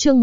Chương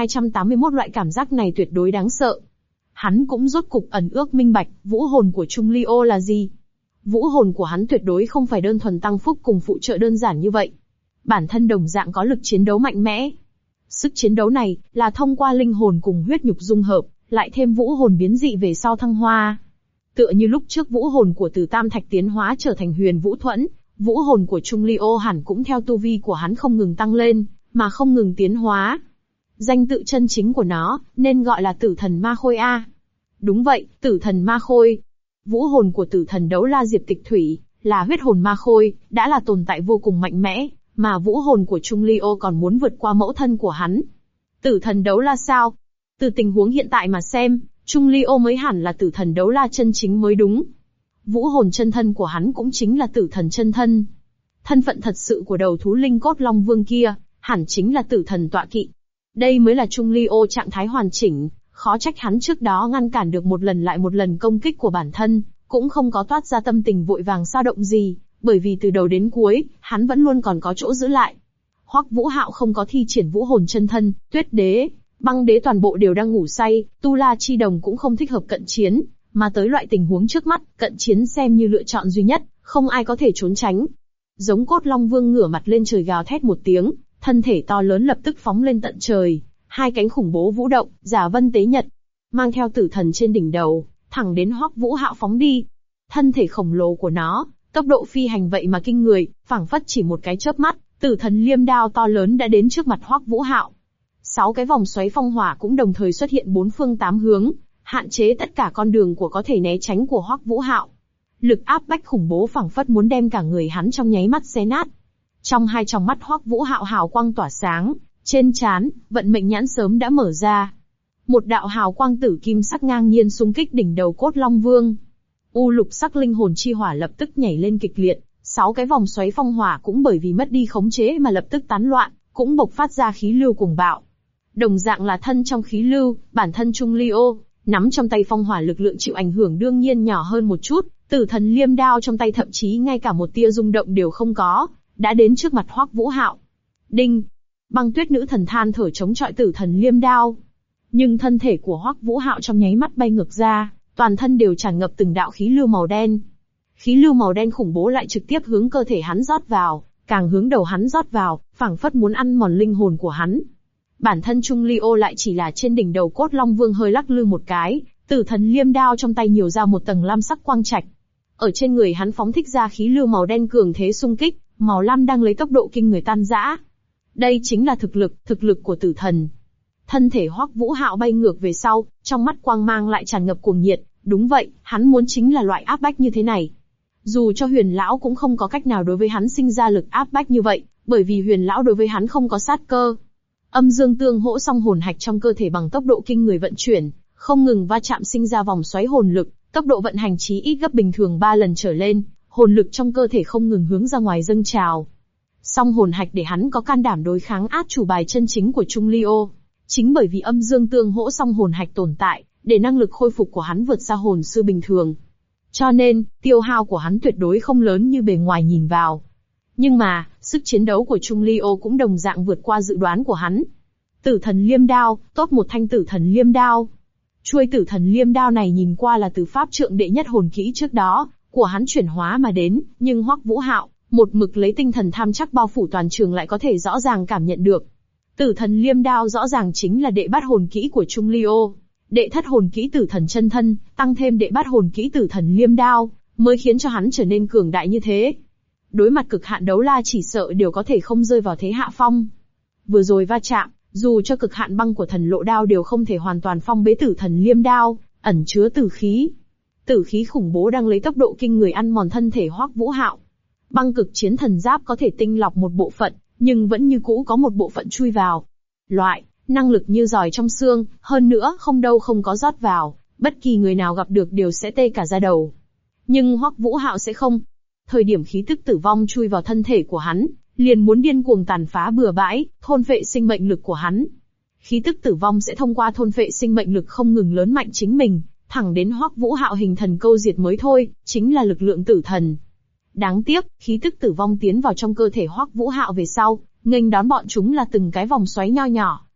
1281 loại cảm giác này tuyệt đối đáng sợ. Hắn cũng rốt cục ẩn ước minh bạch, vũ hồn của Chung Ly Ô là gì. Vũ hồn của hắn tuyệt đối không phải đơn thuần tăng phúc cùng phụ trợ đơn giản như vậy. Bản thân đồng dạng có lực chiến đấu mạnh mẽ. Sức chiến đấu này, là thông qua linh hồn cùng huyết nhục dung hợp, lại thêm vũ hồn biến dị về sau thăng hoa. Tựa như lúc trước vũ hồn của Từ Tam Thạch tiến hóa trở thành Huyền Vũ Thuẫn, vũ hồn của Chung Ly Ô hẳn cũng theo tu vi của hắn không ngừng tăng lên, mà không ngừng tiến hóa. Danh tự chân chính của nó, nên gọi là Tử Thần Ma Khôi A. Đúng vậy, Tử Thần Ma Khôi. Vũ hồn của Tử Thần Đấu La Diệp Tịch Thủy, là huyết hồn ma khôi, đã là tồn tại vô cùng mạnh mẽ, mà vũ hồn của Chung Ly Ô còn muốn vượt qua mẫu thân của hắn. Tử Thần Đấu La sao? Từ tình huống hiện tại mà xem, Chung Ly Ô mới hẳn là Tử Thần Đấu La chân chính mới đúng. Vũ hồn chân thân của hắn cũng chính là Tử Thần chân thân. Thân phận thật sự của đầu thú linh cốt Long Vương kia, hẳn chính là Tử Thần tọa kỵ. Đây mới là Chung Ly Ô trạng thái hoàn chỉnh, khó trách hắn trước đó ngăn cản được một lần lại một lần công kích của bản thân, cũng không có toát ra tâm tình vội vàng dao động gì, bởi vì từ đầu đến cuối, hắn vẫn luôn còn có chỗ giữ lại. Hoắc Vũ Hạo không có thi triển vũ hồn chân thân, Tuyết Đế, Băng Đế toàn bộ đều đang ngủ say, Tu La Chi Đồng cũng không thích hợp cận chiến, mà tới loại tình huống trước mắt, cận chiến xem như lựa chọn duy nhất, không ai có thể trốn tránh. Giống cốt Long Vương ngửa mặt lên trời gào thét một tiếng, thân thể to lớn lập tức phóng lên tận trời, hai cánh khủng bố vũ động, giả vân tế nhật, mang theo tử thần trên đỉnh đầu, thẳng đến Hoắc Vũ Hạo phóng đi. Thân thể khổng lồ của nó, tốc độ phi hành vậy mà kinh người, phảng phất chỉ một cái chớp mắt, tử thần liêm đao to lớn đã đến trước mặt Hoắc Vũ Hạo. 6 cái vòng xoáy phong hỏa cũng đồng thời xuất hiện bốn phương tám hướng, hạn chế tất cả con đường của có thể né tránh của Hoắc Vũ Hạo. Lực áp bách khủng bố phảng phất muốn đem cả người hắn trong nháy mắt xé nát. Trong hai tròng mắt Hoắc Vũ Hạo hào quang tỏa sáng, trên trán, vận mệnh nhãn sớm đã mở ra. Một đạo hào quang tử kim sắc ngang nhiên xung kích đỉnh đầu cốt Long Vương. U lục sắc linh hồn chi hỏa lập tức nhảy lên kịch liệt, 6 cái vòng xoáy phong hỏa cũng bởi vì mất đi khống chế mà lập tức tán loạn, cũng bộc phát ra khí lưu cuồng bạo. Đồng dạng là thân trong khí lưu, bản thân Chung Ly Ô, nắm trong tay phong hỏa lực lượng chịu ảnh hưởng đương nhiên nhỏ hơn một chút, tử thần liêm đao trong tay thậm chí ngay cả một tia rung động đều không có, đã đến trước mặt Hoắc Vũ Hạo. Đinh! Băng Tuyết Nữ Thần than thở chống chọi tử thần liêm đao. Nhưng thân thể của Hoắc Vũ Hạo trong nháy mắt bay ngược ra, toàn thân đều tràn ngập từng đạo khí lưu màu đen. Khí lưu màu đen khủng bố lại trực tiếp hướng cơ thể hắn rót vào, càng hướng đầu hắn rót vào, phảng phất muốn ăn mòn linh hồn của hắn. Bản thân Chung Ly Ô lại chỉ là trên đỉnh đầu cốt Long Vương hơi lắc lư một cái, tử thần liêm đao trong tay nhiều ra một tầng lam sắc quang trạch. Ở trên người hắn phóng thích ra khí lưu màu đen cường thế xung kích, màu lam đang lấy tốc độ kinh người tan rã. Đây chính là thực lực của tử thần. Thân thể Hoắc Vũ Hạo bay ngược về sau, trong mắt quang mang lại tràn ngập cuồng nhiệt, đúng vậy, hắn muốn chính là loại áp bách như thế này. Dù cho Huyền lão cũng không có cách nào đối với hắn sinh ra lực áp bách như vậy, bởi vì Huyền lão đối với hắn không có sát cơ. Âm dương tương hỗ song hồn hạch trong cơ thể bằng tốc độ kinh người vận chuyển, không ngừng va chạm sinh ra vòng xoáy hồn lực, tốc độ vận hành chí ít gấp bình thường 3 lần trở lên, hồn lực trong cơ thể không ngừng hướng ra ngoài dâng trào. Song hồn hạch để hắn có can đảm đối kháng át chủ bài chân chính của Chung Ly Ô. Chính bởi vì âm dương tương hỗ song hồn hạch tồn tại, để năng lực khôi phục của hắn vượt xa hồn sư bình thường. Cho nên, tiêu hao của hắn tuyệt đối không lớn như bề ngoài nhìn vào. Nhưng mà, sức chiến đấu của Chung Ly Ô cũng đồng dạng vượt qua dự đoán của hắn. Tử thần liêm đao, tốt một thanh tử thần liêm đao. Chuôi tử thần liêm đao này nhìn qua là từ pháp trượng đệ nhất hồn kỹ trước đó, của hắn chuyển hóa mà đến, nhưng Hoắc Vũ Hạo, một mực lấy tinh thần tham chắc bao phủ toàn trường lại có thể rõ ràng cảm nhận được. Tử thần liêm đao rõ ràng chính là đệ bát hồn kỹ của Chung Ly Ô. Đệ thất hồn kỹ tử thần chân thân, tăng thêm đệ bát hồn kỹ tử thần liêm đao, mới khiến cho hắn trở nên cường đại như thế. Đối mặt cực hạn đấu la chỉ sợ đều có thể không rơi vào thế hạ phong. Vừa rồi va chạm, dù cho cực hạn băng của thần lộ đao đều không thể hoàn toàn phong bế tử thần liêm đao, ẩn chứa tử khí. Tử khí khủng bố đang lấy tốc độ kinh người ăn mòn thân thể Hoắc Vũ Hạo. Băng cực chiến thần giáp có thể tinh lọc một bộ phận, nhưng vẫn như cũ có một bộ phận chui vào. Loại năng lực như giỏi trong xương, hơn nữa không đâu không có rót vào, bất kỳ người nào gặp được đều sẽ tê cả da đầu. Nhưng Hoắc Vũ Hạo sẽ không. Thời điểm khí tức tử vong chui vào thân thể của hắn, liền muốn điên cuồng tàn phá bừa bãi, thôn phệ sinh mệnh lực của hắn. Khí tức tử vong sẽ thông qua thôn phệ sinh mệnh lực không ngừng lớn mạnh chính mình, thẳng đến Hoắc Vũ Hạo hình thần câu diệt mới thôi, chính là lực lượng tử thần. Đáng tiếc, khí tức tử vong tiến vào trong cơ thể Hoắc Vũ Hạo về sau, nghênh đón bọn chúng là từng cái vòng xoáy nho nhỏ,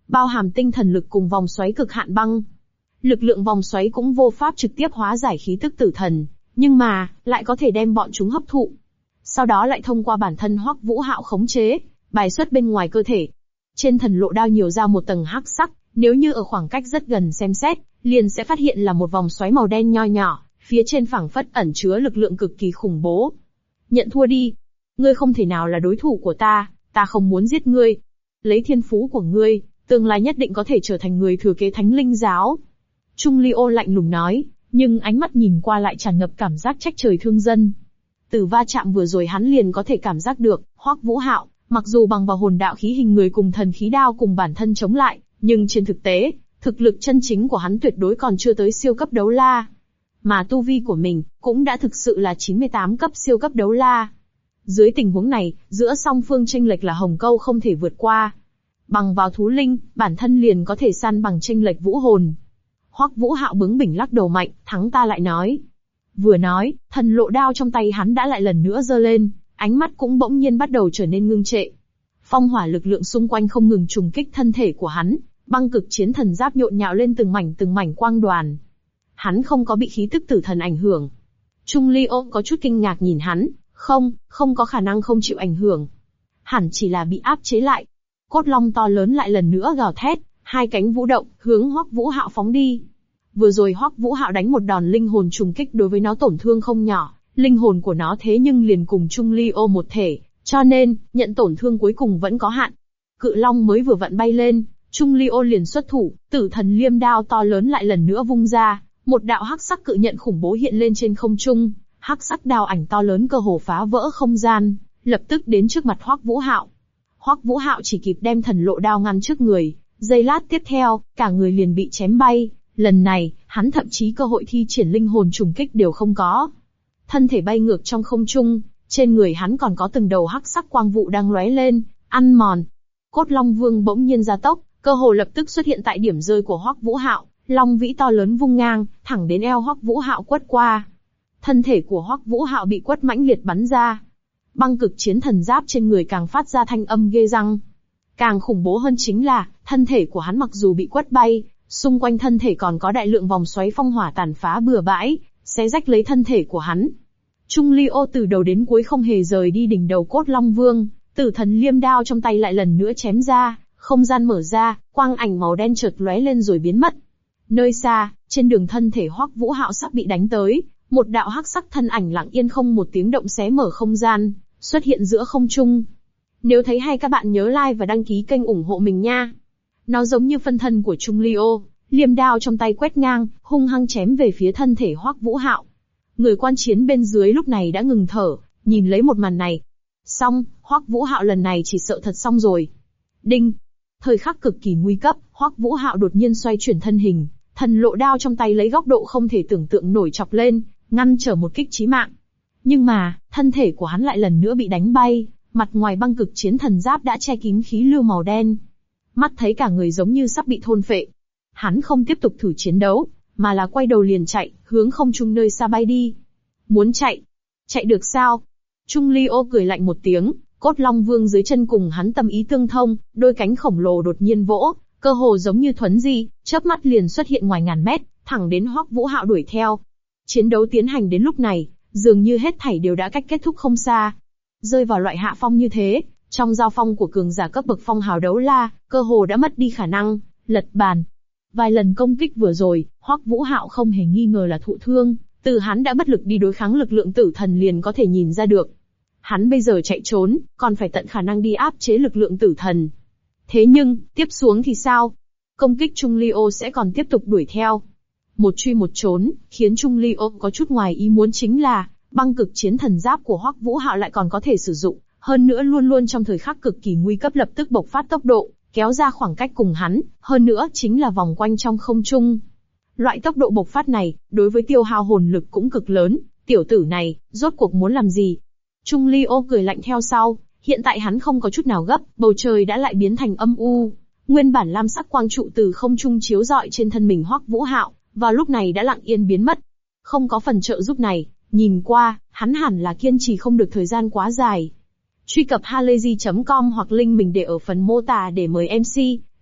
bao hàm tinh thần lực cùng vòng xoáy cực hạn băng. Lực lượng vòng xoáy cũng vô pháp trực tiếp hóa giải khí tức tử thần, nhưng mà, lại có thể đem bọn chúng hấp thụ. Sau đó lại thông qua bản thân Hoắc Vũ Hạo khống chế, bài xuất bên ngoài cơ thể. Trên thần lộ đao nhiều ra một tầng hắc sắc, nếu như ở khoảng cách rất gần xem xét, liền sẽ phát hiện là một vòng xoáy màu đen nho nhỏ, phía trên phảng phất ẩn chứa lực lượng cực kỳ khủng bố. Nhận thua đi. Ngươi không thể nào là đối thủ của ta không muốn giết ngươi. Lấy thiên phú của ngươi, tương lai nhất định có thể trở thành người thừa kế Thánh Linh giáo. Trung Ly Ô lạnh lùng nói, nhưng ánh mắt nhìn qua lại tràn ngập cảm giác trách trời thương dân. Từ va chạm vừa rồi hắn liền có thể cảm giác được, Hoắc Vũ Hạo, mặc dù bằng vào hồn đạo khí hình người cùng thần khí đao cùng bản thân chống lại, nhưng trên thực tế, thực lực chân chính của hắn tuyệt đối còn chưa tới siêu cấp đấu la. Mà tu vi của mình, cũng đã thực sự là 98 cấp siêu cấp đấu la. Dưới tình huống này, giữa song phương chênh lệch là hồng câu không thể vượt qua. Bằng vào thú linh, bản thân liền có thể san bằng chênh lệch vũ hồn. Hoắc Vũ Hạo bướng bỉnh lắc đầu mạnh, thắng ta lại nói. Vừa nói, thần lộ đao trong tay hắn đã lại lần nữa giơ lên, ánh mắt cũng bỗng nhiên bắt đầu trở nên ngưng trệ. Phong hỏa lực lượng xung quanh không ngừng trùng kích thân thể của hắn, băng cực chiến thần giáp nhộn nhạo lên từng mảnh quang đoàn. Hắn không có bị khí tức tử thần ảnh hưởng. Trung Ly Ô có chút kinh ngạc nhìn hắn, không có khả năng không chịu ảnh hưởng. Hẳn chỉ là bị áp chế lại. Cốt long to lớn lại lần nữa gào thét, hai cánh vũ động, hướng Hoắc Vũ Hạo phóng đi. Vừa rồi Hoắc Vũ Hạo đánh một đòn linh hồn trùng kích đối với nó tổn thương không nhỏ, linh hồn của nó thế nhưng liền cùng Trung Ly Ô một thể, cho nên, nhận tổn thương cuối cùng vẫn có hạn. Cự long mới vừa vặn bay lên, Trung Ly Ô liền xuất thủ, tử thần liêm đao to lớn lại lần nữa vung ra, một đạo hắc sắc cự nhận khủng bố hiện lên trên không trung, hắc sắc đao ảnh to lớn cơ hồ phá vỡ không gian, lập tức đến trước mặt Hoắc Vũ Hạo. Hoắc Vũ Hạo chỉ kịp đem thần lộ đao ngăn trước người, giây lát tiếp theo, cả người liền bị chém bay. Lần này, hắn thậm chí cơ hội thi triển linh hồn trùng kích đều không có. Thân thể bay ngược trong không trung, trên người hắn còn có từng đầu hắc sắc quang vụ đang lóe lên, ăn mòn. Cốt Long Vương bỗng nhiên ra tốc, cơ hồ lập tức xuất hiện tại điểm rơi của Hoắc Vũ Hạo, long vĩ to lớn vung ngang, thẳng đến eo Hoắc Vũ Hạo quất qua. Thân thể của Hoắc Vũ Hạo bị quất mãnh liệt bắn ra. Băng cực chiến thần giáp trên người càng phát ra thanh âm ghê răng. Càng khủng bố hơn chính là, thân thể của hắn mặc dù bị quất bay, xung quanh thân thể còn có đại lượng vòng xoáy phong hỏa tàn phá bừa bãi, xé rách lấy thân thể của hắn. Trung Ly Ô từ đầu đến cuối không hề rời đi đỉnh đầu Cốt Long Vương, tử thần liêm đao trong tay lại lần nữa chém ra, không gian mở ra, quang ảnh màu đen chợt lóe lên rồi biến mất. Nơi xa, trên đường thân thể Hoắc Vũ Hạo sắp bị đánh tới, một đạo hắc sắc thân ảnh lặng yên không một tiếng động xé mở không gian, xuất hiện giữa không trung. Nếu thấy hay các bạn nhớ like và đăng ký kênh ủng hộ mình nha. Nó giống như phân thân của Trung Ly Ô, liêm đao trong tay quét ngang, hung hăng chém về phía thân thể Hoắc Vũ Hạo. Người quan chiến bên dưới lúc này đã ngừng thở, nhìn lấy một màn này. Xong, Hoắc Vũ Hạo lần này chỉ sợ thật xong rồi. Đinh! Thời khắc cực kỳ nguy cấp, Hoắc Vũ Hạo đột nhiên xoay chuyển thân hình, thần lộ đao trong tay lấy góc độ không thể tưởng tượng nổi chọc lên, ngăn trở một kích chí mạng. Nhưng mà, thân thể của hắn lại lần nữa bị đánh bay, mặt ngoài băng cực chiến thần giáp đã che kín khí lưu màu đen. Mắt thấy cả người giống như sắp bị thôn phệ. Hắn không tiếp tục thử chiến đấu, mà là quay đầu liền chạy, hướng không trung nơi xa bay đi. Muốn chạy? Chạy được sao? Trung Ly Ô cười lạnh một tiếng, Cốt Long Vương dưới chân cùng hắn tâm ý tương thông, đôi cánh khổng lồ đột nhiên vỗ, cơ hồ giống như thuấn di, chớp mắt liền xuất hiện ngoài ngàn mét, thẳng đến Hoắc Vũ Hạo đuổi theo. Chiến đấu tiến hành đến lúc này, dường như hết thảy đều đã cách kết thúc không xa. Rơi vào loại hạ phong như thế, trong giao phong của cường giả cấp bậc phong hào đấu la, cơ hồ đã mất đi khả năng lật bàn. Vài lần công kích vừa rồi, Hoắc Vũ Hạo không hề nghi ngờ là thụ thương, từ hắn đã bất lực đi đối kháng lực lượng tử thần liền có thể nhìn ra được. Hắn bây giờ chạy trốn, còn phải tận khả năng đi áp chế lực lượng tử thần. Thế nhưng, tiếp xuống thì sao? Công kích Trung Ly Ô sẽ còn tiếp tục đuổi theo. Một truy một trốn, khiến Trung Ly Ô có chút ngoài ý muốn chính là, băng cực chiến thần giáp của Hoắc Vũ Hạo lại còn có thể sử dụng, hơn nữa luôn luôn trong thời khắc cực kỳ nguy cấp lập tức bộc phát tốc độ, kéo ra khoảng cách cùng hắn, hơn nữa chính là vòng quanh trong không trung. Loại tốc độ bộc phát này, đối với tiêu hao hồn lực cũng cực lớn, tiểu tử này, rốt cuộc muốn làm gì? Trung Ly Ô cười lạnh theo sau, hiện tại hắn không có chút nào gấp, bầu trời đã lại biến thành âm u. Nguyên bản lam sắc quang trụ từ không trung chiếu rọi trên thân mình Hoắc Vũ Hạo, vào lúc này đã lặng yên biến mất. Không có phần trợ giúp này, nhìn qua, hắn hẳn là kiên trì không được thời gian quá dài. Truy cập halayzi.com hoặc link mình để ở phần mô tả để mời MC,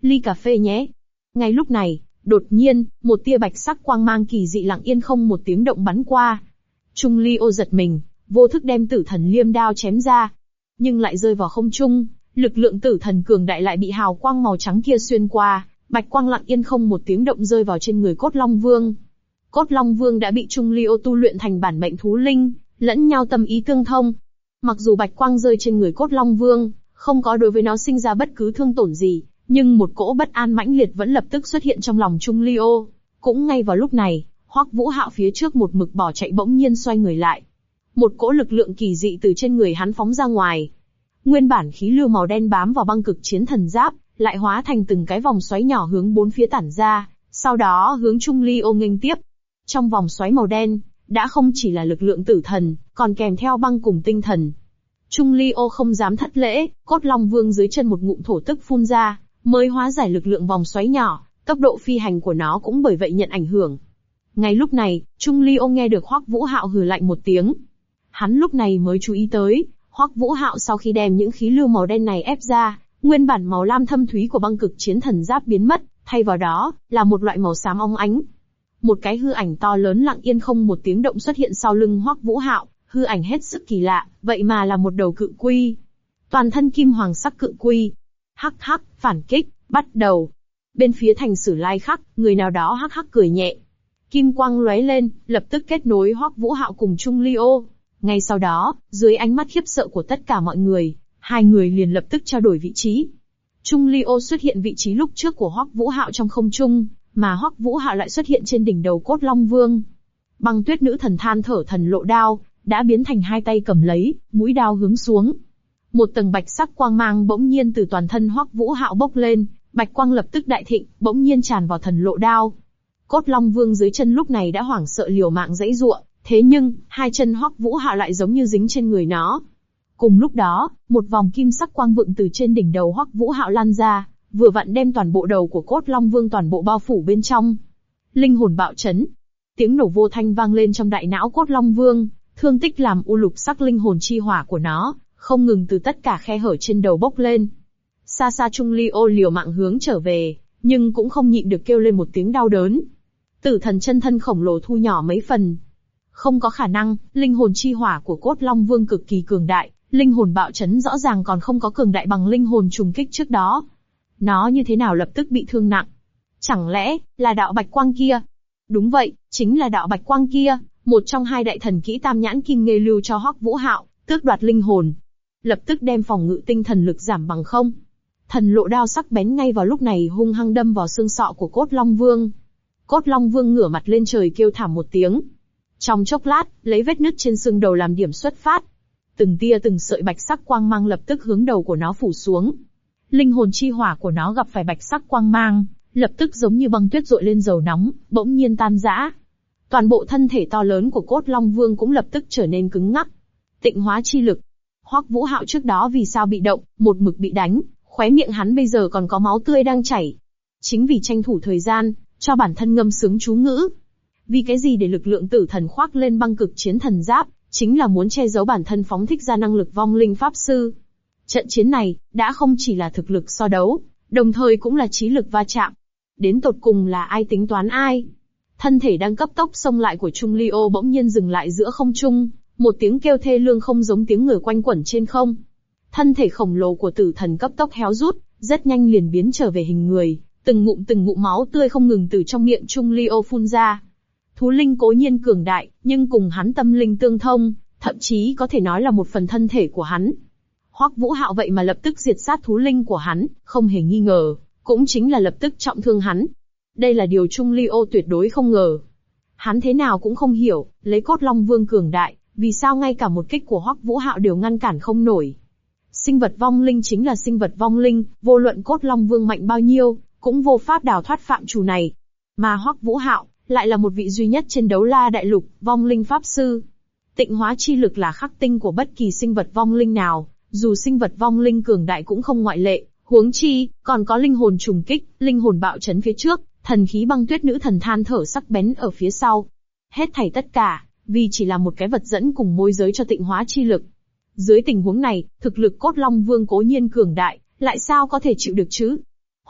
ly cà phê nhé. Ngay lúc này, đột nhiên, một tia bạch sắc quang mang kỳ dị lặng yên không một tiếng động bắn qua. Chung Ly Ô giật mình, vô thức đem tử thần liêm đao chém ra. Nhưng lại rơi vào không trung, lực lượng tử thần cường đại lại bị hào quang màu trắng kia xuyên qua, bạch quang lặng yên không một tiếng động rơi vào trên người Cốt Long Vương. Cốt Long Vương đã bị Chung Ly Ô tu luyện thành bản mệnh thú linh, lẫn nhau tâm ý tương thông. Mặc dù bạch quang rơi trên người Cốt Long Vương, không có đối với nó sinh ra bất cứ thương tổn gì, nhưng một cỗ bất an mãnh liệt vẫn lập tức xuất hiện trong lòng Chung Ly Ô. Cũng ngay vào lúc này, Hoắc Vũ Hạo phía trước một mực bỏ chạy bỗng nhiên xoay người lại. Một cỗ lực lượng kỳ dị từ trên người hắn phóng ra ngoài. Nguyên bản khí lưu màu đen bám vào băng cực chiến thần giáp, lại hóa thành từng cái vòng xoáy nhỏ hướng bốn phía tản ra, sau đó hướng Chung Ly Ô nghênh tiếp. Trong vòng xoáy màu đen, đã không chỉ là lực lượng tử thần, còn kèm theo băng cùng tinh thần. Chung Ly Ô không dám thất lễ, Cốt Long Vương dưới chân một ngụm thổ tức phun ra, mới hóa giải lực lượng vòng xoáy nhỏ, tốc độ phi hành của nó cũng bởi vậy nhận ảnh hưởng. Ngay lúc này, Chung Ly Ô nghe được Hoắc Vũ Hạo hừ lạnh một tiếng. Hắn lúc này mới chú ý tới, Hoắc Vũ Hạo sau khi đem những khí lưu màu đen này ép ra, nguyên bản màu lam thâm thúy của băng cực chiến thần giáp biến mất, thay vào đó là một loại màu xám óng ánh. Một cái hư ảnh to lớn lặng yên không một tiếng động xuất hiện sau lưng Hoắc Vũ Hạo, hư ảnh hết sức kỳ lạ, vậy mà là một đầu cự quy. Toàn thân kim hoàng sắc cự quy. Hắc hắc, phản kích, bắt đầu. Bên phía Thành Sử Lai Khắc, người nào đó hắc hắc cười nhẹ. Kim quang lóe lên, lập tức kết nối Hoắc Vũ Hạo cùng Chung Ly Ô. Ngay sau đó, dưới ánh mắt khiếp sợ của tất cả mọi người, hai người liền lập tức trao đổi vị trí. Chung Ly Ô xuất hiện vị trí lúc trước của Hoắc Vũ Hạo trong không trung, mà Hoắc Vũ Hạo lại xuất hiện trên đỉnh đầu Cốt Long Vương. Băng Tuyết Nữ Thần than thở thần lộ đao, đã biến thành hai tay cầm lấy, mũi đao hướng xuống. Một tầng bạch sắc quang mang bỗng nhiên từ toàn thân Hoắc Vũ Hạo bốc lên, bạch quang lập tức đại thịnh, bỗng nhiên tràn vào thần lộ đao. Cốt Long Vương dưới chân lúc này đã hoảng sợ liều mạng giãy giụa, thế nhưng, hai chân Hoắc Vũ Hạo lại giống như dính trên người nó. Cùng lúc đó, một vòng kim sắc quang vựng từ trên đỉnh đầu Hoắc Vũ Hạo lan ra, vừa vặn đem toàn bộ đầu của Cốt Long Vương toàn bộ bao phủ bên trong. Linh hồn bạo chấn. Tiếng nổ vô thanh vang lên trong đại não Cốt Long Vương, thương tích làm u lục sắc linh hồn chi hỏa của nó, không ngừng từ tất cả khe hở trên đầu bốc lên. Xa xa Chung Ly Ô liều mạng hướng trở về, nhưng cũng không nhịn được kêu lên một tiếng đau đớn. Tử thần chân thân khổng lồ thu nhỏ mấy phần. Không có khả năng, linh hồn chi hỏa của Cốt Long Vương cực kỳ cường đại, linh hồn bạo chấn rõ ràng còn không có cường đại bằng linh hồn trùng kích trước đó. Nó như thế nào lập tức bị thương nặng? Chẳng lẽ, là đạo bạch quang kia? Đúng vậy, chính là đạo bạch quang kia, một trong hai đại thần kỹ tam nhãn kim nghê lưu cho Hoắc Vũ Hạo, tước đoạt linh hồn. Lập tức đem phòng ngự tinh thần lực giảm bằng không. Thần lộ đao sắc bén ngay vào lúc này hung hăng đâm vào xương sọ của Cốt Long Vương. Cốt Long Vương ngửa mặt lên trời kêu thảm một tiếng. Trong chốc lát, lấy vết nứt trên xương đầu làm điểm xuất phát. Từng tia từng sợi bạch sắc quang mang lập tức hướng đầu của nó phủ xuống. Linh hồn chi hỏa của nó gặp phải bạch sắc quang mang, lập tức giống như băng tuyết dội lên dầu nóng, bỗng nhiên tan rã. Toàn bộ thân thể to lớn của Cốt Long Vương cũng lập tức trở nên cứng ngắc. Tịnh hóa chi lực. Hoắc Vũ Hạo trước đó vì sao bị động, một mực bị đánh, khóe miệng hắn bây giờ còn có máu tươi đang chảy. Chính vì tranh thủ thời gian, cho bản thân ngâm sướng chú ngữ. Vì cái gì để lực lượng tử thần khoác lên băng cực chiến thần giáp, chính là muốn che giấu bản thân phóng thích ra năng lực vong linh pháp sư. Trận chiến này, đã không chỉ là thực lực so đấu, đồng thời cũng là trí lực va chạm. Đến tột cùng là ai tính toán ai? Thân thể đang cấp tốc xông lại của Chung Ly Ô bỗng nhiên dừng lại giữa không trung, một tiếng kêu thê lương không giống tiếng người quanh quẩn trên không. Thân thể khổng lồ của tử thần cấp tốc héo rút, rất nhanh liền biến trở về hình người, từng ngụm máu tươi không ngừng từ trong miệng Chung Ly Ô phun ra. Thú linh cố nhiên cường đại, nhưng cùng hắn tâm linh tương thông, thậm chí có thể nói là một phần thân thể của hắn. Hoắc Vũ Hạo vậy mà lập tức diệt sát thú linh của hắn, không hề nghi ngờ, cũng chính là lập tức trọng thương hắn. Đây là điều Chung Ly Ô tuyệt đối không ngờ. Hắn thế nào cũng không hiểu, lấy Cốt Long Vương cường đại, vì sao ngay cả một kích của Hoắc Vũ Hạo đều ngăn cản không nổi. Sinh vật vong linh chính là sinh vật vong linh, vô luận Cốt Long Vương mạnh bao nhiêu, cũng vô pháp đào thoát phạm trù này. Mà Hoắc Vũ Hạo lại là một vị duy nhất trên Đấu La Đại Lục, vong linh pháp sư. Tịnh hóa chi lực là khắc tinh của bất kỳ sinh vật vong linh nào, dù sinh vật vong linh cường đại cũng không ngoại lệ, huống chi, còn có linh hồn trùng kích, linh hồn bạo chấn phía trước, thần khí băng tuyết nữ thần than thở sắc bén ở phía sau. Hết thảy tất cả, vì chỉ là một cái vật dẫn cùng môi giới cho tịnh hóa chi lực. Dưới tình huống này, thực lực Cốt Long Vương cố nhiên cường đại, lại sao có thể chịu được chứ?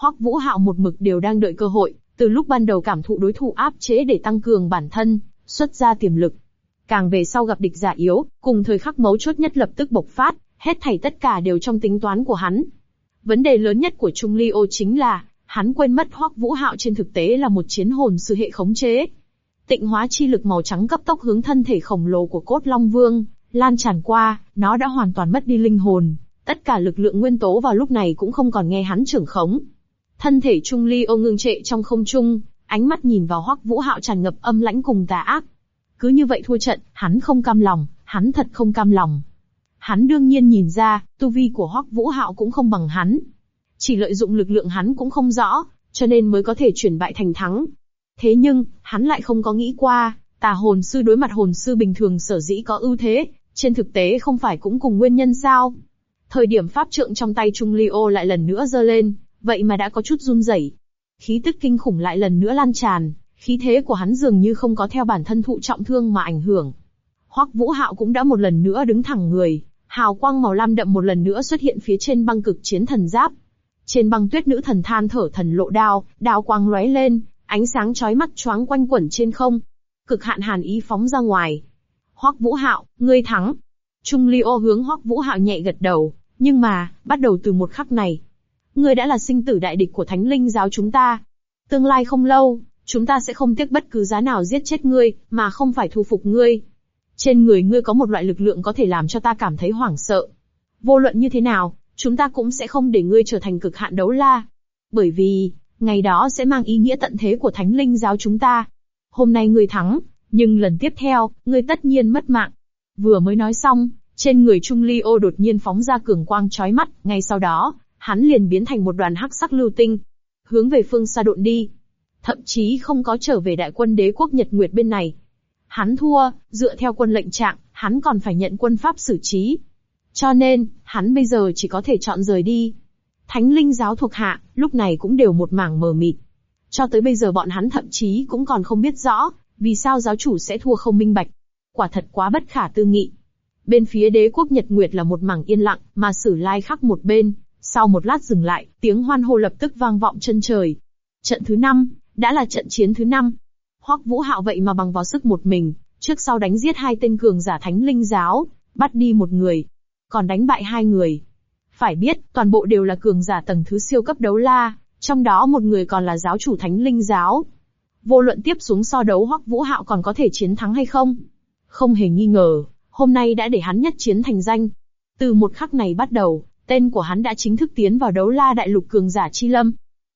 Hoắc Vũ Hạo một mực đều đang đợi cơ hội, từ lúc ban đầu cảm thụ đối thủ áp chế để tăng cường bản thân, xuất ra tiềm lực. Càng về sau gặp địch giả yếu, cùng thời khắc mấu chốt nhất lập tức bộc phát, hết thảy tất cả đều trong tính toán của hắn. Vấn đề lớn nhất của Trung Ly Ô chính là, hắn quên mất Hoắc Vũ Hạo trên thực tế là một chiến hồn sư hệ khống chế. Tịnh hóa chi lực màu trắng cấp tốc hướng thân thể khổng lồ của Cốt Long Vương lan tràn qua, nó đã hoàn toàn mất đi linh hồn, tất cả lực lượng nguyên tố vào lúc này cũng không còn nghe hắn trưởng khống. Thân thể Trung Ly Ô ngưng trệ trong không trung, ánh mắt nhìn vào Hoắc Vũ Hạo tràn ngập âm lãnh cùng tà ác. Cứ như vậy thua trận, hắn không cam lòng, hắn thật không cam lòng. Hắn đương nhiên nhìn ra, tu vi của Hoắc Vũ Hạo cũng không bằng hắn. Chỉ lợi dụng lực lượng hắn cũng không rõ, cho nên mới có thể chuyển bại thành thắng. Thế nhưng, hắn lại không có nghĩ qua, tà hồn sư đối mặt hồn sư bình thường sở dĩ có ưu thế, trên thực tế không phải cũng cùng nguyên nhân sao? Thời điểm pháp trượng trong tay Trung Ly Ô lại lần nữa giơ lên, vậy mà đã có chút run rẩy. Khí tức kinh khủng lại lần nữa lan tràn, khí thế của hắn dường như không có theo bản thân thụ trọng thương mà ảnh hưởng. Hoắc Vũ Hạo cũng đã một lần nữa đứng thẳng người, hào quang màu lam đậm một lần nữa xuất hiện phía trên băng cực chiến thần giáp. Trên băng tuyết nữ thần than thở thần lộ đao, đao quang lóe lên, ánh sáng chói mắt choáng quanh quẩn trên không. Cực hạn hàn ý phóng ra ngoài. Hoắc Vũ Hạo, ngươi thắng. Trung Ly Ô hướng Hoắc Vũ Hạo nhẹ gật đầu, nhưng mà, bắt đầu từ một khắc này, ngươi đã là sinh tử đại địch của Thánh Linh giáo chúng ta. Tương lai không lâu, chúng ta sẽ không tiếc bất cứ giá nào giết chết ngươi, mà không phải thu phục ngươi. Trên người ngươi có một loại lực lượng có thể làm cho ta cảm thấy hoảng sợ. Vô luận như thế nào, chúng ta cũng sẽ không để ngươi trở thành cực hạn đấu la. Bởi vì, ngày đó sẽ mang ý nghĩa tận thế của Thánh Linh giáo chúng ta. Hôm nay ngươi thắng, nhưng lần tiếp theo, ngươi tất nhiên mất mạng. Vừa mới nói xong, trên người Trung Ly Ô đột nhiên phóng ra cường quang chói mắt, ngay sau đó, hắn liền biến thành một đoàn hắc sắc lưu tinh, hướng về phương xa độn đi. Thậm chí không có trở về đại quân đế quốc Nhật Nguyệt bên này. Hắn thua, dựa theo quân lệnh trạng, hắn còn phải nhận quân pháp xử trí. Cho nên, hắn bây giờ chỉ có thể chọn rời đi. Thánh Linh giáo thuộc hạ, lúc này cũng đều một mảng mờ mịt. Cho tới bây giờ bọn hắn thậm chí cũng còn không biết rõ, vì sao giáo chủ sẽ thua không minh bạch. Quả thật quá bất khả tư nghị. Bên phía đế quốc Nhật Nguyệt là một mảng yên lặng, mà Sử Lai Khắc một bên. Sau một lát dừng lại, tiếng hoan hô lập tức vang vọng chân trời. Trận thứ 5, đã là trận chiến thứ 5. Hoắc Vũ Hạo vậy mà bằng vào sức một mình, trước sau đánh giết 2 tên cường giả Thánh Linh giáo, bắt đi một người, còn đánh bại 2 người. Phải biết, toàn bộ đều là cường giả tầng thứ siêu cấp đấu la, trong đó một người còn là giáo chủ Thánh Linh giáo. Vô luận tiếp xuống so đấu Hoắc Vũ Hạo còn có thể chiến thắng hay không? Không hề nghi ngờ, hôm nay đã để hắn nhất chiến thành danh. Từ một khắc này bắt đầu, tên của hắn đã chính thức tiến vào đấu la đại lục cường giả chi lâm.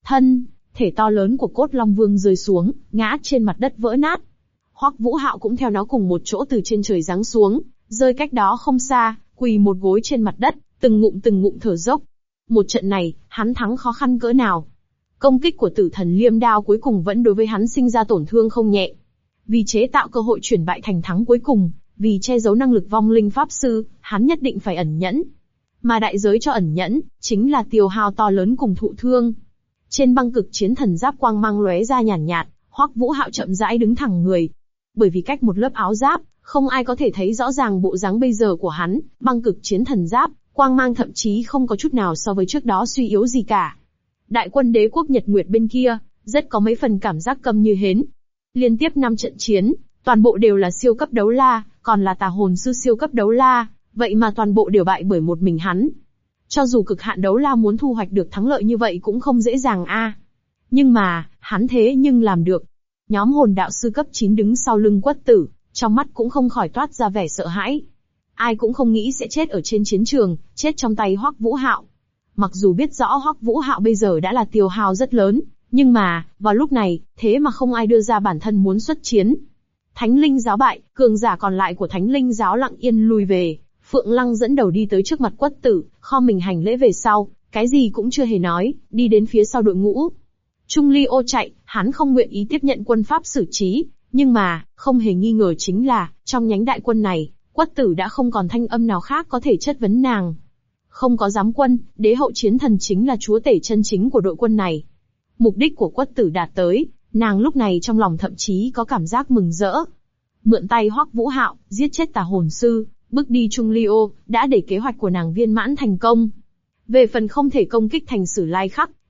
Thể to lớn của Cốt Long Vương rơi xuống, ngã trên mặt đất vỡ nát. Hoắc Vũ Hạo cũng theo nó cùng một chỗ từ trên trời giáng xuống, rơi cách đó không xa, quỳ một gối trên mặt đất, từng ngụm thở dốc. Một trận này, hắn thắng khó khăn cỡ nào. Công kích của Tử Thần Liêm Đao cuối cùng vẫn đối với hắn sinh ra tổn thương không nhẹ. Vì chế tạo cơ hội chuyển bại thành thắng cuối cùng, vì che giấu năng lực vong linh pháp sư, hắn nhất định phải ẩn nhẫn. Mà đại giới cho ẩn nhẫn, chính là tiêu hao to lớn cùng thụ thương. Trên băng cực chiến thần giáp quang mang lóe ra nhàn nhạt, Hoắc Vũ Hạo chậm rãi đứng thẳng người. Bởi vì cách một lớp áo giáp, không ai có thể thấy rõ ràng bộ dáng bây giờ của hắn, băng cực chiến thần giáp, quang mang thậm chí không có chút nào so với trước đó suy yếu gì cả. Đại quân đế quốc Nhật Nguyệt bên kia, rất có mấy phần cảm giác câm như hến. Liên tiếp 5 trận chiến, toàn bộ đều là siêu cấp đấu la, còn là tà hồn sư siêu cấp đấu la, vậy mà toàn bộ đều bại bởi một mình hắn. Cho dù cực hạn đấu la muốn thu hoạch được thắng lợi như vậy cũng không dễ dàng a. Nhưng mà, hắn thế nhưng làm được. Nhóm hồn đạo sư cấp 9 đứng sau lưng Quất Tử, trong mắt cũng không khỏi toát ra vẻ sợ hãi. Ai cũng không nghĩ sẽ chết ở trên chiến trường, chết trong tay Hoắc Vũ Hạo. Mặc dù biết rõ Hoắc Vũ Hạo bây giờ đã là tiêu hao rất lớn, nhưng mà, vào lúc này, thế mà không ai đưa ra bản thân muốn xuất chiến. Thánh Linh giáo bại, cường giả còn lại của Thánh Linh giáo lặng yên lui về. Phượng Lăng dẫn đầu đi tới trước mặt Quất Tử, khom mình hành lễ về sau, cái gì cũng chưa hề nói, đi đến phía sau đội ngũ. Trung Ly Ô chạy, hắn không nguyện ý tiếp nhận quân pháp xử trí, nhưng mà, không hề nghi ngờ chính là, trong nhánh đại quân này, Quất Tử đã không còn thanh âm nào khác có thể chất vấn nàng. Không có giám quân, đế hậu chiến thần chính là chúa tể chân chính của đội quân này. Mục đích của Quất Tử đạt tới, nàng lúc này trong lòng thậm chí có cảm giác mừng rỡ. Mượn tay Hoắc Vũ Hạo, giết chết tà hồn sư, bước đi Trung Ly Ô, đã để kế hoạch của nàng viên mãn thành công. Về phần không thể công kích thành Sử Lai Khắc,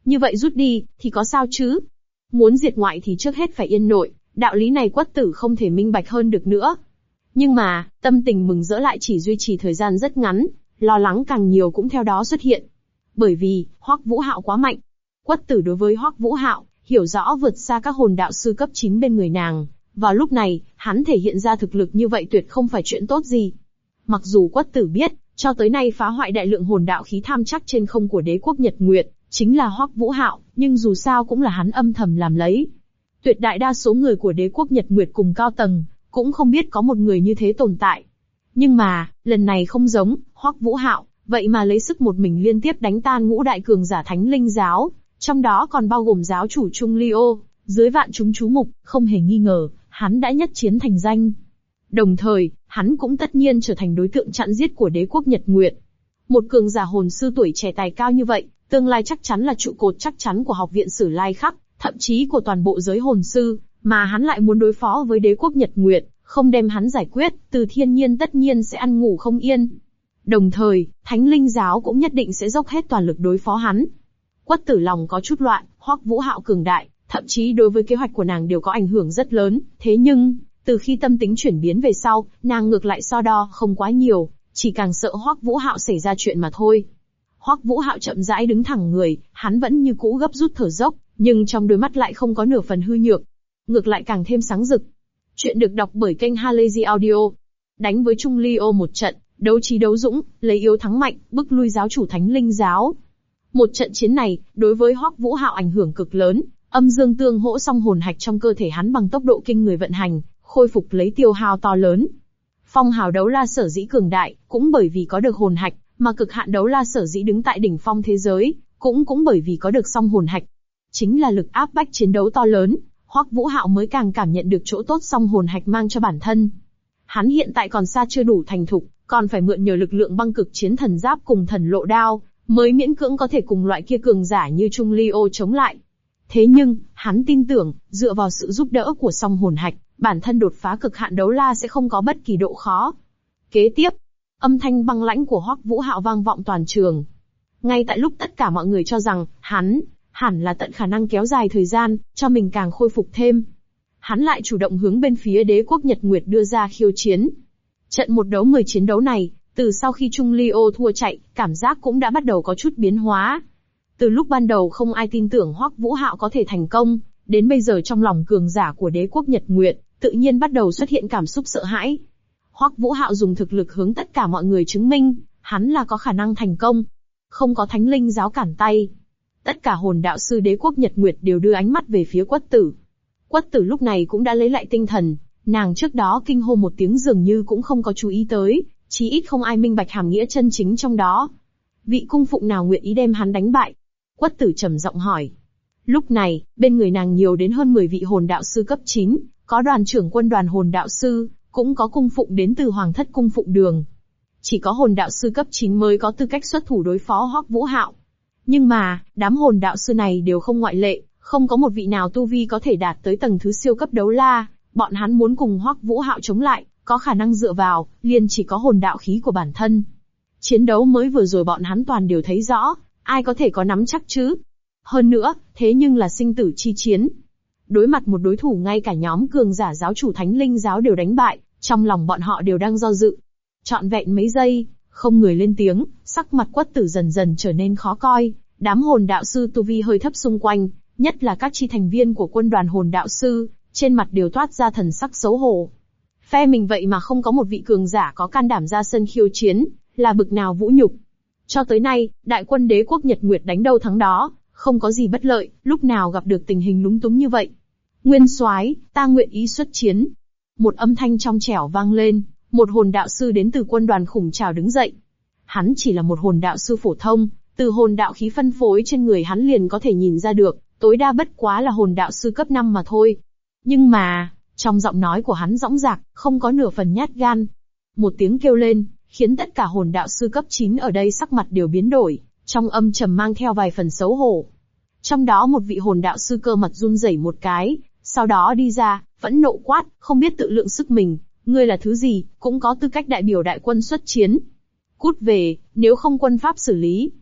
Như vậy rút đi, thì có sao chứ? Muốn diệt ngoại thì trước hết phải yên nội, đạo lý này Quất Tử không thể minh bạch hơn được nữa. Nhưng mà, tâm tình mừng rỡ lại chỉ duy trì thời gian rất ngắn, lo lắng càng nhiều cũng theo đó xuất hiện. Bởi vì, Hoắc Vũ Hạo quá mạnh. Quất Tử đối với Hoắc Vũ Hạo, hiểu rõ vượt xa các hồn đạo sư cấp 9 bên người nàng. Vào lúc này, hắn thể hiện ra thực lực như vậy tuyệt không phải chuyện tốt gì. Mặc dù Quất Tử biết, cho tới nay phá hoại đại lượng hồn đạo khí tham chắc trên không của đế quốc Nhật Nguyệt, chính là Hoắc Vũ Hạo, nhưng dù sao cũng là hắn âm thầm làm lấy. Tuyệt đại đa số người của đế quốc Nhật Nguyệt cùng cao tầng, cũng không biết có một người như thế tồn tại. Nhưng mà, lần này không giống, Hoắc Vũ Hạo, vậy mà lấy sức một mình liên tiếp đánh tan ngũ đại cường giả Thánh Linh giáo, trong đó còn bao gồm giáo chủ Trung Ly Ô, dưới vạn chúng chú mục, không hề nghi ngờ, hắn đã nhất chiến thành danh. Đồng thời, hắn cũng tất nhiên trở thành đối tượng chặn giết của đế quốc Nhật Nguyệt. Một cường giả hồn sư tuổi trẻ tài cao như vậy, tương lai chắc chắn là trụ cột chắc chắn của học viện Sử Lai Khắc, thậm chí của toàn bộ giới hồn sư, mà hắn lại muốn đối phó với đế quốc Nhật Nguyệt, không đem hắn giải quyết, Từ Thiên Nhiên tất nhiên sẽ ăn ngủ không yên. Đồng thời, Thánh Linh giáo cũng nhất định sẽ dốc hết toàn lực đối phó hắn. Quất Tử lòng có chút loạn, Hoắc Vũ Hạo cường đại, thậm chí đối với kế hoạch của nàng đều có ảnh hưởng rất lớn, thế nhưng, từ khi tâm tính chuyển biến về sau, nàng ngược lại so đo không quá nhiều, chỉ càng sợ Hoắc Vũ Hạo xảy ra chuyện mà thôi. Hoắc Vũ Hạo chậm rãi đứng thẳng người, hắn vẫn như cũ gấp rút thở dốc, nhưng trong đôi mắt lại không có nửa phần hư nhược, ngược lại càng thêm sáng rực. Chuyện được đọc bởi kênh Halazy Audio. Đánh với Trung Ly Ô một trận, đấu trí đấu dũng, lấy yếu thắng mạnh, bức lui giáo chủ Thánh Linh giáo. Một trận chiến này, đối với Hoắc Vũ Hạo ảnh hưởng cực lớn, âm dương tương hỗ song hồn hạch trong cơ thể hắn bằng tốc độ kinh người vận hành, khôi phục lấy tiêu hao to lớn. Phong hào đấu la sở dĩ cường đại, cũng bởi vì có được hồn hạch, mà cực hạn đấu la sở dĩ đứng tại đỉnh phong thế giới, cũng bởi vì có được song hồn hạch. Chính là lực áp bách chiến đấu to lớn, Hoắc Vũ Hạo mới càng cảm nhận được chỗ tốt song hồn hạch mang cho bản thân. Hắn hiện tại còn xa chưa đủ thành thục, còn phải mượn nhờ lực lượng băng cực chiến thần giáp cùng thần lộ đao, mới miễn cưỡng có thể cùng loại kia cường giả như Trung Ly Ô chống lại. Thế nhưng, hắn tin tưởng, dựa vào sự giúp đỡ của song hồn hạch, bản thân đột phá cực hạn đấu la sẽ không có bất kỳ độ khó. Kế tiếp, âm thanh băng lãnh của Hoắc Vũ Hạo vang vọng toàn trường. Ngay tại lúc tất cả mọi người cho rằng, hắn hẳn là tận khả năng kéo dài thời gian, cho mình càng khôi phục thêm. Hắn lại chủ động hướng bên phía đế quốc Nhật Nguyệt đưa ra khiêu chiến. Trận 1 đấu 10 chiến đấu này, từ sau khi Trung Ly Ô thua chạy, cảm giác cũng đã bắt đầu có chút biến hóa. Từ lúc ban đầu không ai tin tưởng Hoắc Vũ Hạo có thể thành công, đến bây giờ trong lòng cường giả của đế quốc Nhật Nguyệt, tự nhiên bắt đầu xuất hiện cảm xúc sợ hãi. Hoắc Vũ Hạo dùng thực lực hướng tất cả mọi người chứng minh, hắn là có khả năng thành công. Không có Thánh Linh giáo cản tay. Tất cả hồn đạo sư đế quốc Nhật Nguyệt đều đưa ánh mắt về phía Quất Tử. Quất Tử lúc này cũng đã lấy lại tinh thần, nàng trước đó kinh hô một tiếng dường như cũng không có chú ý tới, chí ít không ai minh bạch hàm nghĩa chân chính trong đó. Vị cung phụng nào nguyện ý đem hắn đánh bại? Quất Tử trầm giọng hỏi. Lúc này, bên người nàng nhiều đến hơn 10 vị hồn đạo sư cấp 9, có đoàn trưởng quân đoàn hồn đạo sư, cũng có cung phụng đến từ Hoàng thất cung phụng đường. Chỉ có hồn đạo sư cấp 9 mới có tư cách xuất thủ đối phó Hoắc Vũ Hạo. Nhưng mà, đám hồn đạo sư này đều không ngoại lệ, không có một vị nào tu vi có thể đạt tới tầng thứ siêu cấp đấu la, bọn hắn muốn cùng Hoắc Vũ Hạo chống lại, có khả năng dựa vào, liền chỉ có hồn đạo khí của bản thân. Chiến đấu mới vừa rồi bọn hắn toàn đều thấy rõ, ai có thể có nắm chắc chứ? Hơn nữa, thế nhưng là sinh tử chi chiến. Đối mặt một đối thủ ngay cả nhóm cường giả giáo chủ Thánh Linh giáo đều đánh bại, trong lòng bọn họ đều đang do dự. Trọn vẹn mấy giây, không người lên tiếng, sắc mặt Quất Tử dần dần trở nên khó coi, đám hồn đạo sư tu vi hơi thấp xung quanh, nhất là các chi thành viên của quân đoàn hồn đạo sư, trên mặt đều toát ra thần sắc xấu hổ. Phe mình vậy mà không có một vị cường giả có can đảm ra sân khiêu chiến, là bực nào vũ nhục. Cho tới nay, đại quân đế quốc Nhật Nguyệt đánh đâu thắng đó, không có gì bất lợi, lúc nào gặp được tình hình lúng túng như vậy. Nguyên soái, ta nguyện ý xuất chiến. Một âm thanh trong trẻo vang lên, một hồn đạo sư đến từ quân đoàn khủng trào đứng dậy. Hắn chỉ là một hồn đạo sư phổ thông, từ hồn đạo khí phân phối trên người hắn liền có thể nhìn ra được, tối đa bất quá là hồn đạo sư cấp 5 mà thôi. Nhưng mà, trong giọng nói của hắn dõng dạc, không có nửa phần nhát gan. Một tiếng kêu lên, khiến tất cả hồn đạo sư cấp 9 ở đây sắc mặt đều biến đổi, trong âm trầm mang theo vài phần xấu hổ. Trong đó một vị hồn đạo sư cơ mặt run rẩy một cái, sau đó đi ra, phẫn nộ quát, không biết tự lượng sức mình, ngươi là thứ gì, cũng có tư cách đại biểu đại quân xuất chiến. Cút về, nếu không quân pháp xử lý.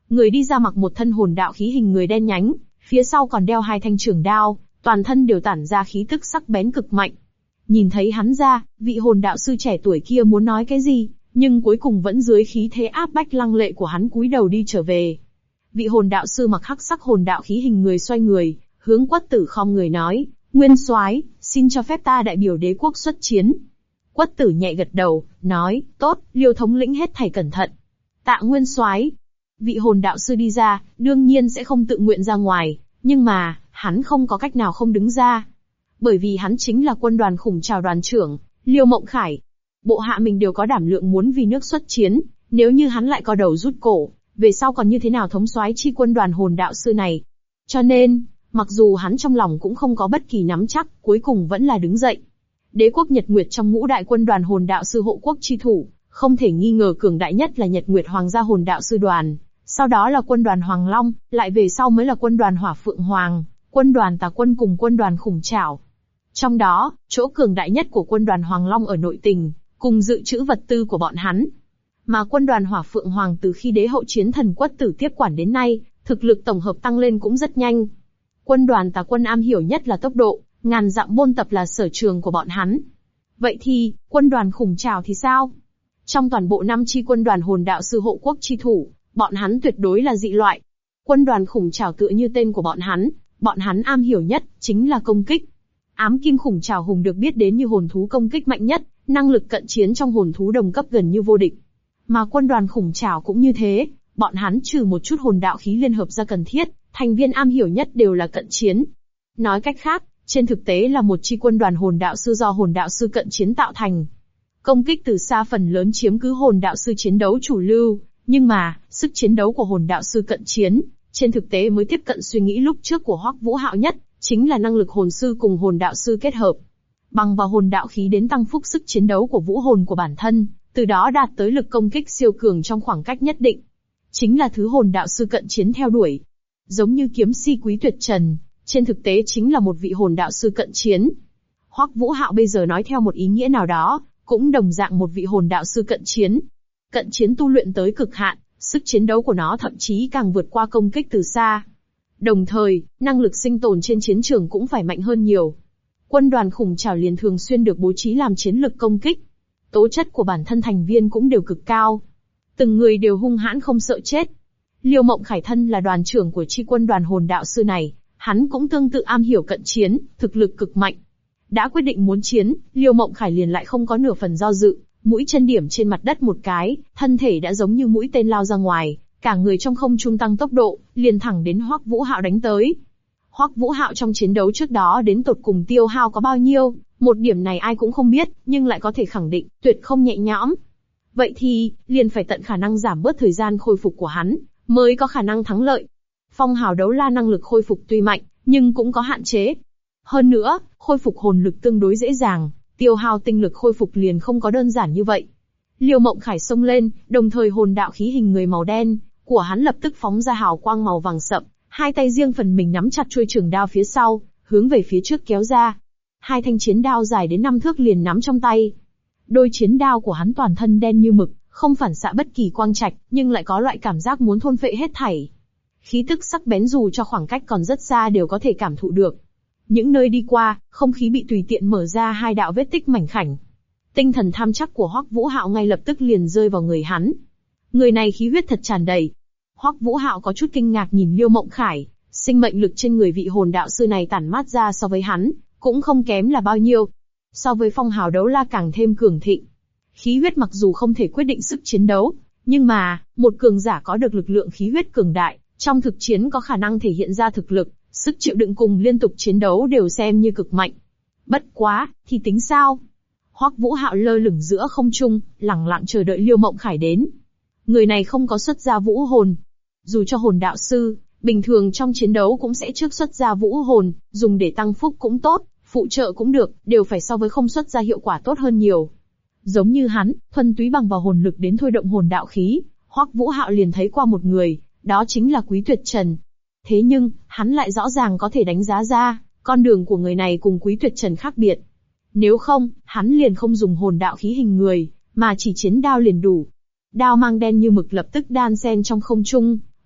Người đi ra mặc một thân hồn đạo khí hình người đen nhánh, phía sau còn đeo 2 thanh trường đao, toàn thân đều tản ra khí tức sắc bén cực mạnh. Nhìn thấy hắn ra, vị hồn đạo sư trẻ tuổi kia muốn nói cái gì, nhưng cuối cùng vẫn dưới khí thế áp bách lăng lệ của hắn cúi đầu đi trở về. Vị hồn đạo sư mặc hắc sắc hồn đạo khí hình người xoay người, hướng Quất Tử khom người nói, Nguyên soái, xin cho phép ta đại biểu đế quốc xuất chiến. Quất Tử nhẹ gật đầu, nói, tốt, Liêu thống lĩnh hết thảy cẩn thận. Tạ Nguyên soái. Vị hồn đạo sư đi ra, đương nhiên sẽ không tự nguyện ra ngoài, nhưng mà, hắn không có cách nào không đứng ra. Bởi vì hắn chính là quân đoàn khủng trào đoàn trưởng, Liêu Mộng Khải. Bộ hạ mình đều có đảm lượng muốn vì nước xuất chiến, nếu như hắn lại có đầu rút cổ, về sau còn như thế nào thống soái chi quân đoàn hồn đạo sư này. Cho nên, mặc dù hắn trong lòng cũng không có bất kỳ nắm chắc, cuối cùng vẫn là đứng dậy. Đế quốc Nhật Nguyệt trong ngũ đại quân đoàn hồn đạo sư hộ quốc chi thủ, không thể nghi ngờ cường đại nhất là Nhật Nguyệt Hoàng gia hồn đạo sư đoàn, sau đó là quân đoàn Hoàng Long, lại về sau mới là quân đoàn Hỏa Phượng Hoàng, quân đoàn Tà Quân cùng quân đoàn Khủng Trảo. Trong đó, chỗ cường đại nhất của quân đoàn Hoàng Long ở nội tình, cùng dự trữ vật tư của bọn hắn. Mà quân đoàn Hỏa Phượng Hoàng từ khi đế hậu chiến thần Quất Tử tiếp quản đến nay, thực lực tổng hợp tăng lên cũng rất nhanh. Quân đoàn Tà Quân am hiểu nhất là tốc độ, ngàn dặm bôn tập là sở trường của bọn hắn. Vậy thì, quân đoàn Khủng Trảo thì sao? Trong toàn bộ 5 chi quân đoàn hồn đạo sư hộ quốc chi thủ, bọn hắn tuyệt đối là dị loại. Quân đoàn Khủng Trảo tựa như tên của bọn hắn am hiểu nhất, chính là công kích. Ám kim khủng trảo hùng được biết đến như hồn thú công kích mạnh nhất, năng lực cận chiến trong hồn thú đồng cấp gần như vô địch. Mà quân đoàn khủng trảo cũng như thế, bọn hắn trừ một chút hồn đạo khí liên hợp ra cần thiết, thành viên am hiểu nhất đều là cận chiến. Nói cách khác, trên thực tế là một chi quân đoàn hồn đạo sư do hồn đạo sư cận chiến tạo thành. Công kích từ xa phần lớn chiếm cứ hồn đạo sư chiến đấu chủ lưu, nhưng mà, sức chiến đấu của hồn đạo sư cận chiến, trên thực tế mới tiếp cận suy nghĩ lúc trước của Hoắc Vũ Hạo nhất, chính là năng lực hồn sư cùng hồn đạo sư kết hợp. Bằng vào hồn đạo khí đến tăng phúc sức chiến đấu của vũ hồn của bản thân, từ đó đạt tới lực công kích siêu cường trong khoảng cách nhất định. Chính là thứ hồn đạo sư cận chiến theo đuổi. Giống như kiếm si Quý Tuyệt Trần, trên thực tế chính là một vị hồn đạo sư cận chiến. Hoắc Vũ Hạo bây giờ nói theo một ý nghĩa nào đó, cũng đồng dạng một vị hồn đạo sư cận chiến. Cận chiến tu luyện tới cực hạn, sức chiến đấu của nó thậm chí càng vượt qua công kích từ xa. Đồng thời, năng lực sinh tồn trên chiến trường cũng phải mạnh hơn nhiều. Quân đoàn khủng trảo liền thường xuyên được bố trí làm chiến lực công kích. Tố chất của bản thân thành viên cũng đều cực cao. Từng người đều hung hãn không sợ chết. Liêu Mộng Khải thân là đoàn trưởng của chi quân đoàn hồn đạo sư này, hắn cũng tương tự am hiểu cận chiến, thực lực cực mạnh. Đã quyết định muốn chiến, Liêu Mộng Khải liền lại không có nửa phần do dự, mũi chân điểm trên mặt đất một cái, thân thể đã giống như mũi tên lao ra ngoài, cả người trong không trung tăng tốc độ, liền thẳng đến Hoắc Vũ Hạo đánh tới. Hoắc Vũ Hạo trong chiến đấu trước đó đến tột cùng tiêu hao có bao nhiêu, một điểm này ai cũng không biết, nhưng lại có thể khẳng định, tuyệt không nhẹ nhõm. Vậy thì, liền phải tận khả năng giảm bớt thời gian khôi phục của hắn, mới có khả năng thắng lợi. Phong hào đấu la năng lực khôi phục tuy mạnh, nhưng cũng có hạn chế. Hơn nữa, khôi phục hồn lực tương đối dễ dàng, tiêu hao tinh lực khôi phục liền không có đơn giản như vậy. Liêu Mộng Khải xông lên, đồng thời hồn đạo khí hình người màu đen của hắn lập tức phóng ra hào quang màu vàng sậm, hai tay riêng phần mình nắm chặt chuôi trường đao phía sau, hướng về phía trước kéo ra. Hai thanh chiến đao dài đến 5 thước liền nắm trong tay. Đôi chiến đao của hắn toàn thân đen như mực, không phản xạ bất kỳ quang trạch, nhưng lại có loại cảm giác muốn thôn phệ hết thảy. Khí tức sắc bén dù cho khoảng cách còn rất xa đều có thể cảm thụ được. Những nơi đi qua, không khí bị tùy tiện mở ra hai đạo vết tích mảnh khảnh. Tinh thần tham chắc của Hoắc Vũ Hạo ngay lập tức liền rơi vào người hắn. Người này khí huyết thật tràn đầy. Hoắc Vũ Hạo có chút kinh ngạc nhìn Liêu Mộng Khải, sinh mệnh lực trên người vị hồn đạo sư này tản mát ra so với hắn, cũng không kém là bao nhiêu. So với phong hào đấu la càng thêm cường thịnh. Khí huyết mặc dù không thể quyết định sức chiến đấu, nhưng mà, một cường giả có được lực lượng khí huyết cường đại, trong thực chiến có khả năng thể hiện ra thực lực, sức chịu đựng cùng liên tục chiến đấu đều xem như cực mạnh. Bất quá, thì tính sao? Hoắc Vũ Hạo lơ lửng giữa không trung, lẳng lặng chờ đợi Liêu Mộng Khải đến. Người này không có xuất ra vũ hồn. Dù cho hồn đạo sư, bình thường trong chiến đấu cũng sẽ trước xuất ra vũ hồn, dùng để tăng phúc cũng tốt, phụ trợ cũng được, đều phải so với không xuất ra hiệu quả tốt hơn nhiều. Giống như hắn, thuần túy bằng vào hồn lực đến thôi động hồn đạo khí, Hoắc Vũ Hạo liền thấy qua một người, đó chính là Quý Tuyệt Trần. Thế nhưng, hắn lại rõ ràng có thể đánh giá ra, con đường của người này cùng Quý Tuyệt Trần khác biệt. Nếu không, hắn liền không dùng hồn đạo khí hình người, mà chỉ chiến đao liền đủ. Đao mang đen như mực lập tức đan xen trong không trung,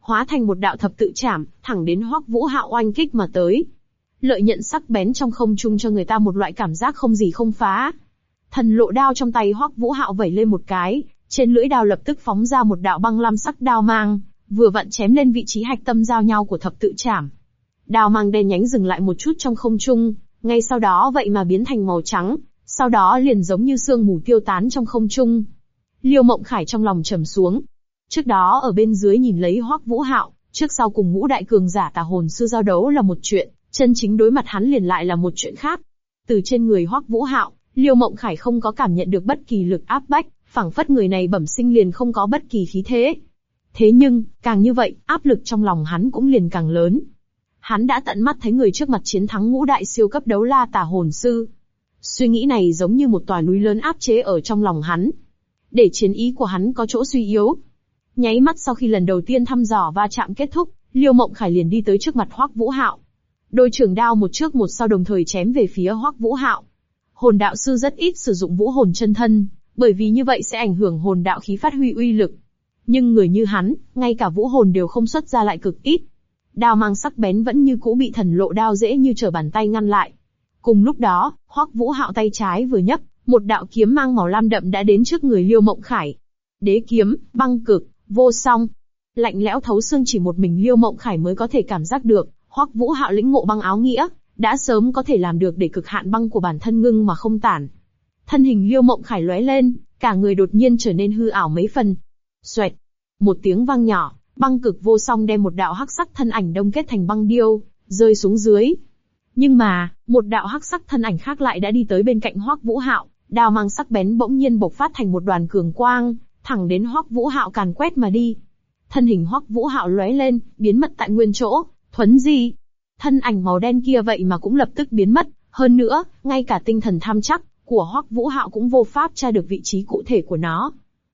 hóa thành một đạo thập tự chảm, thẳng đến Hoắc Vũ Hạo oanh kích mà tới. Lợi nhận sắc bén trong không trung cho người ta một loại cảm giác không gì không phá. Thần lộ đao trong tay Hoắc Vũ Hạo vẩy lên một cái, trên lưỡi đao lập tức phóng ra một đạo băng lam sắc đao mang, vừa vặn chém lên vị trí hạch tâm giao nhau của thập tự chảm. Đao mang đen nhánh dừng lại một chút trong không trung, ngay sau đó vậy mà biến thành màu trắng, sau đó liền giống như sương mù tiêu tán trong không trung. Liêu Mộng Khải trong lòng trầm xuống. Trước đó ở bên dưới nhìn lấy Hoắc Vũ Hạo, trước sau cùng ngũ đại cường giả tà hồn sư giao đấu là một chuyện, chân chính đối mặt hắn liền lại là một chuyện khác. Từ trên người Hoắc Vũ Hạo, Liêu Mộng Khải không có cảm nhận được bất kỳ lực áp bách, phảng phất người này bẩm sinh liền không có bất kỳ khí thế. Thế nhưng, càng như vậy, áp lực trong lòng hắn cũng liền càng lớn. Hắn đã tận mắt thấy người trước mặt chiến thắng ngũ đại siêu cấp đấu la tà hồn sư. Suy nghĩ này giống như một tòa núi lớn áp chế ở trong lòng hắn, để chiến ý của hắn có chỗ suy yếu. Nháy mắt sau khi lần đầu tiên thăm dò va chạm kết thúc, Liêu Mộng Khải liền đi tới trước mặt Hoắc Vũ Hạo. Đôi trường đao một trước một sau đồng thời chém về phía Hoắc Vũ Hạo. Hồn đạo sư rất ít sử dụng vũ hồn chân thân, bởi vì như vậy sẽ ảnh hưởng hồn đạo khí phát huy uy lực. Nhưng người như hắn, ngay cả vũ hồn đều không xuất ra lại cực ít. Đao mang sắc bén vẫn như cũ bị thần lộ đao dễ như trở bàn tay ngăn lại. Cùng lúc đó, Hoắc Vũ Hạo tay trái vừa nhấc, một đạo kiếm mang màu lam đậm đã đến trước người Liêu Mộng Khải. Đế kiếm, băng cực, vô song. Lạnh lẽo thấu xương chỉ một mình Liêu Mộng Khải mới có thể cảm giác được, Hoắc Vũ Hạo lĩnh ngộ băng áo nghĩa, đã sớm có thể làm được để cực hạn băng của bản thân ngưng mà không tản. Thân hình Liêu Mộng Khải lóe lên, cả người đột nhiên trở nên hư ảo mấy phần. Xoẹt, một tiếng vang nhỏ, băng cực vô song đem một đạo hắc sắc thân ảnh đông kết thành băng điêu, rơi xuống dưới. Nhưng mà, một đạo hắc sắc thân ảnh khác lại đã đi tới bên cạnh Hoắc Vũ Hạo, đao mang sắc bén bỗng nhiên bộc phát thành một đoàn cường quang, thẳng đến Hoắc Vũ Hạo càn quét mà đi. Thân hình Hoắc Vũ Hạo lóe lên, biến mất tại nguyên chỗ, thuấn di. Thân ảnh màu đen kia vậy mà cũng lập tức biến mất, hơn nữa, ngay cả tinh thần tham chắc của Hoắc Vũ Hạo cũng vô pháp tra được vị trí cụ thể của nó.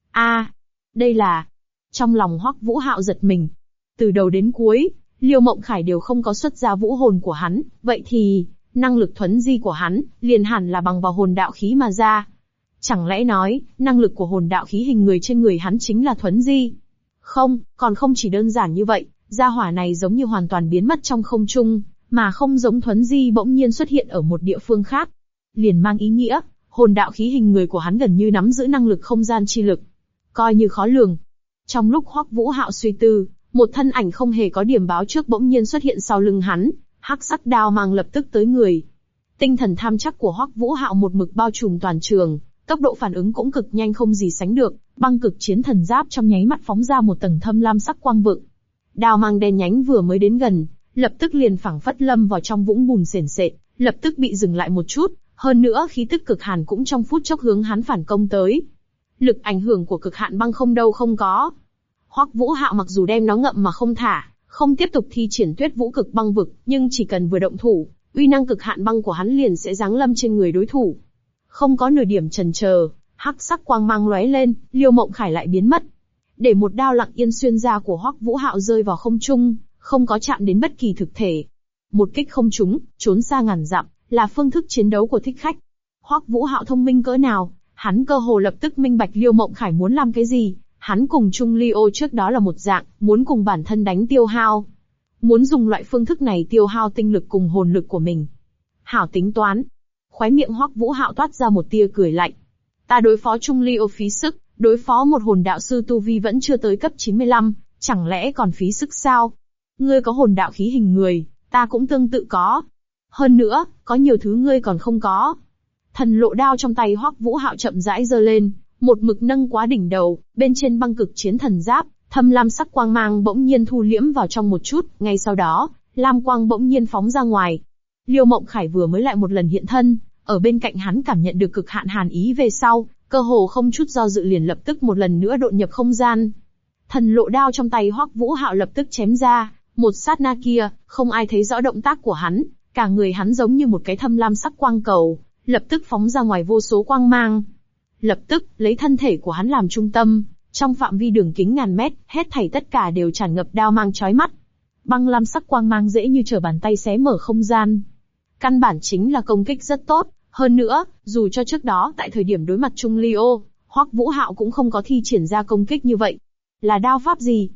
Đây là... Trong lòng Hoắc Vũ Hạo giật mình. Từ đầu đến cuối, Liêu Mộng Khải đều không có xuất ra vũ hồn của hắn, vậy thì, năng lực thuấn di của hắn, liền hẳn là bằng vào hồn đạo khí mà ra. Chẳng lẽ nói, năng lực của hồn đạo khí hình người trên người hắn chính là thuấn di? Không, còn không chỉ đơn giản như vậy, gia hỏa này giống như hoàn toàn biến mất trong không trung, mà không giống thuấn di bỗng nhiên xuất hiện ở một địa phương khác. Liền mang ý nghĩa, hồn đạo khí hình người của hắn gần như nắm giữ năng lực không gian chi lực. Coi như khó lường. Trong lúc Hoắc Vũ Hạo suy tư, một thân ảnh không hề có điểm báo trước bỗng nhiên xuất hiện sau lưng hắn, hắc sắc đao mang lập tức tới người. Tinh thần tham chắc của Hoắc Vũ Hạo một mực bao trùm toàn trường, tốc độ phản ứng cũng cực nhanh không gì sánh được, băng cực chiến thần giáp trong nháy mắt phóng ra một tầng thâm lam sắc quang vựng. Đao mang đen nhánh vừa mới đến gần, lập tức liền phảng phất lâm vào trong vũng bùn sền sệt, lập tức bị dừng lại một chút, hơn nữa khí tức cực hàn cũng trong phút chốc hướng hắn phản công tới. Lực ảnh hưởng của cực hạn băng không đâu không có. Hoắc Vũ Hạo mặc dù đem nó ngậm mà không thả, không tiếp tục thi triển Tuyết Vũ Cực Băng Vực, nhưng chỉ cần vừa động thủ, uy năng cực hạn băng của hắn liền sẽ giáng lâm trên người đối thủ. Không có nửa điểm chần chờ, hắc sắc quang mang lóe lên, Liêu Mộng Khải lại biến mất. Để một đao lặng yên xuyên ra của Hoắc Vũ Hạo rơi vào không trung, không có chạm đến bất kỳ thực thể. Một kích không trúng, trốn xa ngàn dặm, là phương thức chiến đấu của thích khách. Hoắc Vũ Hạo thông minh cỡ nào, hắn cơ hồ lập tức minh bạch Liêu Mộng Khải muốn làm cái gì. Hắn cùng Trung Ly Ô trước đó là một dạng, muốn cùng bản thân đánh tiêu hao. Muốn dùng loại phương thức này tiêu hao tinh lực cùng hồn lực của mình. Hảo tính toán. Khóe miệng Hoắc Vũ Hạo toát ra một tia cười lạnh. Ta đối phó Trung Ly Ô phí sức, đối phó một hồn đạo sư tu vi vẫn chưa tới cấp 95, chẳng lẽ còn phí sức sao? Ngươi có hồn đạo khí hình người, ta cũng tương tự có. Hơn nữa, có nhiều thứ ngươi còn không có. Thần lộ đao trong tay Hoắc Vũ Hạo chậm rãi giơ lên, một mực nâng quá đỉnh đầu, bên trên băng cực chiến thần giáp, thâm lam sắc quang mang bỗng nhiên thu liễm vào trong một chút, ngay sau đó, lam quang bỗng nhiên phóng ra ngoài. Liêu Mộng Khải vừa mới lại một lần hiện thân, ở bên cạnh hắn cảm nhận được cực hạn hàn ý về sau, cơ hồ không chút do dự liền lập tức một lần nữa độn nhập không gian. Thần lộ đao trong tay Hoắc Vũ Hạo lập tức chém ra, một sát na kia, không ai thấy rõ động tác của hắn, cả người hắn giống như một cái thâm lam sắc quang cầu, lập tức phóng ra ngoài vô số quang mang. Lập tức, lấy thân thể của hắn làm trung tâm, trong phạm vi đường kính ngàn mét, hết thảy tất cả đều tràn ngập đao mang chói mắt. Băng lam sắc quang mang dễ như trở bàn tay xé mở không gian. Căn bản chính là công kích rất tốt, hơn nữa, dù cho trước đó tại thời điểm đối mặt Trung Ly Ô, Hoắc Vũ Hạo cũng không có thi triển ra công kích như vậy. Là đao pháp gì?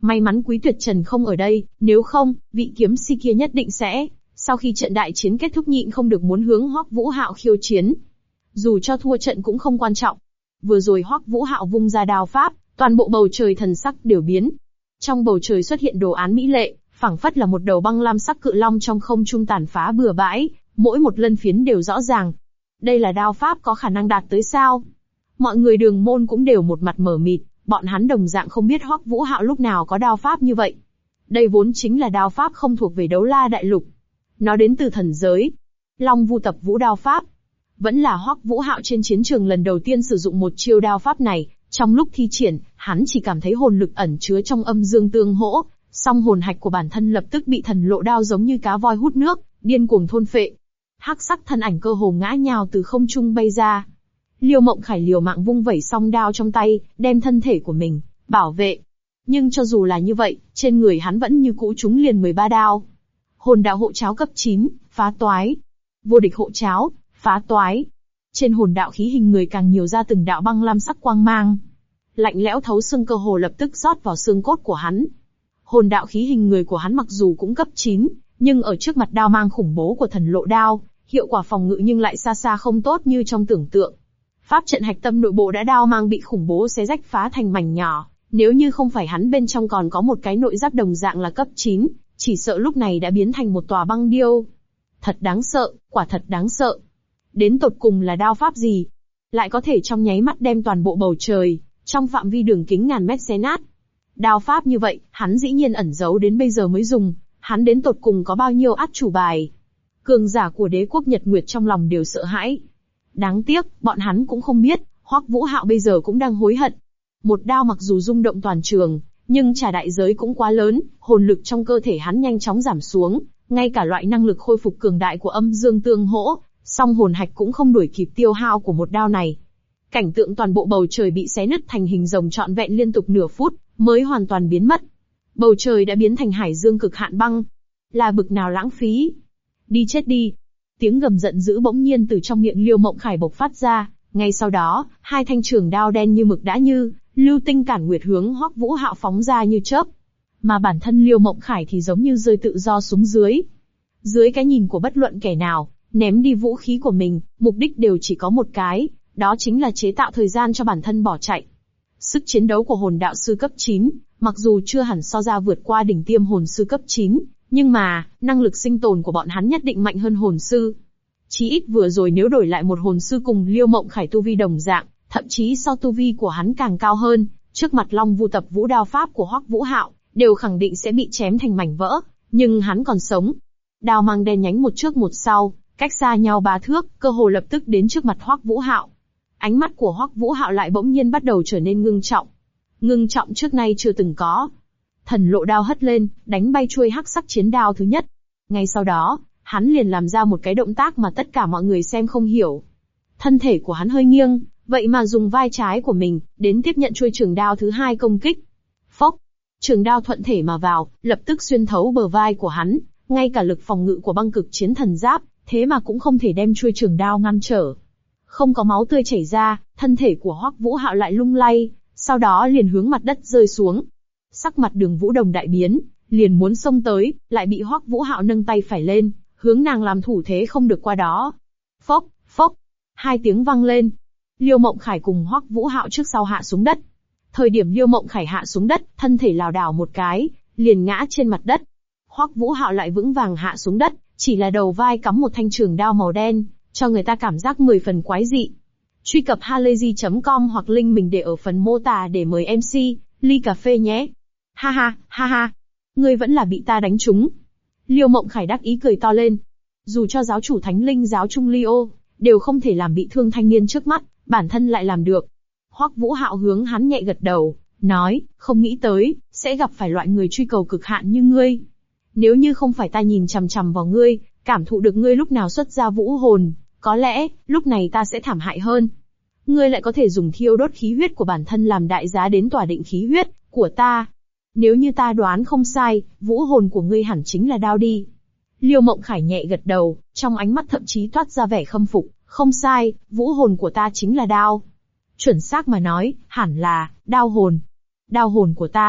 May mắn Quý Tuyệt Trần không ở đây, nếu không, vị kiếm si kia nhất định sẽ, sau khi trận đại chiến kết thúc nhịn không được muốn hướng Hoắc Vũ Hạo khiêu chiến. Dù cho thua trận cũng không quan trọng. Vừa rồi Hoắc Vũ Hạo vung ra đao pháp, toàn bộ bầu trời thần sắc đều biến. Trong bầu trời xuất hiện đồ án mỹ lệ, phảng phất là một đầu băng lam sắc cự long trong không trung tàn phá bừa bãi, mỗi một lân phiến đều rõ ràng. Đây là đao pháp có khả năng đạt tới sao? Mọi người Đường Môn cũng đều một mặt mờ mịt, bọn hắn đồng dạng không biết Hoắc Vũ Hạo lúc nào có đao pháp như vậy. Đây vốn chính là đao pháp không thuộc về Đấu La Đại Lục. Nó đến từ thần giới. Long Vu Tập Vũ đao pháp. Vẫn là Hoắc Vũ Hạo trên chiến trường lần đầu tiên sử dụng một chiêu đao pháp này, trong lúc thi triển, hắn chỉ cảm thấy hồn lực ẩn chứa trong âm dương tương hỗ, song hồn hạch của bản thân lập tức bị thần lộ đao giống như cá voi hút nước, điên cuồng thôn phệ. Hắc sắc thân ảnh cơ hồ ngã nhào từ không trung bay ra. Liêu Mộng Khải liều mạng vung vẩy song đao trong tay, đem thân thể của mình bảo vệ. Nhưng cho dù là như vậy, trên người hắn vẫn như cũ trúng liền 13 đao. Hồn đạo hộ cháo cấp 9, phá toái. Vô địch hộ cháo, phá toái. Trên hồn đạo khí hình người càng nhiều ra từng đạo băng lam sắc quang mang. Lạnh lẽo thấu xương cơ hồ lập tức rót vào xương cốt của hắn. Hồn đạo khí hình người của hắn mặc dù cũng cấp 9, nhưng ở trước mặt đao mang khủng bố của thần lộ đao, hiệu quả phòng ngự nhưng lại xa xa không tốt như trong tưởng tượng. Pháp trận hạch tâm nội bộ đã đao mang bị khủng bố xé rách phá thành mảnh nhỏ, nếu như không phải hắn bên trong còn có một cái nội giáp đồng dạng là cấp 9, chỉ sợ lúc này đã biến thành một tòa băng điêu. Thật đáng sợ, quả thật đáng sợ. Đến tột cùng là đao pháp gì? Lại có thể trong nháy mắt đem toàn bộ bầu trời, trong phạm vi đường kính ngàn mét xé nát. Đao pháp như vậy, hắn dĩ nhiên ẩn giấu đến bây giờ mới dùng, hắn đến tột cùng có bao nhiêu át chủ bài. Cường giả của đế quốc Nhật Nguyệt trong lòng đều sợ hãi. Đáng tiếc, bọn hắn cũng không biết, Hoắc Vũ Hạo bây giờ cũng đang hối hận. Một đao mặc dù rung động toàn trường, nhưng trả đại giới cũng quá lớn, hồn lực trong cơ thể hắn nhanh chóng giảm xuống, ngay cả loại năng lực khôi phục cường đại của âm dương tương hỗ, song hồn hạch cũng không đuổi kịp tiêu hao của một đao này. Cảnh tượng toàn bộ bầu trời bị xé nứt thành hình rồng trọn vẹn liên tục nửa phút, mới hoàn toàn biến mất. Bầu trời đã biến thành hải dương cực hạn băng. Là bực nào lãng phí. Đi chết đi. Tiếng gầm giận dữ bỗng nhiên từ trong miệng Liêu Mộng Khải bộc phát ra, ngay sau đó, hai thanh trường đao đen như mực đã như lưu tinh cản nguyệt hướng Hoắc Vũ Hạo phóng ra như chớp. Mà bản thân Liêu Mộng Khải thì giống như rơi tự do xuống dưới. Dưới cái nhìn của bất luận kẻ nào, ném đi vũ khí của mình, mục đích đều chỉ có một cái, đó chính là chế tạo thời gian cho bản thân bỏ chạy. Sức chiến đấu của hồn đạo sư cấp 9, mặc dù chưa hẳn so ra vượt qua đỉnh tiêm hồn sư cấp 9, nhưng mà, năng lực sinh tồn của bọn hắn nhất định mạnh hơn hồn sư. Chí ít vừa rồi nếu đổi lại một hồn sư cùng Liêu Mộng Khải tu vi đồng dạng, thậm chí so tu vi của hắn càng cao hơn, trước mặt Long Vu Tập Vũ đao pháp của Hoắc Vũ Hạo, đều khẳng định sẽ bị chém thành mảnh vỡ, nhưng hắn còn sống. Đao mang đen nhánh một trước một sau, cách xa nhau 3 thước, cơ hồ lập tức đến trước mặt Hoắc Vũ Hạo. Ánh mắt của Hoắc Vũ Hạo lại bỗng nhiên bắt đầu trở nên ngưng trọng. Ngưng trọng trước nay chưa từng có. Thần lộ đao hất lên, đánh bay chuôi hắc sắc chiến đao thứ nhất. Ngay sau đó, hắn liền làm ra một cái động tác mà tất cả mọi người xem không hiểu. Thân thể của hắn hơi nghiêng, vậy mà dùng vai trái của mình, đến tiếp nhận chuôi trường đao thứ hai công kích. Phốc! Trường đao thuận thể mà vào, lập tức xuyên thấu bờ vai của hắn, ngay cả lực phòng ngự của băng cực chiến thần giáp, thế mà cũng không thể đem chuôi trường đao ngăn trở. Không có máu tươi chảy ra, thân thể của Hoắc Vũ Hạo lại lung lay, sau đó liền hướng mặt đất rơi xuống. Sắc mặt Đường Vũ Đồng đại biến, liền muốn xông tới, lại bị Hoắc Vũ Hạo nâng tay phải lên, hướng nàng làm thủ thế không được qua đó. Phốc, phốc, hai tiếng vang lên. Liêu Mộng Khải cùng Hoắc Vũ Hạo trước sau hạ xuống đất. Thời điểm Liêu Mộng Khải hạ xuống đất, thân thể lảo đảo một cái, liền ngã trên mặt đất. Hoắc Vũ Hạo lại vững vàng hạ xuống đất, chỉ là đầu vai cắm một thanh trường đao màu đen, cho người ta cảm giác 10 phần quái dị. Truy cập halayzi.com hoặc link mình để ở phần mô tả để mời MC, ly cà phê nhé. Ha ha, ha ha. Ngươi vẫn là bị ta đánh trúng. Liêu Mộng Khải đắc ý cười to lên. Dù cho giáo chủ Thánh Linh giáo Trung Lio, đều không thể làm bị thương thanh niên trước mắt, bản thân lại làm được. Hoắc Vũ Hạo hướng hắn nhẹ gật đầu, nói, không nghĩ tới, sẽ gặp phải loại người truy cầu cực hạn như ngươi. Nếu như không phải ta nhìn chằm chằm vào ngươi, cảm thụ được ngươi lúc nào xuất ra vũ hồn, có lẽ, lúc này ta sẽ thảm hại hơn. Ngươi lại có thể dùng thiêu đốt khí huyết của bản thân làm đại giá đến tỏa định khí huyết của ta. Nếu như ta đoán không sai, vũ hồn của ngươi hẳn chính là đao đi. Liêu Mộng Khải nhẹ gật đầu, trong ánh mắt thậm chí toát ra vẻ khâm phục, không sai, vũ hồn của ta chính là đao. Chuẩn xác mà nói, hẳn là, đao hồn. Đao hồn của ta,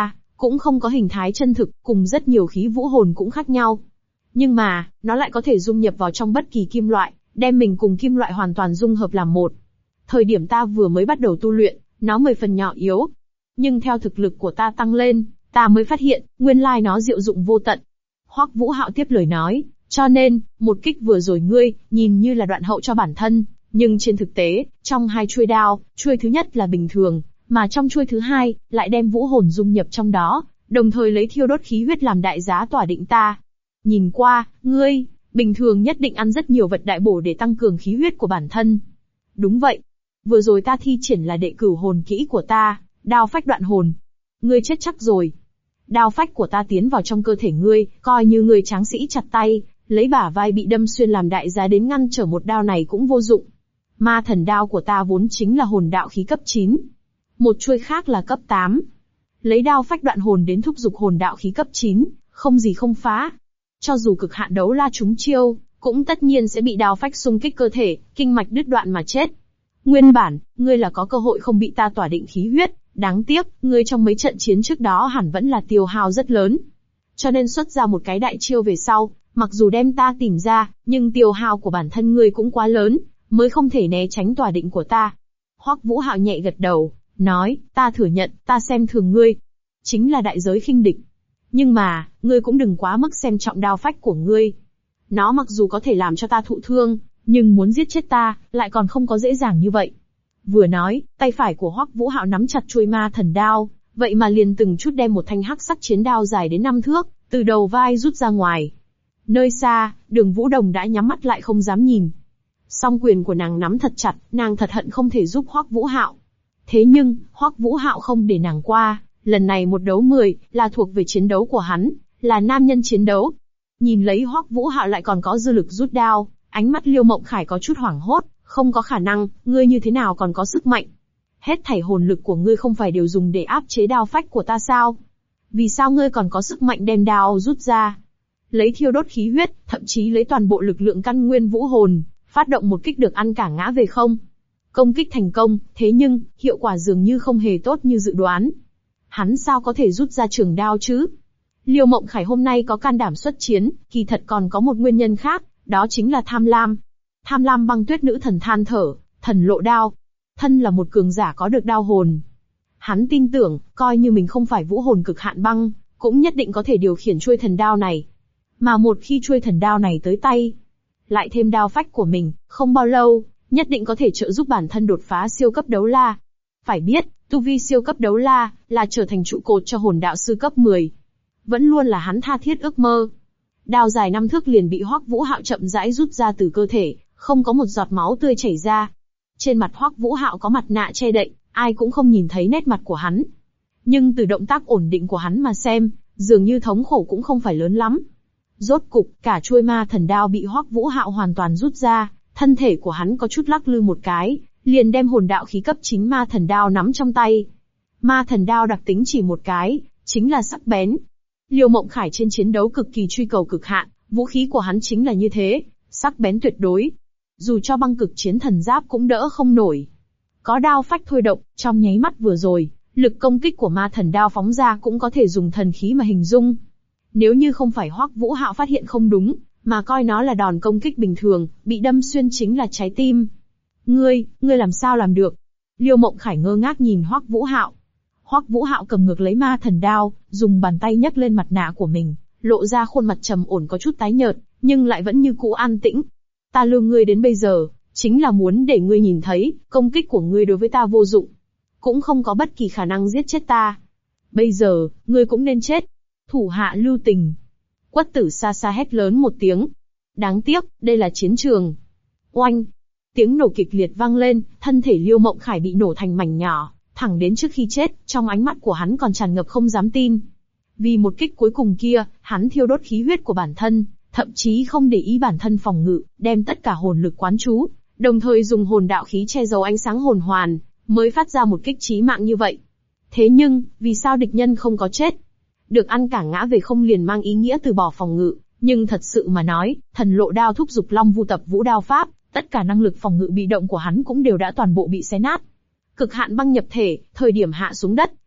cũng không có hình thái chân thực, cùng rất nhiều khí vũ hồn cũng khác nhau. Nhưng mà, nó lại có thể dung nhập vào trong bất kỳ kim loại, đem mình cùng kim loại hoàn toàn dung hợp làm một. Thời điểm ta vừa mới bắt đầu tu luyện, nó 10 phần nhỏ yếu. Nhưng theo thực lực của ta tăng lên, ta mới phát hiện, nguyên lai nó diệu dụng vô tận. Hoắc Vũ Hạo tiếp lời nói, cho nên, một kích vừa rồi ngươi, nhìn như là đoạn hậu cho bản thân, nhưng trên thực tế, trong hai chuôi đao, chuôi thứ nhất là bình thường, mà trong chuôi thứ hai, lại đem vũ hồn dung nhập trong đó, đồng thời lấy thiêu đốt khí huyết làm đại giá tỏa định ta. Nhìn qua, ngươi, bình thường nhất định ăn rất nhiều vật đại bổ để tăng cường khí huyết của bản thân. Đúng vậy. Vừa rồi ta thi triển là đệ cửu hồn kỹ của ta, đao phách đoạn hồn. Ngươi chết chắc rồi. Đao phách của ta tiến vào trong cơ thể ngươi, coi như ngươi tráng sĩ chặt tay, lấy bả vai bị đâm xuyên làm đại giá đến ngăn trở một đao này cũng vô dụng. Ma thần đao của ta vốn chính là hồn đạo khí cấp 9. Một chuôi khác là cấp 8. Lấy đao phách đoạn hồn đến thúc giục hồn đạo khí cấp 9, không gì không phá. Cho dù cực hạn đấu la trúng chiêu, cũng tất nhiên sẽ bị đao phách xung kích cơ thể, kinh mạch đứt đoạn mà chết. Nguyên bản, ngươi là có cơ hội không bị ta tỏa định khí huyết, đáng tiếc, ngươi trong mấy trận chiến trước đó hẳn vẫn là tiêu hao rất lớn. Cho nên xuất ra một cái đại chiêu về sau, mặc dù đem ta tìm ra, nhưng tiêu hao của bản thân ngươi cũng quá lớn, mới không thể né tránh tỏa định của ta. Hoắc Vũ Hạo nhẹ gật đầu, nói, ta thừa nhận, ta xem thường ngươi. Chính là đại giới khinh địch. Nhưng mà, ngươi cũng đừng quá mức xem trọng đao phách của ngươi. Nó mặc dù có thể làm cho ta thụ thương, nhưng muốn giết chết ta, lại còn không có dễ dàng như vậy. Vừa nói, tay phải của Hoắc Vũ Hạo nắm chặt chuôi ma thần đao, vậy mà liền từng chút đem một thanh hắc sắc chiến đao dài đến 5 thước, từ đầu vai rút ra ngoài. Nơi xa, Đường Vũ Đồng đã nhắm mắt lại không dám nhìn. Song quyền của nàng nắm thật chặt, nàng thật hận không thể giúp Hoắc Vũ Hạo. Thế nhưng, Hoắc Vũ Hạo không để nàng qua, lần này 1 đấu 10, là thuộc về chiến đấu của hắn, là nam nhân chiến đấu. Nhìn lấy Hoắc Vũ Hạo lại còn có dư lực rút đao, ánh mắt Liêu Mộng Khải có chút hoảng hốt, không có khả năng, ngươi như thế nào còn có sức mạnh? Hết thảy hồn lực của ngươi không phải đều dùng để áp chế đao phách của ta sao? Vì sao ngươi còn có sức mạnh đem đao rút ra? Lấy thiêu đốt khí huyết, thậm chí lấy toàn bộ lực lượng căn nguyên vũ hồn, phát động một kích được ăn cả ngã về không? Công kích thành công, thế nhưng, hiệu quả dường như không hề tốt như dự đoán. Hắn sao có thể rút ra trường đao chứ? Liêu Mộng Khải hôm nay có can đảm xuất chiến, kỳ thật còn có một nguyên nhân khác, đó chính là tham lam. Tham lam băng tuyết nữ thần than thở, thần lộ đao. Thân là một cường giả có được đao hồn. Hắn tin tưởng, coi như mình không phải vũ hồn cực hạn băng, cũng nhất định có thể điều khiển chuôi thần đao này. Mà một khi chuôi thần đao này tới tay, lại thêm đao phách của mình, không bao lâu, nhất định có thể trợ giúp bản thân đột phá siêu cấp đấu la. Phải biết, tu vi siêu cấp đấu la, là trở thành trụ cột cho hồn đạo sư cấp 10. Vẫn luôn là hắn tha thiết ước mơ. Đao dài 5 thước liền bị Hoắc Vũ Hạo chậm rãi rút ra từ cơ thể, không có một giọt máu tươi chảy ra. Trên mặt Hoắc Vũ Hạo có mặt nạ che đậy, ai cũng không nhìn thấy nét mặt của hắn. Nhưng từ động tác ổn định của hắn mà xem, dường như thống khổ cũng không phải lớn lắm. Rốt cục, cả chuôi ma thần đao bị Hoắc Vũ Hạo hoàn toàn rút ra, thân thể của hắn có chút lắc lư một cái, liền đem hồn đạo khí cấp 9 ma thần đao nắm trong tay. Ma thần đao đặc tính chỉ một cái, chính là sắc bén. Liêu Mộng Khải trên chiến đấu cực kỳ truy cầu cực hạn, vũ khí của hắn chính là như thế, sắc bén tuyệt đối. Dù cho băng cực chiến thần giáp cũng đỡ không nổi. Có đao phách thôi động, trong nháy mắt vừa rồi, lực công kích của ma thần đao phóng ra cũng có thể dùng thần khí mà hình dung. Nếu như không phải Hoắc Vũ Hạo phát hiện không đúng, mà coi nó là đòn công kích bình thường, bị đâm xuyên chính là trái tim. Ngươi làm sao làm được? Liêu Mộng Khải ngơ ngác nhìn Hoắc Vũ Hạo. Hoắc Vũ Hạo cầm ngược lấy ma thần đao, dùng bàn tay nhấc lên mặt nạ của mình, lộ ra khuôn mặt trầm ổn có chút tái nhợt, nhưng lại vẫn như cũ an tĩnh. Ta lưu ngươi đến bây giờ, chính là muốn để ngươi nhìn thấy, công kích của ngươi đối với ta vô dụng, cũng không có bất kỳ khả năng giết chết ta. Bây giờ, ngươi cũng nên chết. Thủ hạ lưu tình. Quất Tử xa xa hét lớn một tiếng. Đáng tiếc, đây là chiến trường. Oanh! Tiếng nổ kịch liệt vang lên, thân thể Liêu Mộng Khải bị nổ thành mảnh nhỏ, thẳng đến trước khi chết, trong ánh mắt của hắn còn tràn ngập không dám tin. Vì một kích cuối cùng kia, hắn thiêu đốt khí huyết của bản thân, thậm chí không để ý bản thân phòng ngự, đem tất cả hồn lực quán chú, đồng thời dùng hồn đạo khí che giấu ánh sáng hồn hoàn, mới phát ra một kích chí mạng như vậy. Thế nhưng, vì sao địch nhân không có chết? Được ăn cả ngã về không liền mang ý nghĩa từ bỏ phòng ngự, nhưng thật sự mà nói, thần lộ đao thúc giục Long Vu Tập Vũ đao pháp, tất cả năng lực phòng ngự bị động của hắn cũng đều đã toàn bộ bị xé nát. Cực hạn băng nhập thể, thời điểm hạ xuống đất,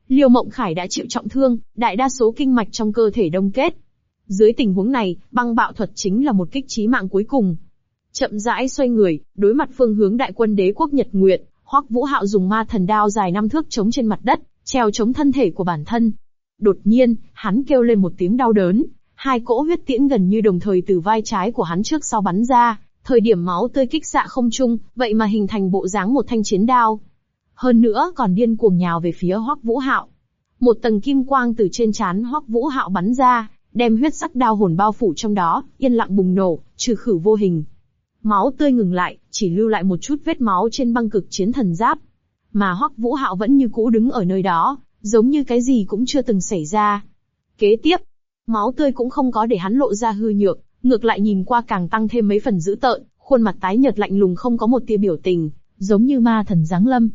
Liêu Mộng Khải đã chịu trọng thương, đại đa số kinh mạch trong cơ thể đông kết. Dưới tình huống này, băng bạo thuật chính là một kích chí mạng cuối cùng. Chậm rãi xoay người, đối mặt phương hướng đại quân đế quốc Nhật Nguyệt, Hoắc Vũ Hạo dùng ma thần đao dài 5 thước chống trên mặt đất, treo chống thân thể của bản thân. Đột nhiên, hắn kêu lên một tiếng đau đớn, hai cỗ huyết tiễn gần như đồng thời từ vai trái của hắn trước sau bắn ra, thời điểm máu tươi kích xạ không trung, vậy mà hình thành bộ dáng một thanh chiến đao. Hơn nữa còn điên cuồng nhào về phía Hoắc Vũ Hạo. Một tầng kim quang từ trên trán Hoắc Vũ Hạo bắn ra, đem huyết sắc đao hồn bao phủ trong đó, yên lặng bùng nổ, trừ khử vô hình. Máu tươi ngừng lại, chỉ lưu lại một chút vết máu trên băng cực chiến thần giáp. Mà Hoắc Vũ Hạo vẫn như cũ đứng ở nơi đó, giống như cái gì cũng chưa từng xảy ra. Kế tiếp, máu tươi cũng không có để hắn lộ ra hư nhược, ngược lại nhìn qua càng tăng thêm mấy phần dữ tợn, khuôn mặt tái nhợt lạnh lùng không có một tia biểu tình, giống như ma thần giáng lâm.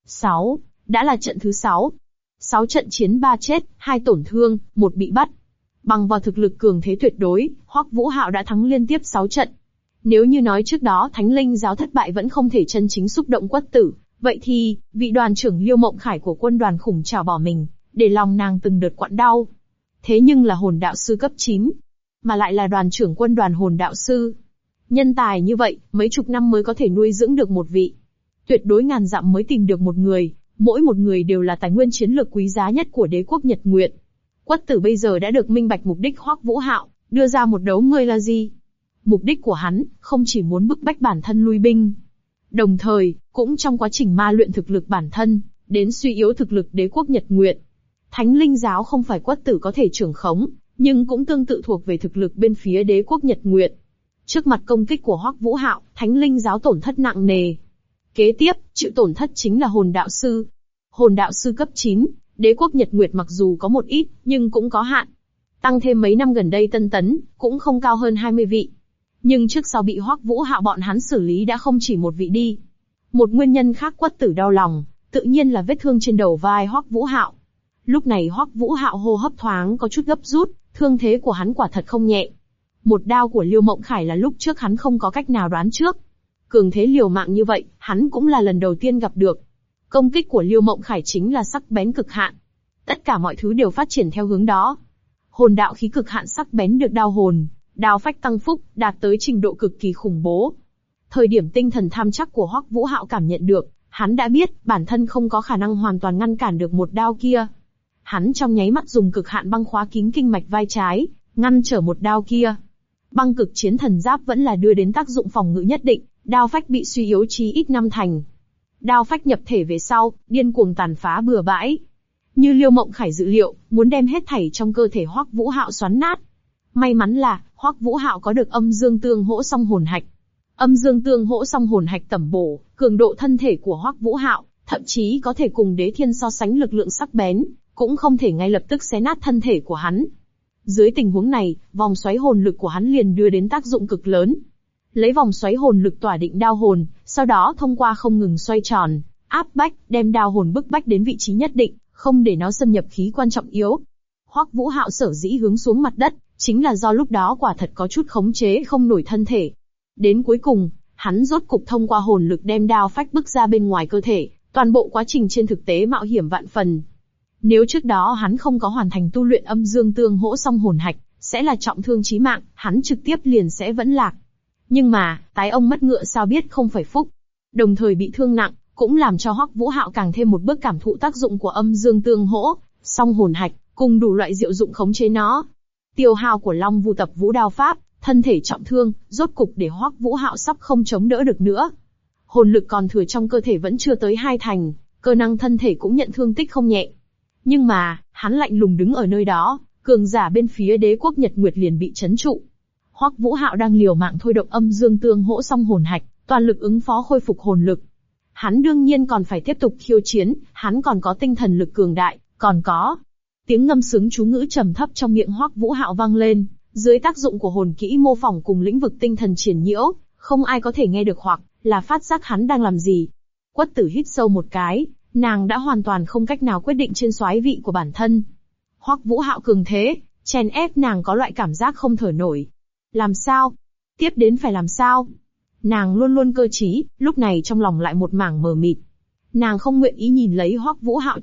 6. Đã là trận thứ 6. 6 trận chiến 3 chết, 2 tổn thương, 1 bị bắt. Bằng vào thực lực cường thế tuyệt đối, Hoắc Vũ Hạo đã thắng liên tiếp 6 trận. Nếu như nói trước đó Thánh Linh giáo thất bại vẫn không thể chân chính xúc động Quất Tử, vậy thì, vị đoàn trưởng Liêu Mộng Khải của quân đoàn khủng trảo bỏ mình, để lòng nàng từng đợt quặn đau. Thế nhưng là hồn đạo sư cấp 9, mà lại là đoàn trưởng quân đoàn hồn đạo sư. Nhân tài như vậy, mấy chục năm mới có thể nuôi dưỡng được một vị. Tuyệt đối ngàn dặm mới tìm được một người, mỗi một người đều là tài nguyên chiến lược quý giá nhất của đế quốc Nhật Nguyệt. Quất Tử bây giờ đã được minh bạch mục đích Hoắc Vũ Hạo, đưa ra một đấu ngươi là gì. Mục đích của hắn, không chỉ muốn bức bách bản thân lui binh. Đồng thời, cũng trong quá trình ma luyện thực lực bản thân, đến suy yếu thực lực đế quốc Nhật Nguyệt. Thánh Linh giáo không phải Quất Tử có thể trưởng khống, nhưng cũng tương tự thuộc về thực lực bên phía đế quốc Nhật Nguyệt. Trước mặt công kích của Hoắc Vũ Hạo, Thánh Linh giáo tổn thất nặng nề. Kế tiếp, chịu tổn thất chính là hồn đạo sư. Hồn đạo sư cấp 9, đế quốc Nhật Nguyệt mặc dù có một ít, nhưng cũng có hạn. Tăng thêm mấy năm gần đây tân tấn, cũng không cao hơn 20 vị. Nhưng trước sau bị Hoắc Vũ Hạo bọn hắn xử lý đã không chỉ một vị đi. Một nguyên nhân khác Quất Tử đau lòng, tự nhiên là vết thương trên đầu vai Hoắc Vũ Hạo. Lúc này Hoắc Vũ Hạo hô hấp thoáng có chút gấp rút, thương thế của hắn quả thật không nhẹ. Một đao của Liêu Mộng Khải là lúc trước hắn không có cách nào đoán trước. Cường thế liều mạng như vậy, hắn cũng là lần đầu tiên gặp được. Công kích của Liêu Mộng Khải chính là sắc bén cực hạn. Tất cả mọi thứ đều phát triển theo hướng đó. Hồn đạo khí cực hạn sắc bén được đao hồn, đao phách tăng phúc, đạt tới trình độ cực kỳ khủng bố. Thời điểm tinh thần tham chắc của Hoắc Vũ Hạo cảm nhận được, hắn đã biết bản thân không có khả năng hoàn toàn ngăn cản được một đao kia. Hắn trong nháy mắt dùng cực hạn băng khóa kín kinh mạch vai trái, ngăn trở một đao kia. Băng cực chiến thần giáp vẫn là đưa đến tác dụng phòng ngự nhất định, đao phách bị suy yếu chí ít 5 thành. Đao phách nhập thể về sau, điên cuồng tàn phá bừa bãi. Như Liêu Mộng Khải dự liệu, muốn đem hết thảy trong cơ thể Hoắc Vũ Hạo xoắn nát. May mắn là, Hoắc Vũ Hạo có được âm dương tương hỗ song hồn hạch. Âm dương tương hỗ song hồn hạch tẩm bổ, cường độ thân thể của Hoắc Vũ Hạo, thậm chí có thể cùng Đế Thiên so sánh lực lượng sắc bén, cũng không thể ngay lập tức xé nát thân thể của hắn. Dưới tình huống này, vòng xoáy hồn lực của hắn liền đưa đến tác dụng cực lớn. Lấy vòng xoáy hồn lực tỏa định đao hồn, sau đó thông qua không ngừng xoay tròn, áp bách, đem đao hồn bức bách đến vị trí nhất định, không để nó xâm nhập khí quan trọng yếu. Hoắc Vũ Hạo sở dĩ hướng xuống mặt đất, chính là do lúc đó quả thật có chút khống chế không nổi thân thể. Đến cuối cùng, hắn rốt cục thông qua hồn lực đem đao phách bức ra bên ngoài cơ thể, toàn bộ quá trình trên thực tế mạo hiểm vạn phần. Nếu trước đó hắn không có hoàn thành tu luyện âm dương tương hỗ song hồn hạch, sẽ là trọng thương chí mạng, hắn trực tiếp liền sẽ vẫn lạc. Nhưng mà, tái ông mất ngựa sao biết không phải phúc. Đồng thời bị thương nặng, cũng làm cho Hoắc Vũ Hạo càng thêm một bước cảm thụ tác dụng của âm dương tương hỗ, song hồn hạch, cùng đủ loại diệu dụng khống chế nó. Tiêu hao của Long Vu Tập Vũ đao pháp, thân thể trọng thương, rốt cục để Hoắc Vũ Hạo sắp không chống đỡ được nữa. Hồn lực còn thừa trong cơ thể vẫn chưa tới 2 thành, cơ năng thân thể cũng nhận thương tích không nhẹ. Nhưng mà, hắn lạnh lùng đứng ở nơi đó, cường giả bên phía đế quốc Nhật Nguyệt liền bị chấn trụ. Hoắc Vũ Hạo đang liều mạng thôi động âm dương tương hỗ song hồn hạch, toàn lực ứng phó khôi phục hồn lực. Hắn đương nhiên còn phải tiếp tục khiêu chiến, hắn còn có tinh thần lực cường đại, còn có tiếng ngâm sướng chú ngữ trầm thấp trong miệng Hoắc Vũ Hạo vang lên, dưới tác dụng của hồn kỹ mô phỏng cùng lĩnh vực tinh thần triển nhiễu, không ai có thể nghe được hoặc là phát giác hắn đang làm gì. Quất Tử hít sâu một cái, nàng đã hoàn toàn không cách nào quyết định trên soái vị của bản thân. Hoắc Vũ Hạo cường thế, chèn ép nàng có loại cảm giác không thở nổi. Làm sao? Tiếp đến phải làm sao? Nàng luôn luôn cơ trí, lúc này trong lòng lại một mảng mờ mịt. Nàng không nguyện ý nhìn lấy Hoắc Vũ Hạo chết,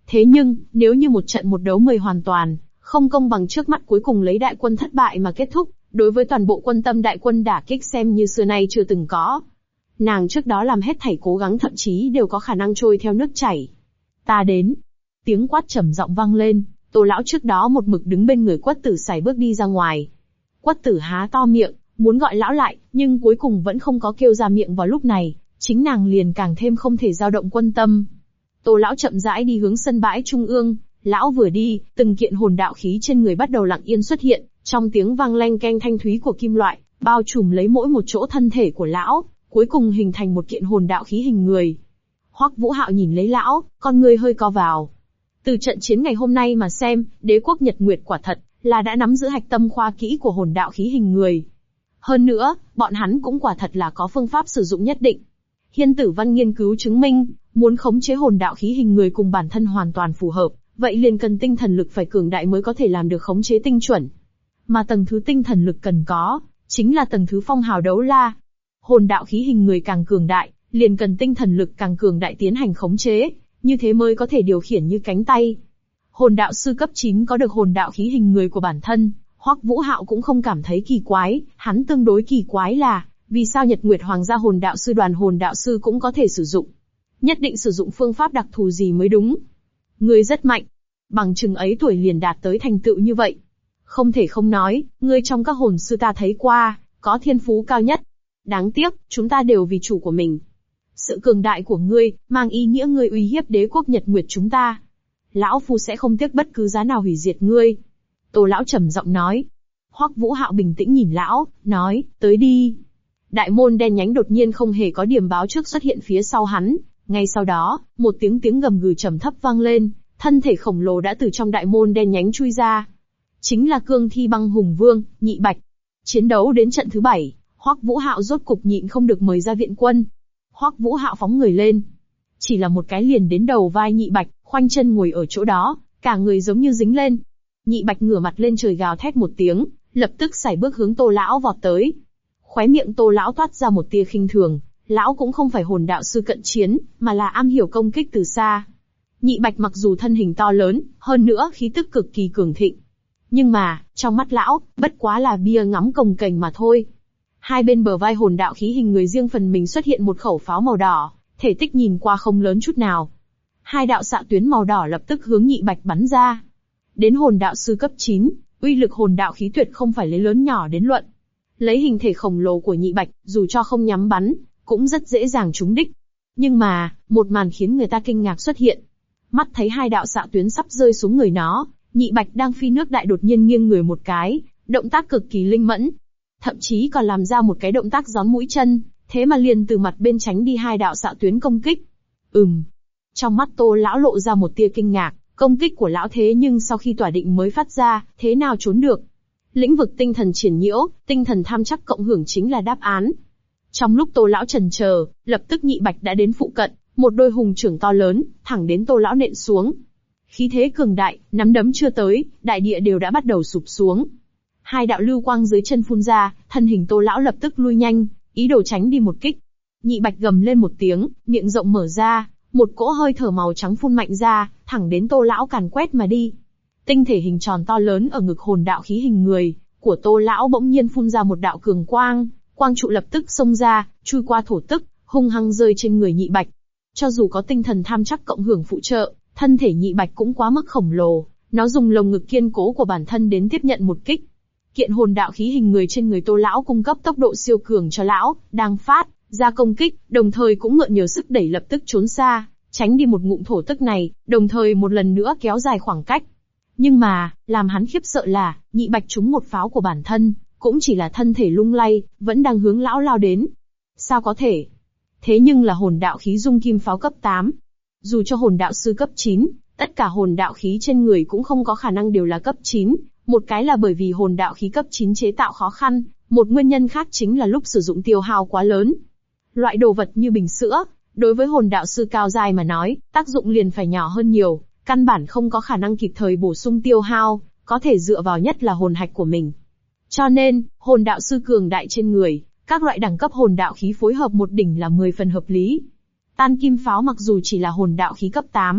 Thế nhưng, nếu như một trận một đấu 10 hoàn toàn, không công bằng trước mắt cuối cùng lấy đại quân thất bại mà kết thúc, đối với toàn bộ quân tâm đại quân đả kích xem như xưa nay chưa từng có. Nàng trước đó làm hết thảy cố gắng thậm chí đều có khả năng trôi theo nước chảy. Ta đến. Tiếng quát trầm giọng vang lên, Tô lão trước đó một mực đứng bên người Quất Tử sải bước đi ra ngoài. Quất Tử há to miệng, muốn gọi lão lại, nhưng cuối cùng vẫn không có kêu ra miệng vào lúc này, chính nàng liền càng thêm không thể dao động quân tâm. Tô lão chậm rãi đi hướng sân bãi trung ương, lão vừa đi, từng kiện hồn đạo khí trên người bắt đầu lặng yên xuất hiện, trong tiếng vang leng keng thanh thúy của kim loại, bao trùm lấy mỗi một chỗ thân thể của lão, cuối cùng hình thành một kiện hồn đạo khí hình người. Hoắc Vũ Hạo nhìn lấy lão, con người hơi co vào. Từ trận chiến ngày hôm nay mà xem, đế quốc Nhật Nguyệt quả thật là đã nắm giữ hạch tâm khoa kỹ của hồn đạo khí hình người. Hơn nữa, bọn hắn cũng quả thật là có phương pháp sử dụng nhất định. Hiên Tử Văn nghiên cứu chứng minh, muốn khống chế hồn đạo khí hình người cùng bản thân hoàn toàn phù hợp, vậy liền cần tinh thần lực phải cường đại mới có thể làm được khống chế tinh chuẩn. Mà tầng thứ tinh thần lực cần có, chính là tầng thứ phong hào đấu la. Hồn đạo khí hình người càng cường đại, liền cần tinh thần lực càng cường đại tiến hành khống chế, như thế mới có thể điều khiển như cánh tay. Hồn đạo sư cấp 9 có được hồn đạo khí hình người của bản thân, Hoắc Vũ Hạo cũng không cảm thấy kỳ quái, hắn tương đối kỳ quái là, vì sao Nhật Nguyệt Hoàng gia hồn đạo sư đoàn hồn đạo sư cũng có thể sử dụng. Nhất định sử dụng phương pháp đặc thù gì mới đúng. Ngươi rất mạnh. Bằng chừng ấy tuổi liền đạt tới thành tựu như vậy. Không thể không nói, ngươi trong các hồn sư ta thấy qua, có thiên phú cao nhất. Đáng tiếc, chúng ta đều vì chủ của mình. Sự cường đại của ngươi, mang ý nghĩa ngươi uy hiếp đế quốc Nhật Nguyệt chúng ta. Lão Phu sẽ không tiếc bất cứ giá nào hủy diệt ngươi. Tô lão trầm giọng nói. Hoắc Vũ Hạo bình tĩnh nhìn lão, nói, tới đi. Đại môn đen nhánh đột nhiên không hề có điểm báo trước xuất hiện phía sau hắn. Ngay sau đó, một tiếng gầm gừ trầm thấp vang lên, thân thể khổng lồ đã từ trong đại môn đen nhánh chui ra. Chính là Cương Thi Băng Hùng Vương, Nhị Bạch. Chiến đấu đến trận thứ 7, Hoắc Vũ Hạo rốt cục nhịn không được mời ra viện quân. Hoắc Vũ Hạo phóng người lên, chỉ là một cái liền đến đầu vai Nhị Bạch, khoanh chân ngồi ở chỗ đó, cả người giống như dính lên. Nhị Bạch ngửa mặt lên trời gào thét một tiếng, lập tức sải bước hướng Tô lão vọt tới. Khóe miệng Tô lão toát ra một tia khinh thường, lão cũng không phải hồn đạo sư cận chiến, mà là am hiểu công kích từ xa. Nhị Bạch mặc dù thân hình to lớn, hơn nữa khí tức cực kỳ cường thịnh, nhưng mà, trong mắt lão, bất quá là bia ngắm cồng kềnh mà thôi. Hai bên bờ vai hồn đạo khí hình người riêng phần mình xuất hiện một khẩu pháo màu đỏ, thể tích nhìn qua không lớn chút nào. Hai đạo xạ tuyến màu đỏ lập tức hướng Nhị Bạch bắn ra. Đến hồn đạo sư cấp 9, uy lực hồn đạo khí tuyệt không phải lấy lớn nhỏ đến luận. Lấy hình thể khổng lồ của Nhị Bạch, dù cho không nhắm bắn, cũng rất dễ dàng trúng đích. Nhưng mà, một màn khiến người ta kinh ngạc xuất hiện. Mắt thấy hai đạo xạ tuyến sắp rơi xuống người nó, Nhị Bạch đang phi nước đại đột nhiên nghiêng người một cái, động tác cực kỳ linh mẫn. Thậm chí còn làm ra một cái động tác gión mũi chân, thế mà liền từ mặt bên tránh đi hai đạo xạ tuyến công kích. Trong mắt Tô lão lộ ra một tia kinh ngạc, công kích của lão thế nhưng sau khi tỏa định mới phát ra, thế nào trốn được? Lĩnh vực tinh thần triển nhiễu, tinh thần tham chắc cộng hưởng chính là đáp án. Trong lúc Tô lão chần chờ, lập tức Nhị Bạch đã đến phụ cận, một đôi hùng trưởng to lớn, thẳng đến Tô lão nện xuống. Khí thế cường đại, nắm đấm chưa tới, đại địa đều đã bắt đầu sụp xuống. Hai đạo lưu quang dưới chân phun ra, thân hình Tô lão lập tức lui nhanh, ý đồ tránh đi một kích. Nhị Bạch gầm lên một tiếng, miệng rộng mở ra, một cỗ hơi thở màu trắng phun mạnh ra, thẳng đến Tô lão càn quét mà đi. Tinh thể hình tròn to lớn ở ngực hồn đạo khí hình người của Tô lão bỗng nhiên phun ra một đạo cường quang, quang trụ lập tức xông ra, chui qua thổ tức, hung hăng rơi trên người Nhị Bạch. Cho dù có tinh thần tham chắc cộng hưởng phụ trợ, thân thể Nhị Bạch cũng quá mức khổng lồ, nó dùng lồng ngực kiên cố của bản thân đến tiếp nhận một kích. Kiện hồn đạo khí hình người trên người Tô lão cung cấp tốc độ siêu cường cho lão, đang phát ra công kích, đồng thời cũng mượn nhờ sức đẩy lập tức trốn xa, tránh đi một ngụm thổ tức này, đồng thời một lần nữa kéo dài khoảng cách. Nhưng mà, làm hắn khiếp sợ là, Nhị Bạch trúng một pháo của bản thân, cũng chỉ là thân thể lung lay, vẫn đang hướng lão lao đến. Sao có thể? Thế nhưng là hồn đạo khí dung kim pháo cấp 8. Dù cho hồn đạo sư cấp 9, tất cả hồn đạo khí trên người cũng không có khả năng đều là cấp 9. Một cái là bởi vì hồn đạo khí cấp 9 chế tạo khó khăn, một nguyên nhân khác chính là lúc sử dụng tiêu hao quá lớn. Loại đồ vật như bình sữa, đối với hồn đạo sư cao giai mà nói, tác dụng liền phải nhỏ hơn nhiều, căn bản không có khả năng kịp thời bổ sung tiêu hao, có thể dựa vào nhất là hồn hạch của mình. Cho nên, hồn đạo sư cường đại trên người, các loại đẳng cấp hồn đạo khí phối hợp một đỉnh là 10 phần hợp lý. Tan kim pháo mặc dù chỉ là hồn đạo khí cấp 8,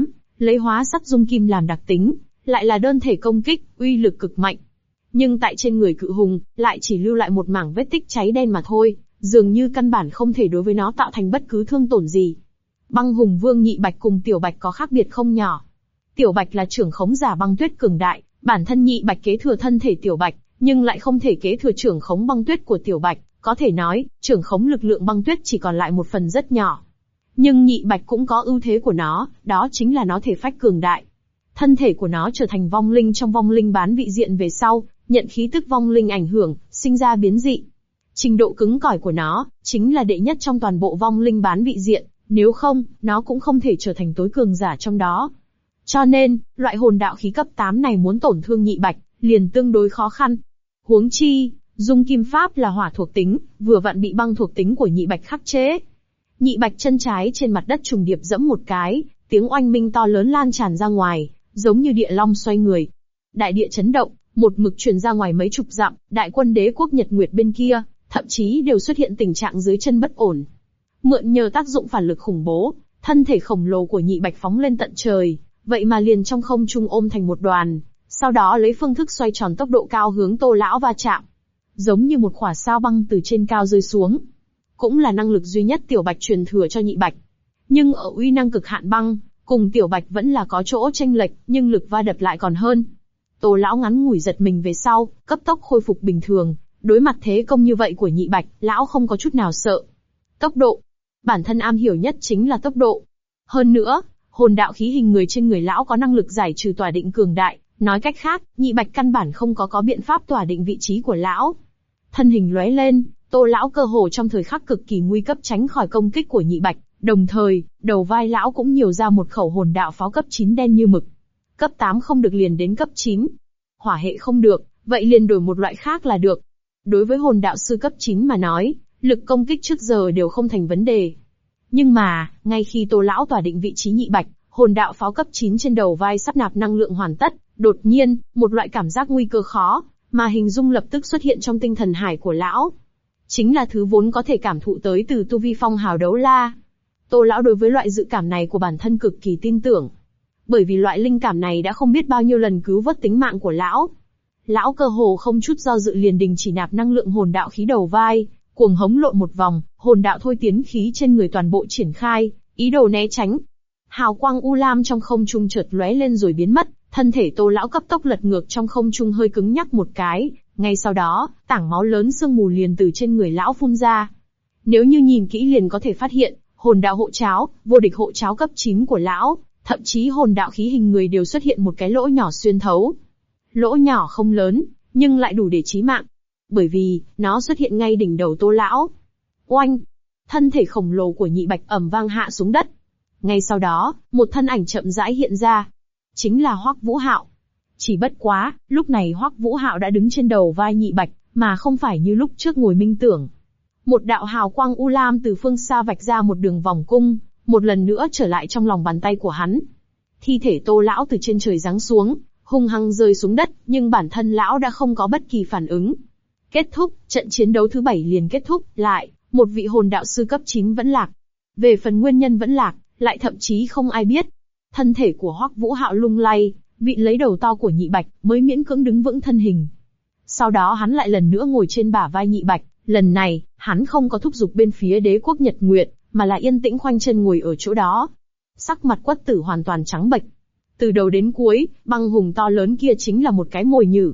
lấy hóa sắt dung kim làm đặc tính, lại là đơn thể công kích, uy lực cực mạnh. Nhưng tại trên người cự hùng, lại chỉ lưu lại một mảng vết tích cháy đen mà thôi, dường như căn bản không thể đối với nó tạo thành bất cứ thương tổn gì. Băng hùng vương Nhị Bạch cùng Tiểu Bạch có khác biệt không nhỏ. Tiểu Bạch là trưởng khống giả băng tuyết cường đại, bản thân Nhị Bạch kế thừa thân thể Tiểu Bạch, nhưng lại không thể kế thừa trưởng khống băng tuyết của Tiểu Bạch, có thể nói, trưởng khống lực lượng băng tuyết chỉ còn lại một phần rất nhỏ. Nhưng Nhị Bạch cũng có ưu thế của nó, đó chính là nó thể phách cường đại. Thân thể của nó trở thành vong linh trong vong linh bán vị diện về sau, nhận khí tức vong linh ảnh hưởng, sinh ra biến dị. Trình độ cứng cỏi của nó, chính là đệ nhất trong toàn bộ vong linh bán vị diện, nếu không, nó cũng không thể trở thành tối cường giả trong đó. Cho nên, loại hồn đạo khí cấp 8 này muốn tổn thương Nhị Bạch, liền tương đối khó khăn. Huống chi, dung kim pháp là hỏa thuộc tính, vừa vặn bị băng thuộc tính của Nhị Bạch khắc chế. Nhị Bạch chân trái trên mặt đất trùng điệp dẫm một cái, tiếng oanh minh to lớn lan tràn ra ngoài, giống như địa long xoay người. Đại địa chấn động, một mực truyền ra ngoài mấy chục dặm, đại quân đế quốc Nhật Nguyệt bên kia, thậm chí đều xuất hiện tình trạng dưới chân bất ổn. Mượn nhờ tác dụng phản lực khủng bố, thân thể khổng lồ của Nhị Bạch phóng lên tận trời, vậy mà liền trong không trung ôm thành một đoàn, sau đó lấy phương thức xoay tròn tốc độ cao hướng Tô lão va chạm, giống như một khỏa sao băng từ trên cao rơi xuống. Cũng là năng lực duy nhất Tiểu Bạch truyền thừa cho Nhị Bạch. Nhưng ở uy năng cực hạn băng, cùng Tiểu Bạch vẫn là có chỗ chênh lệch, nhưng lực va đập lại còn hơn. Tô lão ngắn ngủi giật mình về sau, cấp tốc khôi phục bình thường, đối mặt thế công như vậy của Nhị Bạch, lão không có chút nào sợ. Tốc độ. Bản thân am hiểu nhất chính là tốc độ. Hơn nữa, hồn đạo khí hình người trên người lão có năng lực giải trừ tỏa định cường đại, nói cách khác, Nhị Bạch căn bản không có biện pháp tỏa định vị trí của lão. Thân hình lóe lên, Tô lão cơ hồ trong thời khắc cực kỳ nguy cấp tránh khỏi công kích của Nhị Bạch, đồng thời, đầu vai lão cũng nhiều ra một khẩu hồn đạo pháo cấp 9 đen như mực. Cấp 8 không được liền đến cấp 9. Hỏa hệ không được, vậy liền đổi một loại khác là được. Đối với hồn đạo sư cấp 9 mà nói, lực công kích trước giờ đều không thành vấn đề. Nhưng mà, ngay khi Tô lão tỏa định vị trí Nhị Bạch, hồn đạo pháo cấp 9 trên đầu vai sắp nạp năng lượng hoàn tất, đột nhiên, một loại cảm giác nguy cơ khó mà hình dung lập tức xuất hiện trong tinh thần hải của lão. Chính là thứ vốn có thể cảm thụ tới từ tu vi phong hào đấu la. Tô lão đối với loại dự cảm này của bản thân cực kỳ tin tưởng. Bởi vì loại linh cảm này đã không biết bao nhiêu lần cứu vớt tính mạng của lão. Lão cơ hồ không chút do dự liền đình chỉ nạp năng lượng hồn đạo khí đầu vai, cuồng hống lộn một vòng, hồn đạo thôi tiến khí trên người toàn bộ triển khai, ý đồ né tránh. Hào quang u lam trong không trung chợt lóe lên rồi biến mất, thân thể Tô lão cấp tốc lật ngược trong không trung hơi cứng nhắc một cái, ngay sau đó, tảng máu lớn sương mù liền từ trên người lão phun ra. Nếu như nhìn kỹ liền có thể phát hiện, hồn đạo hộ cháo, vô địch hộ cháo cấp 9 của lão, thậm chí hồn đạo khí hình người đều xuất hiện một cái lỗ nhỏ xuyên thấu. Lỗ nhỏ không lớn, nhưng lại đủ để chí mạng. Bởi vì, nó xuất hiện ngay đỉnh đầu Tô lão. Oanh! Thân thể khổng lồ của Nhị Bạch ầm vang hạ xuống đất. Ngay sau đó, một thân ảnh chậm rãi hiện ra. Chính là Hoắc Vũ Hạo. Chỉ bất quá, lúc này Hoắc Vũ Hạo đã đứng trên đầu vai Nhị Bạch, mà không phải như lúc trước ngồi minh tưởng. Một đạo hào quang u lam từ phương xa vạch ra một đường vòng cung, một lần nữa trở lại trong lòng bàn tay của hắn. Thi thể Tô lão từ trên trời giáng xuống, hung hăng rơi xuống đất, nhưng bản thân lão đã không có bất kỳ phản ứng. Kết thúc, trận chiến đấu thứ 7 liền kết thúc, lại, một vị hồn đạo sư cấp 9 vẫn lạc. Về phần nguyên nhân vẫn lạc, lại thậm chí không ai biết. Thân thể của Hoắc Vũ Hạo lung lay, vịn lấy đầu to của Nhị Bạch, mới miễn cưỡng đứng vững thân hình. Sau đó hắn lại lần nữa ngồi trên bả vai Nhị Bạch, lần này, hắn không có thúc giục bên phía đế quốc Nhật Nguyệt, mà là yên tĩnh khoanh chân ngồi ở chỗ đó. Sắc mặt Quất Tử hoàn toàn trắng bệch. Từ đầu đến cuối, băng hùng to lớn kia chính là một cái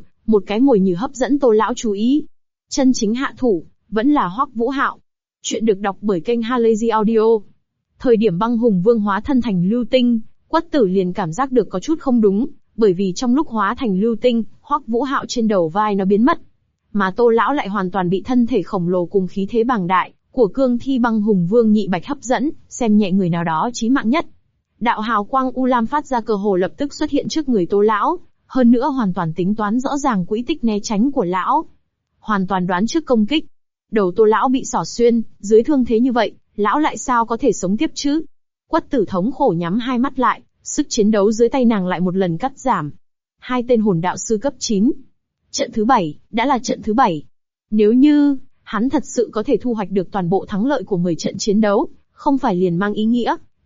mồi nhử hấp dẫn Tô lão chú ý. Chân chính hạ thủ, vẫn là Hoắc Vũ Hạo. Chuyện được đọc bởi kênh Halazy Audio. Thời điểm băng hùng vương hóa thân thành lưu tinh, Quất Tử liền cảm giác được có chút không đúng, bởi vì trong lúc hóa thành lưu tinh, Hoắc Vũ Hạo trên đầu vai nó biến mất. Mà Tô lão lại hoàn toàn bị thân thể khổng lồ cùng khí thế bàng đại của cương thi băng hùng vương Nhị Bạch hấp dẫn, xem nhẹ người nào đó chí mạng nhất. Đạo hào quang u lam phát ra cơ hồ lập tức xuất hiện trước người Tô lão, hơn nữa hoàn toàn tính toán rõ ràng quỹ tích né tránh của lão. Hoàn toàn đoán trước công kích. Đầu Tô lão bị xỏ xuyên, dưới thương thế như vậy, lão lại sao có thể sống tiếp chứ? Quất Tử thống khổ nhắm hai mắt lại, sức chiến đấu dưới tay nàng lại một lần cắt giảm. Hai tên hồn đạo sư cấp 9. Trận thứ 7, đã là trận thứ 7. Nếu như, hắn thật sự có thể thu hoạch được toàn bộ thắng lợi của 10 trận chiến đấu, không phải liền mang ý nghĩa,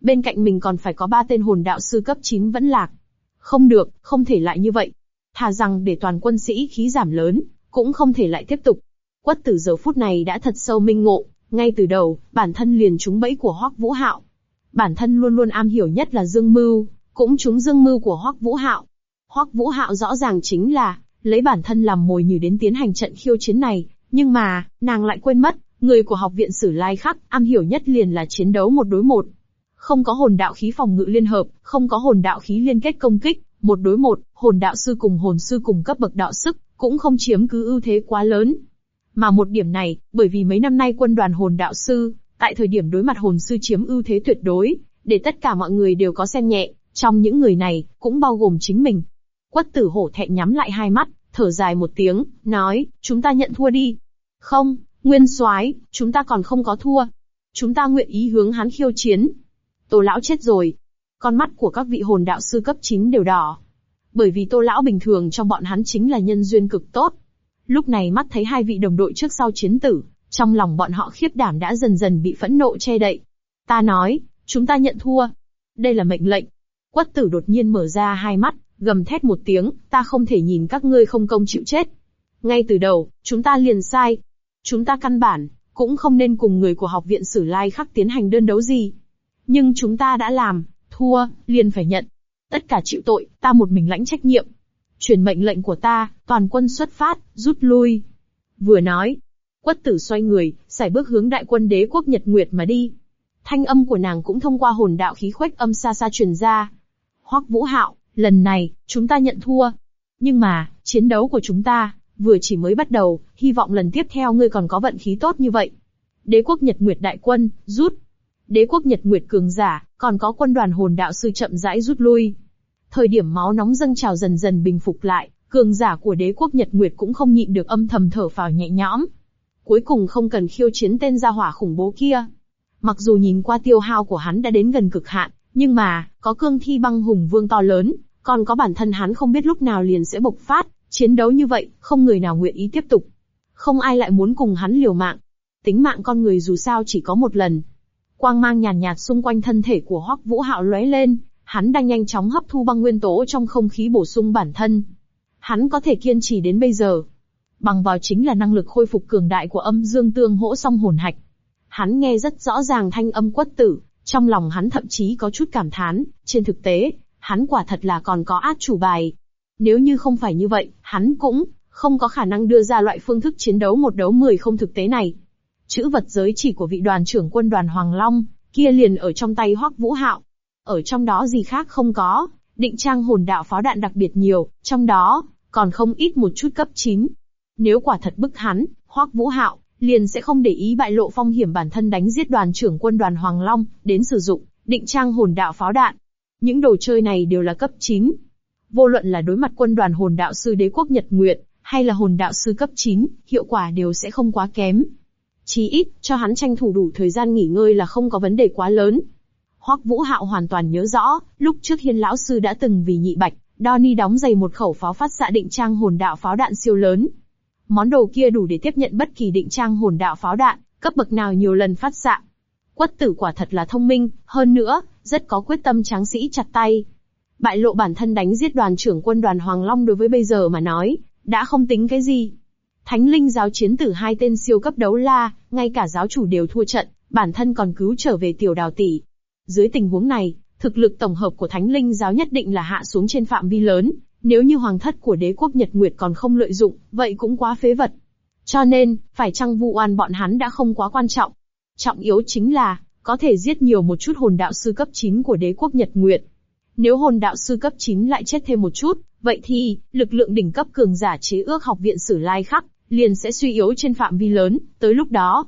bên cạnh mình còn phải có 3 tên hồn đạo sư cấp 9 vẫn lạc. Không được, không thể lại như vậy. Thà rằng để toàn quân sĩ khí giảm lớn, cũng không thể lại tiếp tục. Quất Tử giờ phút này đã thật sâu minh ngộ, ngay từ đầu, bản thân liền trúng bẫy của Hoắc Vũ Hạo. Bản thân luôn luôn am hiểu nhất là dương mưu, cũng trúng dương mưu của Hoắc Vũ Hạo. Hoắc Vũ Hạo rõ ràng chính là lấy bản thân làm mồi nhử đến tiến hành trận khiêu chiến này, nhưng mà, nàng lại quên mất, người của học viện Sử Lai Khắc am hiểu nhất liền là chiến đấu 1 đối 1. Không có hồn đạo khí phòng ngự liên hợp, không có hồn đạo khí liên kết công kích, 1 đối 1, hồn đạo sư cùng hồn sư cùng cấp bậc đạo sức, cũng không chiếm cứ ưu thế quá lớn. Mà một điểm này, bởi vì mấy năm nay quân đoàn hồn đạo sư, tại thời điểm đối mặt hồn sư chiếm ưu thế tuyệt đối, để tất cả mọi người đều có xem nhẹ, trong những người này, cũng bao gồm chính mình. Quất Tử hổ thẹn nhắm lại hai mắt, thở dài một tiếng, nói, chúng ta nhận thua đi. Không, Nguyên Soái, chúng ta còn không có thua. Chúng ta nguyện ý hướng hắn khiêu chiến. Tô lão chết rồi. Con mắt của các vị hồn đạo sư cấp 9 đều đỏ. Bởi vì Tô lão bình thường trong bọn hắn chính là nhân duyên cực tốt. Lúc này mắt thấy hai vị đồng đội trước sau chiến tử, trong lòng bọn họ khiếp đảm đã dần dần bị phẫn nộ che đậy. Ta nói, chúng ta nhận thua. Đây là mệnh lệnh. Quất Tử đột nhiên mở ra hai mắt, gầm thét một tiếng, ta không thể nhìn các ngươi không công chịu chết. Ngay từ đầu, chúng ta liền sai. Chúng ta căn bản, cũng không nên cùng người của học viện Sử Lai Khắc tiến hành đơn đấu gì. Nhưng chúng ta đã làm, thua, liền phải nhận. Tất cả chịu tội, ta một mình lãnh trách nhiệm. Truyền mệnh lệnh của ta, toàn quân xuất phát, rút lui. Vừa nói, Quất Tử xoay người, sải bước hướng đại quân đế quốc Nhật Nguyệt mà đi. Thanh âm của nàng cũng thông qua hồn đạo khí khuếch âm xa xa truyền ra. Hoắc Vũ Hạo, lần này, chúng ta nhận thua. Nhưng mà, chiến đấu của chúng ta, vừa chỉ mới bắt đầu, hy vọng lần tiếp theo ngươi còn có vận khí tốt như vậy. Đế quốc Nhật Nguyệt đại quân, rút. Đế quốc Nhật Nguyệt cường giả, còn có quân đoàn hồn đạo sư chậm rãi rút lui. Thời điểm máu nóng dâng trào dần dần bình phục lại, cường giả của đế quốc Nhật Nguyệt cũng không nhịn được âm thầm thở phào nhẹ nhõm. Cuối cùng không cần khiêu chiến tên gia hỏa khủng bố kia. Mặc dù nhìn qua tiêu hao của hắn đã đến gần cực hạn, nhưng mà, có cương thi băng hùng vương to lớn, còn có bản thân hắn không biết lúc nào liền sẽ bộc phát, chiến đấu như vậy, không người nào nguyện ý tiếp tục. Không ai lại muốn cùng hắn liều mạng. Tính mạng con người dù sao chỉ có một lần. Quang mang nhàn nhạt xung quanh thân thể của Hoắc Vũ Hạo lóe lên, hắn đang nhanh chóng hấp thu băng nguyên tố trong không khí bổ sung bản thân. Hắn có thể kiên trì đến bây giờ, bằng vào chính là năng lực khôi phục cường đại của âm dương tương hỗ song hồn hạch. Hắn nghe rất rõ ràng thanh âm Quất Tử, trong lòng hắn thậm chí có chút cảm thán, trên thực tế, hắn quả thật là còn có át chủ bài. Nếu như không phải như vậy, hắn cũng không có khả năng đưa ra loại phương thức chiến đấu 1 đấu 10 không thực tế này. Chữ vật giới chỉ của vị đoàn trưởng quân đoàn Hoàng Long, kia liền ở trong tay Hoắc Vũ Hạo. Ở trong đó gì khác không có, định trang hồn đạo pháo đạn đặc biệt nhiều, trong đó, còn không ít một chút cấp 9. Nếu quả thật bức hắn, Hoắc Vũ Hạo, liền sẽ không để ý bại lộ phong hiểm bản thân đánh giết đoàn trưởng quân đoàn Hoàng Long, đến sử dụng, định trang hồn đạo pháo đạn. Những đồ chơi này đều là cấp 9. Vô luận là đối mặt quân đoàn hồn đạo sư đế quốc Nhật Nguyệt, hay là hồn đạo sư cấp 9, hiệu quả đều sẽ không quá kém. Chí ít, cho hắn tranh thủ đủ thời gian nghỉ ngơi là không có vấn đề quá lớn. Hoắc Vũ Hạo hoàn toàn nhớ rõ, lúc trước Hiên lão sư đã từng vì Nhị Bạch, Donnie đóng giày một khẩu pháo phát xạ định trang hồn đạo pháo đạn siêu lớn. Món đồ kia đủ để tiếp nhận bất kỳ định trang hồn đạo pháo đạn, cấp bậc nào nhiều lần phát xạ. Quất Tử quả thật là thông minh, hơn nữa, rất có quyết tâm tráng sĩ chặt tay. Bại lộ bản thân đánh giết đoàn trưởng quân đoàn Hoàng Long đối với bây giờ mà nói, đã không tính cái gì. Thánh linh giáo chiến tử 2 tên siêu cấp đấu la, ngay cả giáo chủ đều thua trận, bản thân còn cứu trở về tiểu Đào tỷ. Dưới tình huống này, thực lực tổng hợp của Thánh linh giáo nhất định là hạ xuống trên phạm vi lớn, nếu như hoàng thất của đế quốc Nhật Nguyệt còn không lợi dụng, vậy cũng quá phế vật. Cho nên, phải chăng vu oan bọn hắn đã không quá quan trọng. Trọng yếu chính là, có thể giết nhiều một chút hồn đạo sư cấp 9 của đế quốc Nhật Nguyệt. Nếu hồn đạo sư cấp 9 lại chết thêm một chút, vậy thì, lực lượng đỉnh cấp cường giả chế ước học viện Sử Lai Khắc, liền sẽ suy yếu trên phạm vi lớn, tới lúc đó,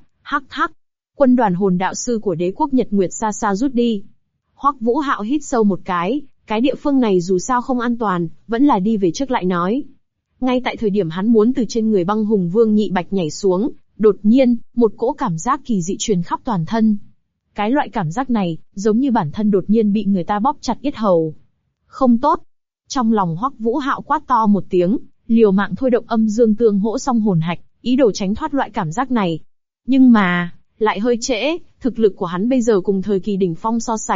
quân đoàn hồn đạo sư của đế quốc Nhật Nguyệt xa xa rút đi. Hoắc Vũ Hạo hít sâu một cái địa phương này dù sao không an toàn, vẫn là đi về trước lại nói. Ngay tại thời điểm hắn muốn từ trên người băng hùng vương Nhị Bạch nhảy xuống, đột nhiên, một cỗ cảm giác kỳ dị truyền khắp toàn thân. Cái loại cảm giác này, giống như bản thân đột nhiên bị người ta bóp chặt yết hầu. Không tốt. Trong lòng Hoắc Vũ Hạo quát to một tiếng, liều mạng thôi động âm dương tương hỗ song hồn hạch, ý đồ tránh thoát loại cảm giác này. Nhưng mà, lại hơi trễ, thực lực của hắn bây giờ cùng thời kỳ đỉnh phong so sánh,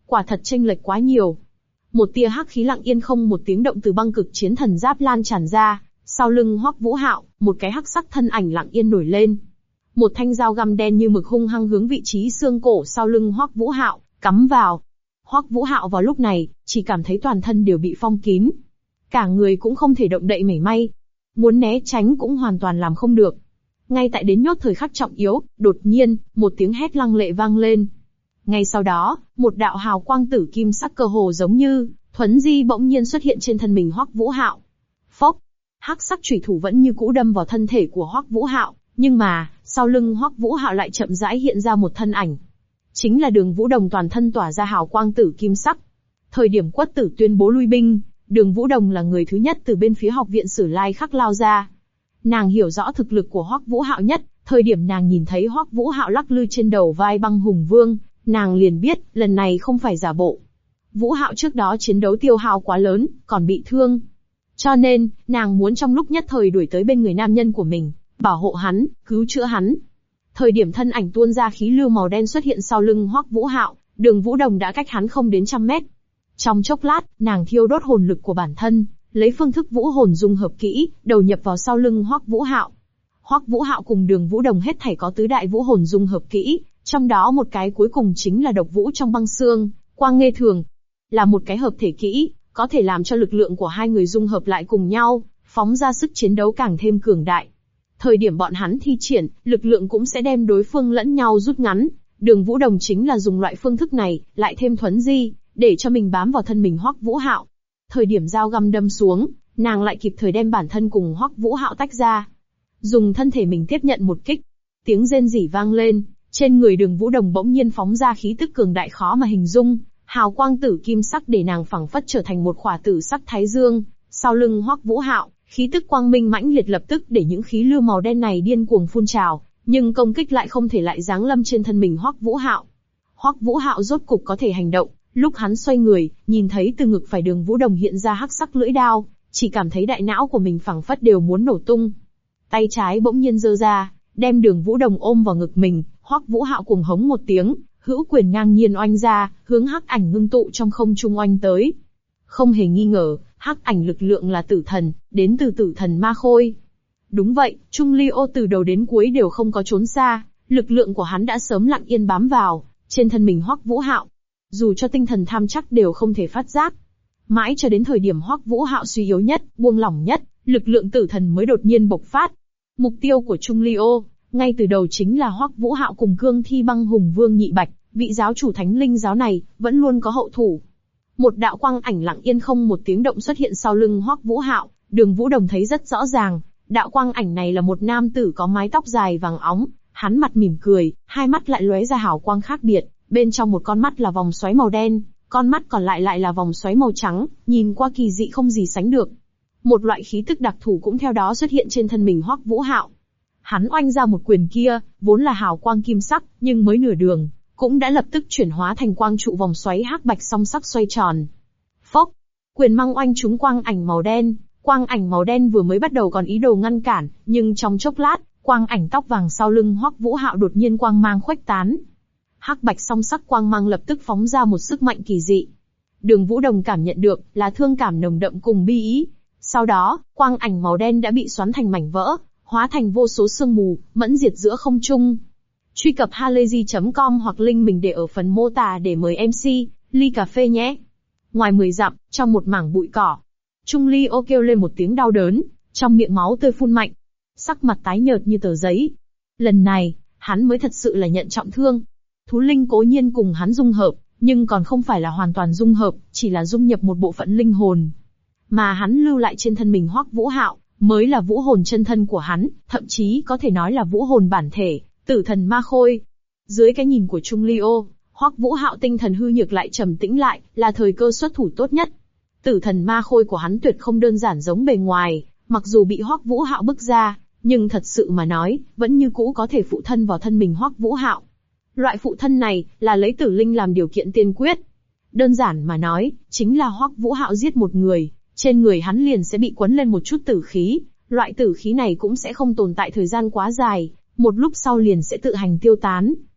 Quả thật chênh lệch quá nhiều. Một tia hắc khí lặng yên không một tiếng động từ băng cực chiến thần giáp lan tràn ra, sau lưng Hoắc Vũ Hạo, một cái hắc sắc thân ảnh lặng yên nổi lên. Một thanh dao găm đen như mực hung hăng hướng vị trí xương cổ sau lưng Hoắc Vũ Hạo cắm vào. Hoắc Vũ Hạo vào lúc này, chỉ cảm thấy toàn thân đều bị phong kín. Cả người cũng không thể động đậy mảy may. Muốn né tránh cũng hoàn toàn làm không được. Ngay tại đến nhốt thời khắc trọng yếu, đột nhiên, một tiếng hét lăng lệ vang lên. Ngay sau đó, một đạo hào quang tử kim sắc cơ hồ giống như thuấn di bỗng nhiên xuất hiện trên thân mình Hoắc Vũ Hạo. Phốc, hắc sắc chủy thủ vẫn như cũ đâm vào thân thể của Hoắc Vũ Hạo, nhưng mà, sau lưng Hoắc Vũ Hạo lại chậm rãi hiện ra một thân ảnh. Chính là Đường Vũ Đồng toàn thân tỏa ra hào quang tử kim sắc. Thời điểm Quất Tử tuyên bố lui binh, Đường Vũ Đồng là người thứ nhất từ bên phía học viện Sử Lai Khắc lao ra. Nàng hiểu rõ thực lực của Hoắc Vũ Hạo nhất, thời điểm nàng nhìn thấy Hoắc Vũ Hạo lắc lư trên đầu vai Băng Hùng Vương, nàng liền biết, lần này không phải giả bộ. Vũ Hạo trước đó chiến đấu tiêu hao quá lớn, còn bị thương. Cho nên, nàng muốn trong lúc nhất thời đuổi tới bên người nam nhân của mình, bảo hộ hắn, cứu chữa hắn. Thời điểm thân ảnh tuôn ra khí lưu màu đen xuất hiện sau lưng Hoắc Vũ Hạo, Đường Vũ Đồng đã cách hắn không đến 100 mét. Trong chốc lát, nàng thiêu đốt hồn lực của bản thân, lấy phương thức vũ hồn dung hợp kỹ, đầu nhập vào sau lưng Hoắc Vũ Hạo. Hoắc Vũ Hạo cùng Đường Vũ Đồng hết thảy có tứ đại vũ hồn dung hợp kỹ, trong đó một cái cuối cùng chính là độc vũ trong băng xương, quang nghê thường. Là một cái hợp thể kỹ, có thể làm cho lực lượng của hai người dung hợp lại cùng nhau, phóng ra sức chiến đấu càng thêm cường đại. Thời điểm bọn hắn thi triển, lực lượng cũng sẽ đem đối phương lẫn nhau rút ngắn. Đường Vũ Đồng chính là dùng loại phương thức này, lại thêm thuấn di, để cho mình bám vào thân mình Hoắc Vũ Hạo. Thời điểm dao găm đâm xuống, nàng lại kịp thời đem bản thân cùng Hoắc Vũ Hạo tách ra. Dùng thân thể mình tiếp nhận một kích. Tiếng rên rỉ vang lên, trên người Đường Vũ Đồng bỗng nhiên phóng ra khí tức cường đại khó mà hình dung. Hào quang tử kim sắc để nàng phẳng phất trở thành một khỏa tử sắc thái dương, sau lưng Hoắc Vũ Hạo, khí tức quang minh mãnh liệt lập tức để những khí lưu màu đen này điên cuồng phun trào, nhưng công kích lại không thể lại giáng lâm trên thân mình Hoắc Vũ Hạo. Hoắc Vũ Hạo rốt cục có thể hành động, lúc hắn xoay người, nhìn thấy từ ngực phải Đường Vũ Đồng hiện ra hắc sắc lưỡi đao, chỉ cảm thấy đại não của mình phẳng phất đều muốn nổ tung. Tay trái bỗng nhiên giơ ra, đem Đường Vũ Đồng ôm vào ngực mình, Hoắc Vũ Hạo cuồng hống một tiếng, hữu quyền ngang nhiên oanh ra, hướng hắc ảnh ngưng tụ trong không trung oanh tới. Không hề nghi ngờ, hắc ảnh lực lượng là tử thần, đến từ tử thần ma khôi. Đúng vậy, Trung Ly Ô từ đầu đến cuối đều không có trốn xa, lực lượng của hắn đã sớm lặng yên bám vào trên thân mình Hoắc Vũ Hạo. Dù cho tinh thần tham chắc đều không thể phát giác. Mãi cho đến thời điểm Hoắc Vũ Hạo suy yếu nhất, buông lỏng nhất, lực lượng tử thần mới đột nhiên bộc phát. Mục tiêu của Trung Ly Ô, ngay từ đầu chính là Hoắc Vũ Hạo cùng Cương Thi Băng Hùng Vương Nhị Bạch, vị giáo chủ thánh linh giáo này, vẫn luôn có hậu thủ. Một đạo quang ảnh lặng yên không một tiếng động xuất hiện sau lưng Hoắc Vũ Hạo, Đường Vũ Đồng thấy rất rõ ràng, đạo quang ảnh này là một nam tử có mái tóc dài vàng óng, hắn mặt mỉm cười, hai mắt lại lóe ra hào quang khác biệt, bên trong một con mắt là vòng xoáy màu đen, con mắt còn lại là vòng xoáy màu trắng, nhìn qua kỳ dị không gì sánh được. Một loại khí tức đặc thù cũng theo đó xuất hiện trên thân mình Hoắc Vũ Hạo. Hắn oanh ra một quyền kia, vốn là hào quang kim sắc, nhưng mới nửa đường, cũng đã lập tức chuyển hóa thành quang trụ vòng xoáy hắc bạch song sắc xoay tròn. Phốc, quyền mang oanh trúng quang ảnh màu đen. Quang ảnh màu đen vừa mới bắt đầu còn ý đồ ngăn cản, nhưng trong chốc lát, quang ảnh tóc vàng sau lưng Hoắc Vũ Hạo đột nhiên quang mang khuếch tán. Hắc bạch song sắc quang mang lập tức phóng ra một sức mạnh kỳ dị. Đường Vũ Đồng cảm nhận được là thương cảm nồng đậm cùng bi ý. Sau đó, quang ảnh màu đen đã bị xoắn thành mảnh vỡ, hóa thành vô số sương mù, mẫn diệt giữa không trung. Truy cập halayzi.com hoặc link mình để ở phần mô tả để mời MC, ly cà phê nhé. Ngoài 10 dặm, trong một mảng bụi cỏ, Trung Ly Ô kêu lên một tiếng đau đớn, trong miệng máu tươi phun mạnh, sắc mặt tái nhợt như tờ giấy. Lần này, hắn mới thật sự là nhận trọng thương. Thú linh cố nhiên cùng hắn dung hợp, nhưng còn không phải là hoàn toàn dung hợp, chỉ là dung nhập một bộ phận linh hồn. Mà hắn lưu lại trên thân mình Hoắc Vũ Hạo, mới là vũ hồn chân thân của hắn, thậm chí có thể nói là vũ hồn bản thể, tử thần ma khôi. Dưới cái nhìn của Trung Ly Ô, Hoắc Vũ Hạo tinh thần hư nhược lại trầm tĩnh lại, là thời cơ xuất thủ tốt nhất. Tử thần ma khôi của hắn tuyệt không đơn giản giống bề ngoài, mặc dù bị Hoắc Vũ Hạo bức ra, nhưng thật sự mà nói, vẫn như cũ có thể phụ thân vào thân mình Hoắc Vũ Hạo. Loại phụ thân này, là lấy tử linh làm điều kiện tiên quyết. Đơn giản mà nói, chính là Hoắc Vũ Hạo giết một người, trên người hắn liền sẽ bị quấn lên một chút tử khí, loại tử khí này cũng sẽ không tồn tại thời gian quá dài, một lúc sau liền sẽ tự hành tiêu tán.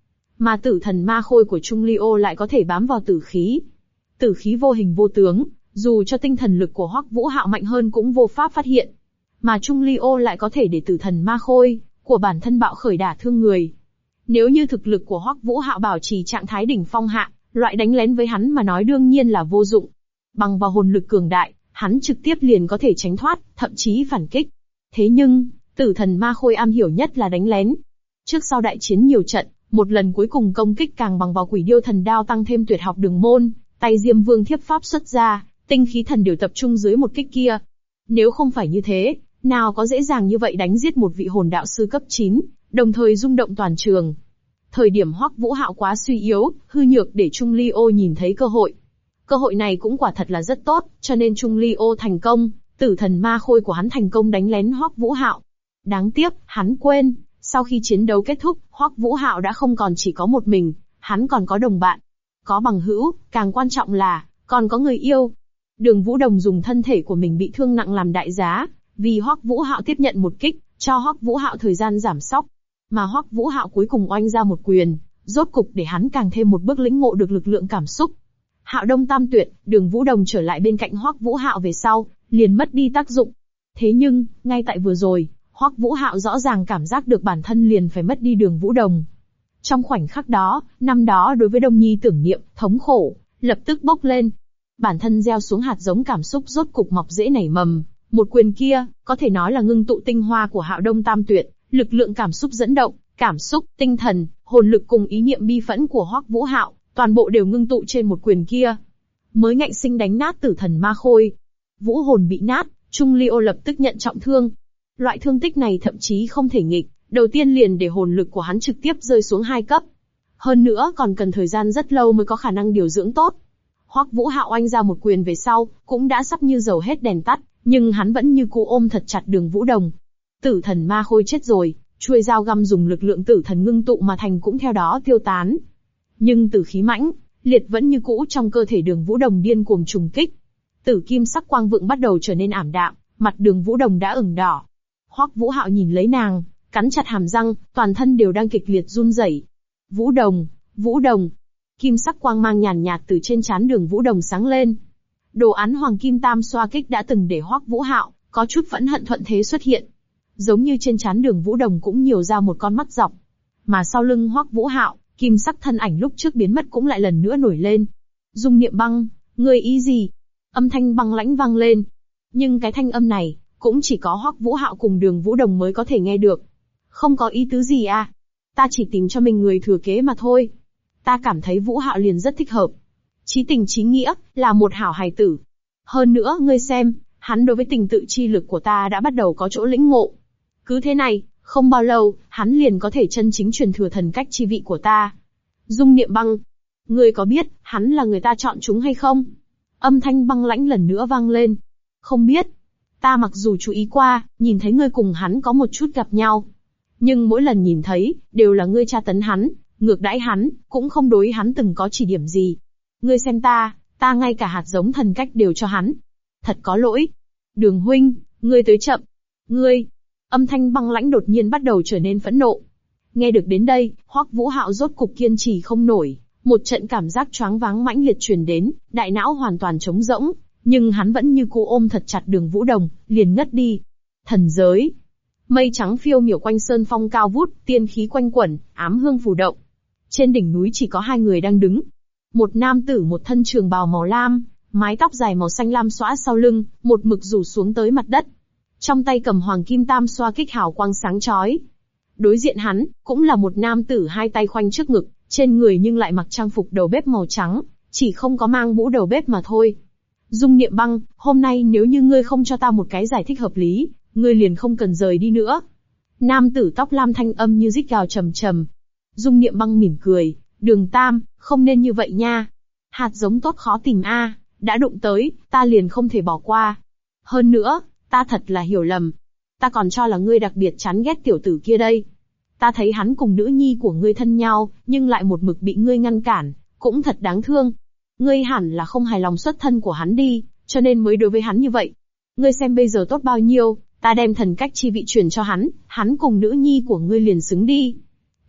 Mà tử thần ma khôi của Trung Ly Ô lại có thể bám vào tử khí. Tử khí vô hình vô tướng, dù cho tinh thần lực của Hoắc Vũ Hạo mạnh hơn cũng vô pháp phát hiện. Mà Trung Ly Ô lại có thể để tử thần ma khôi của bản thân bạo khởi đả thương người. Nếu như thực lực của Hoắc Vũ Hạo bảo trì trạng thái đỉnh phong hạ, loại đánh lén với hắn mà nói đương nhiên là vô dụng. Bằng vào hồn lực cường đại, hắn trực tiếp liền có thể tránh thoát, thậm chí phản kích. Thế nhưng, tử thần ma khôi am hiểu nhất là đánh lén. Trước sau đại chiến nhiều trận, một lần cuối cùng công kích càng bằng vào Quỷ Điêu Thần Đao tăng thêm tuyệt học Đường Môn, tay Diêm Vương Thiếp Pháp xuất ra, tinh khí thần đều tập trung dưới một kích kia. Nếu không phải như thế, nào có dễ dàng như vậy đánh giết một vị hồn đạo sư cấp 9, đồng thời rung động toàn trường. Thời điểm Hoắc Vũ Hạo quá suy yếu, hư nhược để Trung Ly Ô nhìn thấy cơ hội. Cơ hội này cũng quả thật là rất tốt, cho nên Trung Ly Ô thành công, tử thần ma khôi của hắn thành công đánh lén Hoắc Vũ Hạo. Đáng tiếc, hắn quên, sau khi chiến đấu kết thúc, Hoắc Vũ Hạo đã không còn chỉ có một mình, hắn còn có đồng bạn, có bằng hữu, càng quan trọng là, còn có người yêu. Đường Vũ Đồng dùng thân thể của mình bị thương nặng làm đại giá, vì Hoắc Vũ Hạo tiếp nhận một kích, cho Hoắc Vũ Hạo thời gian giảm sóc. Mà Hoắc Vũ Hạo cuối cùng oanh ra một quyền, rốt cục để hắn càng thêm một bước lĩnh ngộ được lực lượng cảm xúc. Hạo Đông Tam Tuyệt, Đường Vũ Đồng trở lại bên cạnh Hoắc Vũ Hạo về sau, liền mất đi tác dụng. Thế nhưng, ngay tại vừa rồi, Hoắc Vũ Hạo rõ ràng cảm giác được bản thân liền phải mất đi Đường Vũ Đồng. Trong khoảnh khắc đó, năm đó đối với Đông Nhi tưởng niệm, thống khổ, lập tức bốc lên. Bản thân gieo xuống hạt giống cảm xúc rốt cục mọc rễ nảy mầm, một quyền kia, có thể nói là ngưng tụ tinh hoa của Hạo Đông Tam Tuyệt, lực lượng cảm xúc dẫn động, cảm xúc, tinh thần, hồn lực cùng ý niệm bi phẫn của Hoắc Vũ Hạo, toàn bộ đều ngưng tụ trên một quyền kia. Mới ngạnh sinh đánh nát tử thần ma khôi. Vũ hồn bị nát, Trung Ly Ô lập tức nhận trọng thương. Loại thương tích này thậm chí không thể nghịch, đầu tiên liền để hồn lực của hắn trực tiếp rơi xuống 2 cấp. Hơn nữa còn cần thời gian rất lâu mới có khả năng điều dưỡng tốt. Hoắc Vũ Hạo oanh ra một quyền về sau, cũng đã sắp như dầu hết đèn tắt, nhưng hắn vẫn như cũ ôm thật chặt Đường Vũ Đồng. Tử thần ma khôi chết rồi, chuôi dao găm dùng lực lượng tử thần ngưng tụ mà thành cũng theo đó tiêu tán. Nhưng tử khí mãnh liệt vẫn như cũ trong cơ thể Đường Vũ Đồng điên cuồng trùng kích. Tử kim sắc quang vượng bắt đầu trở nên ảm đạm, mặt Đường Vũ Đồng đã ửng đỏ. Hoắc Vũ Hạo nhìn lấy nàng, cắn chặt hàm răng, toàn thân đều đang kịch liệt run rẩy. Vũ Đồng, Vũ Đồng. Kim sắc quang mang nhàn nhạt từ trên trán Đường Vũ Đồng sáng lên. Đồ án hoàng kim tam xoa kích đã từng để Hoắc Vũ Hạo có chút phẫn hận thuận thế xuất hiện. Giống như trên trán Đường Vũ Đồng cũng nhiều ra một con mắt dọc. Mà sau lưng Hoắc Vũ Hạo, kim sắc thân ảnh lúc trước biến mất cũng lại lần nữa nổi lên. Dung Niệm Băng, ngươi ý gì? Âm thanh băng lãnh vang lên. Nhưng cái thanh âm này, cũng chỉ có Hoắc Vũ Hạo cùng Đường Vũ Đồng mới có thể nghe được. Không có ý tứ gì à? Ta chỉ tìm cho mình người thừa kế mà thôi. Ta cảm thấy Vũ Hạo liền rất thích hợp. Chí tình chí nghĩa, là một hảo hài tử. Hơn nữa, ngươi xem, hắn đối với tình tự chi lực của ta đã bắt đầu có chỗ lĩnh ngộ. Cứ thế này, không bao lâu, hắn liền có thể chân chính truyền thừa thần cách chi vị của ta. Dung Niệm Băng, ngươi có biết, hắn là người ta chọn chúng hay không? Âm thanh băng lãnh lần nữa vang lên. Không biết. Ta mặc dù chú ý qua, nhìn thấy ngươi cùng hắn có một chút gặp nhau. Nhưng mỗi lần nhìn thấy, đều là ngươi tra tấn hắn, ngược đãi hắn, cũng không đối hắn từng có chỉ điểm gì. Ngươi xem ta ngay cả hạt giống thần cách đều cho hắn. Thật có lỗi. Đường huynh, ngươi tới chậm. Ngươi. Âm thanh băng lãnh đột nhiên bắt đầu trở nên phẫn nộ. Nghe được đến đây, Hoắc Vũ Hạo rốt cục kiên trì không nổi, một trận cảm giác choáng váng mãnh liệt truyền đến, đại não hoàn toàn trống rỗng, nhưng hắn vẫn như cũ ôm thật chặt Đường Vũ Đồng, liền ngất đi. Thần giới. Mây trắng phiêu miểu quanh sơn phong cao vút, tiên khí quanh quẩn, ám hương phù động. Trên đỉnh núi chỉ có 2 người đang đứng. Một nam tử một thân trường bào màu lam, mái tóc dài màu xanh lam xõa sau lưng, một mực rủ xuống tới mặt đất. Trong tay cầm hoàng kim tam xoa kích hào quang sáng chói. Đối diện hắn, cũng là một nam tử 2 tay khoanh trước ngực, trên người nhưng lại mặc trang phục đầu bếp màu trắng, chỉ không có mang mũ đầu bếp mà thôi. Dung Niệm Băng, hôm nay nếu như ngươi không cho ta một cái giải thích hợp lý, ngươi liền không cần rời đi nữa. Nam tử tóc lam thanh âm như rít gào trầm trầm. Dung Niệm Băng mỉm cười, Đường Tam, không nên như vậy nha. Hạt giống tốt khó tìm a, đã đụng tới, ta liền không thể bỏ qua. Hơn nữa, ta thật là hiểu lầm. Ta còn cho là ngươi đặc biệt chán ghét tiểu tử kia đây. Ta thấy hắn cùng nữ nhi của ngươi thân nhau, nhưng lại một mực bị ngươi ngăn cản, cũng thật đáng thương. Ngươi hẳn là không hài lòng xuất thân của hắn đi, cho nên mới đối với hắn như vậy. Ngươi xem bây giờ tốt bao nhiêu, ta đem thần cách chi vị truyền cho hắn, hắn cùng nữ nhi của ngươi liền xứng đi.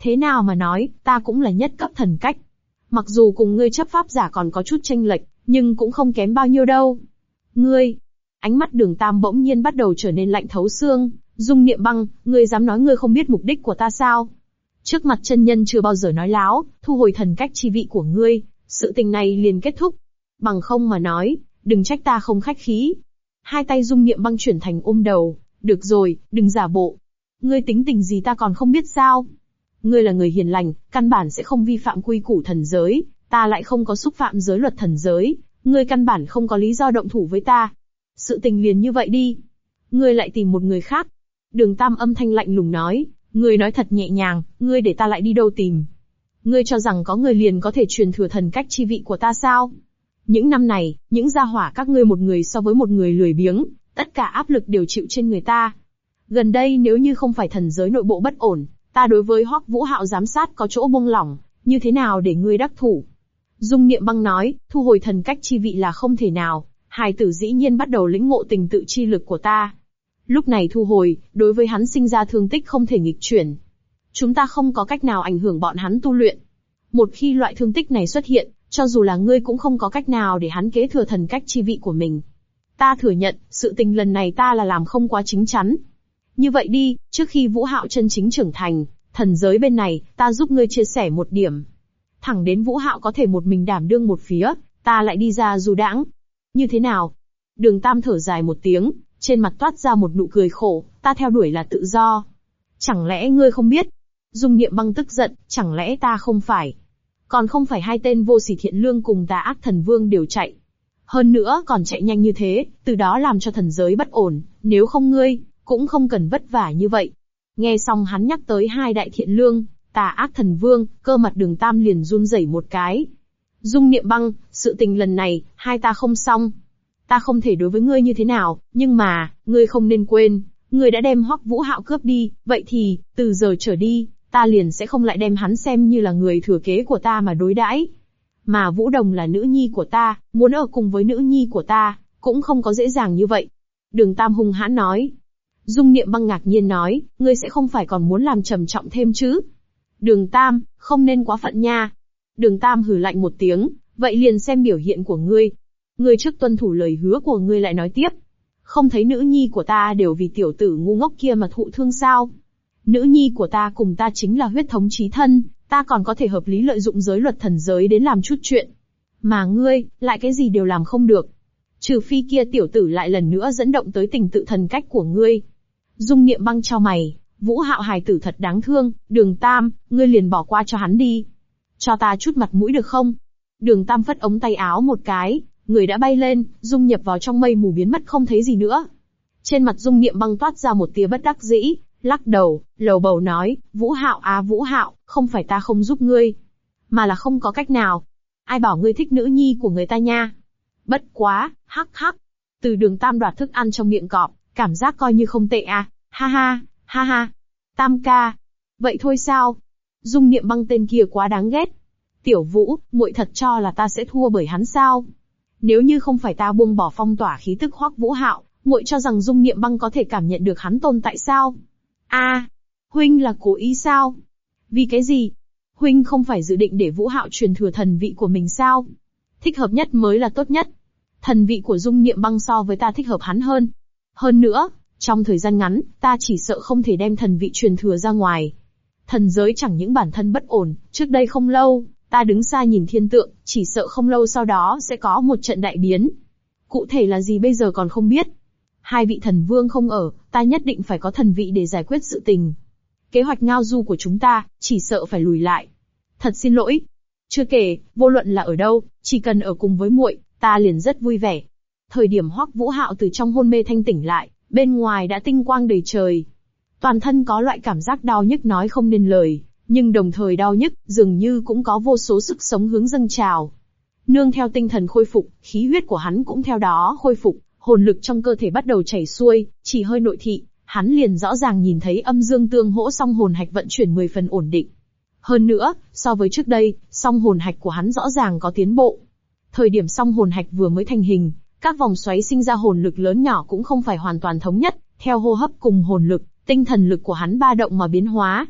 Thế nào mà nói, ta cũng là nhất cấp thần cách. Mặc dù cùng ngươi chấp pháp giả còn có chút chênh lệch, nhưng cũng không kém bao nhiêu đâu. Ngươi, ánh mắt Đường Tam bỗng nhiên bắt đầu trở nên lạnh thấu xương. Dung Niệm Băng, ngươi dám nói ngươi không biết mục đích của ta sao? Trước mặt chân nhân chưa bao giờ nói láo, thu hồi thần cách chi vị của ngươi, sự tình này liền kết thúc. Bằng không mà nói, đừng trách ta không khách khí. Hai tay Dung Niệm Băng chuyển thành ôm đầu, được rồi, đừng giả bộ. Ngươi tính tình gì ta còn không biết sao? Ngươi là người hiền lành, căn bản sẽ không vi phạm quy củ thần giới, ta lại không có xúc phạm giới luật thần giới, ngươi căn bản không có lý do động thủ với ta. Sự tình liền như vậy đi. Ngươi lại tìm một người khác. Đường Tam âm thanh lạnh lùng nói, ngươi nói thật nhẹ nhàng, ngươi để ta lại đi đâu tìm? Ngươi cho rằng có người liền có thể truyền thừa thần cách chi vị của ta sao? Những năm này, những gia hỏa các ngươi một người so với một người lười biếng, tất cả áp lực đều chịu trên người ta. Gần đây nếu như không phải thần giới nội bộ bất ổn, ta đối với Hoắc Vũ Hạo giám sát có chỗ buông lỏng, như thế nào để ngươi đắc thủ? Dung Niệm Băng nói, thu hồi thần cách chi vị là không thể nào, hài tử dĩ nhiên bắt đầu lĩnh ngộ tình tự chi lực của ta. Lúc này thu hồi, đối với hắn sinh ra thương tích không thể nghịch chuyển. Chúng ta không có cách nào ảnh hưởng bọn hắn tu luyện. Một khi loại thương tích này xuất hiện, cho dù là ngươi cũng không có cách nào để hắn kế thừa thần cách chi vị của mình. Ta thừa nhận, sự tình lần này ta là làm không quá chính chắn. Như vậy đi, trước khi Vũ Hạo chân chính trưởng thành, thần giới bên này, ta giúp ngươi chia sẻ một điểm. Thẳng đến Vũ Hạo có thể một mình đảm đương một phía, ta lại đi ra du đãng. Như thế nào? Đường Tam thở dài một tiếng, trên mặt toát ra một nụ cười khổ, ta theo đuổi là tự do. Chẳng lẽ ngươi không biết? Dung Niệm Băng tức giận, chẳng lẽ ta không phải? Còn không phải hai tên Vô Sỉ Thiện Lương cùng Tà Ác Thần Vương đều chạy. Hơn nữa còn chạy nhanh như thế, từ đó làm cho thần giới bất ổn, nếu không ngươi, cũng không cần vất vả như vậy. Nghe xong hắn nhắc tới hai đại thiện lương, Tà Ác Thần Vương, cơ mặt Đường Tam liền run rẩy một cái. Dung Niệm Băng, sự tình lần này, hai ta không xong. Ta không thể đối với ngươi như thế nào, nhưng mà, ngươi không nên quên, ngươi đã đem Hoắc Vũ Hạo cướp đi, vậy thì, từ giờ trở đi, ta liền sẽ không lại đem hắn xem như là người thừa kế của ta mà đối đãi. Mà Vũ Đồng là nữ nhi của ta, muốn ở cùng với nữ nhi của ta, cũng không có dễ dàng như vậy. Đường Tam hung hãn nói. Dung Niệm Băng ngạc nhiên nói, ngươi sẽ không phải còn muốn làm trầm trọng thêm chứ? Đường Tam, không nên quá phận nha. Đường Tam hừ lạnh một tiếng, vậy liền xem biểu hiện của ngươi. Ngươi trước tuân thủ lời hứa của ngươi lại nói tiếp. Không thấy nữ nhi của ta đều vì tiểu tử ngu ngốc kia mà thụ thương sao? Nữ nhi của ta cùng ta chính là huyết thống chí thân, ta còn có thể hợp lý lợi dụng giới luật thần giới đến làm chút chuyện. Mà ngươi, lại cái gì đều làm không được. Trừ phi kia tiểu tử lại lần nữa dẫn động tới tình tự thần cách của ngươi. Dung Niệm Băng chau mày, Vũ Hạo hài tử thật đáng thương, Đường Tam, ngươi liền bỏ qua cho hắn đi. Cho ta chút mặt mũi được không? Đường Tam phất ống tay áo một cái, người đã bay lên, dung nhập vào trong mây mù biến mất không thấy gì nữa. Trên mặt Dung Niệm Băng toát ra một tia bất đắc dĩ, lắc đầu, lầu bầu nói, Vũ Hạo à Vũ Hạo, không phải ta không giúp ngươi, mà là không có cách nào. Ai bảo ngươi thích nữ nhi của người ta nha? Bất quá, hắc hắc. Từ Đường Tam đoạt thức ăn trong miệng cọp, cảm giác coi như không tệ à, ha ha, ha ha. Tam ca. Vậy thôi sao? Dung Niệm Băng tên kia quá đáng ghét. Tiểu Vũ, muội thật cho là ta sẽ thua bởi hắn sao? Nếu như không phải ta buông bỏ phong tỏa khí tức Hoắc Vũ Hạo, muội cho rằng Dung Niệm Băng có thể cảm nhận được hắn tồn tại sao? A, huynh là cố ý sao? Vì cái gì? Huynh không phải dự định để Vũ Hạo truyền thừa thần vị của mình sao? Thích hợp nhất mới là tốt nhất. Thần vị của Dung Niệm Băng so với ta thích hợp hắn hơn. Hơn nữa, trong thời gian ngắn, ta chỉ sợ không thể đem thần vị truyền thừa ra ngoài. Thần giới chẳng những bản thân bất ổn, trước đây không lâu, ta đứng xa nhìn thiên tượng, chỉ sợ không lâu sau đó sẽ có một trận đại biến. Cụ thể là gì bây giờ còn không biết. Hai vị thần vương không ở, ta nhất định phải có thần vị để giải quyết sự tình. Kế hoạch ngao du của chúng ta, chỉ sợ phải lùi lại. Thật xin lỗi. Chưa kể, vô luận là ở đâu, chỉ cần ở cùng với muội, ta liền rất vui vẻ. Thời điểm Hoắc Vũ Hạo từ trong hôn mê thanh tỉnh lại, bên ngoài đã tinh quang đầy trời. Toàn thân có loại cảm giác đau nhức nói không nên lời, nhưng đồng thời đau nhức, dường như cũng có vô số sức sống hướng dâng trào. Nương theo tinh thần khôi phục, khí huyết của hắn cũng theo đó khôi phục, hồn lực trong cơ thể bắt đầu chảy xuôi, chỉ hơi nội thị, hắn liền rõ ràng nhìn thấy âm dương tương hỗ song hồn hạch vận chuyển 10 phần ổn định. Hơn nữa, so với trước đây, song hồn hạch của hắn rõ ràng có tiến bộ. Thời điểm song hồn hạch vừa mới thành hình, các vòng xoáy sinh ra hồn lực lớn nhỏ cũng không phải hoàn toàn thống nhất, theo hô hấp cùng hồn lực, tinh thần lực của hắn ba động mà biến hóa.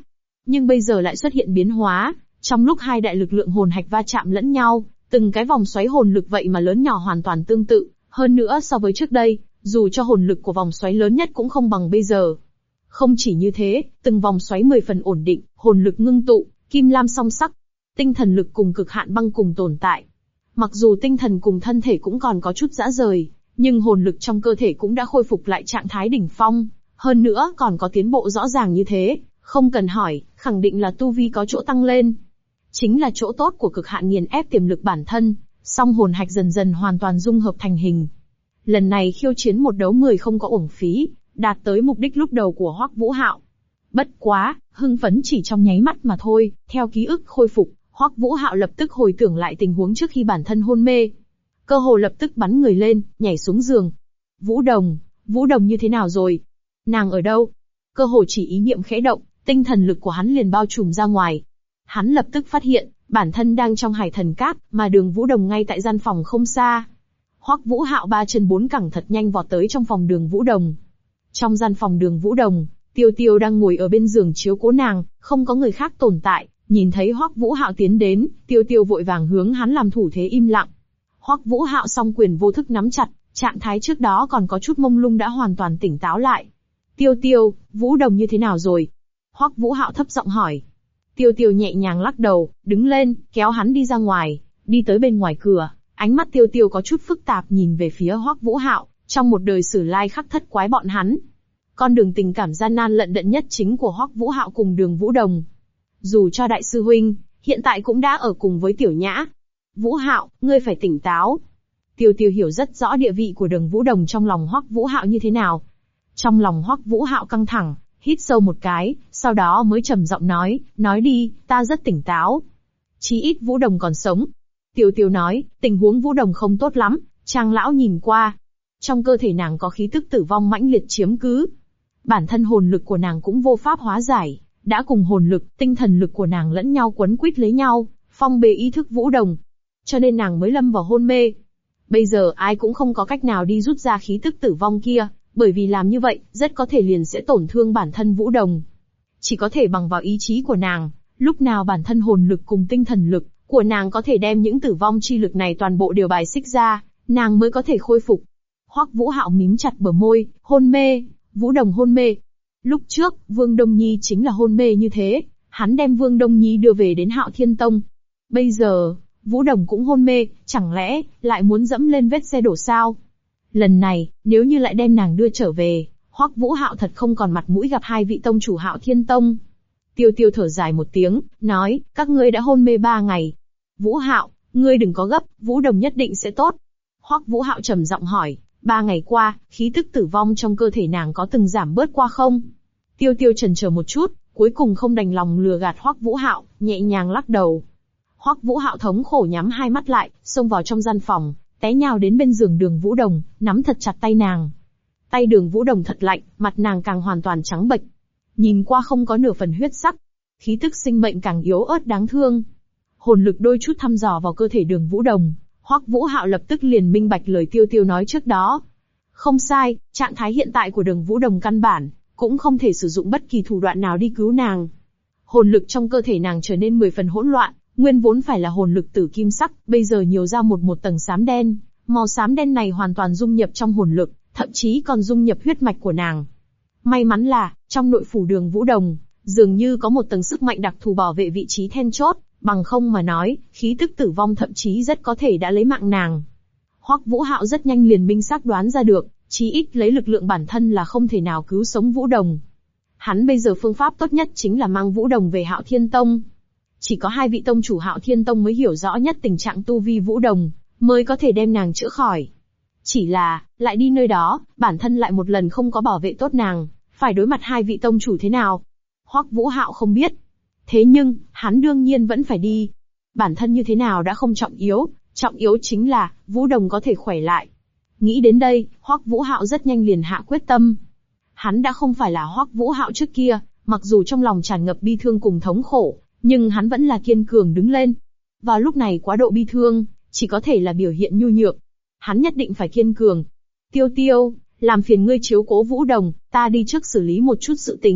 Nhưng bây giờ lại xuất hiện biến hóa, trong lúc hai đại lực lượng hồn hạch va chạm lẫn nhau, từng cái vòng xoáy hồn lực vậy mà lớn nhỏ hoàn toàn tương tự, hơn nữa so với trước đây, dù cho hồn lực của vòng xoáy lớn nhất cũng không bằng bây giờ. Không chỉ như thế, từng vòng xoáy 10 phần ổn định, hồn lực ngưng tụ, kim lam song sắc, tinh thần lực cùng cực hạn băng cùng tồn tại. Mặc dù tinh thần cùng thân thể cũng còn có chút rã rời, nhưng hồn lực trong cơ thể cũng đã khôi phục lại trạng thái đỉnh phong, hơn nữa còn có tiến bộ rõ ràng như thế, không cần hỏi, khẳng định là tu vi có chỗ tăng lên. Chính là chỗ tốt của cực hạn nghiền ép tiềm lực bản thân, song hồn hạch dần dần hoàn toàn dung hợp thành hình. Lần này khiêu chiến một đấu 10 không có uổng phí, đạt tới mục đích lúc đầu của Hoắc Vũ Hạo. Bất quá, hưng phấn chỉ trong nháy mắt mà thôi, theo ký ức khôi phục, Hoắc Vũ Hạo lập tức hồi tưởng lại tình huống trước khi bản thân hôn mê. Cơ hồ lập tức bắn người lên, nhảy xuống giường. Vũ Đồng như thế nào rồi? Nàng ở đâu? Cơ hồ chỉ ý niệm khẽ động, tinh thần lực của hắn liền bao trùm ra ngoài. Hắn lập tức phát hiện, bản thân đang trong hải thần cát, mà Đường Vũ Đồng ngay tại gian phòng không xa. Hoắc Vũ Hạo 3 chân 4 cẳng thật nhanh vọt tới trong phòng Đường Vũ Đồng. Trong gian phòng Đường Vũ Đồng, Tiêu Tiêu đang ngồi ở bên giường chiếu cố nàng, không có người khác tồn tại. Nhìn thấy Hoắc Vũ Hạo tiến đến, Tiêu Tiêu vội vàng hướng hắn làm thủ thế im lặng. Hoắc Vũ Hạo song quyền vô thức nắm chặt, trạng thái trước đó còn có chút mông lung đã hoàn toàn tỉnh táo lại. Tiêu Tiêu, Vũ Đồng như thế nào rồi? Hoắc Vũ Hạo thấp giọng hỏi. Tiêu Tiêu nhẹ nhàng lắc đầu, đứng lên, kéo hắn đi ra ngoài, đi tới bên ngoài cửa. Ánh mắt Tiêu Tiêu có chút phức tạp nhìn về phía Hoắc Vũ Hạo, trong một đời sử lai khắc thất quái bọn hắn. Con đường tình cảm gian nan lận đận nhất chính của Hoắc Vũ Hạo cùng Đường Vũ Đồng. Dù cho đại sư huynh, hiện tại cũng đã ở cùng với Tiểu Nhã. Vũ Hạo, ngươi phải tỉnh táo. Tiêu Tiêu hiểu rất rõ địa vị của Đường Vũ Đồng trong lòng Hoắc Vũ Hạo như thế nào. Trong lòng Hoắc Vũ Hạo căng thẳng, hít sâu một cái, sau đó mới trầm giọng nói đi, ta rất tỉnh táo. Chí ít Vũ Đồng còn sống. Tiêu Tiêu nói, tình huống Vũ Đồng không tốt lắm, Trang lão nhìn qua. Trong cơ thể nàng có khí tức tử vong mãnh liệt chiếm cứ. Bản thân hồn lực của nàng cũng vô pháp hóa giải, đã cùng hồn lực, tinh thần lực của nàng lẫn nhau quấn quýt lấy nhau, phong bế ý thức Vũ Đồng. Cho nên nàng mới lâm vào hôn mê. Bây giờ ai cũng không có cách nào đi rút ra khí tức tử vong kia, bởi vì làm như vậy, rất có thể liền sẽ tổn thương bản thân Vũ Đồng. Chỉ có thể bằng vào ý chí của nàng, lúc nào bản thân hồn lực cùng tinh thần lực của nàng có thể đem những tử vong chi lực này toàn bộ đều bài xích ra, nàng mới có thể khôi phục. Hoắc Vũ Hạo mím chặt bờ môi, hôn mê, Vũ Đồng hôn mê. Lúc trước, Vương Đông Nhi chính là hôn mê như thế, hắn đem Vương Đông Nhi đưa về đến Hạo Thiên Tông. Bây giờ, Vũ Đồng cũng hôn mê, chẳng lẽ lại muốn dẫm lên vết xe đổ sao? Lần này, nếu như lại đem nàng đưa trở về, Hoắc Vũ Hạo thật không còn mặt mũi gặp hai vị tông chủ Hạo Thiên Tông. Tiêu Tiêu thở dài một tiếng, nói, các ngươi đã hôn mê 3 ngày. Vũ Hạo, ngươi đừng có gấp, Vũ Đồng nhất định sẽ tốt. Hoắc Vũ Hạo trầm giọng hỏi, 3 ngày qua, khí tức tử vong trong cơ thể nàng có từng giảm bớt qua không? Tiêu Tiêu chần chờ một chút, cuối cùng không đành lòng lừa gạt Hoắc Vũ Hạo, nhẹ nhàng lắc đầu. Hoắc Vũ Hạo thống khổ nhắm hai mắt lại, xông vào trong gian phòng, té nhào đến bên giường Đường Vũ Đồng, nắm thật chặt tay nàng. Tay Đường Vũ Đồng thật lạnh, mặt nàng càng hoàn toàn trắng bệch, nhìn qua không có nửa phần huyết sắc, khí tức sinh mệnh càng yếu ớt đáng thương. Hồn lực đôi chút thăm dò vào cơ thể Đường Vũ Đồng, Hoắc Vũ Hạo lập tức liền minh bạch lời Tiêu Tiêu nói trước đó. Không sai, trạng thái hiện tại của Đường Vũ Đồng căn bản cũng không thể sử dụng bất kỳ thủ đoạn nào đi cứu nàng. Hồn lực trong cơ thể nàng trở nên 10 phần hỗn loạn, nguyên vốn phải là hồn lực tử kim sắc, bây giờ nhiều ra một tầng xám đen, màu xám đen này hoàn toàn dung nhập trong hồn lực, thậm chí còn dung nhập huyết mạch của nàng. May mắn là, trong nội phủ Đường Vũ Đồng, dường như có một tầng sức mạnh đặc thù bảo vệ vị trí then chốt, bằng không mà nói, khí tức tử vong thậm chí rất có thể đã lấy mạng nàng. Hoắc Vũ Hạo rất nhanh liền minh xác đoán ra được, chí ít lấy lực lượng bản thân là không thể nào cứu sống Vũ Đồng. Hắn bây giờ phương pháp tốt nhất chính là mang Vũ Đồng về Hạo Thiên Tông. Chỉ có hai vị tông chủ Hạo Thiên Tông mới hiểu rõ nhất tình trạng tu vi Vũ Đồng, mới có thể đem nàng chữa khỏi. Chỉ là, lại đi nơi đó, bản thân lại một lần không có bảo vệ tốt nàng, phải đối mặt hai vị tông chủ thế nào? Hoắc Vũ Hạo không biết. Thế nhưng, hắn đương nhiên vẫn phải đi. Bản thân như thế nào đã không trọng yếu chính là, Vũ Đồng có thể khỏe lại. Nghĩ đến đây, Hoắc Vũ Hạo rất nhanh liền hạ quyết tâm. Hắn đã không phải là Hoắc Vũ Hạo trước kia, mặc dù trong lòng tràn ngập bi thương cùng thống khổ, nhưng hắn vẫn là kiên cường đứng lên. Vào lúc này quá độ bi thương, chỉ có thể là biểu hiện nhu nhược. Hắn nhất định phải kiên cường. Tiêu Tiêu, làm phiền ngươi chiếu cố Vũ Đồng, ta đi trước xử lý một chút sự tình,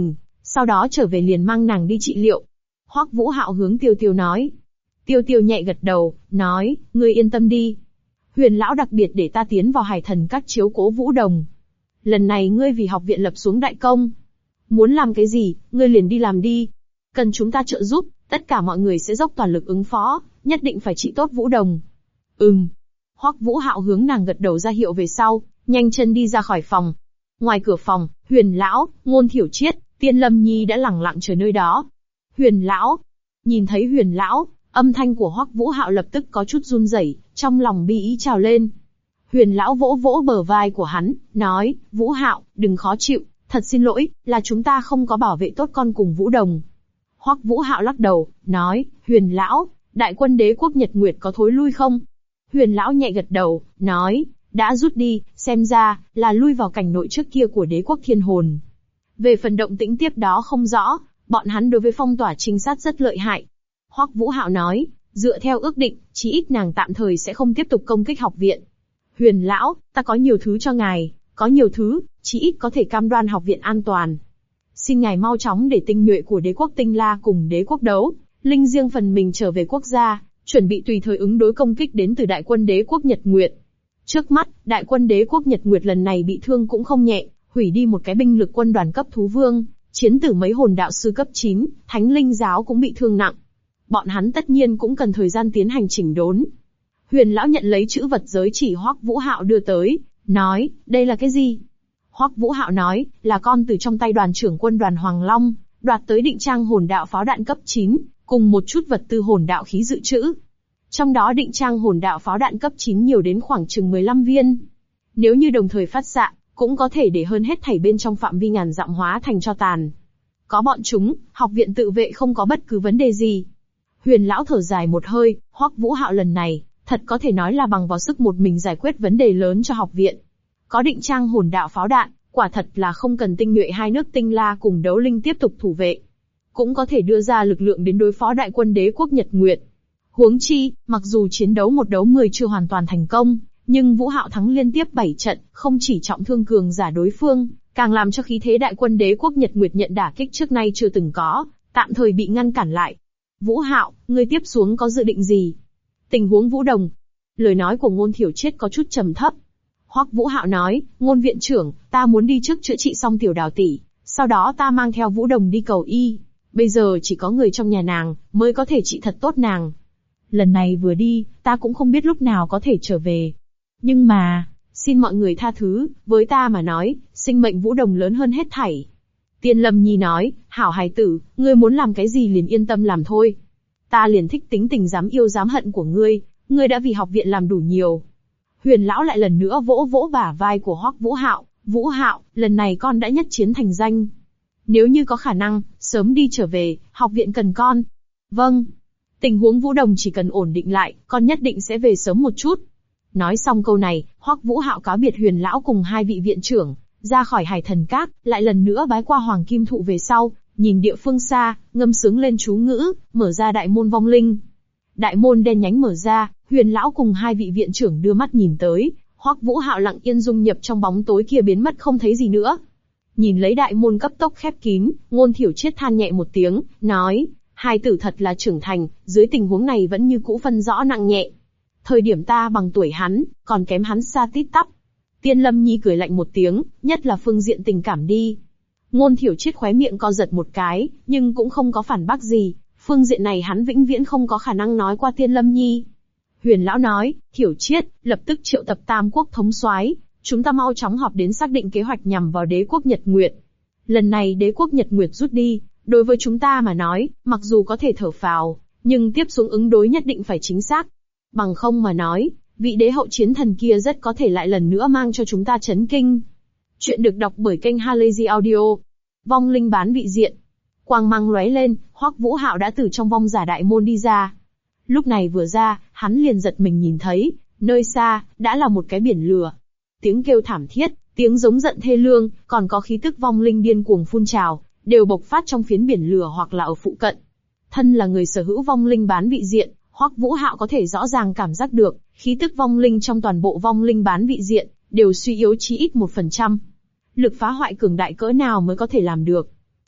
Sau đó trở về liền mang nàng đi trị liệu. Hoắc Vũ Hạo hướng Tiêu Tiêu nói. Tiêu Tiêu nhẹ gật đầu, nói, ngươi yên tâm đi. Huyền lão đặc biệt để ta tiến vào Hải Thần Các chiếu cố Vũ Đồng. Lần này ngươi vì học viện lập xuống đại công. Muốn làm cái gì, ngươi liền đi làm đi. Cần chúng ta trợ giúp, tất cả mọi người sẽ dốc toàn lực ứng phó, nhất định phải trị tốt Vũ Đồng. Hoắc Vũ Hạo hướng nàng gật đầu ra hiệu về sau, nhanh chân đi ra khỏi phòng. Ngoài cửa phòng, Huyền lão, Ngôn Thiểu Triết, Tiên Lâm Nhi đã lẳng lặng chờ nơi đó. Huyền lão, nhìn thấy Huyền lão, âm thanh của Hoắc Vũ Hạo lập tức có chút run rẩy, trong lòng bi ý trào lên. Huyền lão vỗ vỗ bờ vai của hắn, nói, Vũ Hạo, đừng khó chịu, thật xin lỗi, là chúng ta không có bảo vệ tốt con cùng Vũ Đồng. Hoắc Vũ Hạo lắc đầu, nói, Huyền lão, đại quân đế quốc Nhật Nguyệt có thối lui không? Huyền lão nhẹ gật đầu, nói, đã rút đi, xem ra, là lui vào cảnh nội trước kia của đế quốc Thiên Hồn. Về phần động tĩnh tiếp đó không rõ, bọn hắn đối với phong tỏa trinh sát rất lợi hại. Hoắc Vũ Hạo nói, dựa theo ước định, chí ít nàng tạm thời sẽ không tiếp tục công kích học viện. Huyền lão, ta có nhiều thứ cho ngài, có nhiều thứ, chí ít có thể cam đoan học viện an toàn. Xin ngài mau chóng để tinh nhuệ của đế quốc Tinh La cùng đế quốc Đấu Linh riêng phần mình trở về quốc gia, chuẩn bị tùy thời ứng đối công kích đến từ đại quân đế quốc Nhật Nguyệt. Trước mắt, đại quân đế quốc Nhật Nguyệt lần này bị thương cũng không nhẹ, hủy đi một cái binh lực quân đoàn cấp thú vương, chiến tử mấy hồn đạo sư cấp 9, thánh linh giáo cũng bị thương nặng. Bọn hắn tất nhiên cũng cần thời gian tiến hành chỉnh đốn. Huyền lão nhận lấy chữ vật giới chỉ Hoắc Vũ Hạo đưa tới, nói, đây là cái gì? Hoắc Vũ Hạo nói, là con từ trong tay đoàn trưởng quân đoàn Hoàng Long, đoạt tới định trang hồn đạo pháo đạn cấp 9, cùng một chút vật tư hồn đạo khí dự trữ. Trong đó định trang hồn đạo pháo đạn cấp 9 nhiều đến khoảng chừng 15 viên. Nếu như đồng thời phát xạ, cũng có thể để hơn hết thảy bên trong phạm vi ngàn dặm hóa thành tro tàn. Có bọn chúng, học viện tự vệ không có bất cứ vấn đề gì. Huyền lão thở dài một hơi, Hoắc Vũ Hạo lần này, thật có thể nói là bằng vào sức một mình giải quyết vấn đề lớn cho học viện. Có định trang hồn đạo pháo đạn, quả thật là không cần tinh nhuệ hai nước Tinh La cùng Đấu Linh tiếp tục thủ vệ. Cũng có thể đưa ra lực lượng đến đối phó đại quân đế quốc Nhật Nguyệt. Huống chi, mặc dù chiến đấu 1 đấu 10 chưa hoàn toàn thành công, nhưng Vũ Hạo thắng liên tiếp 7 trận, không chỉ trọng thương cường giả đối phương, càng làm cho khí thế đại quân đế quốc Nhật Nguyệt nhận đả kích trước nay chưa từng có, tạm thời bị ngăn cản lại. Vũ Hạo, ngươi tiếp xuống có dự định gì? Tình huống Vũ Đồng. Lời nói của Ngôn Thiểu Triết có chút trầm thấp. Hoắc Vũ Hạo nói, Ngôn viện trưởng, ta muốn đi trước chữa trị xong tiểu Đào tỷ, sau đó ta mang theo Vũ Đồng đi cầu y. Bây giờ chỉ có người trong nhà nàng mới có thể trị thật tốt nàng. Lần này vừa đi, ta cũng không biết lúc nào có thể trở về. Nhưng mà, xin mọi người tha thứ, với ta mà nói, sinh mệnh Vũ Đồng lớn hơn hết thảy. Tiên Lâm Nhi nói, hảo hài tử, ngươi muốn làm cái gì liền yên tâm làm thôi. Ta liền thích tính tình dám yêu dám hận của ngươi đã vì học viện làm đủ nhiều. Huyền lão lại lần nữa vỗ vỗ bả vai của Hoắc Vũ Hạo, Vũ Hạo, lần này con đã nhất chiến thành danh. Nếu như có khả năng, sớm đi trở về, học viện cần con. Vâng. Tình huống Vũ Đồng chỉ cần ổn định lại, con nhất định sẽ về sớm một chút. Nói xong câu này, Hoắc Vũ Hạo cáo biệt Huyền lão cùng hai vị viện trưởng, ra khỏi Hải Thần Các, lại lần nữa bái qua Hoàng Kim Thụ về sau, nhìn địa phương xa, ngâm sướng lên chú ngữ, mở ra đại môn vong linh. Đại môn đen nhánh mở ra, Huyền lão cùng hai vị viện trưởng đưa mắt nhìn tới, Hoắc Vũ Hạo lặng yên dung nhập trong bóng tối kia biến mất không thấy gì nữa. Nhìn lấy đại môn cấp tốc khép kín, Ngôn Thiểu Triết than nhẹ một tiếng, nói, hai tử thật là trưởng thành, dưới tình huống này vẫn như cũ phân rõ nặng nhẹ. Thời điểm ta bằng tuổi hắn, còn kém hắn xa tít tắp. Tiên Lâm Nhi cười lạnh một tiếng, nhất là phương diện tình cảm đi. Ngôn Thiểu Triết khóe miệng co giật một cái, nhưng cũng không có phản bác gì, phương diện này hắn vĩnh viễn không có khả năng nói qua Tiên Lâm Nhi. Huyền lão nói, Thiểu Triết, lập tức triệu tập Tam Quốc thống soái, chúng ta mau chóng họp đến xác định kế hoạch nhằm vào đế quốc Nhật Nguyệt. Lần này đế quốc Nhật Nguyệt rút đi, đối với chúng ta mà nói, mặc dù có thể thở phào, nhưng tiếp xuống ứng đối nhất định phải chính xác. Bằng không mà nói, vị đế hậu chiến thần kia rất có thể lại lần nữa mang cho chúng ta chấn kinh. Chuyện được đọc bởi kênh Halazy Audio. Vong linh bán vị diện. Quang mang lóe lên, Hoắc Vũ Hạo đã từ trong vong giả đại môn đi ra. Lúc này vừa ra, hắn liền giật mình nhìn thấy, nơi xa, đã là một cái biển lửa. Tiếng kêu thảm thiết, tiếng giống giận thê lương, còn có khí tức vong linh điên cuồng phun trào, đều bộc phát trong phiến biển lửa hoặc là ở phụ cận. Thân là người sở hữu vong linh bán vị diện, Hoắc Vũ Hạo có thể rõ ràng cảm giác được, khí tức vong linh trong toàn bộ vong linh bán vị diện, đều suy yếu chí ít 1%. Lực phá hoại cường đại cỡ nào mới có thể làm được.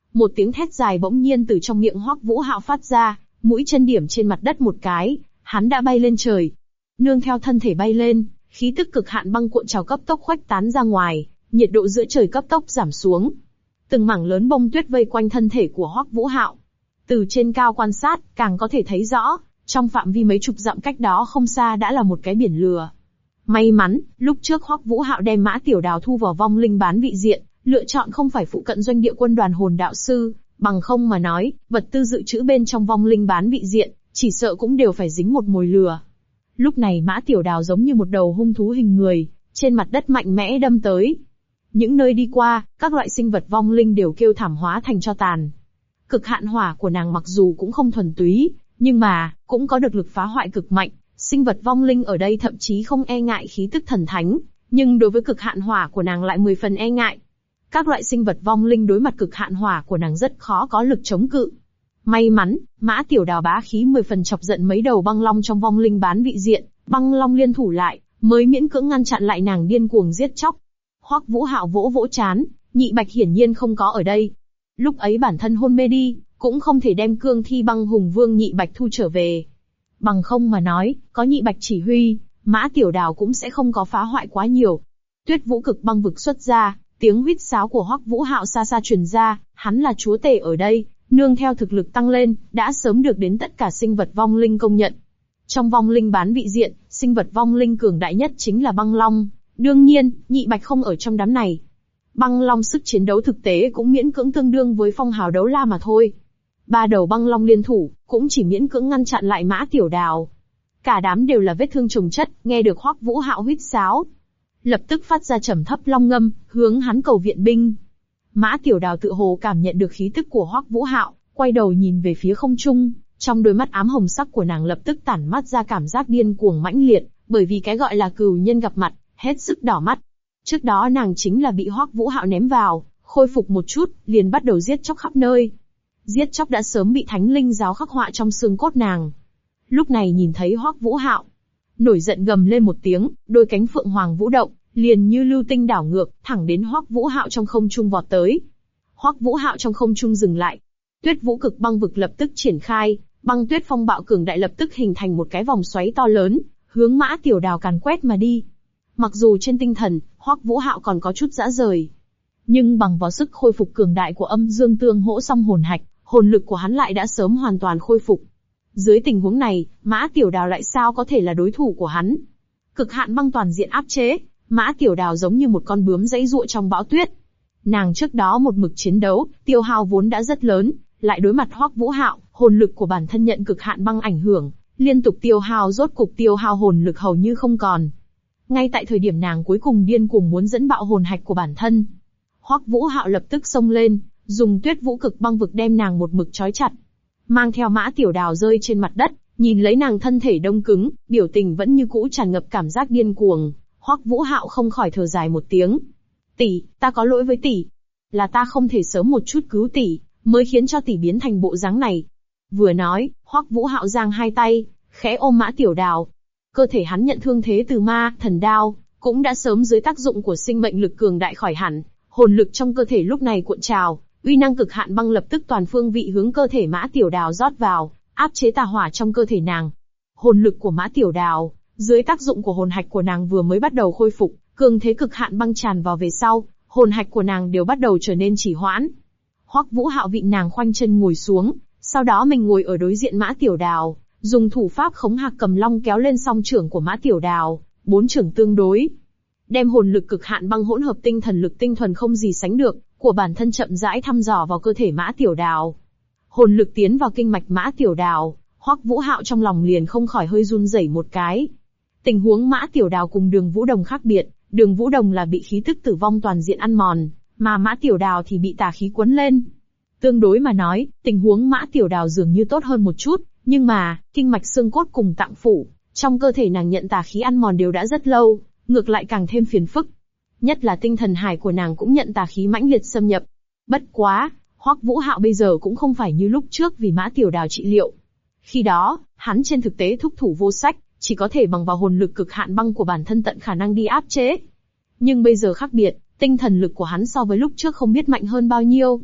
Một tiếng thét dài bỗng nhiên từ trong miệng Hoắc Vũ Hạo phát ra, mũi chân điểm trên mặt đất một cái, hắn đã bay lên trời. Nương theo thân thể bay lên, khí tức cực hạn băng cuộn trào cấp tốc khuếch tán ra ngoài, nhiệt độ giữa trời cấp tốc giảm xuống. Từng mảng lớn bông tuyết vây quanh thân thể của Hoắc Vũ Hạo. Từ trên cao quan sát, càng có thể thấy rõ, trong phạm vi mấy chục dặm cách đó không xa đã là một cái biển lửa. May mắn, lúc trước Hoắc Vũ Hạo đem Mã Tiểu Đào thu vào vong linh bán vị diện, lựa chọn không phải phụ cận doanh địa quân đoàn hồn đạo sư, bằng không mà nói, vật tư dự trữ bên trong vong linh bán vị diện, chỉ sợ cũng đều phải dính một mồi lửa. Lúc này Mã Tiểu Đào giống như một đầu hung thú hình người, trên mặt đất mạnh mẽ đâm tới. Những nơi đi qua, các loại sinh vật vong linh đều kêu thảm hóa thành tro tàn. Cực hạn hỏa của nàng mặc dù cũng không thuần túy, nhưng mà, cũng có được lực phá hoại cực mạnh. Sinh vật vong linh ở đây thậm chí không e ngại khí tức thần thánh, nhưng đối với cực hạn hỏa của nàng lại 10 phần e ngại. Các loại sinh vật vong linh đối mặt cực hạn hỏa của nàng rất khó có lực chống cự. May mắn, Mã Tiểu Đào bá khí 10 phần chọc giận mấy đầu băng long trong vong linh bán vị diện, băng long liên thủ lại, mới miễn cưỡng ngăn chặn lại nàng điên cuồng giết chóc. Hoắc Vũ Hạo vỗ vỗ trán, Nhị Bạch hiển nhiên không có ở đây. Lúc ấy bản thân hôn mê đi, cũng không thể đem cương thi băng hùng vương Nhị Bạch thu trở về. Bằng không mà nói, có Nhị Bạch chỉ huy, Mã Tiểu Đào cũng sẽ không có phá hoại quá nhiều. Tuyết Vũ Cực Băng Vực xuất ra, tiếng huýt sáo của Hoắc Vũ Hạo xa xa truyền ra, hắn là chúa tể ở đây, nương theo thực lực tăng lên, đã sớm được đến tất cả sinh vật vong linh công nhận. Trong vong linh bán vị diện, sinh vật vong linh cường đại nhất chính là băng long, đương nhiên, Nhị Bạch không ở trong đám này. Băng long sức chiến đấu thực tế cũng miễn cưỡng tương đương với phong hào đấu la mà thôi. Ba đầu băng long liên thủ, cũng chỉ miễn cưỡng ngăn chặn lại Mã Tiểu Đào. Cả đám đều là vết thương chồng chất, nghe được Hoắc Vũ Hạo huýt sáo, lập tức phát ra trầm thấp long ngâm, hướng hắn cầu viện binh. Mã Tiểu Đào tự hồ cảm nhận được khí tức của Hoắc Vũ Hạo, quay đầu nhìn về phía không trung, trong đôi mắt ám hồng sắc của nàng lập tức tản mắt ra cảm giác điên cuồng mãnh liệt, bởi vì cái gọi là cừu nhân gặp mặt, hết sức đỏ mắt. Trước đó nàng chính là bị Hoắc Vũ Hạo ném vào, khôi phục một chút, liền bắt đầu giết chóc khắp nơi. Giết chóc đã sớm bị Thánh Linh giáo khắc họa trong xương cốt nàng. Lúc này nhìn thấy Hoắc Vũ Hạo, nổi giận gầm lên một tiếng, đôi cánh phượng hoàng vũ động, liền như lưu tinh đảo ngược, thẳng đến Hoắc Vũ Hạo trong không trung vọt tới. Hoắc Vũ Hạo trong không trung dừng lại. Tuyết Vũ Cực Băng Vực lập tức triển khai, băng tuyết phong bạo cường đại lập tức hình thành một cái vòng xoáy to lớn, hướng Mã Tiểu Đào càn quét mà đi. Mặc dù trên tinh thần, Hoắc Vũ Hạo còn có chút dã rời, nhưng bằng vào sức khôi phục cường đại của âm dương tương hỗ song hồn hạch, hồn lực của hắn lại đã sớm hoàn toàn khôi phục. Dưới tình huống này, Mã Tiểu Đào lại sao có thể là đối thủ của hắn? Cực hạn băng toàn diện áp chế, Mã Tiểu Đào giống như một con bướm giãy giụa trong bão tuyết. Nàng trước đó một mực chiến đấu, tiêu hao vốn đã rất lớn, lại đối mặt Hoắc Vũ Hạo, hồn lực của bản thân nhận cực hạn băng ảnh hưởng, liên tục tiêu hao, rốt cục tiêu hao hồn lực hầu như không còn. Ngay tại thời điểm nàng cuối cùng điên cuồng muốn dẫn bạo hồn hạch của bản thân, Hoắc Vũ Hạo lập tức xông lên, dùng Tuyết Vũ Cực Băng Vực đem nàng một mực trói chặt, mang theo Mã Tiểu Đào rơi trên mặt đất, nhìn lấy nàng thân thể đông cứng, biểu tình vẫn như cũ tràn ngập cảm giác điên cuồng. Hoắc Vũ Hạo không khỏi thở dài một tiếng. Tỷ, ta có lỗi với tỷ, là ta không thể sớm một chút cứu tỷ, mới khiến cho tỷ biến thành bộ dáng này. Vừa nói, Hoắc Vũ Hạo giang hai tay, khẽ ôm Mã Tiểu Đào. Cơ thể hắn nhận thương thế từ ma thần đao, cũng đã sớm dưới tác dụng của sinh mệnh lực cường đại khỏi hẳn, hồn lực trong cơ thể lúc này cuộn trào, uy năng cực hạn băng lập tức toàn phương vị hướng cơ thể Mã Tiểu Đào rót vào, áp chế tà hỏa trong cơ thể nàng. Hồn lực của Mã Tiểu Đào, dưới tác dụng của hồn hạch của nàng vừa mới bắt đầu khôi phục, cường thế cực hạn băng tràn vào về sau, hồn hạch của nàng đều bắt đầu trở nên trì hoãn. Hoắc Vũ Hạo vịn nàng khoanh chân ngồi xuống, sau đó mình ngồi ở đối diện Mã Tiểu Đào, dùng thủ pháp khống hạc cầm long kéo lên song trưởng của Mã Tiểu Đào, 4 trưởng tương đối, đem hồn lực cực hạn băng hỗn hợp tinh thần lực tinh thuần không gì sánh được của bản thân chậm rãi thăm dò vào cơ thể Mã Tiểu Đào. Hồn lực tiến vào kinh mạch Mã Tiểu Đào, Hoắc Vũ Hạo trong lòng liền không khỏi hơi run rẩy một cái. Tình huống Mã Tiểu Đào cùng Đường Vũ Đồng khác biệt, Đường Vũ Đồng là bị khí tức tử vong toàn diện ăn mòn, mà Mã Tiểu Đào thì bị tà khí quấn lên. Tương đối mà nói, tình huống Mã Tiểu Đào dường như tốt hơn một chút, nhưng mà, kinh mạch xương cốt cùng tạng phủ, trong cơ thể nàng nhận tà khí ăn mòn đều đã rất lâu, ngược lại càng thêm phiền phức. Nhất là tinh thần hải của nàng cũng nhận tà khí mãnh liệt xâm nhập. Bất quá, Hoắc Vũ Hạo bây giờ cũng không phải như lúc trước vì Mã Tiểu Đào trị liệu. Khi đó, hắn trên thực tế thúc thủ vô sách, chỉ có thể bằng vào hồn lực cực hạn băng của bản thân tận khả năng đi áp chế. Nhưng bây giờ khác biệt, tinh thần lực của hắn so với lúc trước không biết mạnh hơn bao nhiêu.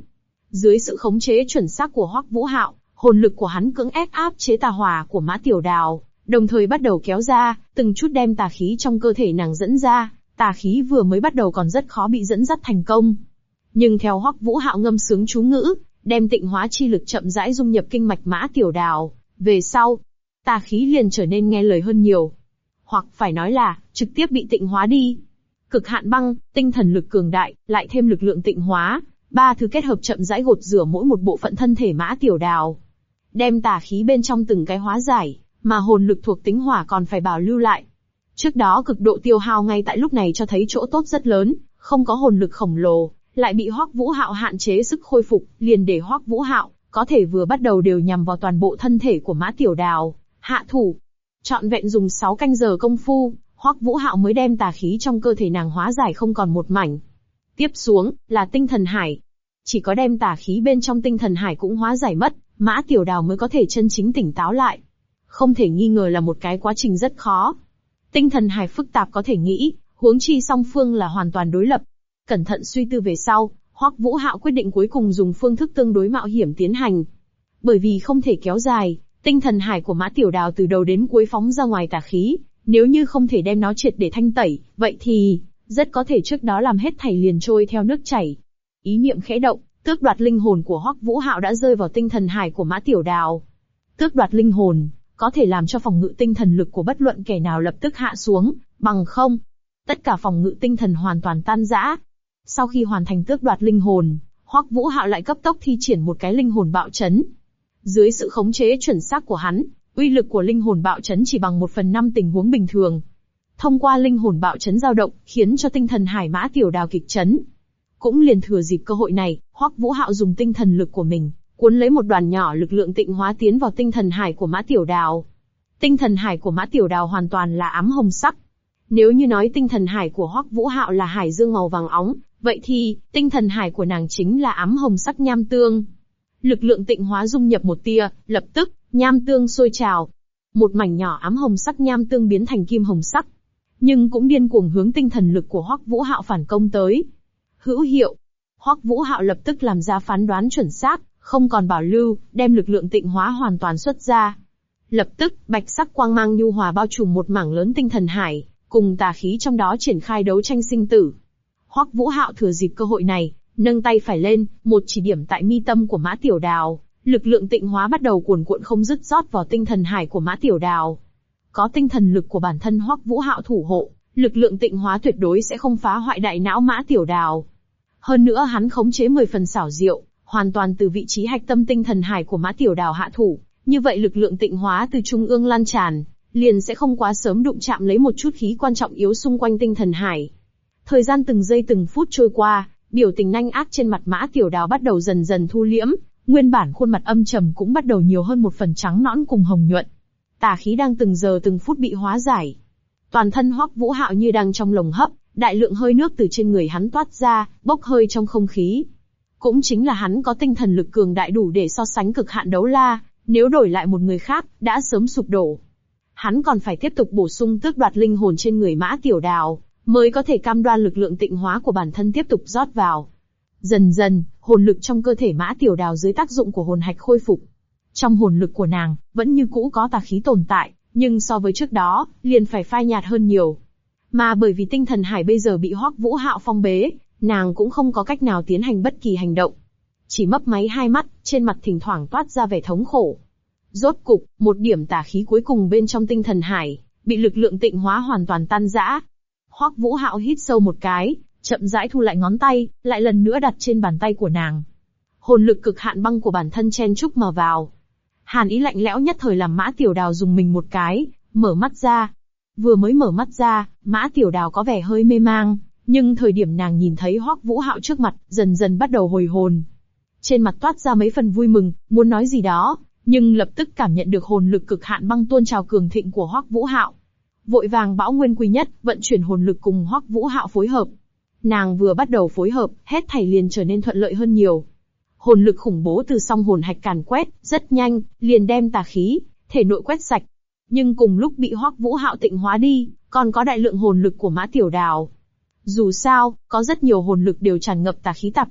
Dưới sự khống chế chuẩn xác của Hoắc Vũ Hạo, hồn lực của hắn cưỡng ép áp chế tà hỏa của Mã Tiểu Đào, đồng thời bắt đầu kéo ra, từng chút đem tà khí trong cơ thể nàng dẫn ra. Tà khí vừa mới bắt đầu còn rất khó bị dẫn dắt thành công. Nhưng theo Hoắc Vũ Hạo ngâm sướng chú ngữ, đem tịnh hóa chi lực chậm rãi dung nhập kinh mạch Mã Tiểu Đào, về sau, tà khí liền trở nên nghe lời hơn nhiều. Hoặc phải nói là, trực tiếp bị tịnh hóa đi. Cực hạn băng, tinh thần lực cường đại, lại thêm lực lượng tịnh hóa, ba thứ kết hợp chậm rãi gột rửa mỗi một bộ phận thân thể Mã Tiểu Đào. Đem tà khí bên trong từng cái hóa giải, mà hồn lực thuộc tính hỏa còn phải bảo lưu lại. Trước đó cực độ tiêu hao ngay tại lúc này cho thấy chỗ tốt rất lớn, không có hồn lực khổng lồ, lại bị Hoắc Vũ Hạo hạn chế sức khôi phục, liền để Hoắc Vũ Hạo có thể vừa bắt đầu đều nhằm vào toàn bộ thân thể của Mã Tiểu Đào, hạ thủ. Trọn vẹn dùng 6 canh giờ công phu, Hoắc Vũ Hạo mới đem tà khí trong cơ thể nàng hóa giải không còn một mảnh. Tiếp xuống, là tinh thần hải. Chỉ có đem tà khí bên trong tinh thần hải cũng hóa giải mất, Mã Tiểu Đào mới có thể chân chính tỉnh táo lại. Không thể nghi ngờ là một cái quá trình rất khó. Tinh thần hải phức tạp có thể nghĩ, huống chi song phương là hoàn toàn đối lập. Cẩn thận suy tư về sau, Hoắc Vũ Hạo quyết định cuối cùng dùng phương thức tương đối mạo hiểm tiến hành. Bởi vì không thể kéo dài, tinh thần hải của Mã Tiểu Đào từ đầu đến cuối phóng ra ngoài tà khí, nếu như không thể đem nó triệt để thanh tẩy, vậy thì rất có thể trước đó làm hết thảy liền trôi theo nước chảy. Ý niệm khẽ động, tước đoạt linh hồn của Hoắc Vũ Hạo đã rơi vào tinh thần hải của Mã Tiểu Đào. Tước đoạt linh hồn có thể làm cho phòng ngự tinh thần lực của bất luận kẻ nào lập tức hạ xuống, bằng không, tất cả phòng ngự tinh thần hoàn toàn tan rã. Sau khi hoàn thành tước đoạt linh hồn, Hoắc Vũ Hạo lại cấp tốc thi triển một cái linh hồn bạo chấn. Dưới sự khống chế chuẩn xác của hắn, uy lực của linh hồn bạo chấn chỉ bằng 1/5 tình huống bình thường. Thông qua linh hồn bạo chấn dao động, khiến cho tinh thần hải Mã Tiểu Đào kịch chấn. Cũng liền thừa dịp cơ hội này, Hoắc Vũ Hạo dùng tinh thần lực của mình, cuốn lấy một đoàn nhỏ lực lượng tịnh hóa tiến vào tinh thần hải của Mã Tiểu Đào. Tinh thần hải của Mã Tiểu Đào hoàn toàn là ám hồng sắc. Nếu như nói tinh thần hải của Hoắc Vũ Hạo là hải dương màu vàng óng, vậy thì, tinh thần hải của nàng chính là ám hồng sắc nham tương. Lực lượng tịnh hóa dung nhập một tia, lập tức, nham tương sôi trào. Một mảnh nhỏ ám hồng sắc nham tương biến thành kim hồng sắc. Nhưng cũng điên cuồng hướng tinh thần lực của Hoắc Vũ Hạo phản công tới. Hữu hiệu. Hoắc Vũ Hạo lập tức làm ra phán đoán chuẩn xác, không còn bảo lưu, đem lực lượng tịnh hóa hoàn toàn xuất ra. Lập tức, bạch sắc quang mang nhu hòa bao trùm một mảng lớn tinh thần hải, cùng tà khí trong đó triển khai đấu tranh sinh tử. Hoắc Vũ Hạo thừa dịp cơ hội này, nâng tay phải lên, một chỉ điểm tại mi tâm của Mã Tiểu Đào, lực lượng tịnh hóa bắt đầu cuồn cuộn không dứt rót vào tinh thần hải của Mã Tiểu Đào. Có tinh thần lực của bản thân Hoắc Vũ Hạo thủ hộ, lực lượng tịnh hóa tuyệt đối sẽ không phá hoại đại não Mã Tiểu Đào. Hơn nữa hắn khống chế 10 phần xảo diệu, hoàn toàn từ vị trí hạch tâm tinh thần hải của Mã Tiểu Đào hạ thủ, như vậy lực lượng tịnh hóa từ trung ương lan tràn, liền sẽ không quá sớm đụng chạm lấy một chút khí quan trọng yếu xung quanh tinh thần hải. Thời gian từng giây từng phút trôi qua, biểu tình nhanh ác trên mặt Mã Tiểu Đào bắt đầu dần dần thu liễm, nguyên bản khuôn mặt âm trầm cũng bắt đầu nhiều hơn một phần trắng nõn cùng hồng nhuận. Tà khí đang từng giờ từng phút bị hóa giải. Toàn thân Hoắc Vũ Hạo như đang trong lồng hấp, đại lượng hơi nước từ trên người hắn toát ra, bốc hơi trong không khí. Cũng chính là hắn có tinh thần lực cường đại đủ để so sánh cực hạn đấu la, nếu đổi lại một người khác, đã sớm sụp đổ. Hắn còn phải tiếp tục bổ sung tước đoạt linh hồn trên người Mã Tiểu Đào, mới có thể cam đoan lực lượng tịnh hóa của bản thân tiếp tục rót vào. Dần dần, hồn lực trong cơ thể Mã Tiểu Đào dưới tác dụng của hồn hạch khôi phục. Trong hồn lực của nàng, vẫn như cũ có tà khí tồn tại, nhưng so với trước đó, liền phải phai nhạt hơn nhiều. Mà bởi vì tinh thần hải bây giờ bị Hoắc Vũ Hạo phong bế, nàng cũng không có cách nào tiến hành bất kỳ hành động. Chỉ mấp máy hai mắt, trên mặt thỉnh thoảng toát ra vẻ thống khổ. Rốt cục, một điểm tà khí cuối cùng bên trong tinh thần hải, bị lực lượng tịnh hóa hoàn toàn tan rã. Hoắc Vũ Hạo hít sâu một cái, chậm rãi thu lại ngón tay, lại lần nữa đặt trên bàn tay của nàng. Hồn lực cực hạn băng của bản thân chen chúc mà vào. Hàn ý lạnh lẽo nhất thời làm Mã Tiểu Đào dùng mình một cái, mở mắt ra. Vừa mới mở mắt ra, Mã Tiểu Đào có vẻ hơi mê mang, nhưng thời điểm nàng nhìn thấy Hoắc Vũ Hạo trước mặt, dần dần bắt đầu hồi hồn. Trên mặt toát ra mấy phần vui mừng, muốn nói gì đó, nhưng lập tức cảm nhận được hồn lực cực hạn băng tuôn trào cường thịnh của Hoắc Vũ Hạo. Vội vàng bão nguyên quy nhất, vận chuyển hồn lực cùng Hoắc Vũ Hạo phối hợp. Nàng vừa bắt đầu phối hợp, hết thảy liền trở nên thuận lợi hơn nhiều. Hồn lực khủng bố từ song hồn hạch càn quét, rất nhanh, liền đem tà khí, thể nội quét sạch. Nhưng cùng lúc bị Hoắc Vũ Hạo tịnh hóa đi, còn có đại lượng hồn lực của Mã Tiểu Đào. Dù sao, có rất nhiều hồn lực đều tràn ngập tà khí tạp chất,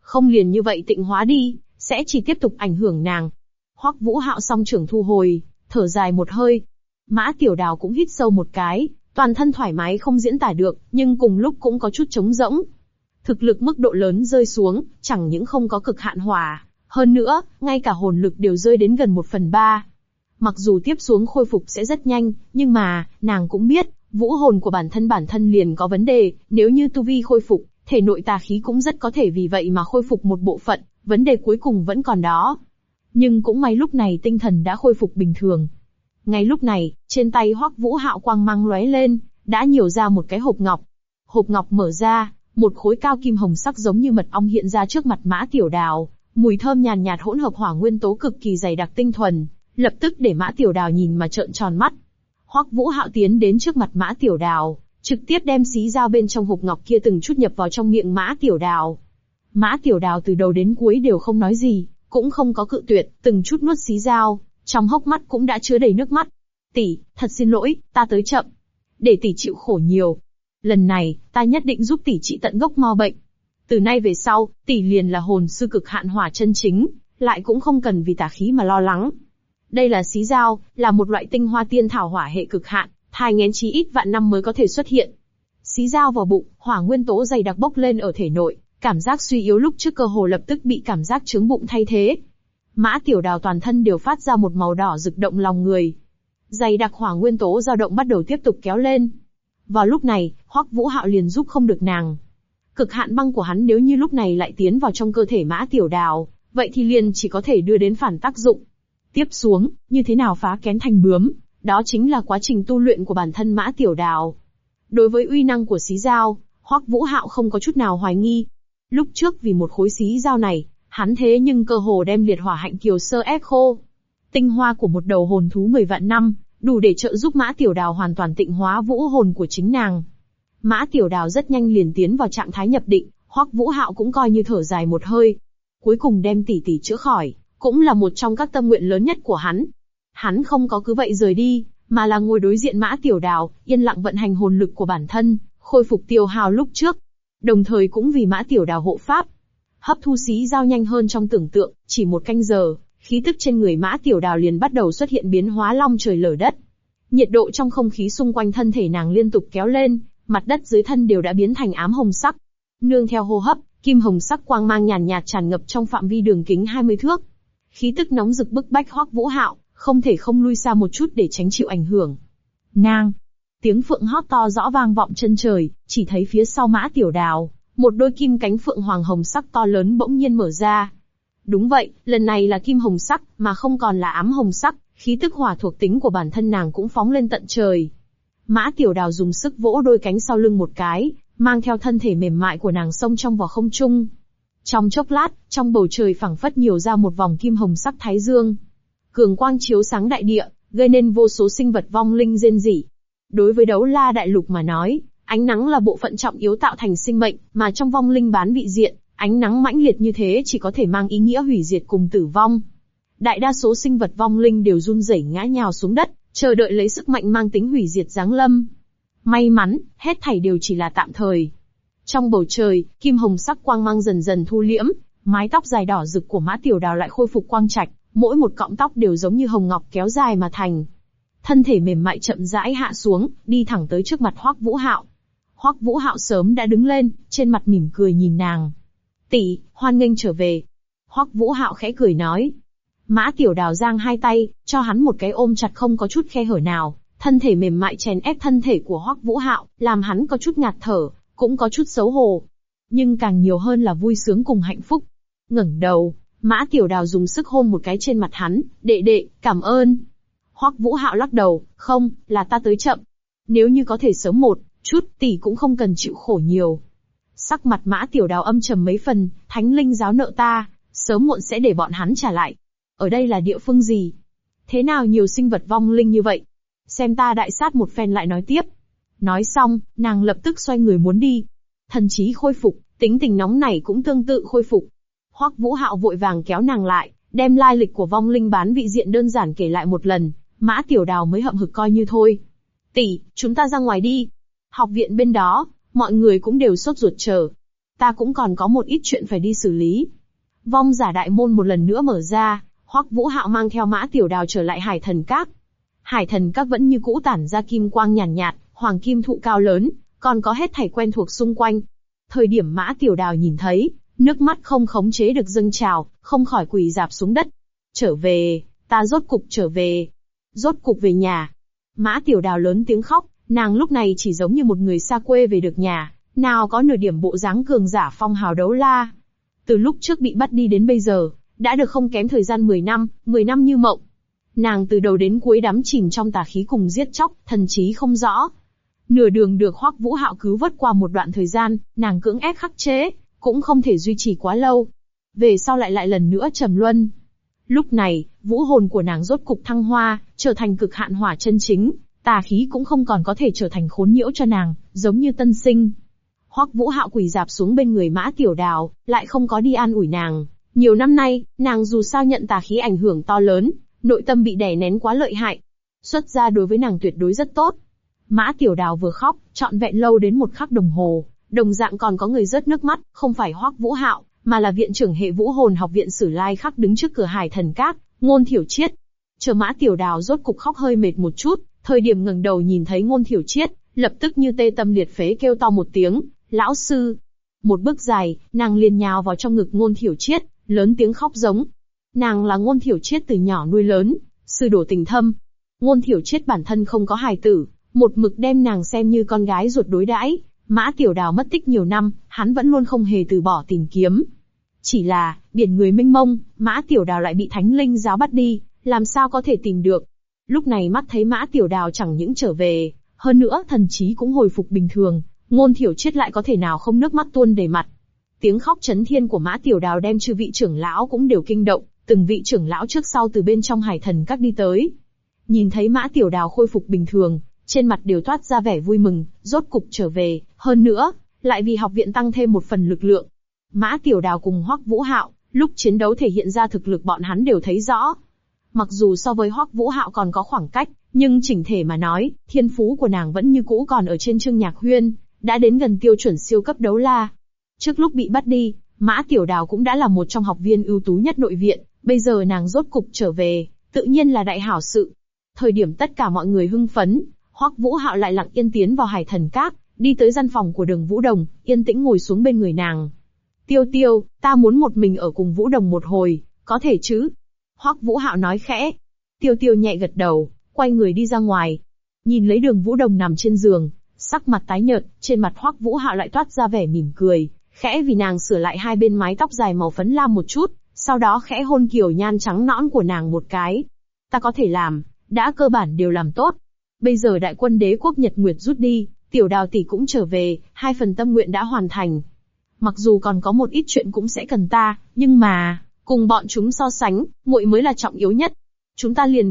Không liền như vậy tịnh hóa đi, sẽ chỉ tiếp tục ảnh hưởng nàng. Hoắc Vũ Hạo song trưởng thu hồi, thở dài một hơi. Mã Tiểu Đào cũng hít sâu một cái, toàn thân thoải mái không diễn tả được, nhưng cùng lúc cũng có chút trống rỗng. Thực lực mức độ lớn rơi xuống, chẳng những không có cực hạn hỏa, hơn nữa, ngay cả hồn lực đều rơi đến gần 1/3. Mặc dù tiếp xuống khôi phục sẽ rất nhanh, nhưng mà, nàng cũng biết, vũ hồn của bản thân liền có vấn đề, nếu như tu vi khôi phục, thể nội tà khí cũng rất có thể vì vậy mà khôi phục một bộ phận, vấn đề cuối cùng vẫn còn đó. Nhưng cũng may lúc này tinh thần đã khôi phục bình thường. Ngay lúc này, trên tay Hoắc Vũ Hạo quang mang lóe lên, đã nhiều ra một cái hộp ngọc. Hộp ngọc mở ra, một khối cao kim hồng sắc giống như mật ong hiện ra trước mặt Mã Tiểu Đào, mùi thơm nhàn nhạt hỗn hợp hỏa nguyên tố cực kỳ dày đặc tinh thuần, lập tức để Mã Tiểu Đào nhìn mà trợn tròn mắt. Hoắc Vũ Hạo tiến đến trước mặt Mã Tiểu Đào, trực tiếp đem xí dao bên trong hộp ngọc kia từng chút nhập vào trong miệng Mã Tiểu Đào. Mã Tiểu Đào từ đầu đến cuối đều không nói gì, cũng không có cự tuyệt, từng chút nuốt xí dao, trong hốc mắt cũng đã chứa đầy nước mắt. Tỷ, thật xin lỗi, ta tới chậm. Để tỷ chịu khổ nhiều. Lần này, ta nhất định giúp tỷ trị tận gốc mo bệnh. Từ nay về sau, tỷ liền là hồn sư cực hạn hỏa chân chính, lại cũng không cần vì tà khí mà lo lắng. Đây là xí dao, là một loại tinh hoa tiên thảo hỏa hệ cực hạn, thai nghén chí ít vạn năm mới có thể xuất hiện. Xí dao vào bụng, hỏa nguyên tố dày đặc bốc lên ở thể nội, cảm giác suy yếu lúc trước cơ hồ lập tức bị cảm giác trướng bụng thay thế. Mã Tiểu Đào toàn thân đều phát ra một màu đỏ rực động lòng người. Dày đặc hỏa nguyên tố dao động bắt đầu tiếp tục kéo lên. Vào lúc này, Hoắc Vũ Hạo liền giúp không được nàng. Cực hạn băng của hắn nếu như lúc này lại tiến vào trong cơ thể Mã Tiểu Đào, vậy thì liền chỉ có thể đưa đến phản tác dụng. Tiếp xuống, như thế nào phá kén thành bướm, đó chính là quá trình tu luyện của bản thân Mã Tiểu Đào. Đối với uy năng của xí dao, Hoắc Vũ Hạo không có chút nào hoài nghi. Lúc trước vì một khối xí dao này, hắn thế nhưng cơ hồ đem liệt hỏa hạnh kiều sơ ép khô. Tinh hoa của một đầu hồn thú 10 vạn năm, đủ để trợ giúp Mã Tiểu Đào hoàn toàn tịnh hóa vũ hồn của chính nàng. Mã Tiểu Đào rất nhanh liền tiến vào trạng thái nhập định, Hoắc Vũ Hạo cũng coi như thở dài một hơi. Cuối cùng đem tỷ tỷ chữa khỏi, cũng là một trong các tâm nguyện lớn nhất của hắn. Hắn không có cứ vậy rời đi, mà là ngồi đối diện Mã Tiểu Đào, yên lặng vận hành hồn lực của bản thân, khôi phục tiêu hao lúc trước. Đồng thời cũng vì Mã Tiểu Đào hộ pháp. Hấp thu xí dao nhanh hơn trong tưởng tượng, chỉ một canh giờ, khí tức trên người Mã Tiểu Đào liền bắt đầu xuất hiện biến hóa long trời lở đất. Nhiệt độ trong không khí xung quanh thân thể nàng liên tục kéo lên, mặt đất dưới thân đều đã biến thành ám hồng sắc. Nương theo hô hấp, kim hồng sắc quang mang nhàn nhạt tràn ngập trong phạm vi đường kính 20 thước. Khí tức nóng rực bức bách Hoắc Vũ Hạo, không thể không lui xa một chút để tránh chịu ảnh hưởng. Ngang! Tiếng phượng hót to rõ vang vọng chân trời, chỉ thấy phía sau Mã Tiểu Đào, một đôi kim cánh phượng hoàng hồng sắc to lớn bỗng nhiên mở ra. Đúng vậy, lần này là kim hồng sắc, mà không còn là ám hồng sắc, khí tức hỏa thuộc tính của bản thân nàng cũng phóng lên tận trời. Mã Tiểu Đào dùng sức vỗ đôi cánh sau lưng một cái, mang theo thân thể mềm mại của nàng xông trong vào không trung. Trong chốc lát, trong bầu trời phẳng phất nhiều ra một vòng kim hồng sắc thái dương. Cường quang chiếu sáng đại địa, gây nên vô số sinh vật vong linh rên rỉ. Đối với Đấu La Đại Lục mà nói, ánh nắng là bộ phận trọng yếu tạo thành sinh mệnh, mà trong vong linh bán vị diện, ánh nắng mãnh liệt như thế chỉ có thể mang ý nghĩa hủy diệt cùng tử vong. Đại đa số sinh vật vong linh đều run rẩy ngã nhào xuống đất, chờ đợi lấy sức mạnh mang tính hủy diệt giáng lâm. May mắn, hết thảy đều chỉ là tạm thời. Trong bầu trời, kim hồng sắc quang mang dần dần thu liễm, mái tóc dài đỏ rực của Mã Tiểu Đào lại khôi phục quang trạch, mỗi một cọng tóc đều giống như hồng ngọc kéo dài mà thành. Thân thể mềm mại chậm rãi hạ xuống, đi thẳng tới trước mặt Hoắc Vũ Hạo. Hoắc Vũ Hạo sớm đã đứng lên, trên mặt mỉm cười nhìn nàng. Tỷ, hoan nghênh trở về. Hoắc Vũ Hạo khẽ cười nói. Mã Tiểu Đào giang hai tay, cho hắn một cái ôm chặt không có chút khe hở nào, thân thể mềm mại chèn ép thân thể của Hoắc Vũ Hạo, làm hắn có chút ngạt thở, cũng có chút xấu hổ. Nhưng càng nhiều hơn là vui sướng cùng hạnh phúc. Ngẩng đầu, Mã Tiểu Đào dùng sức hôn một cái trên mặt hắn, đệ đệ, cảm ơn. Hoắc Vũ Hạo lắc đầu, không, là ta tới chậm. Nếu như có thể sớm một chút, tỷ cũng không cần chịu khổ nhiều. Sắc mặt Mã Tiểu Đào âm trầm mấy phần, Thánh Linh giáo nợ ta, sớm muộn sẽ để bọn hắn trả lại. Ở đây là địa phương gì? Thế nào nhiều sinh vật vong linh như vậy? Xem ta đại sát một phen lại nói tiếp. Nói xong, nàng lập tức xoay người muốn đi. Thần trí khôi phục, tính tình nóng nảy cũng tương tự khôi phục. Hoắc Vũ Hạo vội vàng kéo nàng lại, đem lai lịch của vong linh bán vị diện đơn giản kể lại một lần. Mã Tiểu Đào mới hậm hực coi như thôi. Tỷ, chúng ta ra ngoài đi. Học viện bên đó, mọi người cũng đều sốt ruột chờ. ta cũng còn có một ít chuyện phải đi xử lý. Vong giả đại môn một lần nữa mở ra, Hoắc Vũ Hạo mang theo Mã Tiểu Đào trở lại Hải Thần Các. Hải Thần Các vẫn như cũ tản ra kim quang nhàn nhạt, hoàng kim thụ cao lớn, còn có hết thảy quen thuộc xung quanh. Thời điểm Mã Tiểu Đào nhìn thấy, nước mắt không khống chế được dâng trào, không khỏi quỳ rạp xuống đất. Trở về, ta rốt cục trở về. Rốt cục về nhà. Mã Tiểu Đào lớn tiếng khóc, nàng lúc này chỉ giống như một người xa quê về được nhà, nào có nửa điểm bộ dáng cường giả phong hào đấu la. Từ lúc trước bị bắt đi đến bây giờ, đã được không kém thời gian 10 năm như mộng. Nàng từ đầu đến cuối đắm chìm trong tà khí cùng giết chóc, thần trí không rõ. Nửa đường được Hoắc Vũ Hạo cứu vớt qua một đoạn thời gian, nàng cưỡng ép khắc chế, cũng không thể duy trì quá lâu. Về sau lại lần nữa trầm luân. Lúc này, vũ hồn của nàng rốt cục thăng hoa, trở thành cực hạn hỏa chân chính, tà khí cũng không còn có thể trở thành khốn nhiễu cho nàng, giống như tân sinh. Hoắc Vũ Hạo quỳ rạp xuống bên người Mã Tiểu Đào, lại không có đi an ủi nàng. Nhiều năm nay, nàng dù sao nhận tà khí ảnh hưởng to lớn, nội tâm bị đè nén quá lợi hại. Xuất gia đối với nàng tuyệt đối rất tốt. Mã Tiểu Đào vừa khóc, trọn vẹn lâu đến 1 khắc đồng hồ, đồng dạng còn có người rớt nước mắt, không phải Hoắc Vũ Hạo, mà là viện trưởng hệ vũ hồn học viện Sử Lai Khắc đứng trước cửa Hải Thần Các, Ngôn Thiểu Triết. Chờ Mã Tiểu Đào rốt cục khóc hơi mệt một chút, thời điểm ngẩng đầu nhìn thấy Ngôn Thiểu Triết, lập tức như tê tâm liệt phế kêu to một tiếng, lão sư. Một bước dài, nàng liền nhào vào trong ngực Ngôn Thiểu Triết, lớn tiếng khóc giống. Nàng là Ngôn Thiểu Triết từ nhỏ nuôi lớn, sư đồ tình thâm. Ngôn Thiểu Triết bản thân không có hài tử, một mực đem nàng xem như con gái ruột đối đãi. Mã Tiểu Đào mất tích nhiều năm, hắn vẫn luôn không hề từ bỏ tìm kiếm. Chỉ là, biển người mênh mông, Mã Tiểu Đào lại bị Thánh Linh giáo bắt đi, làm sao có thể tìm được. Lúc này mắt thấy Mã Tiểu Đào chẳng những trở về, hơn nữa thần trí cũng hồi phục bình thường, Ngôn Thiểu Triết lại có thể nào không nước mắt tuôn đầy mặt. Tiếng khóc chấn thiên của Mã Tiểu Đào đem chư vị trưởng lão cũng đều kinh động, từng vị trưởng lão trước sau từ bên trong Hải Thần Các đi tới. Nhìn thấy Mã Tiểu Đào khôi phục bình thường, trên mặt đều toát ra vẻ vui mừng, rốt cục trở về, hơn nữa, lại vì học viện tăng thêm một phần lực lượng. Mã Tiểu Đào cùng Hoắc Vũ Hạo, lúc chiến đấu thể hiện ra thực lực bọn hắn đều thấy rõ. Mặc dù so với Hoắc Vũ Hạo còn có khoảng cách, nhưng chỉnh thể mà nói, thiên phú của nàng vẫn như cũ còn ở trên Trương Nhạc Huyên, đã đến gần tiêu chuẩn siêu cấp đấu la. Trước lúc bị bắt đi, Mã Tiểu Đào cũng đã là một trong học viên ưu tú nhất nội viện, bây giờ nàng rốt cục trở về, tự nhiên là đại hảo sự. Thời điểm tất cả mọi người hưng phấn, Hoắc Vũ Hạo lại lặng yên tiến vào Hải Thần Các, đi tới gian phòng của Đường Vũ Đồng, yên tĩnh ngồi xuống bên người nàng. Tiêu Tiêu, ta muốn một mình ở cùng Vũ Đồng một hồi, có thể chứ? Hoắc Vũ Hạo nói khẽ. Tiêu Tiêu nhẹ gật đầu, quay người đi ra ngoài. Nhìn lấy Đường Vũ Đồng nằm trên giường, sắc mặt tái nhợt, trên mặt Hoắc Vũ Hạo lại toát ra vẻ mỉm cười, khẽ vì nàng sửa lại hai bên mái tóc dài màu phấn lam một chút, sau đó khẽ hôn kiều nhan trắng nõn của nàng một cái. Ta có thể làm, đã cơ bản đều làm tốt. Bây giờ đại quân đế quốc Nhật Nguyệt rút đi, Tiểu Đào tỷ cũng trở về, 2 phần tâm nguyện đã hoàn thành. Mặc dù còn có một ít chuyện cũng sẽ cần ta, nhưng mà, cùng bọn chúng so sánh, muội mới là trọng yếu nhất. Chúng ta liền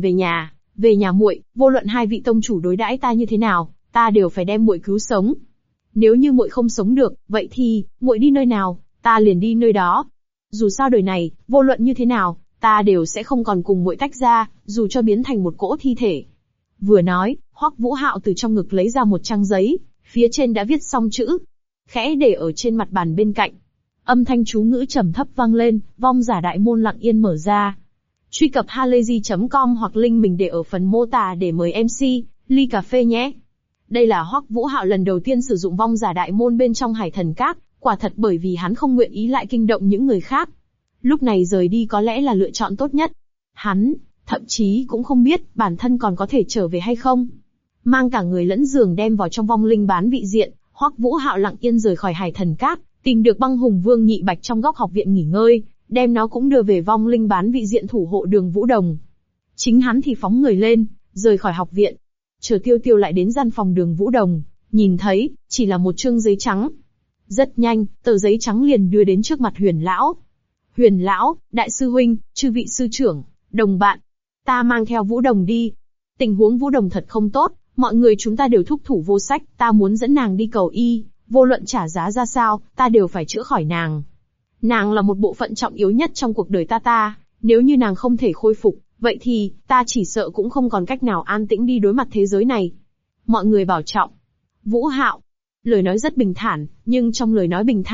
về nhà muội, vô luận hai vị tông chủ đối đãi ta như thế nào, ta đều phải đem muội cứu sống. Nếu như muội không sống được, vậy thì, muội đi nơi nào, ta liền đi nơi đó. Dù sao đời này, vô luận như thế nào, ta đều sẽ không còn cùng muội tách ra, dù cho biến thành một cỗ thi thể. Vừa nói, Hoắc Vũ Hạo từ trong ngực lấy ra một trang giấy, phía trên đã viết xong chữ, khẽ để ở trên mặt bàn bên cạnh. Âm thanh chú ngữ trầm thấp vang lên, vong giả đại môn lặng yên mở ra. Truy cập halayzi.com hoặc link mình để ở phần mô tả để mời MC, ly cà phê nhé. Đây là Hoắc Vũ Hạo lần đầu tiên sử dụng vong giả đại môn bên trong Hải Thần Các, quả thật bởi vì hắn không nguyện ý lại kinh động những người khác. Lúc này rời đi có lẽ là lựa chọn tốt nhất. Hắn, thậm chí cũng không biết bản thân còn có thể trở về hay không. Mang cả người lẫn giường đem vào trong vong linh bán vị diện, Hoắc Vũ Hạo lặng yên rời khỏi Hải Thần Các, tìm được băng hùng vương Nhị Bạch trong góc học viện nghỉ ngơi, đem nó cũng đưa về vong linh bán vị diện thủ hộ Đường Vũ Đồng. Chính hắn thì phóng người lên, rời khỏi học viện. Chờ Tiêu Tiêu lại đến gian phòng Đường Vũ Đồng, nhìn thấy, chỉ là một chương giấy trắng. Rất nhanh, tờ giấy trắng liền đưa đến trước mặt Huyền Lão. Huyền Lão, đại sư huynh, chư vị sư trưởng, đồng bạn, ta mang theo Vũ Đồng đi. Tình huống Vũ Đồng thật không tốt, mọi người chúng ta đều thúc thủ vô sách, ta muốn dẫn nàng đi cầu y, vô luận trả giá ra sao, ta đều phải chữa khỏi nàng. Nàng là một bộ phận trọng yếu nhất trong cuộc đời ta, nếu như nàng không thể khôi phục, vậy thì, ta chỉ sợ cũng không còn cách nào an tĩnh đi đối mặt thế giới này. Mọi người bảo trọng. Vũ Hạo. Lời nói rất bình thản, nhưng trong lời nói bình thản,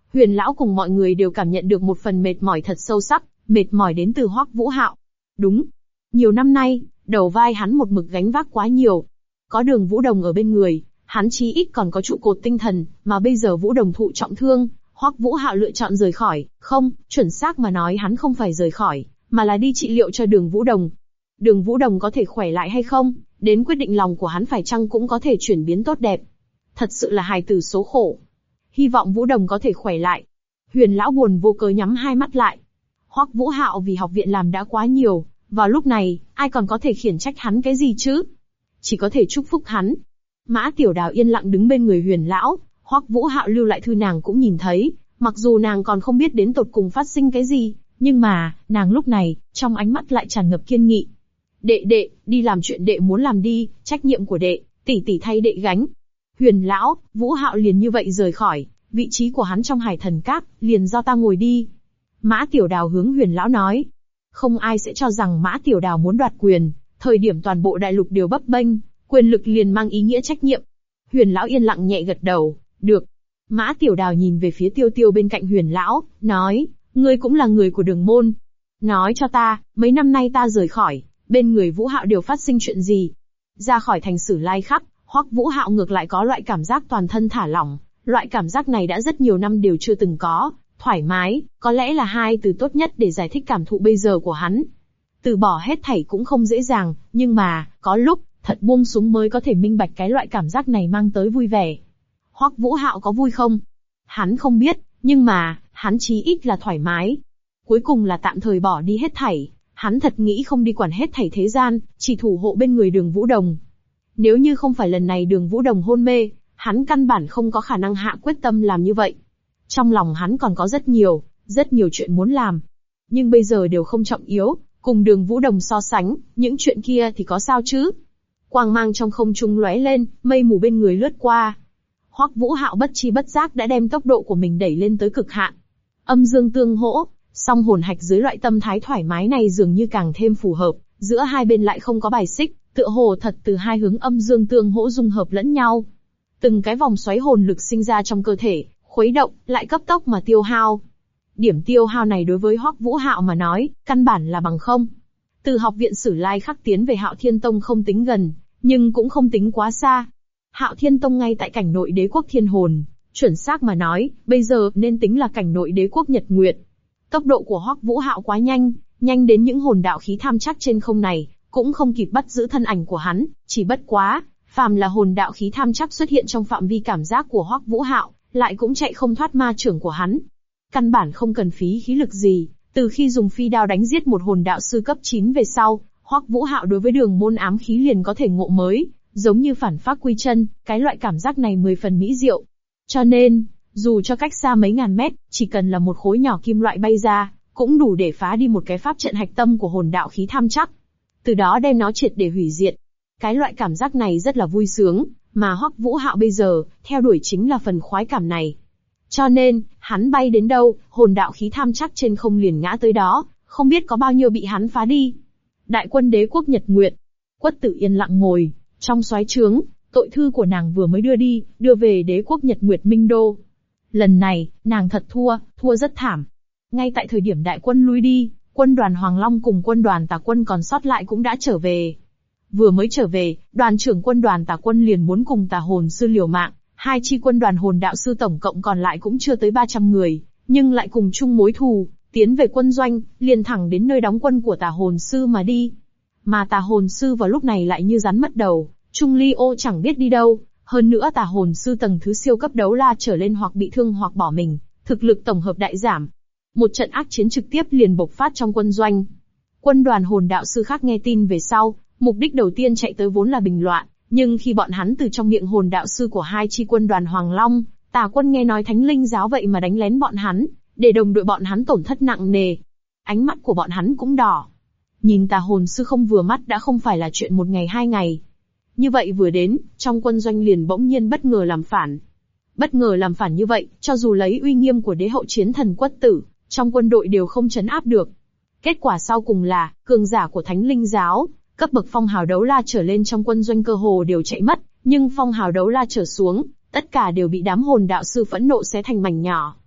Huyền lão cùng mọi người đều cảm nhận được một phần mệt mỏi thật sâu sắc, mệt mỏi đến từ Hoắc Vũ Hạo. Đúng, nhiều năm nay, đầu vai hắn một mực gánh vác quá nhiều. Có Đường Vũ Đồng ở bên người, hắn chí ít còn có trụ cột tinh thần, mà bây giờ Vũ Đồng thụ trọng thương, Hoắc Vũ Hạo lựa chọn rời khỏi, không, chuẩn xác mà nói hắn không phải rời khỏi, mà là đi trị liệu cho Đường Vũ Đồng. Đường Vũ Đồng có thể khỏe lại hay không, đến quyết định lòng của hắn phải chăng cũng có thể chuyển biến tốt đẹp. Thật sự là hài tử số khổ. Hy vọng Vũ Đồng có thể khỏe lại. Huyền lão buồn vô cớ nhắm hai mắt lại. Hoắc Vũ Hạo vì học viện làm đã quá nhiều, vào lúc này, ai còn có thể khiển trách hắn cái gì chứ? Chỉ có thể chúc phúc hắn. Mã Tiểu Đào yên lặng đứng bên người Huyền lão, Hoắc Vũ Hạo lưu lại thư nàng cũng nhìn thấy, mặc dù nàng còn không biết đến tột cùng phát sinh cái gì, nhưng mà, nàng lúc này, trong ánh mắt lại tràn ngập kiên nghị. Đệ, đi làm chuyện đệ muốn làm đi, trách nhiệm của đệ, tỷ tỷ thay đệ gánh. Huyền lão, Vũ Hạo liền như vậy rời khỏi, vị trí của hắn trong Hải Thần Các, liền do ta ngồi đi. Mã Tiểu Đào hướng Huyền lão nói. Không ai sẽ cho rằng Mã Tiểu Đào muốn đoạt quyền, thời điểm toàn bộ đại lục đều bấp bênh, quyền lực liền mang ý nghĩa trách nhiệm. Huyền lão yên lặng nhẹ gật đầu, được. Mã Tiểu Đào nhìn về phía Tiêu Tiêu bên cạnh Huyền lão, nói, ngươi cũng là người của Đường môn. Nói cho ta, mấy năm nay ta rời khỏi, bên người Vũ Hạo đều phát sinh chuyện gì? Ra khỏi thành Sử Lai Khắc, Hoắc Vũ Hạo ngược lại có loại cảm giác toàn thân thả lỏng, loại cảm giác này đã rất nhiều năm đều chưa từng có, thoải mái, có lẽ là hai từ tốt nhất để giải thích cảm thụ bây giờ của hắn. Từ bỏ hết thảy cũng không dễ dàng, nhưng mà, có lúc, thật buông xuống mới có thể minh bạch cái loại cảm giác này mang tới vui vẻ. Hoắc Vũ Hạo có vui không? Hắn không biết, nhưng mà, hắn chí ít là thoải mái. Cuối cùng là tạm thời bỏ đi hết thảy, hắn thật nghĩ không đi quản hết thảy thế gian, chỉ thủ hộ bên người Đường Vũ Đồng. Nếu như không phải lần này Đường Vũ Đồng hôn mê, hắn căn bản không có khả năng hạ quyết tâm làm như vậy. Trong lòng hắn còn có rất nhiều chuyện muốn làm. Nhưng bây giờ đều không trọng yếu, cùng Đường Vũ Đồng so sánh, những chuyện kia thì có sao chứ? Quang mang trong không trung lóe lên, mây mù bên người lướt qua. Hoắc Vũ Hạo bất chi bất giác đã đem tốc độ của mình đẩy lên tới cực hạn. Âm dương tương hỗ, song hồn hạch dưới loại tâm thái thoải mái này dường như càng thêm phù hợp, giữa hai bên lại không có bài xích, tựa hồ thật từ hai hướng âm dương tương hỗ dung hợp lẫn nhau. Từng cái vòng xoáy hồn lực sinh ra trong cơ thể, khuấy động, lại cấp tốc mà tiêu hao. Điểm tiêu hao này đối với Hoắc Vũ Hạo mà nói, căn bản là bằng không. Từ học viện Sử Lai Khắc tiến về Hạo Thiên Tông không tính gần, nhưng cũng không tính quá xa. Hạo Thiên Tông ngay tại cảnh nội đế quốc Thiên Hồn, chuẩn xác mà nói, bây giờ nên tính là cảnh nội đế quốc Nhật Nguyệt. Tốc độ của Hoắc Vũ Hạo quá nhanh, nhanh đến những hồn đạo khí tham chắc trên không này, cũng không kịp bắt giữ thân ảnh của hắn, chỉ bất quá, phàm là hồn đạo khí tham chắc xuất hiện trong phạm vi cảm giác của Hoắc Vũ Hạo, lại cũng chạy không thoát ma trưởng của hắn. Căn bản không cần phí khí lực gì, từ khi dùng phi đao đánh giết một hồn đạo sư cấp 9 về sau, Hoắc Vũ Hạo đối với đường môn ám khí liền có thể ngộ mới, giống như phản pháp quy chân, cái loại cảm giác này 10 phần mỹ diệu. Cho nên, dù cho cách xa mấy ngàn mét, chỉ cần là một khối nhỏ kim loại bay ra, cũng đủ để phá đi một cái pháp trận hạch tâm của hồn đạo khí tham chắc. Từ đó đem nó triệt để hủy diệt. Cái loại cảm giác này rất là vui sướng, mà Hoắc Vũ Hạo bây giờ, theo đuổi chính là phần khoái cảm này. Cho nên, hắn bay đến đâu, hồn đạo khí tham chắc trên không liền ngã tới đó, không biết có bao nhiêu bị hắn phá đi. Đại quân đế quốc Nhật Nguyệt. Quất Tử yên lặng ngồi, trong xoáy trướng, tội thư của nàng vừa mới đưa về đế quốc Nhật Nguyệt Minh Đô. Lần này, nàng thật thua rất thảm. Ngay tại thời điểm đại quân lui đi, quân đoàn Hoàng Long cùng quân đoàn Tà Quân còn sót lại cũng đã trở về. Vừa mới trở về, đoàn trưởng quân đoàn Tà Quân liền muốn cùng Tà Hồn Sư liều mạng, hai chi quân đoàn hồn đạo sư tổng cộng còn lại cũng chưa tới 300 người, nhưng lại cùng chung mối thù, tiến về quân doanh, liền thẳng đến nơi đóng quân của Tà Hồn Sư mà đi. Mà Tà Hồn Sư vào lúc này lại như rắn mất đầu, Trung Ly Ô chẳng biết đi đâu, hơn nữa Tà Hồn Sư tầng thứ siêu cấp đấu la trở lên hoặc bị thương hoặc bỏ mình, thực lực tổng hợp đại giảm. Một trận ác chiến trực tiếp liền bộc phát trong quân doanh. Quân đoàn hồn đạo sư khác nghe tin về sau, mục đích đầu tiên chạy tới vốn là bình loạn, nhưng khi bọn hắn từ trong miệng hồn đạo sư của hai chi quân đoàn Hoàng Long, Tà Quân nghe nói Thánh Linh giáo vậy mà đánh lén bọn hắn, để đồng đội bọn hắn tổn thất nặng nề. Ánh mắt của bọn hắn cũng đỏ. Nhìn Tà Hồn Sư không vừa mắt đã không phải là chuyện một ngày hai ngày. Như vậy vừa đến, trong quân doanh liền bỗng nhiên bất ngờ làm phản. Bất ngờ làm phản như vậy, cho dù lấy uy nghiêm của đế hậu chiến thần Quất Tử, trong quân đội đều không trấn áp được. Kết quả sau cùng là, cường giả của Thánh Linh giáo, cấp bậc phong hào đấu la trở lên trong quân doanh cơ hồ đều chạy mất, nhưng phong hào đấu la trở xuống, tất cả đều bị đám hồn đạo sư phẫn nộ xé thành mảnh nhỏ.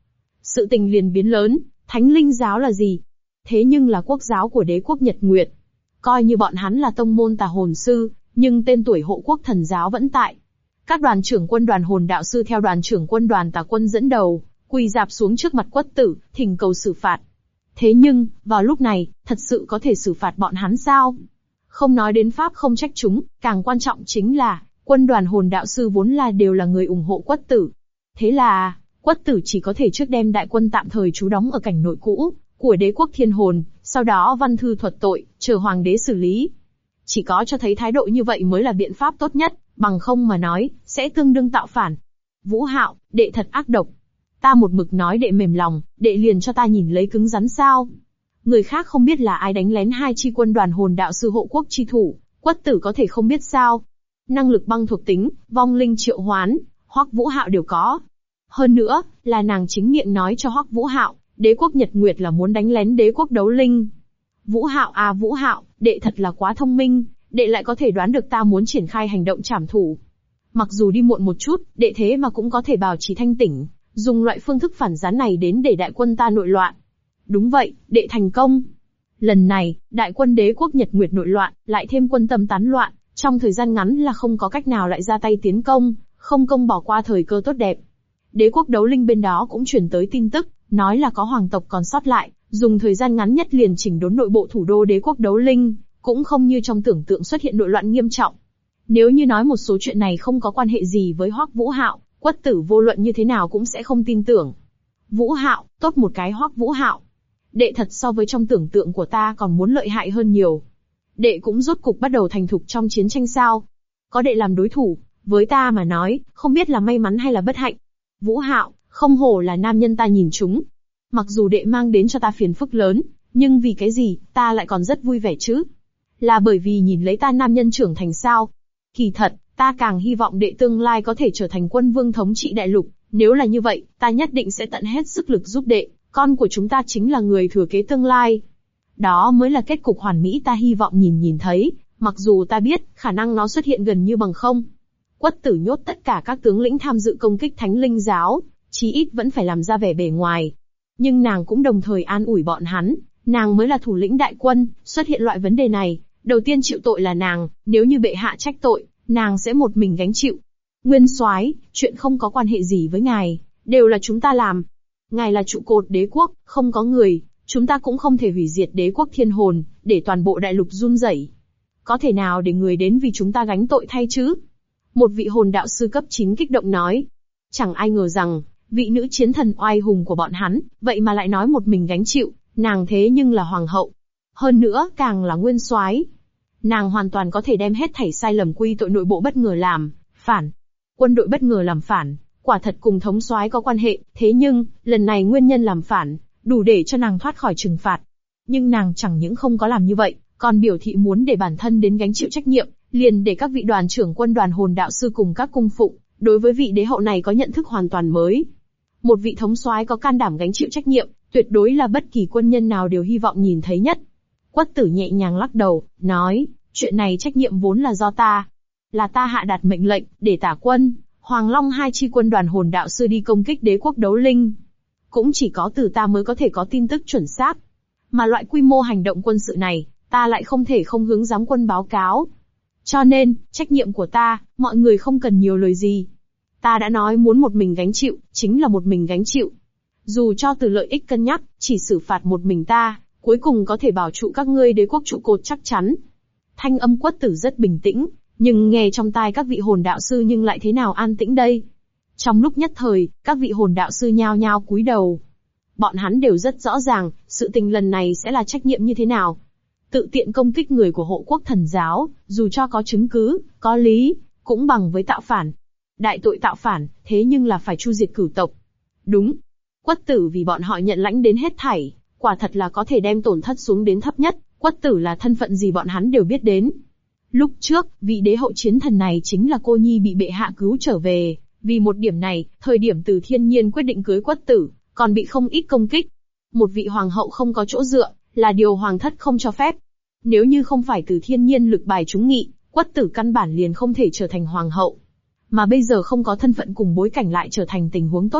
sự tình liền biến lớn. Thánh linh giáo là gì? Thế nhưng là quốc giáo của đế quốc Nhật Nguyệt. Coi như bọn hắn là tông môn tà hồn sư, nhưng tên tuổi hộ quốc thần giáo vẫn tại. Các đoàn trưởng quân đoàn hồn đạo sư theo đoàn trưởng quân đoàn tà quân dẫn đầu, quỳ rạp xuống trước mặt Quất Tử, thỉnh cầu xử phạt. Thế nhưng, vào lúc này, thật sự có thể xử phạt bọn hắn sao? Không nói đến pháp không trách chúng, càng quan trọng chính là, quân đoàn hồn đạo sư vốn là đều là người ủng hộ Quất Tử. Thế là, Quất Tử chỉ có thể trước đem đại quân tạm thời trú đóng ở cảnh nội cũ của đế quốc thiên hồn, sau đó văn thư thuật tội, chờ hoàng đế xử lý. Chỉ có cho thấy thái độ như vậy mới là biện pháp tốt nhất, bằng không mà nói, sẽ tương đương tạo phản. Vũ Hạo, đệ thật ác độc. Ta một mực nói đệ mềm lòng, đệ liền cho ta nhìn lấy cứng rắn sao? Người khác không biết là ai đánh lén hai chi quân đoàn hồn đạo sư hộ quốc chi thủ, Quất Tử có thể không biết sao? Năng lực băng thuộc tính, vong linh triệu hoán, Hoắc Vũ Hạo đều có. Hơn nữa, là nàng chính miệng nói cho Hoắc Vũ Hạo, đế quốc Nhật Nguyệt là muốn đánh lén đế quốc đấu linh. Vũ Hạo à Vũ Hạo, đệ thật là quá thông minh, đệ lại có thể đoán được ta muốn triển khai hành động trảm thủ. Mặc dù đi muộn một chút, đệ thế mà cũng có thể bảo trì thanh tỉnh, dùng loại phương thức phản gián này đến để đại quân ta nội loạn. Đúng vậy, đệ thành công. Lần này, đại quân đế quốc Nhật Nguyệt nội loạn, lại thêm quân tâm tán loạn, trong thời gian ngắn là không có cách nào lại ra tay tiến công, không công bỏ qua thời cơ tốt đẹp. Đế quốc đấu linh bên đó cũng truyền tới tin tức, nói là có hoàng tộc còn sót lại, dùng thời gian ngắn nhất liền chỉnh đốn nội bộ thủ đô đế quốc đấu linh, cũng không như trong tưởng tượng xuất hiện nội loạn nghiêm trọng. Nếu như nói một số chuyện này không có quan hệ gì với Hoắc Vũ Hạo, Quất Tử vô luận như thế nào cũng sẽ không tin tưởng. Vũ Hạo, tốt một cái Hoắc Vũ Hạo. Đệ thật so với trong tưởng tượng của ta còn muốn lợi hại hơn nhiều. Đệ cũng rốt cục bắt đầu thành thục trong chiến tranh sao? Có đệ làm đối thủ, với ta mà nói, không biết là may mắn hay là bất hạnh. Vũ Hạo, không hổ là nam nhân ta nhìn chúng. Mặc dù đệ mang đến cho ta phiền phức lớn, nhưng vì cái gì, ta lại còn rất vui vẻ chứ? Là bởi vì nhìn lấy ta nam nhân trưởng thành sao? Kỳ thật, ta càng hy vọng đệ tương lai có thể trở thành quân vương thống trị đại lục, nếu là như vậy, ta nhất định sẽ tận hết sức lực giúp đệ, con của chúng ta chính là người thừa kế tương lai. Đó mới là kết cục hoàn mỹ ta hy vọng nhìn thấy, mặc dù ta biết, khả năng nó xuất hiện gần như bằng không. Quất Tử nhốt tất cả các tướng lĩnh tham dự công kích Thánh Linh Giáo, chí ít vẫn phải làm ra vẻ bề ngoài. Nhưng nàng cũng đồng thời an ủi bọn hắn, nàng mới là thủ lĩnh đại quân, xuất hiện loại vấn đề này, đầu tiên chịu tội là nàng, nếu như bệ hạ trách tội, nàng sẽ một mình gánh chịu. Nguyên soái, chuyện không có quan hệ gì với ngài, đều là chúng ta làm. Ngài là trụ cột đế quốc, không có người, chúng ta cũng không thể hủy diệt đế quốc thiên hồn, để toàn bộ đại lục run rẩy. Có thể nào để người đến vì chúng ta gánh tội thay chứ? Một vị hồn đạo sư cấp 9 kích động nói. Chẳng ai ngờ rằng, vị nữ chiến thần oai hùng của bọn hắn, vậy mà lại nói một mình gánh chịu, nàng thế nhưng là hoàng hậu. Hơn nữa, càng là nguyên soái. Nàng hoàn toàn có thể đem hết thảy sai lầm quy tội nội bộ bất ngờ làm phản. Quân đội bất ngờ làm phản, quả thật cùng thống soái có quan hệ, thế nhưng, lần này nguyên nhân làm phản, đủ để cho nàng thoát khỏi trừng phạt. Nhưng nàng chẳng những không có làm như vậy, còn biểu thị muốn để bản thân đến gánh chịu trách nhiệm, liền để các vị đoàn trưởng quân đoàn hồn đạo sư cùng các cung phụng, đối với vị đế hậu này có nhận thức hoàn toàn mới. Một vị thống soái có can đảm gánh chịu trách nhiệm, tuyệt đối là bất kỳ quân nhân nào đều hy vọng nhìn thấy nhất. Quất Tử nhẹ nhàng lắc đầu, nói, chuyện này trách nhiệm vốn là do ta. Là ta hạ đạt mệnh lệnh, để Tả Quân, Hoàng Long hai chi quân đoàn hồn đạo sư đi công kích đế quốc đấu linh. Cũng chỉ có từ ta mới có thể có tin tức chuẩn xác. Mà loại quy mô hành động quân sự này, ta lại không thể không hướng giám quân báo cáo. Cho nên, trách nhiệm của ta, mọi người không cần nhiều lời gì. Ta đã nói muốn một mình gánh chịu, chính là một mình gánh chịu. Dù cho từ lợi ích cân nhắc, chỉ xử phạt một mình ta, cuối cùng có thể bảo trụ các ngươi đế quốc trụ cột chắc chắn. Thanh âm Quất Tử rất bình tĩnh, nhưng nghe trong tai các vị hồn đạo sư nhưng lại thế nào an tĩnh đây. Trong lúc nhất thời, các vị hồn đạo sư nhao nhao cúi đầu. Bọn hắn đều rất rõ ràng, sự tình lần này sẽ là trách nhiệm như thế nào. Tự tiện công kích người của hộ quốc thần giáo, dù cho có chứng cứ, có lý, cũng bằng với tạo phản. Đại tội tạo phản, thế nhưng là phải tru diệt cửu tộc. Đúng. Quất Tử vì bọn họ nhận lãnh đến hết thảy, quả thật là có thể đem tổn thất xuống đến thấp nhất. Quất Tử là thân phận gì bọn hắn đều biết đến. Lúc trước, vị đế hậu chiến thần này chính là cô nhi bị bệ hạ cứu trở về. Vì một điểm này, thời điểm Từ Thiên Nhiên quyết định cưới Quất Tử, còn bị không ít công kích. Một vị hoàng hậu không có chỗ dựa, là điều hoàng thất không cho phép. Nếu như không phải Từ Thiên Nhiên lực bài trúng nghị, Quất Tử căn bản liền không thể trở thành hoàng hậu. Mà bây giờ không có thân phận cùng bối cảnh lại trở thành tình huống tốt nhất,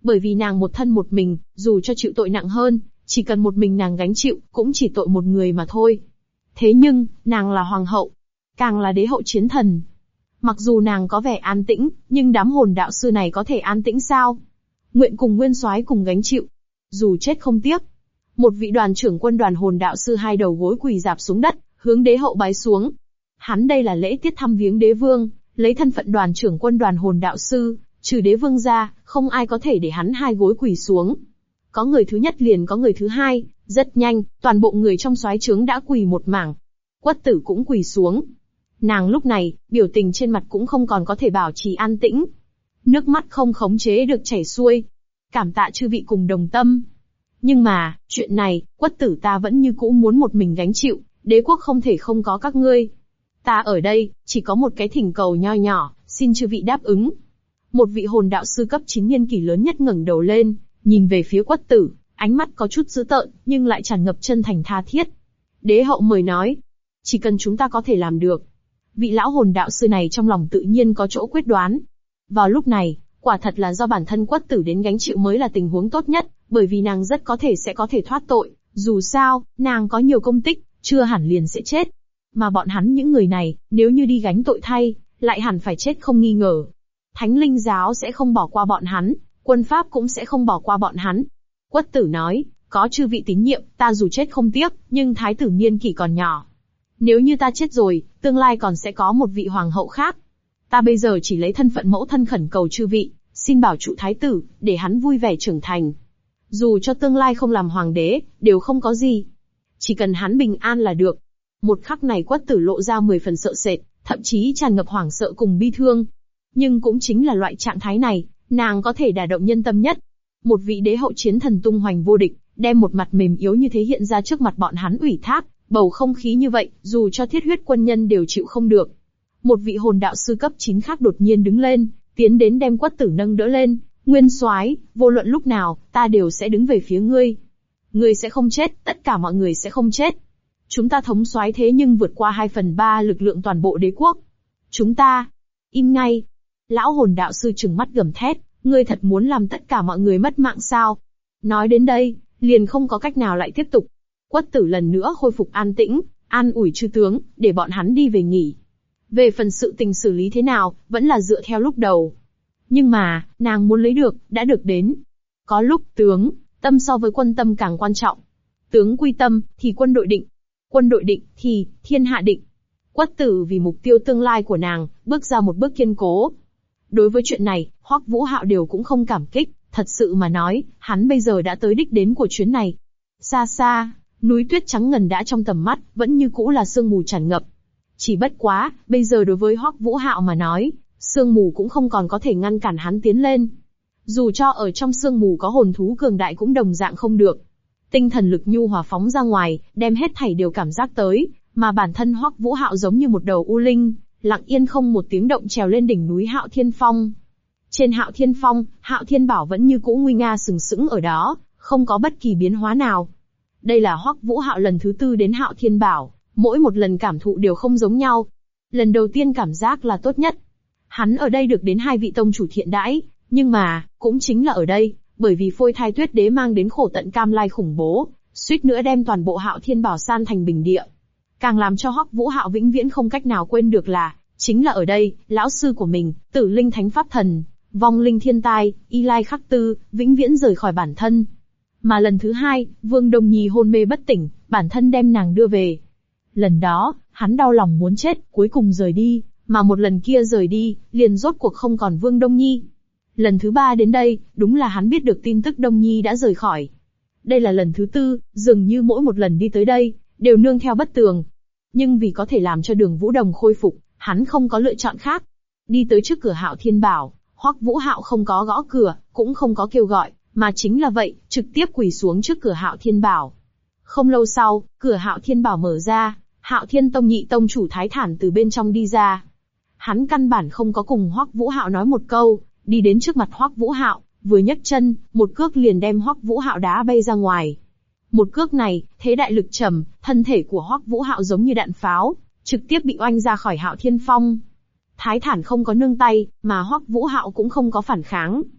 Bởi vì nàng một thân một mình, dù cho chịu tội nặng hơn, chỉ cần một mình nàng gánh chịu, cũng chỉ tội một người mà thôi. Thế nhưng, nàng là hoàng hậu, càng là đế hậu chiến thần. Mặc dù nàng có vẻ an tĩnh, nhưng đám hồn đạo sư này có thể an tĩnh sao? Nguyện cùng nguyên soái cùng gánh chịu, dù chết không tiếc. Một vị đoàn trưởng quân đoàn hồn đạo sư hai đầu gối quỳ rạp xuống đất, hướng đế hậu bái xuống. Hắn đây là lễ tiết thăm viếng đế vương, lấy thân phận đoàn trưởng quân đoàn hồn đạo sư, trừ đế vương ra, không ai có thể để hắn hai gối quỳ xuống. Có người thứ nhất liền có người thứ hai, rất nhanh, toàn bộ người trong soái trướng đã quỳ một mảng. Quất Tử cũng quỳ xuống. Nàng lúc này, biểu tình trên mặt cũng không còn có thể bảo trì an tĩnh. Nước mắt không khống chế được chảy xuôi. Cảm tạ chư vị cùng đồng tâm. Nhưng mà, chuyện này, Quất Tử ta vẫn như cũ muốn một mình gánh chịu, đế quốc không thể không có các ngươi. Ta ở đây, chỉ có một cái thỉnh cầu nho nhỏ, xin chư vị đáp ứng. Một vị hồn đạo sư cấp 9 niên kỷ lớn nhất ngẩng đầu lên, nhìn về phía Quất Tử, ánh mắt có chút dữ tợn, nhưng lại tràn ngập chân thành tha thiết. Đế hậu mời nói, chỉ cần chúng ta có thể làm được. Vị lão hồn đạo sư này trong lòng tự nhiên có chỗ quyết đoán. Vào lúc này, quả thật là do bản thân Quất Tử đến gánh chịu mới là tình huống tốt nhất, bởi vì nàng rất có thể sẽ có thể thoát tội. Dù sao, nàng có nhiều công tích, chưa hẳn liền sẽ chết. Mà bọn hắn những người này, nếu như đi gánh tội thay, lại hẳn phải chết không nghi ngờ. Thánh linh giáo sẽ không bỏ qua bọn hắn, quân pháp cũng sẽ không bỏ qua bọn hắn. Quất Tử nói, có chư vị tín nhiệm, ta dù chết không tiếc, nhưng thái tử niên kỷ còn nhỏ. Nếu như ta chết rồi, tương lai còn sẽ có một vị hoàng hậu khác. Ta bây giờ chỉ lấy thân phận mẫu thân khẩn cầu chư vị, xin bảo trụ thái tử, để hắn vui vẻ trưởng thành. Dù cho tương lai không làm hoàng đế, đều không có gì. Chỉ cần hắn bình an là được. Một khắc này Quất Tử lộ ra 10 phần sợ sệt, thậm chí tràn ngập hoảng sợ cùng bi thương. Nhưng cũng chính là loại trạng thái này, nàng có thể đả động nhân tâm nhất. Một vị đế hậu chiến thần tung hoành vô địch, đem một mặt mềm yếu như thế hiện ra trước mặt bọn hắn ủy thác, bầu không khí như vậy, dù cho thiết huyết quân nhân đều chịu không được. Một vị hồn đạo sư cấp 9 khác đột nhiên đứng lên, tiến đến đem Quất Tử nâng đỡ lên. Nguyên soái, vô luận lúc nào, ta đều sẽ đứng về phía ngươi. Ngươi sẽ không chết, tất cả mọi người sẽ không chết. Chúng ta thống soái thế nhưng vượt qua 2/3 lực lượng toàn bộ đế quốc. Chúng ta, im ngay. Lão hồn đạo sư trừng mắt gầm thét, ngươi thật muốn làm tất cả mọi người mất mạng sao? Nói đến đây, liền không có cách nào lại tiếp tục. Quất Tử lần nữa khôi phục an tĩnh, an ủi chư tướng, để bọn hắn đi về nghỉ. Về phần sự tình xử lý thế nào, vẫn là dựa theo lúc đầu. Nhưng mà, nàng muốn lấy được, đã được đến. Có lúc tướng, tâm so với quân tâm càng quan trọng. Tướng quy tâm, thì quân đội định. Quân đội định, thì thiên hạ định. Quất Tử vì mục tiêu tương lai của nàng, bước ra một bước kiên cố. Đối với chuyện này, Hoắc Vũ Hạo đều cũng không cảm kích, thật sự mà nói, hắn bây giờ đã tới đích đến của chuyến này. Xa xa, núi tuyết trắng ngần đã trong tầm mắt, vẫn như cũ là sương mù tràn ngập. Chỉ bất quá, bây giờ đối với Hoắc Vũ Hạo mà nói, sương mù cũng không còn có thể ngăn cản hắn tiến lên. Dù cho ở trong sương mù có hồn thú cường đại cũng đồng dạng không được. Tinh thần lực nhu hòa phóng ra ngoài, đem hết thảy đều cảm giác tới, mà bản thân Hoắc Vũ Hạo giống như một đầu u linh, lặng yên không một tiếng động trèo lên đỉnh núi Hạo Thiên Phong. Trên Hạo Thiên Phong, Hạo Thiên Bảo vẫn như cũ nguy nga sừng sững ở đó, không có bất kỳ biến hóa nào. Đây là Hoắc Vũ Hạo lần thứ 4 đến Hạo Thiên Bảo, mỗi một lần cảm thụ đều không giống nhau. Lần đầu tiên cảm giác là tốt nhất. Hắn ở đây được đến 2 vị tông chủ thiện đãi, nhưng mà, cũng chính là ở đây, bởi vì phôi thai tuyết đế mang đến khổ tận cam lai khủng bố, suýt nữa đem toàn bộ Hạo Thiên Bảo san thành bình địa. Càng làm cho Hoắc Vũ Hạo vĩnh viễn không cách nào quên được là, chính là ở đây, lão sư của mình, Tử Linh Thánh Pháp Thần, Vong Linh Thiên Tai, Y Lai Khắc Tư, vĩnh viễn rời khỏi bản thân. Mà lần thứ 2, Vương Đông Nhi hôn mê bất tỉnh, bản thân đem nàng đưa về. Lần đó, hắn đau lòng muốn chết, cuối cùng rời đi, mà một lần kia rời đi, liền rốt cuộc không còn Vương Đông Nhi. Lần thứ 3 đến đây, đúng là hắn biết được tin tức Đông Nhi đã rời khỏi. Đây là lần thứ 4, dường như mỗi một lần đi tới đây, đều nương theo bất tường. Nhưng vì có thể làm cho Đường Vũ Đồng khôi phục, hắn không có lựa chọn khác. Đi tới trước cửa Hạo Thiên Bảo, Hoắc Vũ Hạo không có gõ cửa, cũng không có kêu gọi, mà chính là vậy, trực tiếp quỳ xuống trước cửa Hạo Thiên Bảo. Không lâu sau, cửa Hạo Thiên Bảo mở ra, Hạo Thiên Tông nhị tông chủ Thái Thản từ bên trong đi ra. Hắn căn bản không có cùng Hoắc Vũ Hạo nói một câu, đi đến trước mặt Hoắc Vũ Hạo, vừa nhấc chân, một cước liền đem Hoắc Vũ Hạo đá bay ra ngoài. Một cước này, thế đại lực trầm, thân thể của Hoắc Vũ Hạo giống như đạn pháo, trực tiếp bị oanh ra khỏi Hạo Thiên Phong. Thái Thản không có nương tay, mà Hoắc Vũ Hạo cũng không có phản kháng.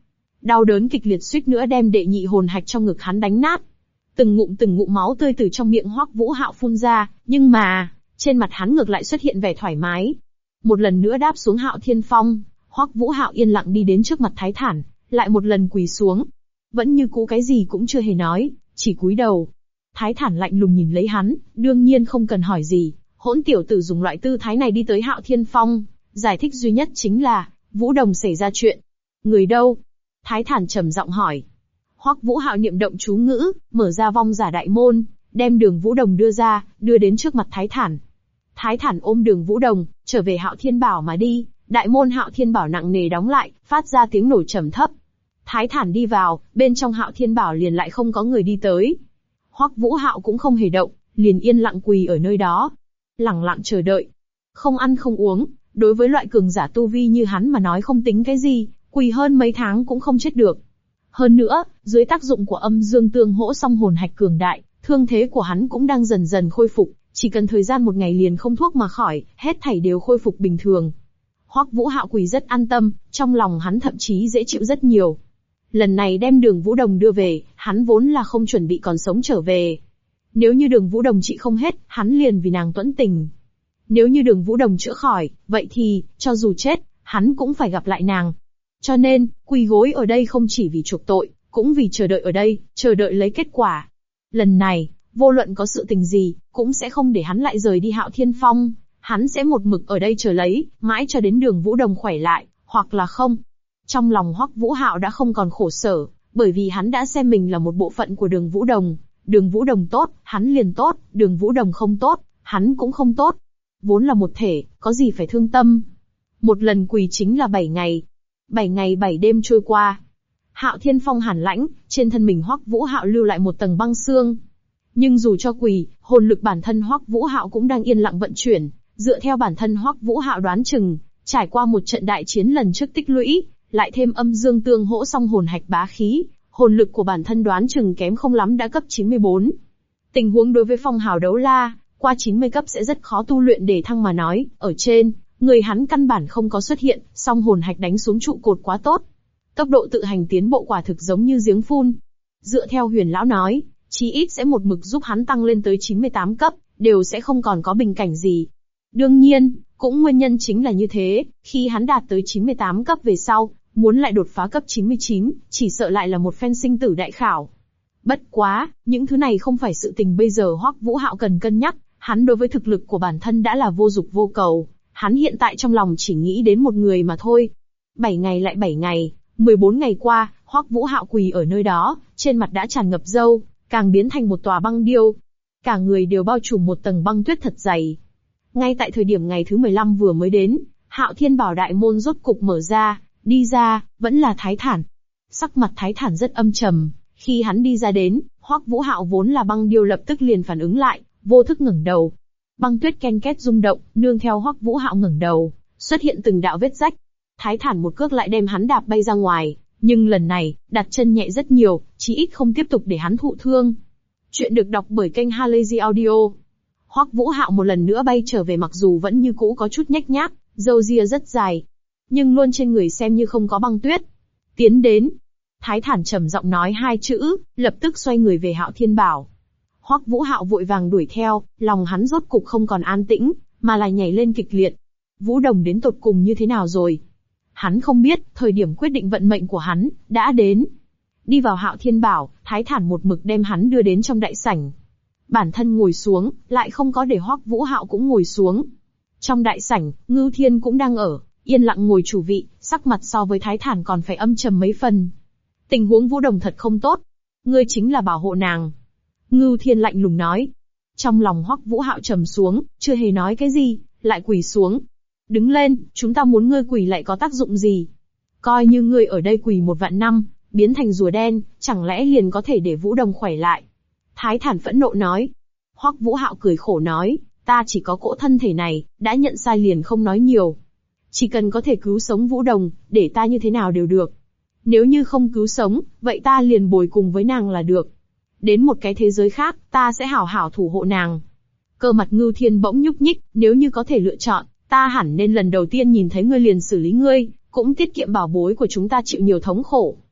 Đau đớn kịch liệt suýt nữa đem đệ nhị hồn hạch trong ngực hắn đánh nát. Từng ngụm máu tươi từ trong miệng Hoắc Vũ Hạo phun ra, nhưng mà, trên mặt hắn ngược lại xuất hiện vẻ thoải mái. Một lần nữa đáp xuống Hạo Thiên Phong, Hoắc Vũ Hạo yên lặng đi đến trước mặt Thái Thản, lại một lần quỳ xuống. Vẫn như cũ cái gì cũng chưa hề nói, chỉ cúi đầu. Thái Thản lạnh lùng nhìn lấy hắn, đương nhiên không cần hỏi gì, hỗn tiểu tử dùng loại tư thái này đi tới Hạo Thiên Phong, giải thích duy nhất chính là, Vũ Đồng xảy ra chuyện. Người đâu? Thái Thản trầm giọng hỏi. Hoắc Vũ Hạo niệm động chú ngữ, mở ra vong giả đại môn, đem Đường Vũ Đồng đưa ra, đưa đến trước mặt Thái Thản. Thái Thản ôm Đường Vũ Đồng, trở về Hạo Thiên Bảo mà đi, đại môn Hạo Thiên Bảo nặng nề đóng lại, phát ra tiếng nổ trầm thấp. Thái Thản đi vào, bên trong Hạo Thiên Bảo liền lại không có người đi tới. Hoắc Vũ Hạo cũng không hề động, liền yên lặng quỳ ở nơi đó, lẳng lặng chờ đợi. Không ăn không uống, đối với loại cường giả tu vi như hắn mà nói không tính cái gì, quỳ hơn mấy tháng cũng không chết được. Hơn nữa, dưới tác dụng của âm dương tương hỗ song hồn hạch cường đại, thương thế của hắn cũng đang dần dần khôi phục, chỉ cần thời gian một ngày liền không thuốc mà khỏi, hết thảy đều khôi phục bình thường. Hoắc Vũ Hạo quỳ rất an tâm, trong lòng hắn thậm chí dễ chịu rất nhiều. Lần này đem Đường Vũ Đồng đưa về, hắn vốn là không chuẩn bị còn sống trở về. Nếu như Đường Vũ Đồng trị không hết, hắn liền vì nàng tuẫn tình. Nếu như Đường Vũ Đồng chữa khỏi, vậy thì, cho dù chết, hắn cũng phải gặp lại nàng. Cho nên, quỳ gối ở đây không chỉ vì chuộc tội, cũng vì chờ đợi ở đây, chờ đợi lấy kết quả. Lần này, vô luận có sự tình gì, cũng sẽ không để hắn lại rời đi Hạo Thiên Phong. Hắn sẽ một mực ở đây chờ lấy, mãi cho đến Đường Vũ Đồng khỏe lại, hoặc là không. Trong lòng Hoắc Vũ Hạo đã không còn khổ sở, bởi vì hắn đã xem mình là một bộ phận của Đường Vũ Đồng. Đường Vũ Đồng tốt, hắn liền tốt, Đường Vũ Đồng không tốt, hắn cũng không tốt. Vốn là một thể, có gì phải thương tâm. Một lần quỳ chính là 7 ngày. 7 ngày 7 đêm trôi qua. Hạo Thiên Phong hàn lãnh, trên thân mình Hoắc Vũ Hạo lưu lại một tầng băng xương. Nhưng dù cho quỳ, hồn lực bản thân Hoắc Vũ Hạo cũng đang yên lặng vận chuyển, dựa theo bản thân Hoắc Vũ Hạo đoán chừng, trải qua một trận đại chiến lần trước tích lũy, lại thêm âm dương tương hỗ song hồn hạch bá khí, hồn lực của bản thân đoán chừng kém không lắm đã cấp 94. Tình huống đối với phong hào đấu la, qua 90 cấp sẽ rất khó tu luyện để thăng mà nói, ở trên, người hắn căn bản không có xuất hiện, song hồn hạch đánh xuống trụ cột quá tốt. Tốc độ tự hành tiến bộ quả thực giống như giếng phun. Dựa theo Huyền lão nói, chí ít sẽ một mực giúp hắn tăng lên tới 98 cấp, đều sẽ không còn có bình cảnh gì. Đương nhiên, cũng nguyên nhân chính là như thế, khi hắn đạt tới 98 cấp về sau, muốn lại đột phá cấp 99, chỉ sợ lại là một phen sinh tử đại khảo. Bất quá, những thứ này không phải sự tình bây giờ Hoắc Vũ Hạo cần cân nhắc, hắn đối với thực lực của bản thân đã là vô dục vô cầu, hắn hiện tại trong lòng chỉ nghĩ đến một người mà thôi. 7 ngày lại 7 ngày, 14 ngày qua, Hoắc Vũ Hạo quỳ ở nơi đó, trên mặt đã tràn ngập râu, càng biến thành một tòa băng điêu. Cả người đều bao trùm một tầng băng tuyết thật dày. Ngay tại thời điểm ngày thứ 15 vừa mới đến, Hạo Thiên Bảo đại môn rốt cục mở ra, đi ra, vẫn là Thái Thản. Sắc mặt Thái Thản rất âm trầm, khi hắn đi ra đến, Hoắc Vũ Hạo vốn là băng điêu lập tức liền phản ứng lại, vô thức ngẩng đầu. Băng tuyết ken két rung động, nương theo Hoắc Vũ Hạo ngẩng đầu, xuất hiện từng đạo vết rách. Thái Thản một cước lại đem hắn đạp bay ra ngoài, nhưng lần này, đặt chân nhẹ rất nhiều, chí ít không tiếp tục để hắn thụ thương. Chuyện được đọc bởi kênh Halazy Audio. Hoắc Vũ Hạo một lần nữa bay trở về, mặc dù vẫn như cũ có chút nhếch nhác, râu ria rất dài, nhưng luôn trên người xem như không có băng tuyết. Tiến đến. Thái Thản trầm giọng nói 2 chữ, lập tức xoay người về Hạo Thiên Bảo. Hoắc Vũ Hạo vội vàng đuổi theo, lòng hắn rốt cục không còn an tĩnh, mà là nhảy lên kịch liệt. Vũ Đồng đến tột cùng như thế nào rồi? Hắn không biết, thời điểm quyết định vận mệnh của hắn, đã đến. Đi vào Hạo Thiên Bảo, Thái Thản một mực đem hắn đưa đến trong đại sảnh. Bản thân ngồi xuống, lại không có để Hoắc Vũ Hạo cũng ngồi xuống. Trong đại sảnh, Ngưu Thiên cũng đang ở, yên lặng ngồi chủ vị, sắc mặt so với Thái Thản còn phải âm trầm mấy phần. Tình huống Vũ Đồng thật không tốt. Ngươi chính là bảo hộ nàng. Ngưu Thiên lạnh lùng nói. Trong lòng Hoắc Vũ Hạo trầm xuống, chưa hề nói cái gì, lại quỳ xuống. Đứng lên, chúng ta muốn ngươi quỳ lại có tác dụng gì? Coi như ngươi ở đây quỳ 1 vạn năm, biến thành rùa đen, chẳng lẽ liền có thể để Vũ Đồng khỏe lại? Thái Thản phẫn nộ nói. Hoắc Vũ Hạo cười khổ nói, ta chỉ có cỗ thân thể này, đã nhận sai liền không nói nhiều. Chỉ cần có thể cứu sống Vũ Đồng, để ta như thế nào đều được. Nếu như không cứu sống, vậy ta liền bồi cùng với nàng là được. Đến một cái thế giới khác, ta sẽ hảo hảo thủ hộ nàng. Cơ mặt Ngưu Thiên bỗng nhúc nhích, nếu như có thể lựa chọn, ta hẳn nên lần đầu tiên nhìn thấy ngươi liền xử lý ngươi, cũng tiết kiệm bảo bối của chúng ta chịu nhiều thống khổ.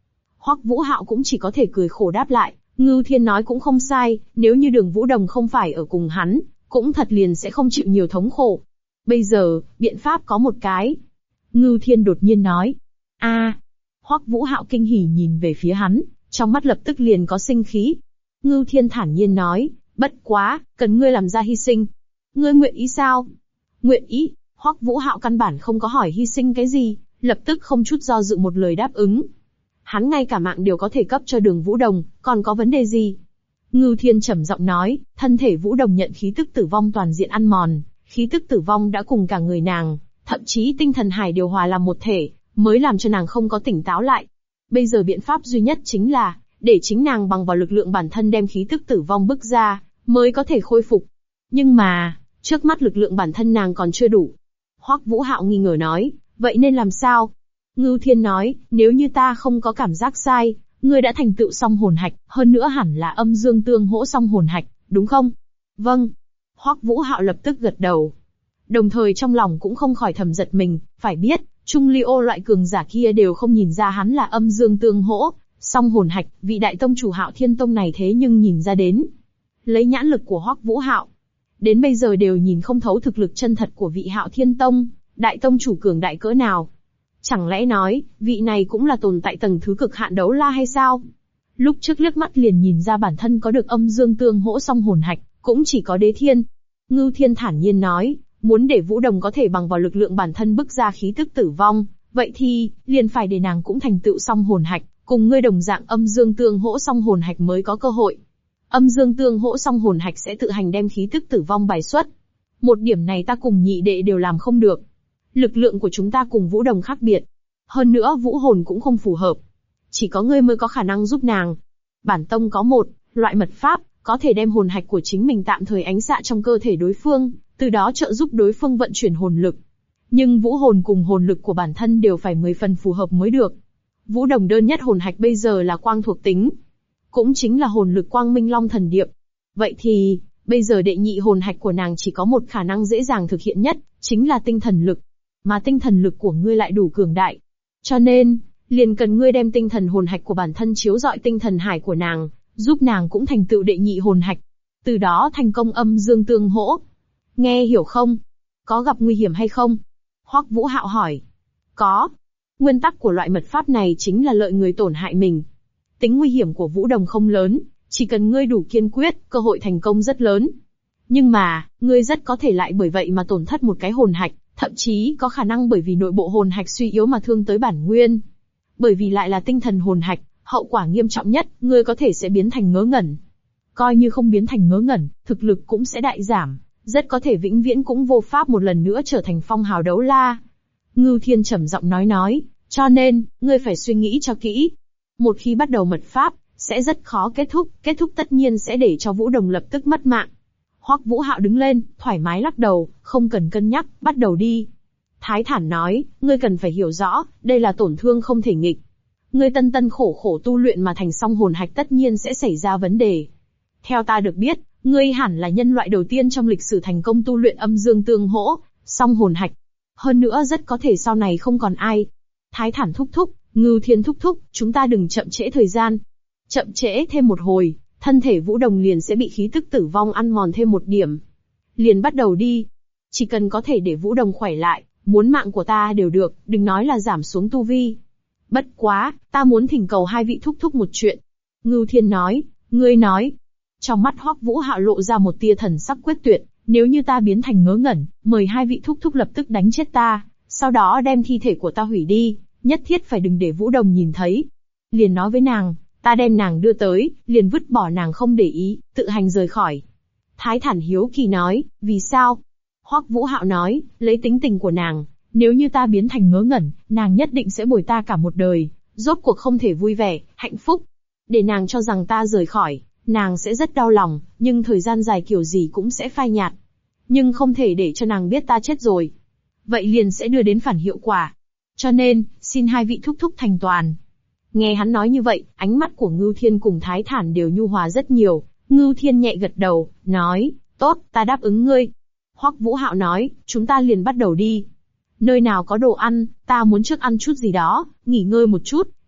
Hoắc Vũ Hạo cũng chỉ có thể cười khổ đáp lại, Ngưu Thiên nói cũng không sai, nếu như Đường Vũ Đồng không phải ở cùng hắn, cũng thật liền sẽ không chịu nhiều thống khổ. Bây giờ, biện pháp có một cái. Ngưu Thiên đột nhiên nói. Hoắc Vũ Hạo kinh hỉ nhìn về phía hắn, trong mắt lập tức liền có sinh khí. Ngưu Thiên thản nhiên nói, bất quá, cần ngươi làm ra hy sinh. Ngươi nguyện ý sao? Nguyện ý. Hoắc Vũ Hạo căn bản không có hỏi hy sinh cái gì, lập tức không chút do dự một lời đáp ứng. Hắn ngay cả mạng đều có thể cấp cho Đường Vũ Đồng, còn có vấn đề gì? Ngưu Thiên trầm giọng nói, thân thể Vũ Đồng nhận khí tức tử vong toàn diện ăn mòn, khí tức tử vong đã cùng cả người nàng, thậm chí tinh thần hải điều hòa làm một thể, mới làm cho nàng không có tỉnh táo lại. Bây giờ biện pháp duy nhất chính là, để chính nàng bằng vào lực lượng bản thân đem khí tức tử vong bức ra, mới có thể khôi phục. Nhưng mà, trước mắt lực lượng bản thân nàng còn chưa đủ. Hoắc Vũ Hạo nghi ngờ nói, vậy nên làm sao? Ngưu Thiên nói, nếu như ta không có cảm giác sai, ngươi đã thành tựu song hồn hạch, hơn nữa hẳn là âm dương tương hỗ song hồn hạch, đúng không? Vâng. Hoắc Vũ Hạo lập tức gật đầu. Đồng thời trong lòng cũng không khỏi thầm giật mình, phải biết, Trung Ly Ô loại cường giả kia đều không nhìn ra hắn là âm dương tương hỗ, song hồn hạch, vị đại tông chủ Hạo Thiên Tông này thế nhưng nhìn ra đến. Lấy nhãn lực của Hoắc Vũ Hạo, đến bây giờ đều nhìn không thấu thực lực chân thật của vị Hạo Thiên Tông, đại tông chủ cường đại cỡ nào. Chẳng lẽ nói, vị này cũng là tồn tại tầng thứ cực hạn đấu la hay sao? Lúc trước liếc mắt liền nhìn ra bản thân có được âm dương tương hỗ song hồn hạch, cũng chỉ có Đế Thiên. Ngưu Thiên thản nhiên nói, muốn để Vũ Đồng có thể bằng vào lực lượng bản thân bức ra khí tức tử vong, vậy thì, liền phải để nàng cũng thành tựu song hồn hạch, cùng ngươi đồng dạng âm dương tương hỗ song hồn hạch mới có cơ hội. Âm dương tương hỗ song hồn hạch sẽ tự hành đem khí tức tử vong bài xuất. Một điểm này ta cùng nhị đệ đều làm không được. Lực lượng của chúng ta cùng Vũ Đồng khác biệt. Hơn nữa vũ hồn cũng không phù hợp. Chỉ có ngươi mới có khả năng giúp nàng. Bản tông có một loại mật pháp, có thể đem hồn hạch của chính mình tạm thời ánh xạ trong cơ thể đối phương, từ đó trợ giúp đối phương vận chuyển hồn lực. Nhưng vũ hồn cùng hồn lực của bản thân đều phải 10 phần phù hợp mới được. Vũ Đồng đơn nhất hồn hạch bây giờ là quang thuộc tính, cũng chính là hồn lực quang minh long thần điệp. Vậy thì, bây giờ đệ nhị hồn hạch của nàng chỉ có một khả năng dễ dàng thực hiện nhất, chính là tinh thần lực. Mà tinh thần lực của ngươi lại đủ cường đại. Cho nên, liền cần ngươi đem tinh thần hồn hạch của bản thân chiếu rọi tinh thần hải của nàng, giúp nàng cũng thành tựu đệ nhị hồn hạch. Từ đó thành công âm dương tương hỗ. Nghe hiểu không? Có gặp nguy hiểm hay không? Hoắc Vũ Hạo hỏi. Có. Nguyên tắc của loại mật pháp này chính là lợi người tổn hại mình. Tính nguy hiểm của Vũ Đồng không lớn, chỉ cần ngươi đủ kiên quyết, cơ hội thành công rất lớn. Nhưng mà, ngươi rất có thể lại bởi vậy mà tổn thất một cái hồn hạch, thậm chí có khả năng bởi vì nội bộ hồn hạch suy yếu mà thương tới bản nguyên. Bởi vì lại là tinh thần hồn hạch, hậu quả nghiêm trọng nhất, ngươi có thể sẽ biến thành ngớ ngẩn. Coi như không biến thành ngớ ngẩn, thực lực cũng sẽ đại giảm, rất có thể vĩnh viễn cũng vô pháp một lần nữa trở thành phong hào đấu la. Ngưu Thiên trầm giọng nói, cho nên, ngươi phải suy nghĩ cho kỹ. Một khi bắt đầu mật pháp, sẽ rất khó kết thúc tất nhiên sẽ để cho Vũ Đồng lập tức mất mạng. Hoắc Vũ Hạo đứng lên, thoải mái lắc đầu, không cần cân nhắc, bắt đầu đi. Thái thản nói, ngươi cần phải hiểu rõ, đây là tổn thương không thể nghịch. Ngươi tân khổ khổ tu luyện mà thành song hồn hạch tất nhiên sẽ xảy ra vấn đề. Theo ta được biết, ngươi hẳn là nhân loại đầu tiên trong lịch sử thành công tu luyện âm dương tương hỗ, song hồn hạch. Hơn nữa rất có thể sau này không còn ai. Thái thản thúc thúc, Ngưu Thiên thúc thúc, chúng ta đừng chậm trễ thời gian. Chậm trễ thêm một hồi, thân thể Vũ Đồng liền sẽ bị khí tức tử vong ăn mòn thêm một điểm. Liền bắt đầu đi. Chỉ cần có thể để Vũ Đồng khỏe lại, muốn mạng của ta đều được, đừng nói là giảm xuống tu vi. Bất quá, ta muốn thỉnh cầu hai vị thúc thúc một chuyện. Ngưu Thiên nói, ngươi nói. Trong mắt Hoắc Vũ Hạo lộ ra một tia thần sắc quyết tuyệt, nếu như ta biến thành ngớ ngẩn, mời hai vị thúc thúc lập tức đánh chết ta, sau đó đem thi thể của ta hủy đi, nhất thiết phải đừng để Vũ Đồng nhìn thấy. Liền nói với nàng, ta đem nàng đưa tới, liền vứt bỏ nàng không để ý, tự hành rời khỏi. Thái thản hiếu kỳ nói, vì sao? Hoắc Vũ Hạo nói, lấy tính tình của nàng, nếu như ta biến thành ngớ ngẩn, nàng nhất định sẽ bồi ta cả một đời, rốt cuộc không thể vui vẻ, hạnh phúc. Để nàng cho rằng ta rời khỏi, nàng sẽ rất đau lòng, nhưng thời gian dài kiểu gì cũng sẽ phai nhạt. Nhưng không thể để cho nàng biết ta chết rồi. Vậy liền sẽ đưa đến phản hiệu quả. Cho nên, xin hai vị thúc thúc thành toàn. Nghe hắn nói như vậy, ánh mắt của Ngưu Thiên cùng Thái thản đều nhu hòa rất nhiều. Ngưu Thiên nhẹ gật đầu, nói, tốt, ta đáp ứng ngươi. Hoắc Vũ Hạo nói, chúng ta liền bắt đầu đi. Nơi nào có đồ ăn, ta muốn trước ăn chút gì đó, nghỉ ngơi một chút,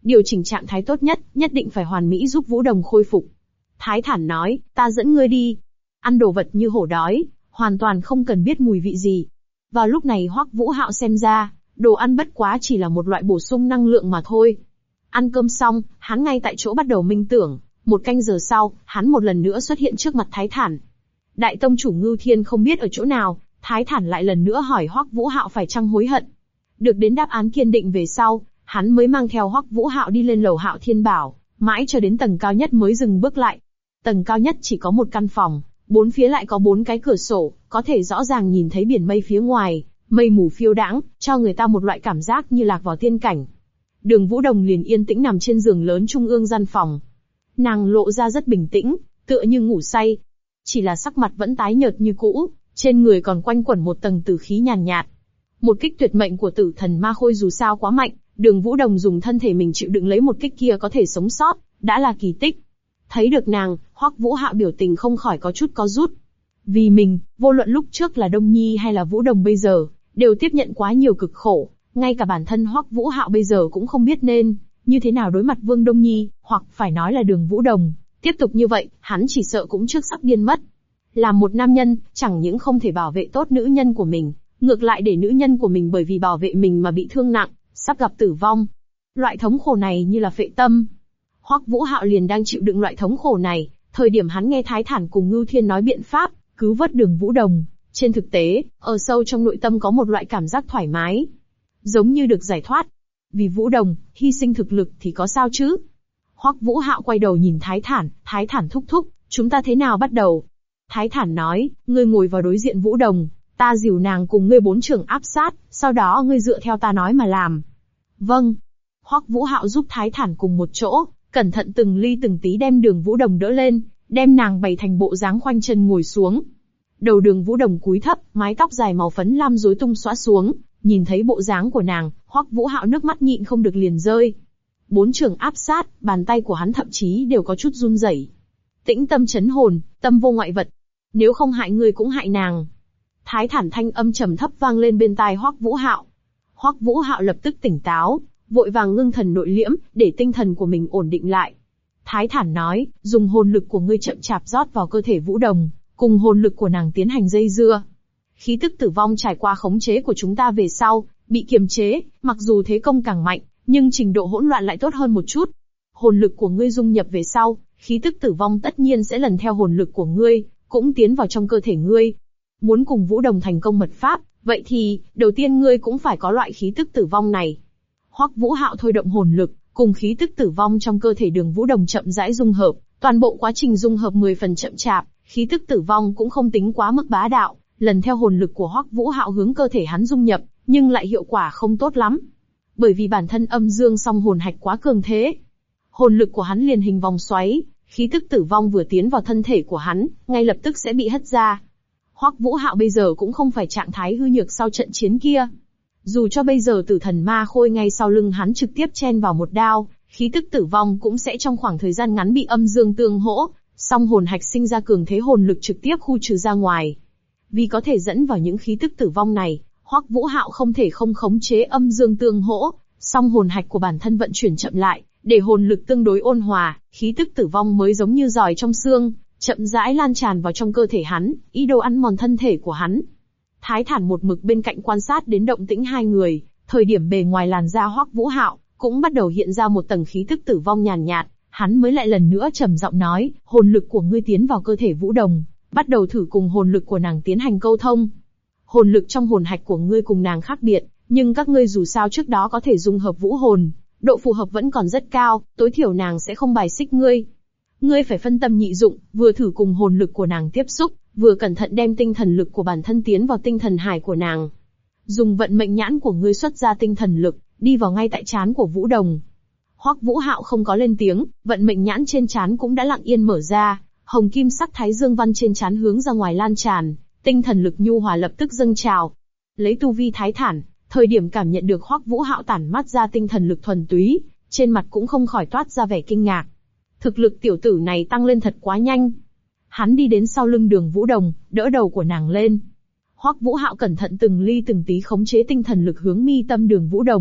Điều chỉnh trạng thái tốt nhất, nhất định phải hoàn mỹ giúp Vũ Đồng khôi phục. Thái Thản nói, ta dẫn ngươi đi. Ăn đồ vật như hổ đói, hoàn toàn không cần biết mùi vị gì. Vào lúc này Hoắc Vũ Hạo xem ra, đồ ăn bất quá chỉ là một loại bổ sung năng lượng mà thôi. Ăn cơm xong, hắn ngay tại chỗ bắt đầu minh tưởng. Một canh giờ sau, hắn một lần nữa xuất hiện trước mặt Thái Thản. Đại tông chủ Ngưu Thiên không biết ở chỗ nào, Thái Thản lại lần nữa hỏi Hoắc Vũ Hạo phải chăng hối hận. Được đến đáp án kiên định về sau, hắn mới mang theo Hoắc Vũ Hạo đi lên lầu Hạo Thiên Bảo, mãi cho đến tầng cao nhất mới dừng bước lại. Tầng cao nhất chỉ có một căn phòng, bốn phía lại có 4 cái cửa sổ, có thể rõ ràng nhìn thấy biển mây phía ngoài, mây mù phiêu đãng, cho người ta một loại cảm giác như lạc vào tiên cảnh. Đường Vũ Đồng liền yên tĩnh nằm trên giường lớn trung ương gian phòng. Nàng lộ ra rất bình tĩnh, tựa như ngủ say. Chỉ là sắc mặt vẫn tái nhợt như cũ, trên người còn quanh quẩn một tầng tử khí nhàn nhạt. Một kích tuyệt mệnh của Tử Thần Ma Khôi dù sao quá mạnh, Đường Vũ Đồng dùng thân thể mình chịu đựng lấy một kích kia có thể sống sót, đã là kỳ tích. Thấy được nàng, Hoắc Vũ Hạo biểu tình không khỏi có chút co rút. Vì mình, vô luận lúc trước là Đông Nhi hay là Vũ Đồng bây giờ, đều tiếp nhận quá nhiều cực khổ, ngay cả bản thân Hoắc Vũ Hạo bây giờ cũng không biết nên như thế nào đối mặt Vương Đông Nhi, hoặc phải nói là Đường Vũ Đồng. Tiếp tục như vậy, hắn chỉ sợ cũng trước sắp điên mất. Làm một nam nhân, chẳng những không thể bảo vệ tốt nữ nhân của mình, ngược lại để nữ nhân của mình bởi vì bảo vệ mình mà bị thương nặng, sắp gặp tử vong. Loại thống khổ này như là phệ tâm. Hoắc Vũ Hạo liền đang chịu đựng loại thống khổ này, thời điểm hắn nghe Thái Thản cùng Ngưu Thiên nói biện pháp cứu vớt Đường Vũ Đồng, trên thực tế, ở sâu trong nội tâm có một loại cảm giác thoải mái, giống như được giải thoát. Vì Vũ Đồng, hy sinh thực lực thì có sao chứ? Hoắc Vũ Hạo quay đầu nhìn Thái Thản thúc thúc, chúng ta thế nào bắt đầu? Thái Thản nói, ngươi ngồi vào đối diện Vũ Đồng, ta dìu nàng cùng ngươi 4 trường áp sát, sau đó ngươi dựa theo ta nói mà làm. Vâng. Hoắc Vũ Hạo giúp Thái Thản cùng một chỗ, cẩn thận từng ly từng tí đem Đường Vũ Đồng đỡ lên, đem nàng bày thành bộ dáng khoanh chân ngồi xuống. Đầu Đường Vũ Đồng cúi thấp, mái tóc dài màu phấn lam rối tung xõa xuống, nhìn thấy bộ dáng của nàng, Hoắc Vũ Hạo nước mắt nhịn không được liền rơi. 4 trường áp sát, bàn tay của hắn thậm chí đều có chút run rẩy. Tĩnh tâm chấn hồn, tâm vô ngoại vật. Nếu không hại ngươi cũng hại nàng. Thái Thản thanh âm trầm thấp vang lên bên tai Hoắc Vũ Hạo. Hoắc Vũ Hạo lập tức tỉnh táo, vội vàng ngưng thần nội liễm, để tinh thần của mình ổn định lại. Thái Thản nói, dùng hồn lực của ngươi chậm chạp rót vào cơ thể Vũ Đồng, cùng hồn lực của nàng tiến hành dây dưa. Khí tức tử vong trải qua khống chế của chúng ta về sau, bị kiềm chế, mặc dù thế công càng mạnh, nhưng trình độ hỗn loạn lại tốt hơn một chút. Hồn lực của ngươi dung nhập về sau, khí tức tử vong tất nhiên sẽ lần theo hồn lực của ngươi, cũng tiến vào trong cơ thể ngươi. Muốn cùng Vũ Đồng thành công mật pháp, vậy thì, đầu tiên ngươi cũng phải có loại khí tức tử vong này. Hoắc Vũ Hạo thôi động hồn lực, cùng khí tức tử vong trong cơ thể Đường Vũ Đồng chậm rãi dung hợp, toàn bộ quá trình dung hợp 10 phần chậm chạp, khí tức tử vong cũng không tính quá mức bá đạo, lần theo hồn lực của Hoắc Vũ Hạo hướng cơ thể hắn dung nhập, nhưng lại hiệu quả không tốt lắm. Bởi vì bản thân âm dương song hồn hạch quá cường thế. Hồn lực của hắn liền hình vòng xoáy, khí tức tử vong vừa tiến vào thân thể của hắn, ngay lập tức sẽ bị hất ra. Hoắc Vũ Hạo bây giờ cũng không phải trạng thái hư nhược sau trận chiến kia. Dù cho bây giờ Tử Thần Ma Khôi ngay sau lưng hắn trực tiếp chen vào một đao, khí tức tử vong cũng sẽ trong khoảng thời gian ngắn bị âm dương tương hỗ, song hồn hạch sinh ra cường thế hồn lực trực tiếp khu trừ ra ngoài. Vì có thể dẫn vào những khí tức tử vong này, Hoắc Vũ Hạo không thể không khống chế âm dương tương hỗ, song hồn hạch của bản thân vận chuyển chậm lại, để hồn lực tương đối ôn hòa, khí tức tử vong mới giống như giòi trong xương, chậm rãi lan tràn vào trong cơ thể hắn, ý đồ ăn mòn thân thể của hắn. Thái Thản một mực bên cạnh quan sát đến động tĩnh hai người, thời điểm bề ngoài làn da Hoắc Vũ Hạo cũng bắt đầu hiện ra một tầng khí tức tử vong nhàn nhạt, hắn mới lại lần nữa trầm giọng nói, hồn lực của ngươi tiến vào cơ thể Vũ Đồng, bắt đầu thử cùng hồn lực của nàng tiến hành câu thông. Hồn lực trong hồn hạch của ngươi cùng nàng khác biệt, nhưng các ngươi dù sao trước đó có thể dung hợp vũ hồn, độ phù hợp vẫn còn rất cao, tối thiểu nàng sẽ không bài xích ngươi. Ngươi phải phân tâm nhị dụng, vừa thử cùng hồn lực của nàng tiếp xúc, vừa cẩn thận đem tinh thần lực của bản thân tiến vào tinh thần hải của nàng. Dùng vận mệnh nhãn của ngươi xuất ra tinh thần lực, đi vào ngay tại trán của Vũ Đồng. Hoắc Vũ Hạo không có lên tiếng, vận mệnh nhãn trên trán cũng đã lặng yên mở ra, hồng kim sắc thái dương văn trên trán hướng ra ngoài lan tràn, tinh thần lực nhu hòa lập tức dâng trào. Lấy tu vi Thái Thản, thời điểm cảm nhận được Hoắc Vũ Hạo tản mát ra tinh thần lực thuần túy, trên mặt cũng không khỏi toát ra vẻ kinh ngạc. Thực lực tiểu tử này tăng lên thật quá nhanh. Hắn đi đến sau lưng Đường Vũ Đồng, đỡ đầu của nàng lên. Hoắc Vũ Hạo cẩn thận từng ly từng tí khống chế tinh thần lực hướng mi tâm Đường Vũ Đồng,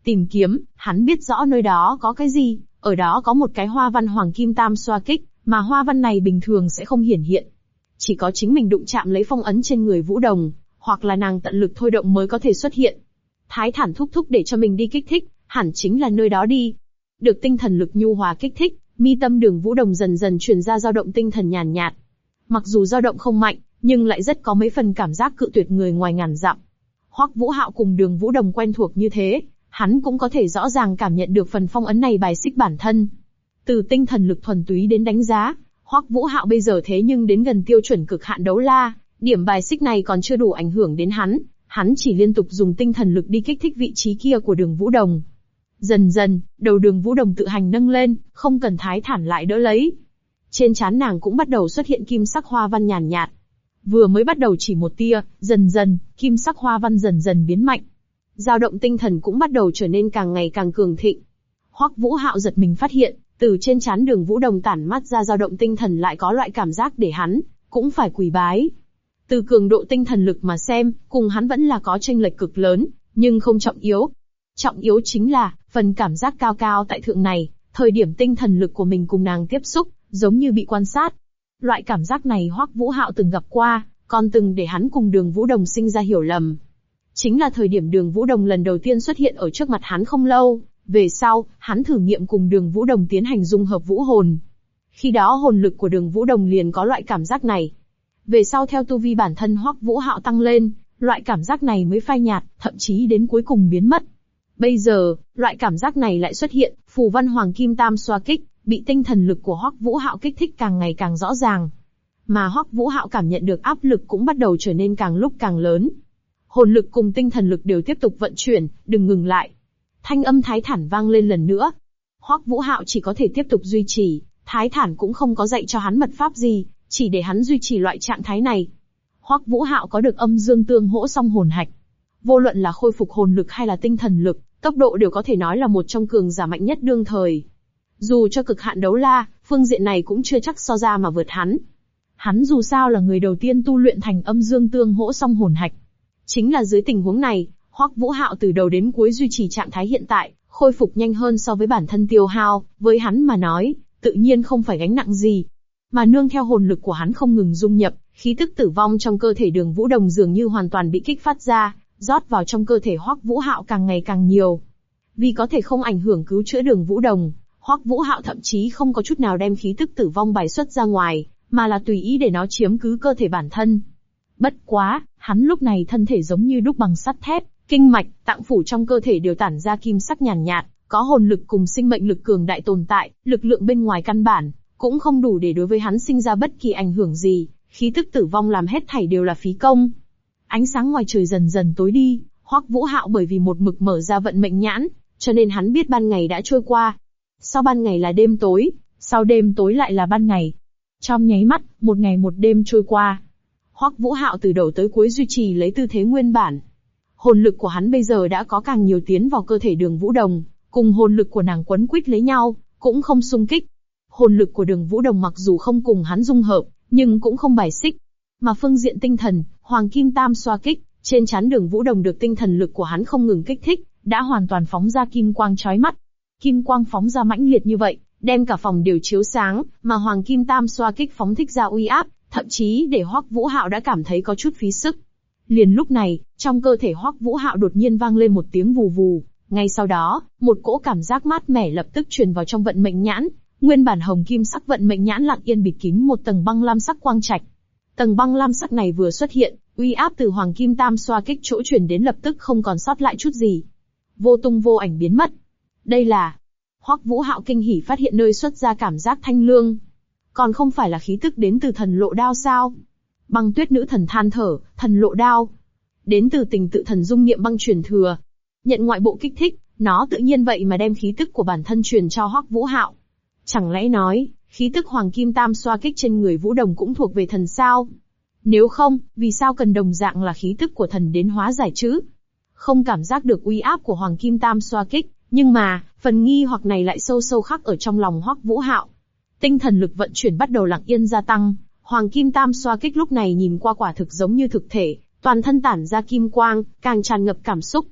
Tìm kiếm, hắn biết rõ nơi đó có cái gì, ở đó có một cái hoa văn hoàng kim tam xoa kích, mà hoa văn này bình thường sẽ không hiển hiện. Chỉ có chính mình đụng chạm lấy phong ấn trên người Vũ Đồng, hoặc là nàng tận lực thôi động mới có thể xuất hiện. Thái Thản thúc thúc để cho mình đi kích thích, hẳn chính là nơi đó đi. Được tinh thần lực nhu hòa kích thích, mi tâm Đường Vũ Đồng dần dần truyền ra dao động tinh thần nhàn nhạt. Mặc dù dao động không mạnh, nhưng lại rất có mấy phần cảm giác cự tuyệt người ngoài ngàn dặm. Hoắc Vũ Hạo cùng Đường Vũ Đồng quen thuộc như thế, hắn cũng có thể rõ ràng cảm nhận được phần phong ấn này bài xích bản thân. Từ tinh thần lực thuần túy đến đánh giá, Hoắc Vũ Hạo bây giờ thế nhưng đến gần tiêu chuẩn cực hạn đấu la, điểm bài xích này còn chưa đủ ảnh hưởng đến hắn chỉ liên tục dùng tinh thần lực đi kích thích vị trí kia của Đường Vũ Đồng. Dần dần, đầu Đường Vũ Đồng tự hành nâng lên, không cần Thái Thản lại đỡ lấy. Trên trán nàng cũng bắt đầu xuất hiện kim sắc hoa văn nhàn nhạt. Vừa mới bắt đầu chỉ một tia, dần dần, kim sắc hoa văn dần dần biến mạnh. Dao động tinh thần cũng bắt đầu trở nên càng ngày càng cường thịnh. Hoắc Vũ Hạo giật mình phát hiện, từ trên trán Đường Vũ Đồng tản mắt ra dao động tinh thần lại có loại cảm giác để hắn cũng phải quỳ bái. Từ cường độ tinh thần lực mà xem, cùng hắn vẫn là có chênh lệch cực lớn, nhưng không trọng yếu. Trọng yếu chính là, phần cảm giác cao cao tại thượng này, thời điểm tinh thần lực của mình cùng nàng tiếp xúc, giống như bị quan sát. Loại cảm giác này Hoắc Vũ Hạo từng gặp qua, còn từng để hắn cùng Đường Vũ Đồng sinh ra hiểu lầm. Chính là thời điểm Đường Vũ Đồng lần đầu tiên xuất hiện ở trước mặt hắn không lâu, về sau, hắn thử nghiệm cùng Đường Vũ Đồng tiến hành dung hợp vũ hồn. Khi đó hồn lực của Đường Vũ Đồng liền có loại cảm giác này. Về sau theo tu vi bản thân Hoắc Vũ Hạo tăng lên, loại cảm giác này mới phai nhạt, thậm chí đến cuối cùng biến mất. Bây giờ, loại cảm giác này lại xuất hiện, phù văn hoàng kim tam xoa kích, bị tinh thần lực của Hoắc Vũ Hạo kích thích càng ngày càng rõ ràng. Mà Hoắc Vũ Hạo cảm nhận được áp lực cũng bắt đầu trở nên càng lúc càng lớn. Hồn lực cùng tinh thần lực đều tiếp tục vận chuyển, đừng ngừng lại. Thanh âm Thái Thản vang lên lần nữa. Hoắc Vũ Hạo chỉ có thể tiếp tục duy trì, Thái Thản cũng không có dạy cho hắn mật pháp gì, chỉ để hắn duy trì loại trạng thái này. Hoắc Vũ Hạo có được âm dương tương hỗ song hồn hạch. Vô luận là khôi phục hồn lực hay là tinh thần lực, tốc độ đều có thể nói là một trong cường giả mạnh nhất đương thời. Dù cho cực hạn đấu la, phương diện này cũng chưa chắc so ra mà vượt hắn. Hắn dù sao là người đầu tiên tu luyện thành âm dương tương hỗ song hồn hạch. Chính là dưới tình huống này, Hoắc Vũ Hạo từ đầu đến cuối duy trì trạng thái hiện tại, khôi phục nhanh hơn so với bản thân tiêu hao, với hắn mà nói, tự nhiên không phải gánh nặng gì. Mà nương theo hồn lực của hắn không ngừng dung nhập, khí tức tử vong trong cơ thể Đường Vũ Đồng dường như hoàn toàn bị kích phát ra, rót vào trong cơ thể Hoắc Vũ Hạo càng ngày càng nhiều. Vì có thể không ảnh hưởng cứu chữa Đường Vũ Đồng, Hoắc Vũ Hạo thậm chí không có chút nào đem khí tức tử vong bài xuất ra ngoài, mà là tùy ý để nó chiếm cứ cơ thể bản thân. Bất quá, hắn lúc này thân thể giống như đúc bằng sắt thép, kinh mạch, tạng phủ trong cơ thể đều tản ra kim sắc nhàn nhạt, có hồn lực cùng sinh mệnh lực cường đại tồn tại, lực lượng bên ngoài căn bản cũng không đủ để đối với hắn sinh ra bất kỳ ảnh hưởng gì, khí tức tử vong làm hết thảy đều là phí công. Ánh sáng ngoài trời dần dần tối đi, Hoắc Vũ Hạo bởi vì một mực mở ra vận mệnh nhãn, cho nên hắn biết ban ngày đã trôi qua. Sau ban ngày là đêm tối, sau đêm tối lại là ban ngày. Trong nháy mắt, một ngày một đêm trôi qua. Hoắc Vũ Hạo từ đầu tới cuối duy trì lấy tư thế nguyên bản. Hồn lực của hắn bây giờ đã có càng nhiều tiến vào cơ thể Đường Vũ Đồng, cùng hồn lực của nàng quấn quýt lấy nhau, cũng không xung kích. Hồn lực của Đường Vũ Đồng mặc dù không cùng hắn dung hợp, nhưng cũng không bài xích. Mà phương diện tinh thần, Hoàng Kim Tam xoa kích, trên trán Đường Vũ Đồng được tinh thần lực của hắn không ngừng kích thích, đã hoàn toàn phóng ra kim quang chói mắt. Kim quang phóng ra mãnh liệt như vậy, đem cả phòng đều chiếu sáng, mà Hoàng Kim Tam xoa kích phóng thích ra uy áp, thậm chí để Hoắc Vũ Hạo đã cảm thấy có chút phí sức. Liền lúc này, trong cơ thể Hoắc Vũ Hạo đột nhiên vang lên một tiếng vù vù, ngay sau đó, một cỗ cảm giác mát mẻ lập tức truyền vào trong vận mệnh nhãn, nguyên bản hồng kim sắc vận mệnh nhãn lặng yên bịt kín một tầng băng lam sắc quang trạch. Tầng băng lam sắc này vừa xuất hiện, uy áp từ Hoàng Kim Tam xoa kích chỗ truyền đến lập tức không còn sót lại chút gì, vô tung vô ảnh biến mất. Đây là Hoắc Vũ Hạo kinh hỉ phát hiện nơi xuất ra cảm giác thanh lương, còn không phải là khí tức đến từ thần lộ đao sao? Băng Tuyết nữ thần than thở, thần lộ đao, đến từ tình tự thần dung niệm băng truyền thừa. Nhận ngoại bộ kích thích, nó tự nhiên vậy mà đem khí tức của bản thân truyền cho Hoắc Vũ Hạo. Chẳng lẽ nói, khí tức Hoàng Kim Tam xoa kích trên người Vũ Đồng cũng thuộc về thần sao? Nếu không, vì sao cần đồng dạng là khí tức của thần đến hóa giải chứ? Không cảm giác được uy áp của Hoàng Kim Tam xoa kích, nhưng mà, phần nghi hoặc này lại sâu sâu khắc ở trong lòng Hoắc Vũ Hạo. Tinh thần lực vận chuyển bắt đầu lặng yên gia tăng, Hoàng Kim Tam xoa kích lúc này nhìn qua quả thực giống như thực thể, toàn thân tản ra kim quang, càng tràn ngập cảm xúc.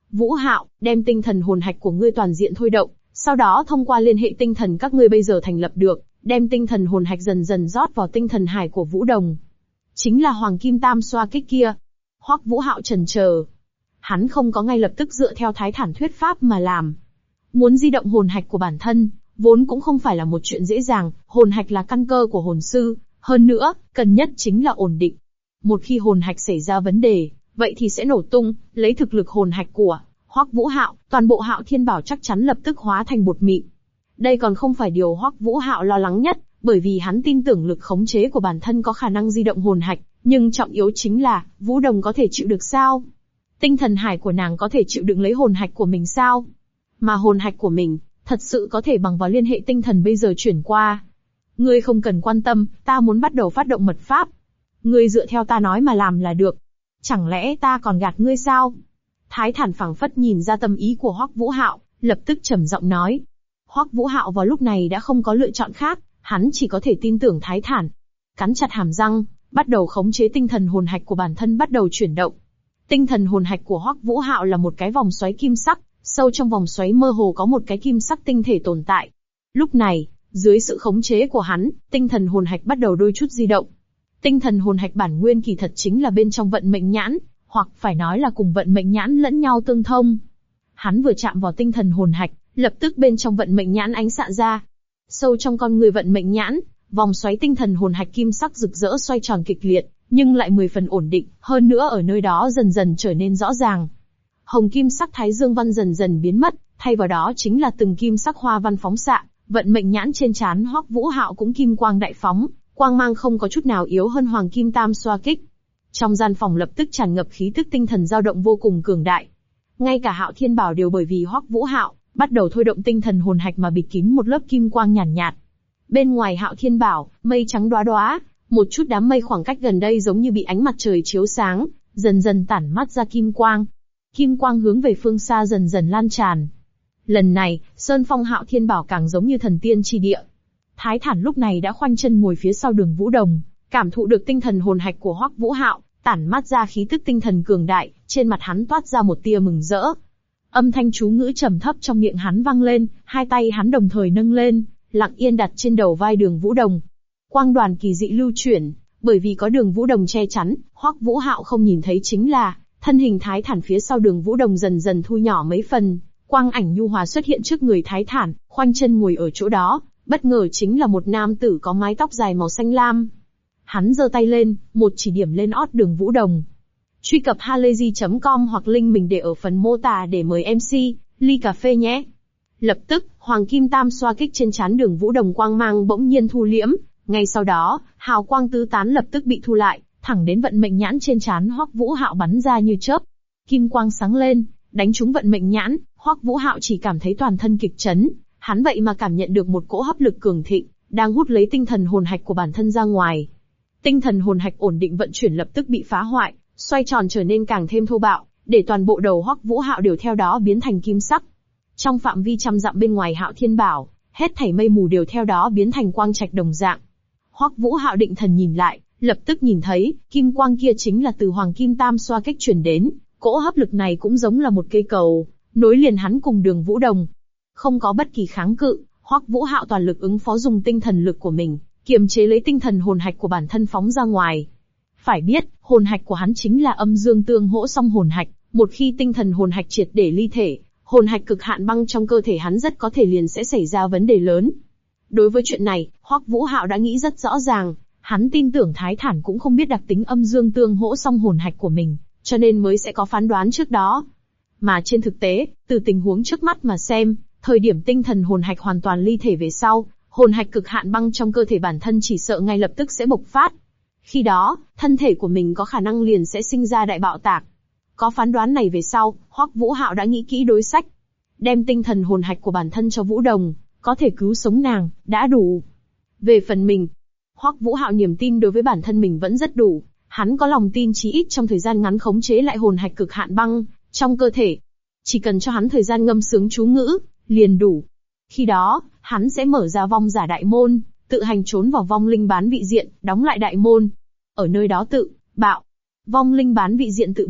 Vũ Hạo, đem tinh thần hồn hạch của ngươi toàn diện thôi động, sau đó thông qua liên hệ tinh thần các ngươi bây giờ thành lập được, đem tinh thần hồn hạch dần dần rót vào tinh thần hải của Vũ Đồng. Chính là Hoàng Kim Tam xoa kích kia. Hoắc Vũ Hạo chần chờ. Hắn không có ngay lập tức dựa theo Thái Thản thuyết pháp mà làm. Muốn di động hồn hạch của bản thân, vốn cũng không phải là một chuyện dễ dàng, hồn hạch là căn cơ của hồn sư, hơn nữa, cần nhất chính là ổn định. Một khi hồn hạch xảy ra vấn đề, vậy thì sẽ nổ tung, lấy thực lực hồn hạch của Hoắc Vũ Hạo, toàn bộ Hạo Thiên Bảo chắc chắn lập tức hóa thành bột mịn. Đây còn không phải điều Hoắc Vũ Hạo lo lắng nhất, bởi vì hắn tin tưởng lực khống chế của bản thân có khả năng di động hồn hạch, nhưng trọng yếu chính là, Vũ Đồng có thể chịu được sao? Tinh thần hải của nàng có thể chịu đựng lấy hồn hạch của mình sao? Mà hồn hạch của mình, thật sự có thể bằng vào liên hệ tinh thần bây giờ chuyển qua. Ngươi không cần quan tâm, ta muốn bắt đầu phát động mật pháp. Ngươi dựa theo ta nói mà làm là được. Chẳng lẽ ta còn gạt ngươi sao? Thái Thản phảng phất nhìn ra tâm ý của Hoắc Vũ Hạo, lập tức trầm giọng nói. Hoắc Vũ Hạo vào lúc này đã không có lựa chọn khác, hắn chỉ có thể tin tưởng Thái Thản. Cắn chặt hàm răng, bắt đầu khống chế tinh thần hồn hạch của bản thân bắt đầu chuyển động. Tinh thần hồn hạch của Hoắc Vũ Hạo là một cái vòng xoáy kim sắc, sâu trong vòng xoáy mơ hồ có một cái kim sắc tinh thể tồn tại. Lúc này, dưới sự khống chế của hắn, tinh thần hồn hạch bắt đầu đôi chút di động. Tinh thần hồn hạch bản nguyên kỳ thật chính là bên trong vận mệnh nhãn, hoặc phải nói là cùng vận mệnh nhãn lẫn nhau tương thông. Hắn vừa chạm vào tinh thần hồn hạch, lập tức bên trong vận mệnh nhãn ánh xạ ra. Sâu trong con người vận mệnh nhãn, vòng xoáy tinh thần hồn hạch kim sắc rực rỡ xoay tròn kịch liệt, nhưng lại 10 phần ổn định, hơn nữa ở nơi đó dần dần trở nên rõ ràng. Hồng kim sắc thái dương văn dần dần biến mất, thay vào đó chính là từng kim sắc hoa văn phóng xạ, vận mệnh nhãn trên trán Hoắc Vũ Hạo cũng kim quang đại phóng, quang mang không có chút nào yếu hơn Hoàng Kim Tam xoa kích. Trong gian phòng lập tức tràn ngập khí tức tinh thần dao động vô cùng cường đại. Ngay cả Hạo Thiên Bảo đều bởi vì Hoắc Vũ Hạo bắt đầu thôi động tinh thần hồn hạch mà bịt kín một lớp kim quang nhàn nhạt. Bên ngoài Hạo Thiên Bảo, mây trắng đóa đóa, một chút đám mây khoảng cách gần đây giống như bị ánh mặt trời chiếu sáng, dần dần tản mát ra kim quang. Kim quang hướng về phương xa dần dần lan tràn. Lần này, Sơn Phong Hạo Thiên Bảo càng giống như thần tiên chi địa. Thái Thản lúc này đã khoanh chân ngồi phía sau Đường Vũ Đồng, cảm thụ được tinh thần hồn hạch của Hoắc Vũ Hạo, tản mát ra khí tức tinh thần cường đại, trên mặt hắn toát ra một tia mừng rỡ. Âm thanh chú ngữ trầm thấp trong miệng hắn vang lên, hai tay hắn đồng thời nâng lên, lặng yên đặt trên đầu vai Đường Vũ Đồng. Quang đoàn kỳ dị lưu chuyển, bởi vì có Đường Vũ Đồng che chắn, Hoắc Vũ Hạo không nhìn thấy chính là thân hình Thái Thản phía sau Đường Vũ Đồng dần dần thu nhỏ mấy phần, quang ảnh nhu hòa xuất hiện trước người Thái Thản, khoanh chân ngồi ở chỗ đó, bất ngờ chính là một nam tử có mái tóc dài màu xanh lam. Hắn giơ tay lên, một chỉ điểm lên ót Đường Vũ Đồng. Truy cập halayzi.com hoặc link mình để ở phần mô tả để mời MC, ly cà phê nhé. Lập tức, Hoàng Kim Tam xoa kích trên trán Đường Vũ Đồng quang mang bỗng nhiên thu liễm, ngay sau đó, hào quang tứ tán lập tức bị thu lại, thẳng đến vận mệnh nhãn trên trán Hoắc Vũ Hạo bắn ra như chớp. Kim quang sáng lên, đánh trúng vận mệnh nhãn, Hoắc Vũ Hạo chỉ cảm thấy toàn thân kịch chấn, hắn vậy mà cảm nhận được một cỗ hấp lực cường thịnh, đang hút lấy tinh thần hồn hạch của bản thân ra ngoài. Tinh thần hồn hạch ổn định vận chuyển lập tức bị phá hoại, xoay tròn trở nên càng thêm thô bạo, để toàn bộ đầu Hoắc Vũ Hạo đều theo đó biến thành kim sắc. Trong phạm vi trăm dặm bên ngoài Hạo Thiên Bảo, hết thảy mây mù đều theo đó biến thành quang trạch đồng dạng. Hoắc Vũ Hạo định thần nhìn lại, lập tức nhìn thấy, kim quang kia chính là từ Hoàng Kim Tam xoa kích truyền đến, cỗ hấp lực này cũng giống là một cây cầu, nối liền hắn cùng Đường Vũ Đồng. Không có bất kỳ kháng cự, Hoắc Vũ Hạo toàn lực ứng phó dùng tinh thần lực của mình, kiềm chế lấy tinh thần hồn hạch của bản thân phóng ra ngoài. Phải biết, hồn hạch của hắn chính là âm dương tương hỗ song hồn hạch, một khi tinh thần hồn hạch triệt để ly thể, hồn hạch cực hạn băng trong cơ thể hắn rất có thể liền sẽ xảy ra vấn đề lớn. Đối với chuyện này, Hoắc Vũ Hạo đã nghĩ rất rõ ràng, hắn tin tưởng Thái Thản cũng không biết đặc tính âm dương tương hỗ song hồn hạch của mình, cho nên mới sẽ có phán đoán trước đó. Mà trên thực tế, từ tình huống trước mắt mà xem, thời điểm tinh thần hồn hạch hoàn toàn ly thể về sau, hồn hạch cực hạn băng trong cơ thể bản thân chỉ sợ ngay lập tức sẽ bộc phát. Khi đó, thân thể của mình có khả năng liền sẽ sinh ra đại bạo tạc. Có phán đoán này về sau, Hoắc Vũ Hạo đã nghĩ kỹ đối sách. Đem tinh thần hồn hạch của bản thân cho Vũ Đồng, có thể cứu sống nàng, đã đủ. Về phần mình, Hoắc Vũ Hạo niềm tin đối với bản thân mình vẫn rất đủ, hắn có lòng tin chí ít trong thời gian ngắn khống chế lại hồn hạch cực hạn băng trong cơ thể. Chỉ cần cho hắn thời gian ngâm sướng chú ngữ, liền đủ. Khi đó, hắn sẽ mở ra vong giả đại môn, tự hành trốn vào vong linh bán vị diện, đóng lại đại môn. Ở nơi đó tự bạo. Vong linh bán vị diện tự bạo,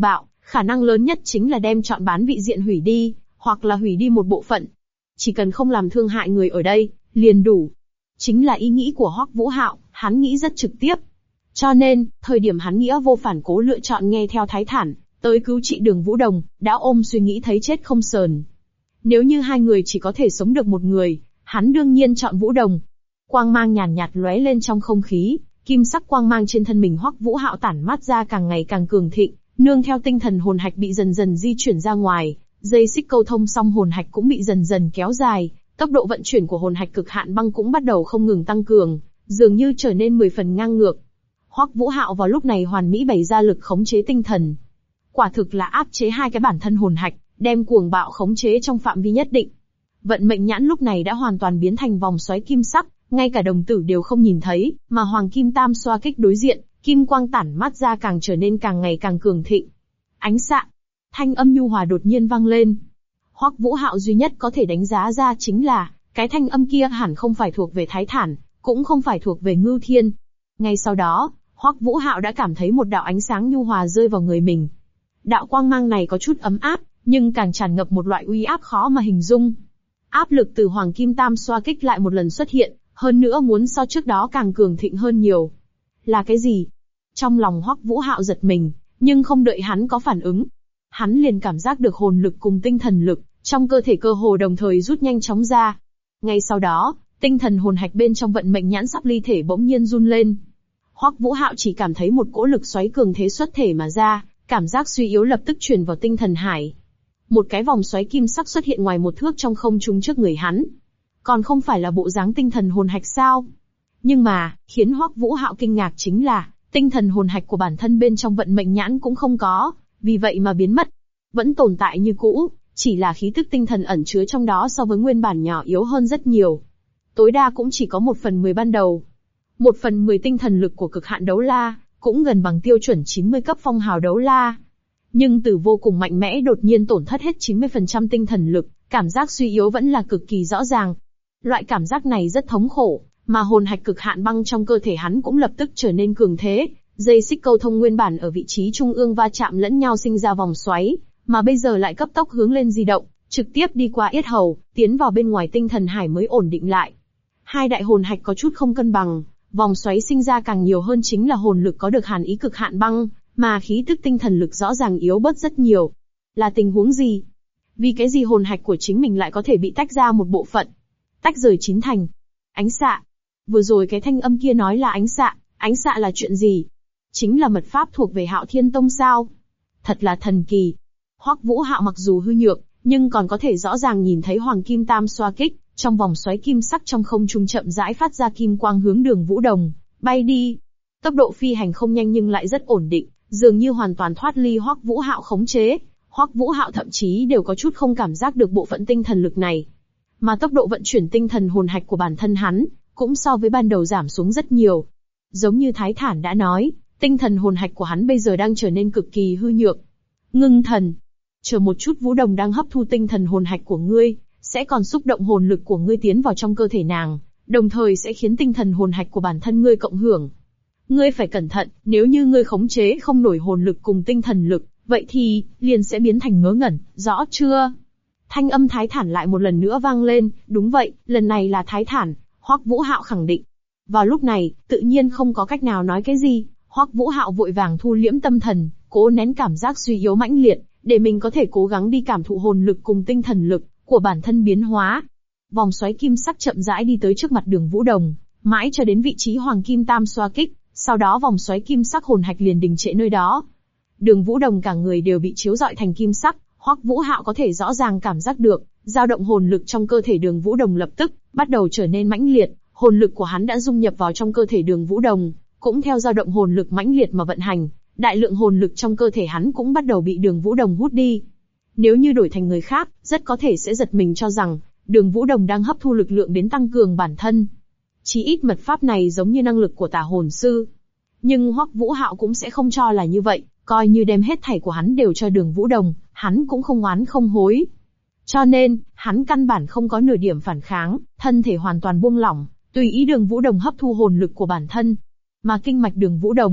Khả năng lớn nhất chính là đem chọn bán vị diện hủy đi, hoặc là hủy đi một bộ phận. Chỉ cần không làm thương hại người ở đây, liền đủ. Chính là ý nghĩ của Hoắc Vũ Hạo, hắn nghĩ rất trực tiếp. Cho nên, thời điểm hắn Nghĩa Vô Phản Cố lựa chọn nghe theo Thái Thản, tới cứu trị Đường Vũ Đồng, đã ôm suy nghĩ thấy chết không sờn. Nếu như hai người chỉ có thể sống được một người, hắn đương nhiên chọn Vũ Đồng. Quang mang nhàn nhạt lóe lên trong không khí, kim sắc quang mang trên thân mình Hoắc Vũ Hạo tản mát ra càng ngày càng cường thịnh, nương theo tinh thần hồn hạch bị dần dần di chuyển ra ngoài, dây xích câu thông song hồn hạch cũng bị dần dần kéo dài, tốc độ vận chuyển của hồn hạch cực hạn băng cũng bắt đầu không ngừng tăng cường, dường như trở nên 10 phần ngang ngược. Hoắc Vũ Hạo vào lúc này hoàn mỹ bày ra lực khống chế tinh thần. Quả thực là áp chế hai cái bản thân hồn hạch, đem cuồng bạo khống chế trong phạm vi nhất định. Vận mệnh nhãn lúc này đã hoàn toàn biến thành vòng xoáy kim sắc, ngay cả đồng tử đều không nhìn thấy, mà hoàng kim tam xoa kích đối diện, kim quang tản mát ra càng trở nên càng ngày càng cường thịnh. Ánh xạ, thanh âm nhu hòa đột nhiên vang lên. Hoắc Vũ Hạo duy nhất có thể đánh giá ra chính là, cái thanh âm kia hẳn không phải thuộc về Thái Thản, cũng không phải thuộc về Ngưu Thiên. Ngay sau đó, Hoắc Vũ Hạo đã cảm thấy một đạo ánh sáng nhu hòa rơi vào người mình. Đạo quang mang này có chút ấm áp, nhưng càng tràn ngập một loại uy áp khó mà hình dung. Áp lực từ hoàng kim tam xoa kích lại một lần xuất hiện, hơn nữa muốn so trước đó càng cường thịnh hơn nhiều. Là cái gì? Trong lòng Hoắc Vũ Hạo giật mình, nhưng không đợi hắn có phản ứng, hắn liền cảm giác được hồn lực cùng tinh thần lực trong cơ thể cơ hồ đồng thời rút nhanh chóng ra. Ngay sau đó, tinh thần hồn hạch bên trong vận mệnh nhãn sắp ly thể bỗng nhiên run lên. Hoắc Vũ Hạo chỉ cảm thấy một cỗ lực xoáy cường thế xuất thể mà ra, cảm giác suy yếu lập tức truyền vào tinh thần hải. Một cái vòng xoáy kim sắc xuất hiện ngoài một thước trong không trung trước người hắn. Còn không phải là bộ dáng tinh thần hồn hạch sao? Nhưng mà, khiến Hoắc Vũ Hạo kinh ngạc chính là, tinh thần hồn hạch của bản thân bên trong vận mệnh nhãn cũng không có, vì vậy mà biến mất. Vẫn tồn tại như cũ, chỉ là khí tức tinh thần ẩn chứa trong đó so với nguyên bản nhỏ yếu hơn rất nhiều. Tối đa cũng chỉ có 1/10 ban đầu. 1/10 tinh thần lực của cực hạn đấu la, cũng gần bằng tiêu chuẩn 90 cấp phong hào đấu la. Nhưng từ vô cùng mạnh mẽ đột nhiên tổn thất hết 90% tinh thần lực, cảm giác suy yếu vẫn là cực kỳ rõ ràng. Loại cảm giác này rất thống khổ, mà hồn hạch cực hạn băng trong cơ thể hắn cũng lập tức trở nên cường thế, dây xích câu thông nguyên bản ở vị trí trung ương va chạm lẫn nhau sinh ra vòng xoáy, mà bây giờ lại cấp tốc hướng lên di động, trực tiếp đi qua yết hầu, tiến vào bên ngoài tinh thần hải mới ổn định lại. Hai đại hồn hạch có chút không cân bằng, vòng xoáy sinh ra càng nhiều hơn chính là hồn lực có được hàn ý cực hạn băng, mà khí tức tinh thần lực rõ ràng yếu bớt rất nhiều. Là tình huống gì? Vì cái gì hồn hạch của chính mình lại có thể bị tách ra một bộ phận? Tách rời chín thành. Ánh xạ. Vừa rồi cái thanh âm kia nói là ánh xạ là chuyện gì? Chính là mật pháp thuộc về Hạo Thiên Tông sao? Thật là thần kỳ. Hoắc Vũ Hạo mặc dù hư nhược, nhưng còn có thể rõ ràng nhìn thấy hoàng kim tam xoa kích, trong vòng xoáy kim sắc trong không trung chậm rãi phát ra kim quang hướng Đường Vũ Đồng bay đi. Tốc độ phi hành không nhanh nhưng lại rất ổn định, dường như hoàn toàn thoát ly Hoắc Vũ Hạo khống chế. Hoắc Vũ Hạo thậm chí đều có chút không cảm giác được bộ phận tinh thần lực này. Mà tốc độ vận chuyển tinh thần hồn hạch của bản thân hắn, cũng so với ban đầu giảm xuống rất nhiều. Giống như Thái Thản đã nói, tinh thần hồn hạch của hắn bây giờ đang trở nên cực kỳ hư nhược. Ngưng thần. Chờ một chút, Vũ Đồng đang hấp thu tinh thần hồn hạch của ngươi, sẽ còn xúc động hồn lực của ngươi tiến vào trong cơ thể nàng, đồng thời sẽ khiến tinh thần hồn hạch của bản thân ngươi cộng hưởng. Ngươi phải cẩn thận, nếu như ngươi khống chế không nổi hồn lực cùng tinh thần lực, vậy thì, liền sẽ biến thành ngớ ngẩn, rõ chưa? Thanh âm Thái Thản lại một lần nữa vang lên, đúng vậy, lần này là Thái Thản, Hoắc Vũ Hạo khẳng định. Vào lúc này, tự nhiên không có cách nào nói cái gì, Hoắc Vũ Hạo vội vàng thu liễm tâm thần, cố nén cảm giác suy yếu mãnh liệt, để mình có thể cố gắng đi cảm thụ hồn lực cùng tinh thần lực của bản thân biến hóa. Vòng xoáy kim sắc chậm rãi đi tới trước mặt Đường Vũ Đồng, mãi cho đến vị trí hoàng kim tam xoa kích, sau đó vòng xoáy kim sắc hồn hạch liền đình trệ nơi đó. Đường Vũ Đồng cả người đều bị chiếu rọi thành kim sắc, Hoắc Vũ Hạo có thể rõ ràng cảm giác được, dao động hồn lực trong cơ thể Đường Vũ Đồng lập tức bắt đầu trở nên mãnh liệt, hồn lực của hắn đã dung nhập vào trong cơ thể Đường Vũ Đồng, cũng theo dao động hồn lực mãnh liệt mà vận hành, đại lượng hồn lực trong cơ thể hắn cũng bắt đầu bị Đường Vũ Đồng hút đi. Nếu như đổi thành người khác, rất có thể sẽ giật mình cho rằng, Đường Vũ Đồng đang hấp thu lực lượng đến tăng cường bản thân. Chí ít mật pháp này giống như năng lực của tà hồn sư. Nhưng Hoắc Vũ Hạo cũng sẽ không cho là như vậy, coi như đem hết thảy của hắn đều cho Đường Vũ Đồng, hắn cũng không oán không hối. Cho nên, hắn căn bản không có nửa điểm phản kháng, thân thể hoàn toàn buông lỏng, tùy ý Đường Vũ Đồng hấp thu hồn lực của bản thân. Mà kinh mạch Đường Vũ Đồng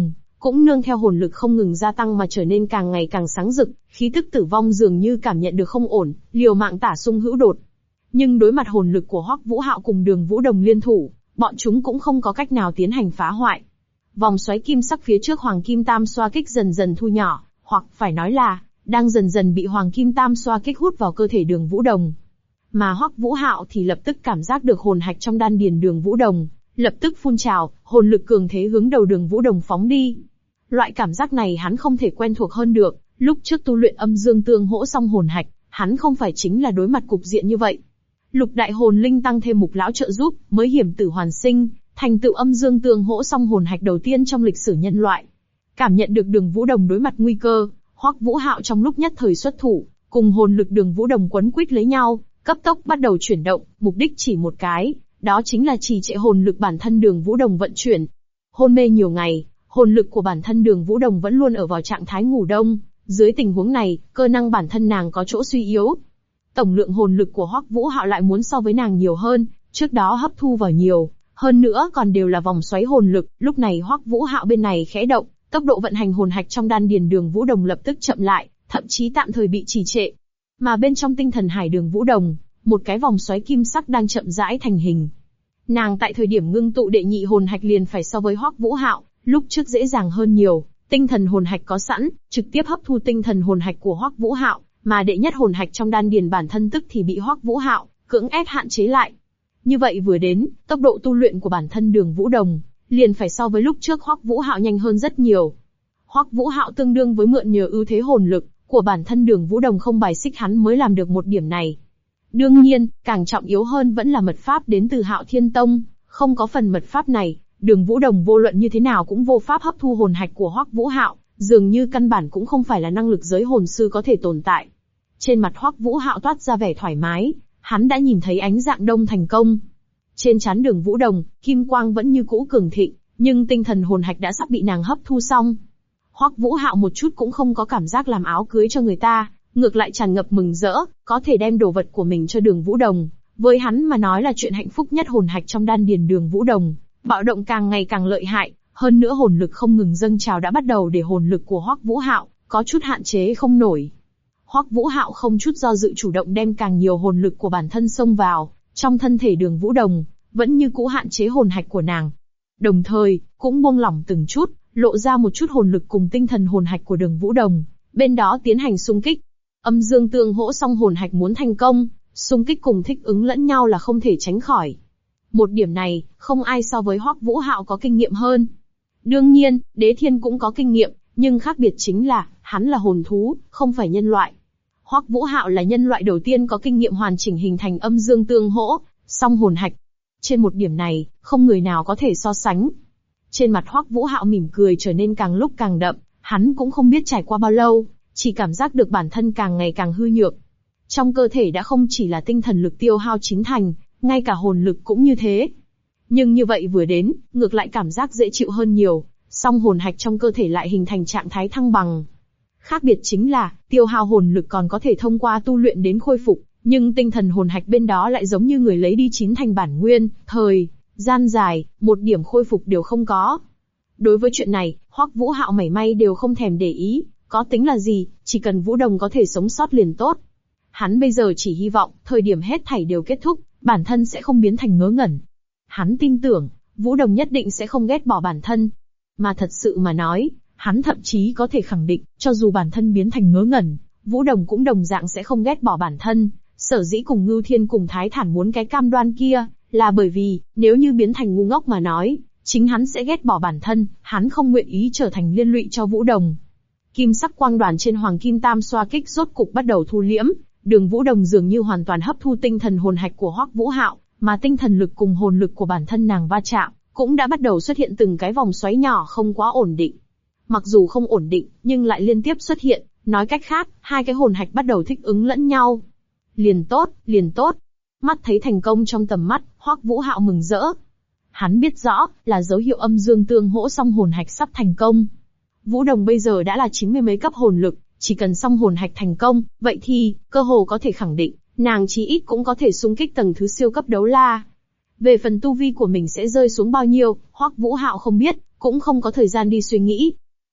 cũng nương theo hồn lực không ngừng gia tăng mà trở nên càng ngày càng sáng rực, khí tức tử vong dường như cảm nhận được không ổn, liều mạng tả xung hữu đột. Nhưng đối mặt hồn lực của Hoắc Vũ Hạo cùng Đường Vũ Đồng liên thủ, bọn chúng cũng không có cách nào tiến hành phá hoại. Vòng xoáy kim sắc phía trước Hoàng Kim Tam xoa kích dần dần thu nhỏ, hoặc phải nói là đang dần dần bị Hoàng Kim Tam xoa kích hút vào cơ thể Đường Vũ Đồng. Mà Hoắc Vũ Hạo thì lập tức cảm giác được hồn hạch trong đan điền Đường Vũ Đồng lập tức phun trào, hồn lực cường thế hướng đầu Đường Vũ Đồng phóng đi. Loại cảm giác này hắn không thể quen thuộc hơn được, lúc trước tu luyện âm dương tương hỗ xong hồn hạch, hắn không phải chính là đối mặt cục diện như vậy. Lục đại hồn linh tăng thêm mục lão trợ giúp, mới hiểm tử hoàn sinh, thành tựu âm dương tương hỗ xong hồn hạch đầu tiên trong lịch sử nhân loại. Cảm nhận được Đường Vũ Đồng đối mặt nguy cơ, Hoắc Vũ Hạo trong lúc nhất thời xuất thủ, cùng hồn lực Đường Vũ Đồng quấn quýt lấy nhau, cấp tốc bắt đầu chuyển động, mục đích chỉ một cái, đó chính là trì trệ hồn lực bản thân Đường Vũ Đồng vận chuyển. Hôn mê nhiều ngày, hồn lực của bản thân Đường Vũ Đồng vẫn luôn ở vào trạng thái ngủ đông, dưới tình huống này, cơ năng bản thân nàng có chỗ suy yếu. Tổng lượng hồn lực của Hoắc Vũ Hạo lại muốn so với nàng nhiều hơn, trước đó hấp thu vào nhiều, hơn nữa còn đều là vòng xoáy hồn lực, lúc này Hoắc Vũ Hạo bên này khẽ động, tốc độ vận hành hồn hạch trong đan điền Đường Vũ Đồng lập tức chậm lại, thậm chí tạm thời bị trì trệ. Mà bên trong tinh thần hải Đường Vũ Đồng, một cái vòng xoáy kim sắc đang chậm rãi thành hình. Nàng tại thời điểm ngưng tụ đệ nhị hồn hạch liền phải so với Hoắc Vũ Hạo, lúc trước dễ dàng hơn nhiều, tinh thần hồn hạch có sẵn, trực tiếp hấp thu tinh thần hồn hạch của Hoắc Vũ Hạo, mà đệ nhất hồn hạch trong đan điền bản thân tức thì bị Hoắc Vũ Hạo cưỡng ép hạn chế lại. Như vậy vừa đến, tốc độ tu luyện của bản thân Đường Vũ Đồng liền phải so với lúc trước Hoắc Vũ Hạo nhanh hơn rất nhiều. Hoắc Vũ Hạo tương đương với mượn nhờ ưu thế hồn lực của bản thân Đường Vũ Đồng không bài xích hắn mới làm được một điểm này. Đương nhiên, càng trọng yếu hơn vẫn là mật pháp đến từ Hạo Thiên Tông, không có phần mật pháp này, Đường Vũ Đồng vô luận như thế nào cũng vô pháp hấp thu hồn hạch của Hoắc Vũ Hạo, dường như căn bản cũng không phải là năng lực giới hồn sư có thể tồn tại. Trên mặt Hoắc Vũ Hạo toát ra vẻ thoải mái, hắn đã nhìn thấy ánh dạng đông thành công. Trên trán Đường Vũ Đồng, kim quang vẫn như cũ cường thịnh, nhưng tinh thần hồn hạch đã sắp bị nàng hấp thu xong. Hoắc Vũ Hạo một chút cũng không có cảm giác làm áo cưới cho người ta, ngược lại tràn ngập mừng rỡ, có thể đem đồ vật của mình cho Đường Vũ Đồng, với hắn mà nói là chuyện hạnh phúc nhất. Hồn hạch trong đan điền Đường Vũ Đồng bạo động càng ngày càng lợi hại, hơn nữa hồn lực không ngừng dâng trào đã bắt đầu để hồn lực của Hoắc Vũ Hạo có chút hạn chế không nổi. Hoắc Vũ Hạo không chút do dự chủ động đem càng nhiều hồn lực của bản thân xông vào trong thân thể Đường Vũ Đồng, vẫn như cũ hạn chế hồn hạch của nàng. Đồng thời, cũng buông lỏng từng chút, lộ ra một chút hồn lực cùng tinh thần hồn hạch của Đường Vũ Đồng, bên đó tiến hành xung kích. Âm dương tương hỗ xong hồn hạch muốn thành công, xung kích cùng thích ứng lẫn nhau là không thể tránh khỏi. Một điểm này, không ai so với Hoắc Vũ Hạo có kinh nghiệm hơn. Đương nhiên, Đế Thiên cũng có kinh nghiệm, nhưng khác biệt chính là, hắn là hồn thú, không phải nhân loại. Hoắc Vũ Hạo là nhân loại đầu tiên có kinh nghiệm hoàn chỉnh hình thành âm dương tương hỗ, song hồn hạch. Trên một điểm này, không người nào có thể so sánh. Trên mặt Hoắc Vũ Hạo mỉm cười trở nên càng lúc càng đậm, hắn cũng không biết trải qua bao lâu, chỉ cảm giác được bản thân càng ngày càng hư nhược. Trong cơ thể đã không chỉ là tinh thần lực tiêu hao chín thành, ngay cả hồn lực cũng như thế. Nhưng như vậy vừa đến, ngược lại cảm giác dễ chịu hơn nhiều, song hồn hạch trong cơ thể lại hình thành trạng thái thăng bằng. Khác biệt chính là, tiêu hao hồn lực còn có thể thông qua tu luyện đến khôi phục, nhưng tinh thần hồn hạch bên đó lại giống như người lấy đi chín thành bản nguyên, thời gian dài, một điểm khôi phục đều không có. Đối với chuyện này, Hoắc Vũ Hạo mảy may đều không thèm để ý, có tính là gì, chỉ cần Vũ Đồng có thể sống sót liền tốt. Hắn bây giờ chỉ hy vọng, thời điểm hết thảy đều kết thúc, bản thân sẽ không biến thành ngớ ngẩn. Hắn tin tưởng, Vũ Đồng nhất định sẽ không ghét bỏ bản thân. Mà thật sự mà nói, hắn thậm chí có thể khẳng định, cho dù bản thân biến thành ngớ ngẩn, Vũ Đồng cũng đồng dạng sẽ không ghét bỏ bản thân. Sở dĩ cùng Ngưu Thiên cùng Thái Thản muốn cái cam đoan kia, là bởi vì, nếu như biến thành ngu ngốc mà nói, chính hắn sẽ ghét bỏ bản thân, hắn không nguyện ý trở thành liên lụy cho Vũ Đồng. Kim sắc quang đoàn trên Hoàng Kim Tam xoa kích rốt cục bắt đầu thu liễm, Đường Vũ Đồng dường như hoàn toàn hấp thu tinh thần hồn hạch của Hoắc Vũ Hạo, mà tinh thần lực cùng hồn lực của bản thân nàng va chạm, cũng đã bắt đầu xuất hiện từng cái vòng xoáy nhỏ không quá ổn định. Mặc dù không ổn định, nhưng lại liên tiếp xuất hiện, nói cách khác, hai cái hồn hạch bắt đầu thích ứng lẫn nhau. Liền tốt, liền tốt. Mắt thấy thành công trong tầm mắt, Hoắc Vũ Hạo mừng rỡ. Hắn biết rõ, là dấu hiệu âm dương tương hỗ song hồn hạch sắp thành công. Vũ Đồng bây giờ đã là 90 mấy cấp hồn lực, chỉ cần song hồn hạch thành công, vậy thì, cơ hồ có thể khẳng định, nàng chí ít cũng có thể xung kích tầng thứ siêu cấp đấu la. Về phần tu vi của mình sẽ rơi xuống bao nhiêu, Hoắc Vũ Hạo không biết, cũng không có thời gian đi suy nghĩ.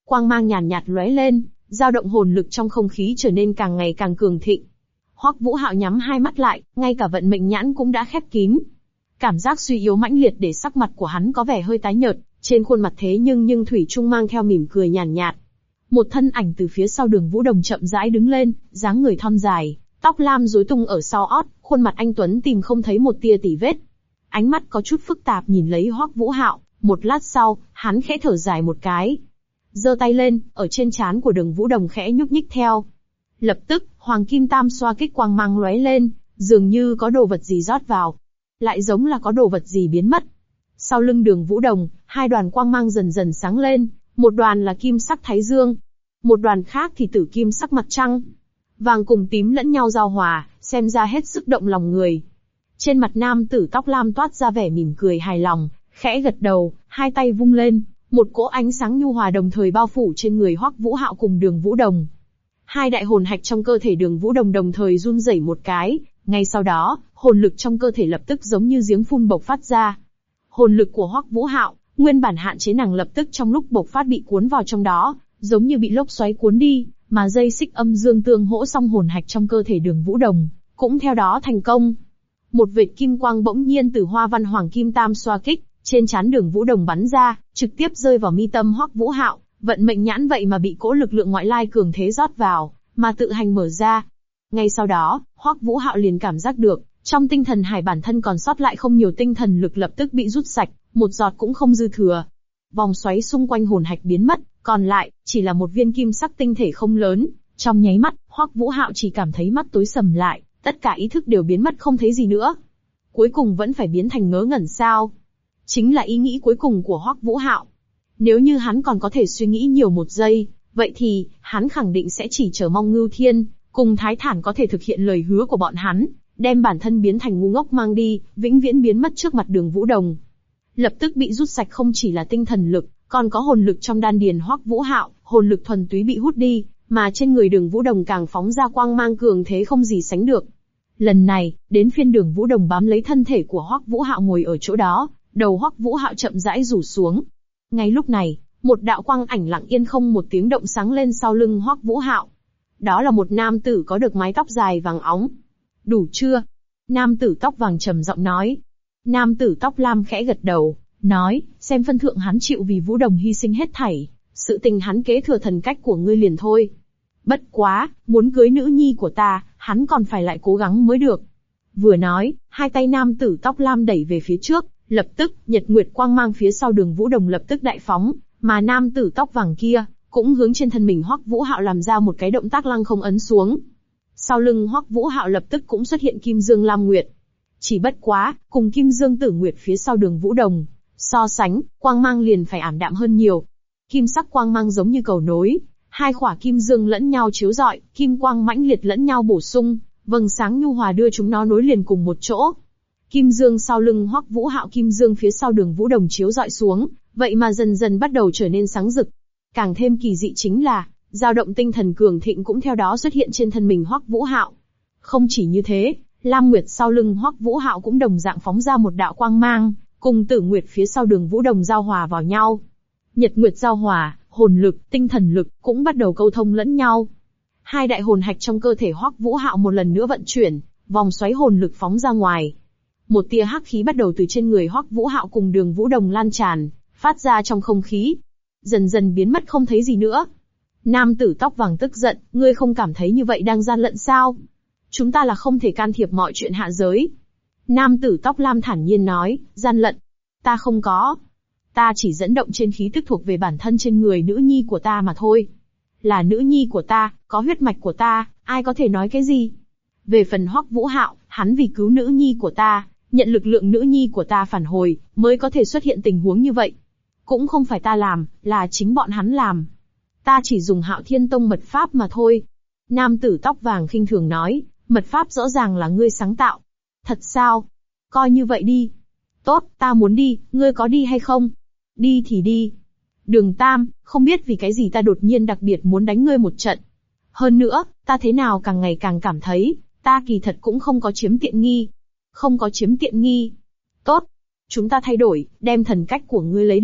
Quang mang nhàn nhạt lóe lên, dao động hồn lực trong không khí trở nên càng ngày càng cường thịnh. Hoắc Vũ Hạo nhắm hai mắt lại, ngay cả vận mệnh nhãn cũng đã khép kín. Cảm giác suy yếu mãnh liệt để sắc mặt của hắn có vẻ hơi tái nhợt, trên khuôn mặt thế nhưng thủy chung mang theo mỉm cười nhàn nhạt. Một thân ảnh từ phía sau Đường Vũ Đồng chậm rãi đứng lên, dáng người thon dài, tóc lam rối tung ở sau ót, khuôn mặt anh tuấn tìm không thấy một tia tỉ vết. Ánh mắt có chút phức tạp nhìn lấy Hoắc Vũ Hạo, một lát sau, hắn khẽ thở dài một cái. Giơ tay lên, ở trên trán của Đường Vũ Đồng khẽ nhúc nhích theo. Lập tức, hoàng kim tam xoa kích quang mang lóe lên, dường như có đồ vật gì rót vào. Lại giống là có đồ vật gì biến mất. Sau lưng Đường Vũ Đồng, hai đoàn quang mang dần dần sáng lên, một đoàn là kim sắc thái dương, một đoàn khác thì tử kim sắc mặt trăng. Vàng cùng tím lẫn nhau giao hòa, xem ra hết sức động lòng người. Trên mặt nam tử tóc lam toát ra vẻ mỉm cười hài lòng, khẽ gật đầu, hai tay vung lên, một cỗ ánh sáng nhu hòa đồng thời bao phủ trên người Hoắc Vũ Hạo cùng Đường Vũ Đồng. Hai đại hồn hạch trong cơ thể Đường Vũ Đồng đồng thời run rẩy một cái, ngay sau đó, hồn lực trong cơ thể lập tức giống như giếng phun bộc phát ra. Hồn lực của Hoắc Vũ Hạo, nguyên bản hạn chế nàng lập tức trong lúc bộc phát bị cuốn vào trong đó, giống như bị lốc xoáy cuốn đi, mà dây xích âm dương tương hỗ song hồn hạch trong cơ thể Đường Vũ Đồng cũng theo đó thành công. Một vệt kim quang bỗng nhiên từ hoa văn hoàng kim tam xoa kích trên trán Đường Vũ Đồng bắn ra, trực tiếp rơi vào mi tâm Hoắc Vũ Hạo. Vận mệnh nhãn vậy mà bị cỗ lực lượng ngoại lai cường thế rót vào, mà tự hành mở ra. Ngay sau đó, Hoắc Vũ Hạo liền cảm giác được, trong tinh thần hải bản thân còn sót lại không nhiều tinh thần lực lập tức bị rút sạch, một giọt cũng không dư thừa. Vòng xoáy xung quanh hồn hạch biến mất, còn lại chỉ là một viên kim sắc tinh thể không lớn. Trong nháy mắt, Hoắc Vũ Hạo chỉ cảm thấy mắt tối sầm lại, tất cả ý thức đều biến mất không thấy gì nữa. Cuối cùng vẫn phải biến thành ngớ ngẩn sao? Chính là ý nghĩ cuối cùng của Hoắc Vũ Hạo. Nếu như hắn còn có thể suy nghĩ nhiều một giây, vậy thì, hắn khẳng định sẽ chỉ chờ mong Ngưu Thiên, cùng Thái Thản có thể thực hiện lời hứa của bọn hắn, đem bản thân biến thành ngu ngốc mang đi, vĩnh viễn biến mất trước mặt Đường Vũ Đồng. Lập tức bị rút sạch không chỉ là tinh thần lực, còn có hồn lực trong đan điền Hoắc Vũ Hạo, hồn lực thuần túy bị hút đi, mà trên người Đường Vũ Đồng càng phóng ra quang mang cường thế không gì sánh được. Lần này, đến phiên Đường Vũ Đồng bám lấy thân thể của Hoắc Vũ Hạo ngồi ở chỗ đó, đầu Hoắc Vũ Hạo chậm rãi rủ xuống. Ngay lúc này, một đạo quang ảnh lặng yên không một tiếng động sáng lên sau lưng Hoắc Vũ Hạo. Đó là một nam tử có được mái tóc dài vàng óng. Đủ chưa? Nam tử tóc vàng trầm giọng nói. Nam tử tóc lam khẽ gật đầu, nói, xem phân thượng hắn chịu vì Vũ Đồng hy sinh hết thảy, sự tình hắn kế thừa thần cách của ngươi liền thôi. Bất quá, muốn cưới nữ nhi của ta, hắn còn phải lại cố gắng mới được. Vừa nói, hai tay nam tử tóc lam đẩy về phía trước, lập tức, nhật nguyệt quang mang phía sau Đường Vũ Đồng lập tức đại phóng, mà nam tử tóc vàng kia, cũng hướng trên thân mình Hoắc Vũ Hạo làm ra một cái động tác lăng không ấn xuống. Sau lưng Hoắc Vũ Hạo lập tức cũng xuất hiện Kim Dương Lam Nguyệt. Chỉ bất quá, cùng Kim Dương Tử Nguyệt phía sau Đường Vũ Đồng, so sánh, quang mang liền phải ảm đạm hơn nhiều. Kim sắc quang mang giống như cầu nối, hai khỏa kim dương lẫn nhau chiếu rọi, kim quang mãnh liệt lẫn nhau bổ sung, vầng sáng nhu hòa đưa chúng nó nối liền cùng một chỗ. Kim dương sau lưng Hoắc Vũ Hạo, kim dương phía sau Đường Vũ Đồng chiếu rọi xuống, vậy mà dần dần bắt đầu trở nên sáng rực. Càng thêm kỳ dị chính là, dao động tinh thần cường thịnh cũng theo đó xuất hiện trên thân mình Hoắc Vũ Hạo. Không chỉ như thế, Lam Nguyệt sau lưng Hoắc Vũ Hạo cũng đồng dạng phóng ra một đạo quang mang, cùng Tử Nguyệt phía sau Đường Vũ Đồng giao hòa vào nhau. Nhật Nguyệt giao hòa, hồn lực, tinh thần lực cũng bắt đầu câu thông lẫn nhau. Hai đại hồn hạch trong cơ thể Hoắc Vũ Hạo một lần nữa vận chuyển, vòng xoáy hồn lực phóng ra ngoài. Một tia hắc khí bắt đầu từ trên người Hoắc Vũ Hạo cùng Đường Vũ Đồng lan tràn, phát ra trong không khí, dần dần biến mất không thấy gì nữa. Nam tử tóc vàng tức giận, ngươi không cảm thấy như vậy đang gian lận sao? Chúng ta là không thể can thiệp mọi chuyện hạ giới. Nam tử tóc lam thản nhiên nói, gian lận? Ta không có. Ta chỉ dẫn động trên khí tức thuộc về bản thân trên người nữ nhi của ta mà thôi. Là nữ nhi của ta, có huyết mạch của ta, ai có thể nói cái gì? Về phần Hoắc Vũ Hạo, hắn vì cứu nữ nhi của ta, nhận lực lượng nữ nhi của ta phản hồi, mới có thể xuất hiện tình huống như vậy. Cũng không phải ta làm, là chính bọn hắn làm. Ta chỉ dùng Hạo Thiên Tông mật pháp mà thôi. Nam tử tóc vàng khinh thường nói, mật pháp rõ ràng là ngươi sáng tạo. Thật sao? Coi như vậy đi. Tốt, ta muốn đi, ngươi có đi hay không? Đi thì đi. Đường Tam, không biết vì cái gì ta đột nhiên đặc biệt muốn đánh ngươi một trận. Hơn nữa, ta thế nào càng ngày càng cảm thấy, ta kỳ thật cũng không có chiếm tiện nghi. Không có chiếm tiện nghi. Tốt. Chúng ta thay đổi, đem thần cách của ngươi lấy đi,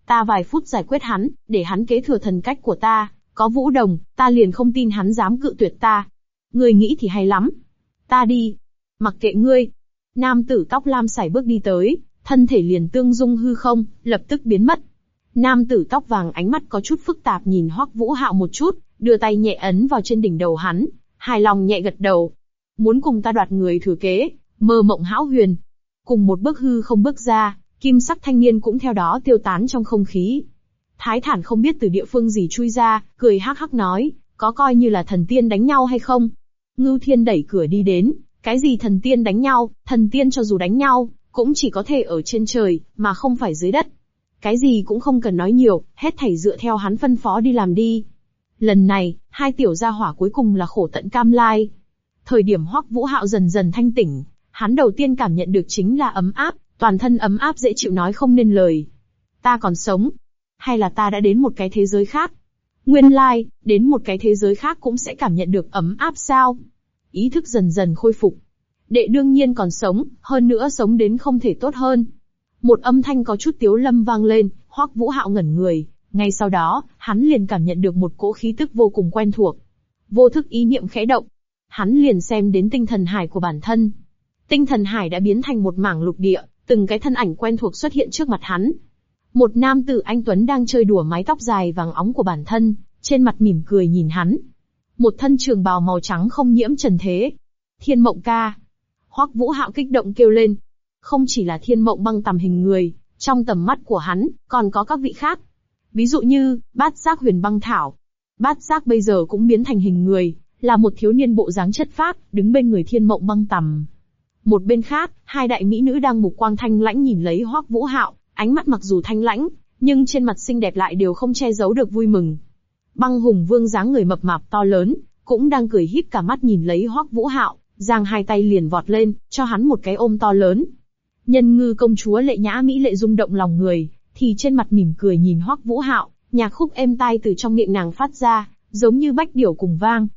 Ta vài phút giải quyết hắn, để hắn kế thừa thần cách của ta, có Vũ Đồng, ta liền không tin hắn dám cự tuyệt ta. Ngươi nghĩ thì hay lắm. Ta đi. Mặc kệ ngươi. Nam tử tóc lam sải bước đi tới, thân thể liền tương dung hư không, lập tức biến mất. Nam tử tóc vàng ánh mắt có chút phức tạp nhìn Hoắc Vũ Hạo một chút, đưa tay nhẹ ấn vào trên đỉnh đầu hắn, hài lòng nhẹ gật đầu. Muốn cùng ta đoạt người thừa kế, mơ mộng hão huyền. Cùng một bước hư không bước ra, kim sắc thanh niên cũng theo đó tiêu tán trong không khí. Thái Thản không biết từ địa phương gì chui ra, cười hắc hắc nói, có coi như là thần tiên đánh nhau hay không? Ngưu Thiên đẩy cửa đi đến, cái gì thần tiên đánh nhau, thần tiên cho dù đánh nhau, cũng chỉ có thể ở trên trời, mà không phải dưới đất. Cái gì cũng không cần nói nhiều, hết thảy dựa theo hắn phân phó đi làm đi. Lần này, hai tiểu gia hỏa cuối cùng là khổ tận cam lai. Thời điểm Hoắc Vũ Hạo dần dần thanh tỉnh, hắn đầu tiên cảm nhận được chính là ấm áp, toàn thân ấm áp dễ chịu nói không nên lời. Ta còn sống? Hay là ta đã đến một cái thế giới khác? Nguyên lai, đến một cái thế giới khác cũng sẽ cảm nhận được ấm áp sao? Ý thức dần dần khôi phục. Đệ đương nhiên còn sống, hơn nữa sống đến không thể tốt hơn. Một âm thanh có chút tiếu lâm vang lên, Hoắc Vũ Hạo ngẩn người, ngay sau đó, hắn liền cảm nhận được một cỗ khí tức vô cùng quen thuộc. Vô thức ý niệm khẽ động, hắn liền xem đến tinh thần hải của bản thân. Tinh thần hải đã biến thành một mảng lục địa, từng cái thân ảnh quen thuộc xuất hiện trước mặt hắn. Một nam tử anh tuấn đang chơi đùa mái tóc dài vàng óng của bản thân, trên mặt mỉm cười nhìn hắn. Một thân trường bào màu trắng không nhiễm trần thế. Thiên Mộng ca. Hoắc Vũ Hạo kích động kêu lên. Không chỉ là Thiên Mộng băng tầm hình người, trong tầm mắt của hắn, còn có các vị khác. Ví dụ như, Bát Giác Huyền Băng Thảo. Bát Giác bây giờ cũng biến thành hình người, là một thiếu niên bộ dáng chất phác, đứng bên người Thiên Mộng băng tầm. Một bên khác, hai đại mỹ nữ đang mục quang thanh lãnh nhìn lấy Hoắc Vũ Hạo, ánh mắt mặc dù thanh lãnh, nhưng trên mặt xinh đẹp lại đều không che giấu được vui mừng. Băng Hùng Vương dáng người mập mạp to lớn, cũng đang cười híp cả mắt nhìn lấy Hoắc Vũ Hạo, giang hai tay liền vọt lên, cho hắn một cái ôm to lớn. Nhân Ngư công chúa Lệ Nhã mỹ lệ rung động lòng người, thì trên mặt mỉm cười nhìn Hoắc Vũ Hạo, nhạc khúc êm tai từ trong miệng nàng phát ra, giống như bách điểu cùng vang.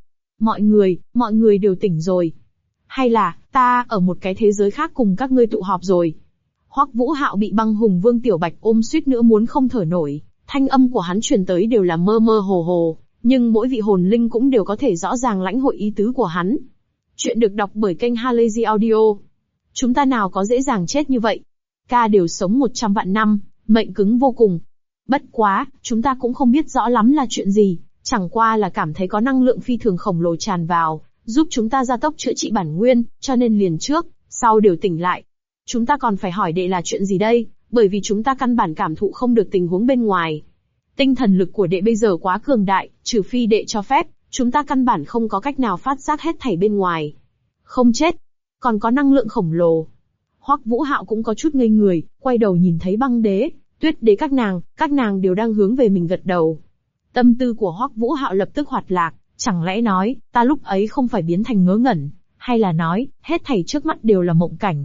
Mọi người đều tỉnh rồi. Hay là, ta ở một cái thế giới khác cùng các ngươi tụ họp rồi. Hoắc Vũ Hạo bị Băng Hùng Vương Tiểu Bạch ôm suýt nữa muốn không thở nổi, thanh âm của hắn truyền tới đều là mơ mơ hồ hồ, nhưng mỗi vị hồn linh cũng đều có thể rõ ràng lãnh hội ý tứ của hắn. Chuyện được đọc bởi kênh Halazy Audio. Chúng ta nào có dễ dàng chết như vậy. Ca đều sống 100 vạn năm, mệnh cứng vô cùng. Bất quá, chúng ta cũng không biết rõ lắm là chuyện gì, chẳng qua là cảm thấy có năng lượng phi thường khổng lồ tràn vào, giúp chúng ta gia tốc chữa trị bản nguyên, cho nên liền trước, sau đều tỉnh lại. Chúng ta còn phải hỏi đệ là chuyện gì đây, bởi vì chúng ta căn bản cảm thụ không được tình huống bên ngoài. Tinh thần lực của đệ bây giờ quá cường đại, trừ phi đệ cho phép, chúng ta căn bản không có cách nào phát giác hết thảy bên ngoài. Không chết, còn có năng lượng khổng lồ. Hoắc Vũ Hạo cũng có chút ngây người, quay đầu nhìn thấy Băng Đế, Tuyết Đế các nàng đều đang hướng về mình gật đầu. Tâm tư của Hoắc Vũ Hạo lập tức hoạt lạc, chẳng lẽ nói, ta lúc ấy không phải biến thành ngớ ngẩn, hay là nói, hết thảy trước mắt đều là mộng cảnh.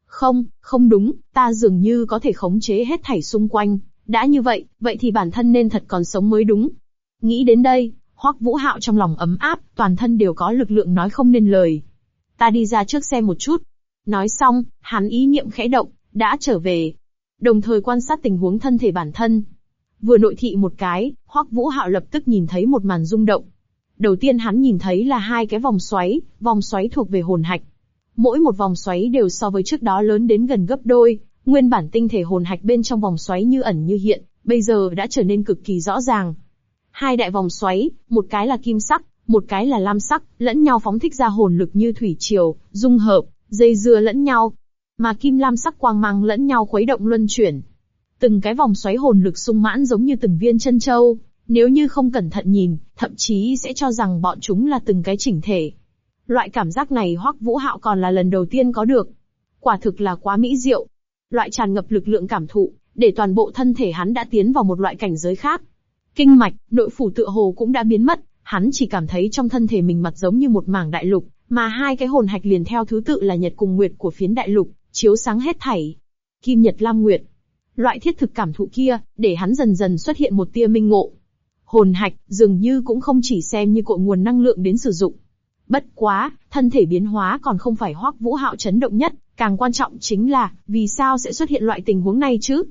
Không đúng, ta dường như có thể khống chế hết thảy xung quanh, đã như vậy, vậy thì bản thân nên thật còn sống mới đúng. Nghĩ đến đây, Hoắc Vũ Hạo trong lòng ấm áp, toàn thân đều có lực lượng nói không nên lời. Ta đi ra trước xem một chút. Nói xong, hắn ý niệm khẽ động, đã trở về. Đồng thời quan sát tình huống thân thể bản thân. Vừa nội thị một cái, Hoắc Vũ Hạo lập tức nhìn thấy một màn rung động. Đầu tiên hắn nhìn thấy là hai cái vòng xoáy thuộc về hồn hạch. Mỗi một vòng xoáy đều so với trước đó lớn đến gần gấp đôi, nguyên bản tinh thể hồn hạch bên trong vòng xoáy như ẩn như hiện, bây giờ đã trở nên cực kỳ rõ ràng. Hai đại vòng xoáy, một cái là kim sắc, một cái là lam sắc, lẫn nhau phóng thích ra hồn lực như thủy triều, dung hợp, dây dưa lẫn nhau. Mà kim lam sắc quang mang lẫn nhau khuấy động luân chuyển. Từng cái vòng xoáy hồn lực sung mãn giống như từng viên chân châu, nếu như không cẩn thận nhìn, thậm chí sẽ cho rằng bọn chúng là từng cái chỉnh thể. Loại cảm giác này Hoắc Vũ Hạo còn là lần đầu tiên có được. Quả thực là quá mỹ diệu. Loại tràn ngập lực lượng cảm thụ, để toàn bộ thân thể hắn đã tiến vào một loại cảnh giới khác. Kinh mạch, nội phủ tựa hồ cũng đã biến mất, hắn chỉ cảm thấy trong thân thể mình mặt giống như một mảng đại lục, mà hai cái hồn hạch liền theo thứ tự là nhật cùng nguyệt của phiến đại lục, chiếu sáng hết thảy. Kim nhật lam nguyệt. Loại thiết thực cảm thụ kia, để hắn dần dần xuất hiện một tia minh ngộ. Hồn hạch, dường như cũng không chỉ xem như cội nguồn năng lượng đến sử dụng. Bất quá, thân thể biến hóa còn không phải Hoắc Vũ Hạo chấn động nhất, càng quan trọng chính là, vì sao sẽ xuất hiện loại tình huống này chứ?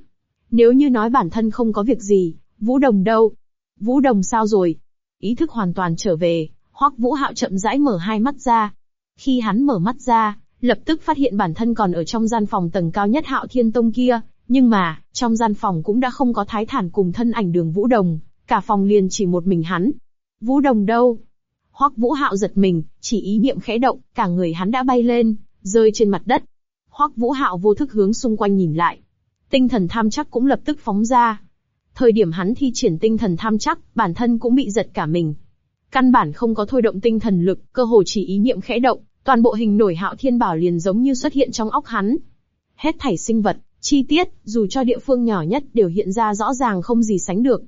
Nếu như nói bản thân không có việc gì, Vũ Đồng đâu? Vũ Đồng sao rồi? Ý thức hoàn toàn trở về, Hoắc Vũ Hạo chậm rãi mở hai mắt ra. Khi hắn mở mắt ra, lập tức phát hiện bản thân còn ở trong gian phòng tầng cao nhất Hạo Thiên Tông kia, nhưng mà, trong gian phòng cũng đã không có Thái Thản cùng thân ảnh Đường Vũ Đồng, cả phòng liền chỉ một mình hắn. Vũ Đồng đâu? Hoắc Vũ Hạo giật mình, chỉ ý niệm khẽ động, cả người hắn đã bay lên, rơi trên mặt đất. Hoắc Vũ Hạo vô thức hướng xung quanh nhìn lại. Tinh thần tham chắc cũng lập tức phóng ra. Thời điểm hắn thi triển tinh thần tham chắc, bản thân cũng bị giật cả mình. Căn bản không có thôi động tinh thần lực, cơ hồ chỉ ý niệm khẽ động, toàn bộ hình nổi Hạo Thiên Bảo liền giống như xuất hiện trong óc hắn. Hết thảy sinh vật, chi tiết, dù cho địa phương nhỏ nhất đều hiện ra rõ ràng không gì sánh được.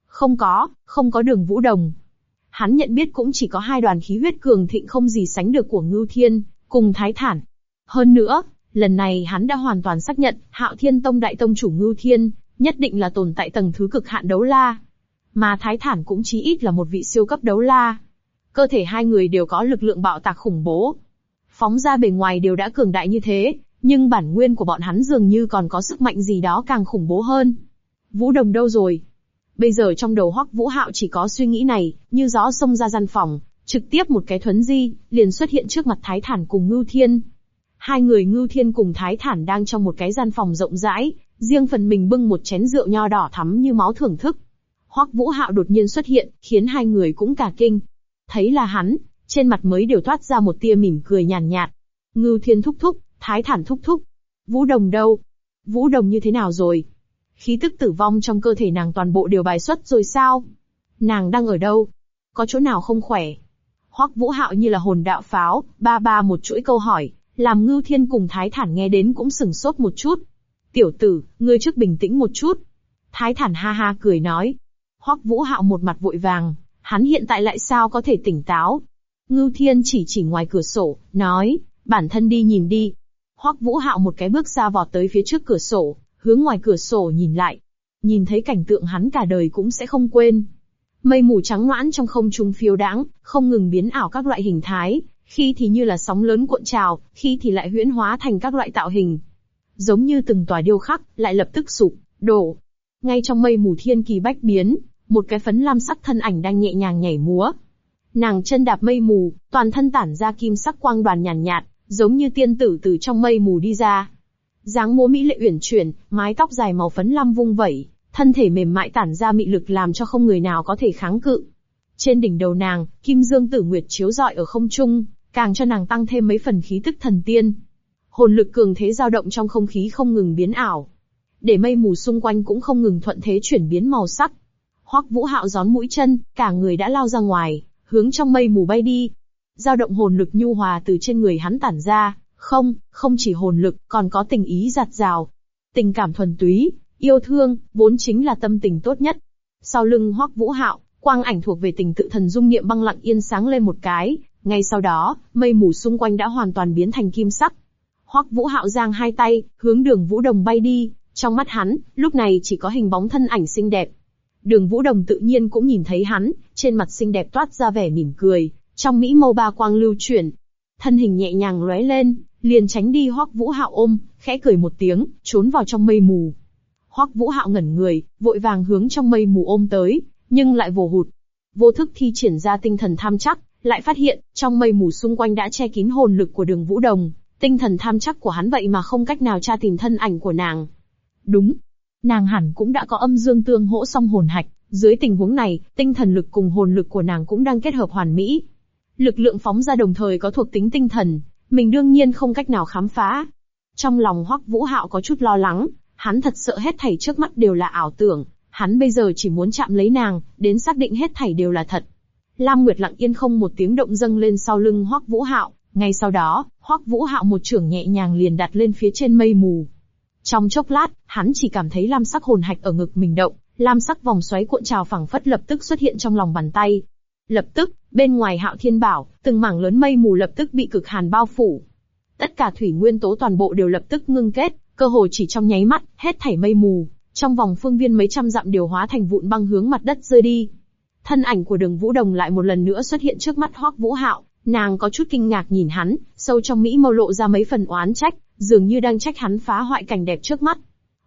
Không có Đường Vũ Đồng. Hắn nhận biết cũng chỉ có hai đoàn khí huyết cường thịnh không gì sánh được của Ngưu Thiên, cùng Thái Thản. Hơn nữa, lần này hắn đã hoàn toàn xác nhận, Hạo Thiên Tông đại tông chủ Ngưu Thiên, nhất định là tồn tại tầng thứ cực hạn đấu la. Mà Thái Thản cũng chí ít là một vị siêu cấp đấu la. Cơ thể hai người đều có lực lượng bạo tạc khủng bố. Phóng ra bề ngoài đều đã cường đại như thế, nhưng bản nguyên của bọn hắn dường như còn có sức mạnh gì đó càng khủng bố hơn. Vũ Đồng đâu rồi? Bây giờ trong đầu Hoắc Vũ Hạo chỉ có suy nghĩ này, như gió xông ra gian phòng, trực tiếp một cái thuấn di, liền xuất hiện trước mặt Thái Thản cùng Ngưu Thiên. Hai người Ngưu Thiên cùng Thái Thản đang trong một cái gian phòng rộng rãi, riêng phần mình bưng một chén rượu nho đỏ thắm như máu thưởng thức. Hoắc Vũ Hạo đột nhiên xuất hiện, khiến hai người cũng cả kinh. Thấy là hắn, trên mặt mới đều toát ra một tia mỉm cười nhàn nhạt. Ngưu Thiên thúc thúc, Thái Thản thúc thúc. Vũ Đồng đâu? Vũ Đồng như thế nào rồi? Khí tức tử vong trong cơ thể nàng toàn bộ đều bài xuất rồi sao? Nàng đang ở đâu? Có chỗ nào không khỏe? Hoắc Vũ Hạo như là hồn đạo pháo, ba một chuỗi câu hỏi, làm Ngưu Thiên cùng Thái Thản nghe đến cũng sửng sốt một chút. Tiểu tử, ngươi trước bình tĩnh một chút. Thái Thản ha ha cười nói. Hoắc Vũ Hạo một mặt vội vàng, hắn hiện tại lại sao có thể tỉnh táo? Ngưu Thiên chỉ ngoài cửa sổ, nói, bản thân đi nhìn đi. Hoắc Vũ Hạo một cái bước ra vọt tới phía trước cửa sổ, hướng ngoài cửa sổ nhìn lại. Nhìn thấy cảnh tượng hắn cả đời cũng sẽ không quên. Mây mù trắng noãn trong không trung phiêu đãng, không ngừng biến ảo các loại hình thái, khi thì như là sóng lớn cuộn trào, khi thì lại huyễn hóa thành các loại tạo hình. Giống như từng tòa điêu khắc, lại lập tức sụp, đổ. Ngay trong mây mù thiên kỳ bách biến, một cái phấn lam sắc thân ảnh đang nhẹ nhàng nhảy múa. Nàng chân đạp mây mù, toàn thân tản ra kim sắc quang đoàn nhàn nhạt, giống như tiên tử từ trong mây mù đi ra. Dáng múa mỹ lệ uyển chuyển, mái tóc dài màu phấn lam vung vẩy, thân thể mềm mại tản ra mị lực làm cho không người nào có thể kháng cự. Trên đỉnh đầu nàng, kim dương tử nguyệt chiếu rọi ở không trung, càng cho nàng tăng thêm mấy phần khí tức thần tiên. Hồn lực cường thế dao động trong không khí không ngừng biến ảo, để mây mù xung quanh cũng không ngừng thuận thế chuyển biến màu sắc. Hoắc Vũ Hạo gión mũi chân, cả người đã lao ra ngoài, hướng trong mây mù bay đi. Dao động hồn lực nhu hòa từ trên người hắn tản ra, không chỉ hồn lực, còn có tình ý dạt dào. Tình cảm thuần túy, yêu thương, vốn chính là tâm tình tốt nhất. Sau lưng Hoắc Vũ Hạo, quang ảnh thuộc về tình tự thần dung niệm băng lặng yên sáng lên một cái, ngay sau đó, mây mù xung quanh đã hoàn toàn biến thành kim sắc. Hoắc Vũ Hạo giang hai tay, hướng Đường Vũ Đồng bay đi, trong mắt hắn, lúc này chỉ có hình bóng thân ảnh xinh đẹp. Đường Vũ Đồng tự nhiên cũng nhìn thấy hắn, trên mặt xinh đẹp toát ra vẻ mỉm cười, trong mỹ mâu ba quang lưu chuyển. Thân hình nhẹ nhàng lóe lên, liền tránh đi Hoắc Vũ Hạo ôm, khẽ cười một tiếng, trốn vào trong mây mù. Hoắc Vũ Hạo ngẩn người, vội vàng hướng trong mây mù ôm tới, nhưng lại vồ hụt. Vô thức thi triển ra tinh thần tham chắc, lại phát hiện, trong mây mù xung quanh đã che kín hồn lực của Đường Vũ Đồng, tinh thần tham chắc của hắn vậy mà không cách nào tra tìm thân ảnh của nàng. Đúng, nàng hẳn cũng đã có âm dương tương hỗ song hồn hạch, dưới tình huống này, tinh thần lực cùng hồn lực của nàng cũng đang kết hợp hoàn mỹ. Lực lượng phóng ra đồng thời có thuộc tính tinh thần, mình đương nhiên không cách nào khám phá. Trong lòng Hoắc Vũ Hạo có chút lo lắng, hắn thật sợ hết thảy trước mắt đều là ảo tưởng, hắn bây giờ chỉ muốn chạm lấy nàng, đến xác định hết thảy đều là thật. Lam Nguyệt lặng yên không một tiếng động dâng lên sau lưng Hoắc Vũ Hạo, ngay sau đó, Hoắc Vũ Hạo một chưởng nhẹ nhàng liền đặt lên phía trên mây mù. Trong chốc lát, hắn chỉ cảm thấy lam sắc hồn hạch ở ngực mình động, lam sắc vòng xoáy cuộn trào phẳng phất lập tức xuất hiện trong lòng bàn tay. Lập tức, bên ngoài Hạo Thiên Bảo, từng mảng lớn mây mù lập tức bị cực hàn bao phủ. Tất cả thủy nguyên tố toàn bộ đều lập tức ngưng kết, cơ hồ chỉ trong nháy mắt, hết thảy mây mù, trong vòng phương viên mấy trăm dặm đều hóa thành vụn băng hướng mặt đất rơi đi. Thân ảnh của Đường Vũ Đồng lại một lần nữa xuất hiện trước mắt Hoắc Vũ Hạo, nàng có chút kinh ngạc nhìn hắn, sâu trong mỹ mâu lộ ra mấy phần oán trách, dường như đang trách hắn phá hoại cảnh đẹp trước mắt.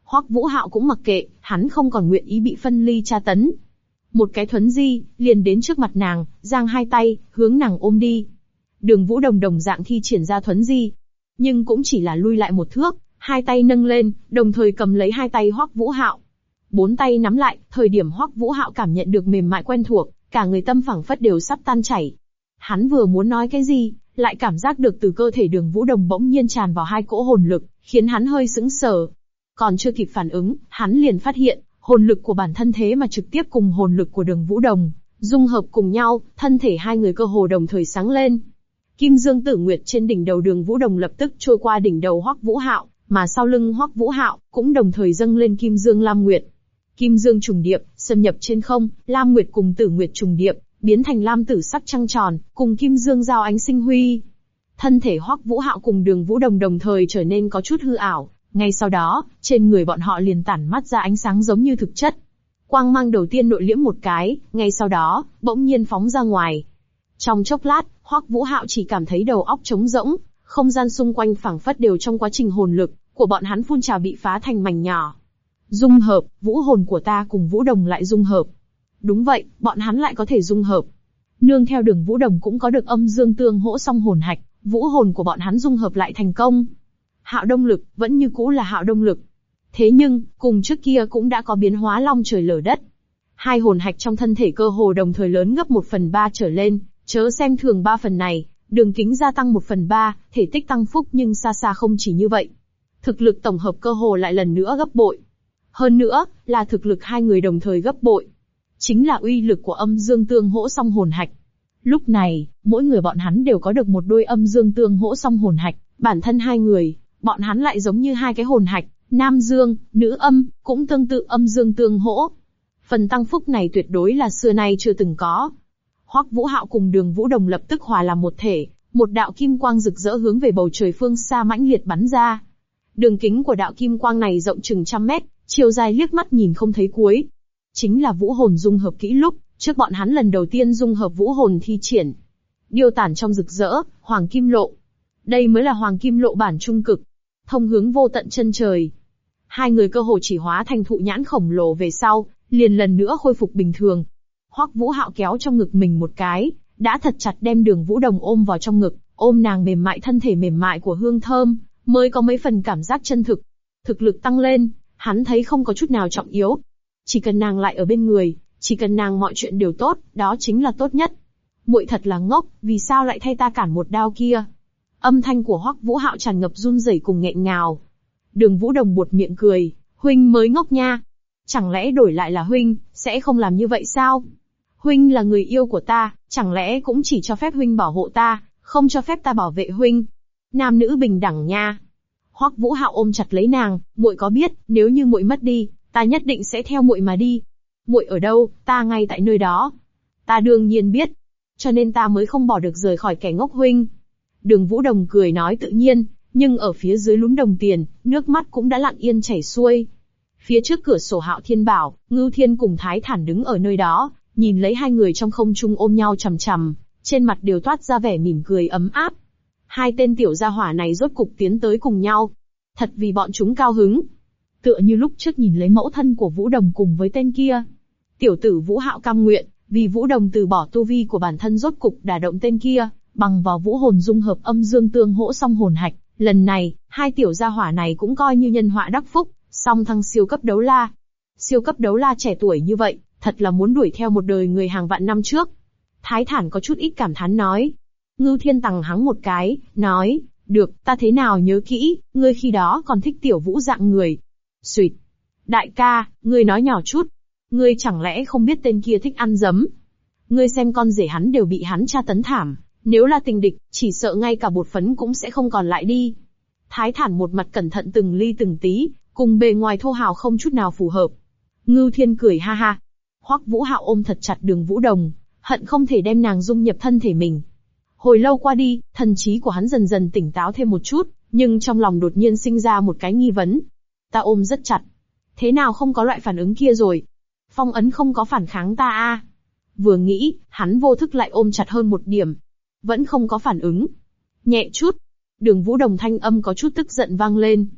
Hoắc Vũ Hạo cũng mặc kệ, hắn không còn nguyện ý bị phân ly tra tấn. Một cái thuấn di, liền đến trước mặt nàng, giang hai tay, hướng nàng ôm đi. Đường Vũ Đồng đồng dạng thi triển ra thuấn di, nhưng cũng chỉ là lui lại một thước, hai tay nâng lên, đồng thời cầm lấy hai tay Hoắc Vũ Hạo. Bốn tay nắm lại, thời điểm Hoắc Vũ Hạo cảm nhận được mềm mại quen thuộc, cả người tâm phảng phất đều sắp tan chảy. Hắn vừa muốn nói cái gì, lại cảm giác được từ cơ thể Đường Vũ Đồng bỗng nhiên tràn vào hai cỗ hồn lực, khiến hắn hơi sững sờ. Còn chưa kịp phản ứng, hắn liền phát hiện, hồn lực của bản thân thế mà trực tiếp cùng hồn lực của Đường Vũ Đồng dung hợp cùng nhau, thân thể hai người cơ hồ đồng thời sáng lên. Kim Dương Tử Nguyệt trên đỉnh đầu Đường Vũ Đồng lập tức trôi qua đỉnh đầu Hoắc Vũ Hạo, mà sau lưng Hoắc Vũ Hạo cũng đồng thời dâng lên Kim Dương Lam Nguyệt. Kim Dương trùng điệp, xâm nhập trên không, Lam Nguyệt cùng Tử Nguyệt trùng điệp, biến thành lam tử sắc trăng tròn, cùng Kim Dương giao ánh sinh huy. Thân thể Hoắc Vũ Hạo cùng Đường Vũ Đồng đồng thời trở nên có chút hư ảo, ngay sau đó, trên người bọn họ liền tản mắt ra ánh sáng giống như thực chất. Quang mang đầu tiên nội liễm một cái, ngay sau đó, bỗng nhiên phóng ra ngoài. Trong chốc lát, Hoắc Vũ Hạo chỉ cảm thấy đầu óc trống rỗng, không gian xung quanh phảng phất đều trong quá trình hồn lực của bọn hắn phun trào bị phá thành mảnh nhỏ. Dung hợp, vũ hồn của ta cùng Vũ Đồng lại dung hợp. Đúng vậy, bọn hắn lại có thể dung hợp. Nương theo Đường Vũ Đồng cũng có được âm dương tương hỗ song hồn hạch, vũ hồn của bọn hắn dung hợp lại thành công. Hạo Đông Lực vẫn như cũ là Hạo Đông Lực. Thế nhưng, cùng trước kia cũng đã có biến hóa long trời lở đất. Hai hồn hạch trong thân thể cơ hồ đồng thời lớn gấp 1/3 trở lên, chớ xem thường 3 phần này, đường kính gia tăng 1/3, thể tích tăng phúc nhưng xa xa không chỉ như vậy. Thực lực tổng hợp cơ hồ lại lần nữa gấp bội. Hơn nữa, là thực lực hai người đồng thời gấp bội. Chính là uy lực của âm dương tương hỗ song hồn hạch. Lúc này, mỗi người bọn hắn đều có được một đôi âm dương tương hỗ song hồn hạch, bản thân hai người, bọn hắn lại giống như hai cái hồn hạch, nam dương, nữ âm, cũng tương tự âm dương tương hỗ. Phần tăng phúc này tuyệt đối là xưa nay chưa từng có. Hoắc Vũ Hạo cùng Đường Vũ Đồng lập tức hòa làm một thể, một đạo kim quang rực rỡ hướng về bầu trời phương xa mãnh liệt bắn ra. Đường kính của đạo kim quang này rộng chừng 100 mét, chiều dài liếc mắt nhìn không thấy cuối. Chính là vũ hồn dung hợp kỹ lúc trước bọn hắn lần đầu tiên dung hợp vũ hồn thi triển. Điêu tản trong rực rỡ, Hoàng Kim Lộ. Đây mới là Hoàng Kim Lộ bản trung cực, thông hướng vô tận chân trời. Hai người cơ hồ chỉ hóa thành thụ nhãn khổng lồ về sau, liền lần nữa khôi phục bình thường. Hoắc Vũ Hạo kéo trong ngực mình một cái, đã thật chặt đem Đường Vũ Đồng ôm vào trong ngực, ôm nàng mềm mại thân thể mềm mại của hương thơm, mới có mấy phần cảm giác chân thực. Thực lực tăng lên, hắn thấy không có chút nào trọng yếu. Chỉ cần nàng lại ở bên người, chỉ cần nàng mọi chuyện đều tốt, đó chính là tốt nhất. Muội thật là ngốc, vì sao lại thay ta cản một đao kia? Âm thanh của Hoắc Vũ Hạo tràn ngập run rẩy cùng nghẹn ngào. Đường Vũ Đồng buột miệng cười, huynh mới ngốc nha. Chẳng lẽ đổi lại là huynh, sẽ không làm như vậy sao? Huynh là người yêu của ta, chẳng lẽ cũng chỉ cho phép huynh bảo hộ ta, không cho phép ta bảo vệ huynh? Nam nữ bình đẳng nha. Hoắc Vũ Hạo ôm chặt lấy nàng, muội có biết, nếu như muội mất đi, ta nhất định sẽ theo muội mà đi. Muội ở đâu, ta ngay tại nơi đó. Ta đương nhiên biết, cho nên ta mới không bỏ được rời khỏi kẻ ngốc huynh. Đường Vũ Đồng cười nói tự nhiên, nhưng ở phía dưới lúm đồng tiền, nước mắt cũng đã lặng yên chảy xuôi. Phía trước cửa sổ Hạo Thiên Bảo, Ngưu Thiên cùng Thái Thản đứng ở nơi đó, nhìn lấy hai người trong không trung ôm nhau chằm chằm, trên mặt đều toát ra vẻ mỉm cười ấm áp. Hai tên tiểu gia hỏa này rốt cục tiến tới cùng nhau. Thật vì bọn chúng cao hứng. Tựa như lúc trước nhìn lấy mẫu thân của Vũ Đồng cùng với tên kia. Tiểu tử Vũ Hạo cam nguyện, vì Vũ Đồng từ bỏ tu vi của bản thân rốt cục đả động tên kia, bằng vào vũ hồn dung hợp âm dương tương hỗ song hồn hạch. Lần này, hai tiểu gia hỏa này cũng coi như nhân họa đắc phúc, song thăng siêu cấp đấu la. Siêu cấp đấu la trẻ tuổi như vậy, thật là muốn đuổi theo một đời người hàng vạn năm trước. Thái Thản có chút ít cảm thán nói. Ngưu Thiên tằng hắng một cái, nói, được, ta thế nào nhớ kỹ, ngươi khi đó còn thích tiểu Vũ dạng người. Xuyệt. Đại ca, ngươi nói nhỏ chút. Ngươi chẳng lẽ không biết tên kia thích ăn giấm? Ngươi xem con rể hắn đều bị hắn tra tấn thảm, nếu là tình địch, chỉ sợ ngay cả bột phấn cũng sẽ không còn lại đi. Thái Thản một mặt cẩn thận từng ly từng tí, cùng bề ngoài thô hào không chút nào phù hợp. Ngưu Thiên cười ha ha. Hoắc Vũ Hạo ôm thật chặt Đường Vũ Đồng, hận không thể đem nàng dung nhập thân thể mình. Hồi lâu qua đi, thần trí của hắn dần dần tỉnh táo thêm một chút, nhưng trong lòng đột nhiên sinh ra một cái nghi vấn. Ta ôm rất chặt. Thế nào không có loại phản ứng kia rồi? Phong ấn không có phản kháng ta a? Vừa nghĩ, hắn vô thức lại ôm chặt hơn một điểm. Vẫn không có phản ứng. Nhẹ chút. Đường Vũ Đồng thanh âm có chút tức giận vang lên.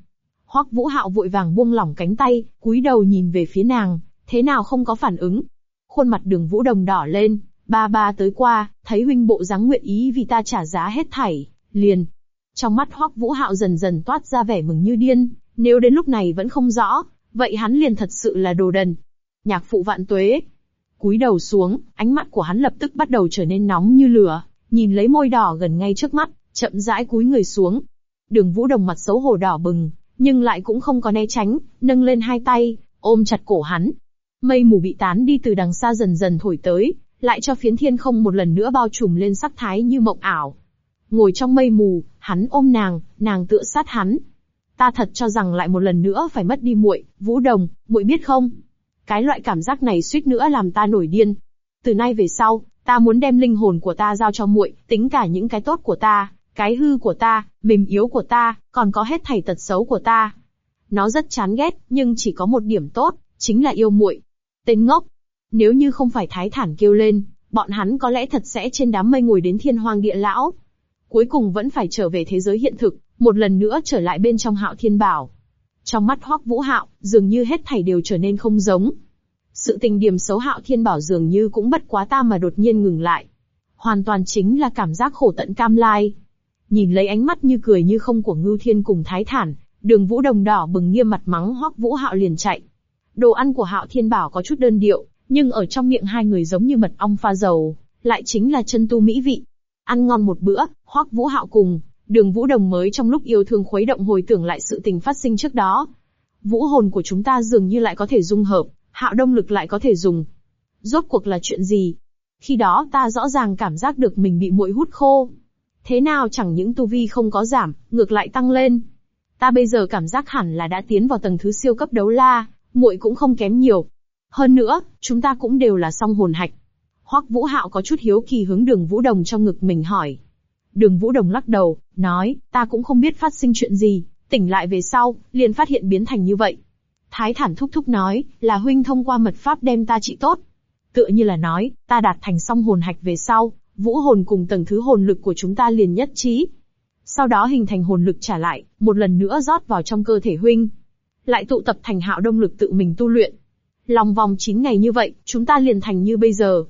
Hoắc Vũ Hạo vội vàng buông lỏng cánh tay, cúi đầu nhìn về phía nàng, thế nào không có phản ứng. Khuôn mặt Đường Vũ Đồng đỏ lên, ba tới qua, thấy huynh bộ dáng nguyện ý vì ta trả giá hết thảy, liền. Trong mắt Hoắc Vũ Hạo dần dần toát ra vẻ mừng như điên, nếu đến lúc này vẫn không rõ, vậy hắn liền thật sự là đồ đần. Nhạc phụ vạn tuế. Cúi đầu xuống, ánh mắt của hắn lập tức bắt đầu trở nên nóng như lửa, nhìn lấy môi đỏ gần ngay trước mắt, chậm rãi cúi người xuống. Đường Vũ Đồng mặt xấu hổ đỏ bừng, nhưng lại cũng không có né tránh, nâng lên hai tay, ôm chặt cổ hắn. Mây mù bị tán đi từ đằng xa dần dần thổi tới, lại cho phiến thiên không một lần nữa bao trùm lên sắc thái như mộng ảo. Ngồi trong mây mù, hắn ôm nàng tựa sát hắn. Ta thật cho rằng lại một lần nữa phải mất đi muội, Vũ Đồng, muội biết không? Cái loại cảm giác này suýt nữa làm ta nổi điên. Từ nay về sau, ta muốn đem linh hồn của ta giao cho muội, tính cả những cái tốt của ta, cái hư của ta, mềm yếu của ta, còn có hết thảy tật xấu của ta. Nó rất chán ghét, nhưng chỉ có một điểm tốt, chính là yêu muội. Tên ngốc. Nếu như không phải Thái Thản kêu lên, bọn hắn có lẽ thật sẽ trên đám mây ngồi đến thiên hoang địa lão. Cuối cùng vẫn phải trở về thế giới hiện thực, một lần nữa trở lại bên trong Hạo Thiên Bảo. Trong mắt Hoắc Vũ Hạo, dường như hết thảy đều trở nên không giống. Sự tình điểm xấu Hạo Thiên Bảo dường như cũng bất quá ta mà đột nhiên ngừng lại. Hoàn toàn chính là cảm giác khổ tận cam lai. Nhìn lấy ánh mắt như cười như không của Ngưu Thiên cùng Thái Thản, Đường Vũ Đồng đỏ bừng nghiêm mặt mắng Hoắc Vũ Hạo liền chạy. Đồ ăn của Hạo Thiên Bảo có chút đơn điệu, nhưng ở trong miệng hai người giống như mật ong pha dầu, lại chính là chân tu mỹ vị. Ăn ngon một bữa, Hoắc Vũ Hạo cùng Đường Vũ Đồng mới trong lúc yêu thương khuấy động hồi tưởng lại sự tình phát sinh trước đó. Vũ hồn của chúng ta dường như lại có thể dung hợp, Hạo Đông lực lại có thể dùng. Rốt cuộc là chuyện gì? Khi đó ta rõ ràng cảm giác được mình bị muội hút khô. Thế nào chẳng những tu vi không có giảm, ngược lại tăng lên. Ta bây giờ cảm giác hẳn là đã tiến vào tầng thứ siêu cấp đấu la, muội cũng không kém nhiều. Hơn nữa, chúng ta cũng đều là song hồn hạch. Hoắc Vũ Hạo có chút hiếu kỳ hướng Đường Vũ Đồng trong ngực mình hỏi. Đường Vũ Đồng lắc đầu, nói, ta cũng không biết phát sinh chuyện gì, tỉnh lại về sau, liền phát hiện biến thành như vậy. Thái Thản thúc thúc nói, là huynh thông qua mật pháp đem ta trị tốt. Tựa như là nói, ta đạt thành song hồn hạch về sau, vũ hồn cùng tầng thứ hồn lực của chúng ta liền nhất trí. Sau đó hình thành hồn lực trả lại, một lần nữa rót vào trong cơ thể huynh. Lại tụ tập thành Hạo Đông lực tự mình tu luyện. Lòng vòng 9 ngày như vậy, chúng ta liền thành như bây giờ.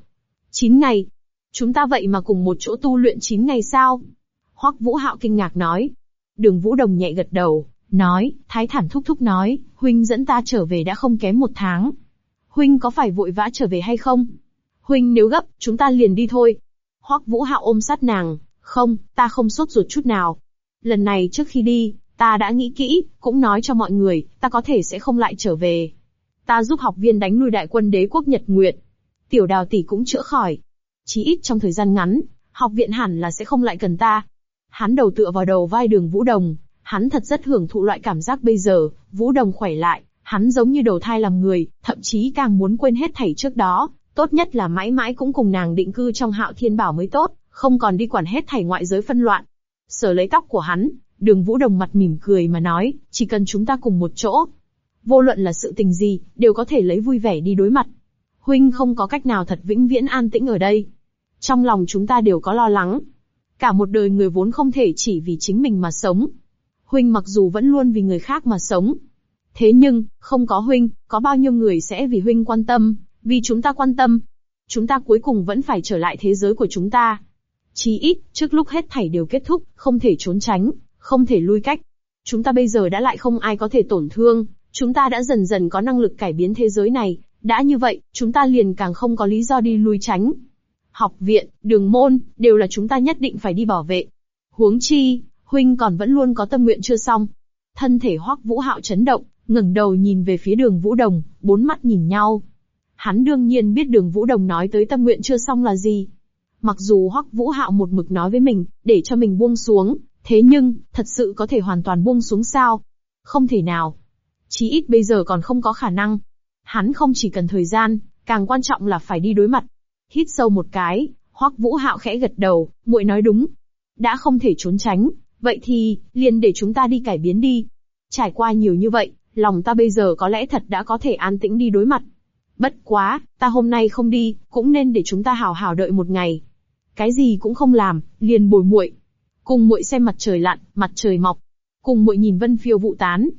9 ngày? Chúng ta vậy mà cùng một chỗ tu luyện 9 ngày sao? Hoắc Vũ Hạo kinh ngạc nói. Đường Vũ Đồng nhẹ gật đầu, nói, Thái Thản thúc thúc nói, huynh dẫn ta trở về đã không kém 1 tháng. Huynh có phải vội vã trở về hay không? Huynh nếu gấp, chúng ta liền đi thôi. Hoắc Vũ Hạo ôm sát nàng, không, ta không sốt ruột chút nào. Lần này trước khi đi, ta đã nghĩ kỹ, cũng nói cho mọi người, ta có thể sẽ không lại trở về. Ta giúp học viên đánh lui đại quân đế quốc Nhật Nguyệt. Tiểu Đào tỷ cũng chữa khỏi. Chí ít trong thời gian ngắn, học viện hẳn là sẽ không lại cần ta. Hắn đầu tựa vào đầu vai Đường Vũ Đồng, hắn thật rất hưởng thụ loại cảm giác bây giờ, Vũ Đồng khỏe lại, hắn giống như đầu thai làm người, thậm chí càng muốn quên hết thảy trước đó, tốt nhất là mãi mãi cũng cùng nàng định cư trong Hạo Thiên Bảo mới tốt, không còn đi quản hết thảy ngoại giới phân loạn. Sờ lấy tóc của hắn, Đường Vũ Đồng mặt mỉm cười mà nói, chỉ cần chúng ta cùng một chỗ, vô luận là sự tình gì, đều có thể lấy vui vẻ đi đối mặt. Huynh không có cách nào thật vĩnh viễn an tĩnh ở đây. Trong lòng chúng ta đều có lo lắng. Cả một đời người vốn không thể chỉ vì chính mình mà sống. Huynh mặc dù vẫn luôn vì người khác mà sống. Thế nhưng, không có huynh, có bao nhiêu người sẽ vì huynh quan tâm, vì chúng ta quan tâm. Chúng ta cuối cùng vẫn phải trở lại thế giới của chúng ta. Chí ít, trước lúc hết thảy đều kết thúc, không thể trốn tránh, không thể lui cách. Chúng ta bây giờ đã lại không ai có thể tổn thương, chúng ta đã dần dần có năng lực cải biến thế giới này, đã như vậy, chúng ta liền càng không có lý do đi lui tránh. Học viện, đường môn, đều là chúng ta nhất định phải đi bảo vệ. Huống chi, huynh còn vẫn luôn có tâm nguyện chưa xong. Thân thể Hoắc Vũ Hạo chấn động, ngẩng đầu nhìn về phía Đường Vũ Đồng, bốn mắt nhìn nhau. Hắn đương nhiên biết Đường Vũ Đồng nói tới tâm nguyện chưa xong là gì. Mặc dù Hoắc Vũ Hạo một mực nói với mình, để cho mình buông xuống, thế nhưng, thật sự có thể hoàn toàn buông xuống sao? Không thể nào. Chí ít bây giờ còn không có khả năng. Hắn không chỉ cần thời gian, càng quan trọng là phải đi đối mặt. Hít sâu một cái, Hoắc Vũ Hạo khẽ gật đầu, muội nói đúng. Đã không thể trốn tránh, vậy thì, liền để chúng ta đi cải biến đi. Trải qua nhiều như vậy, lòng ta bây giờ có lẽ thật đã có thể an tĩnh đi đối mặt. Bất quá, ta hôm nay không đi, cũng nên để chúng ta hào hào đợi một ngày. Cái gì cũng không làm, liền bồi muội. Cùng muội xem mặt trời lặn, mặt trời mọc. Cùng muội nhìn vân phiêu vụ tán.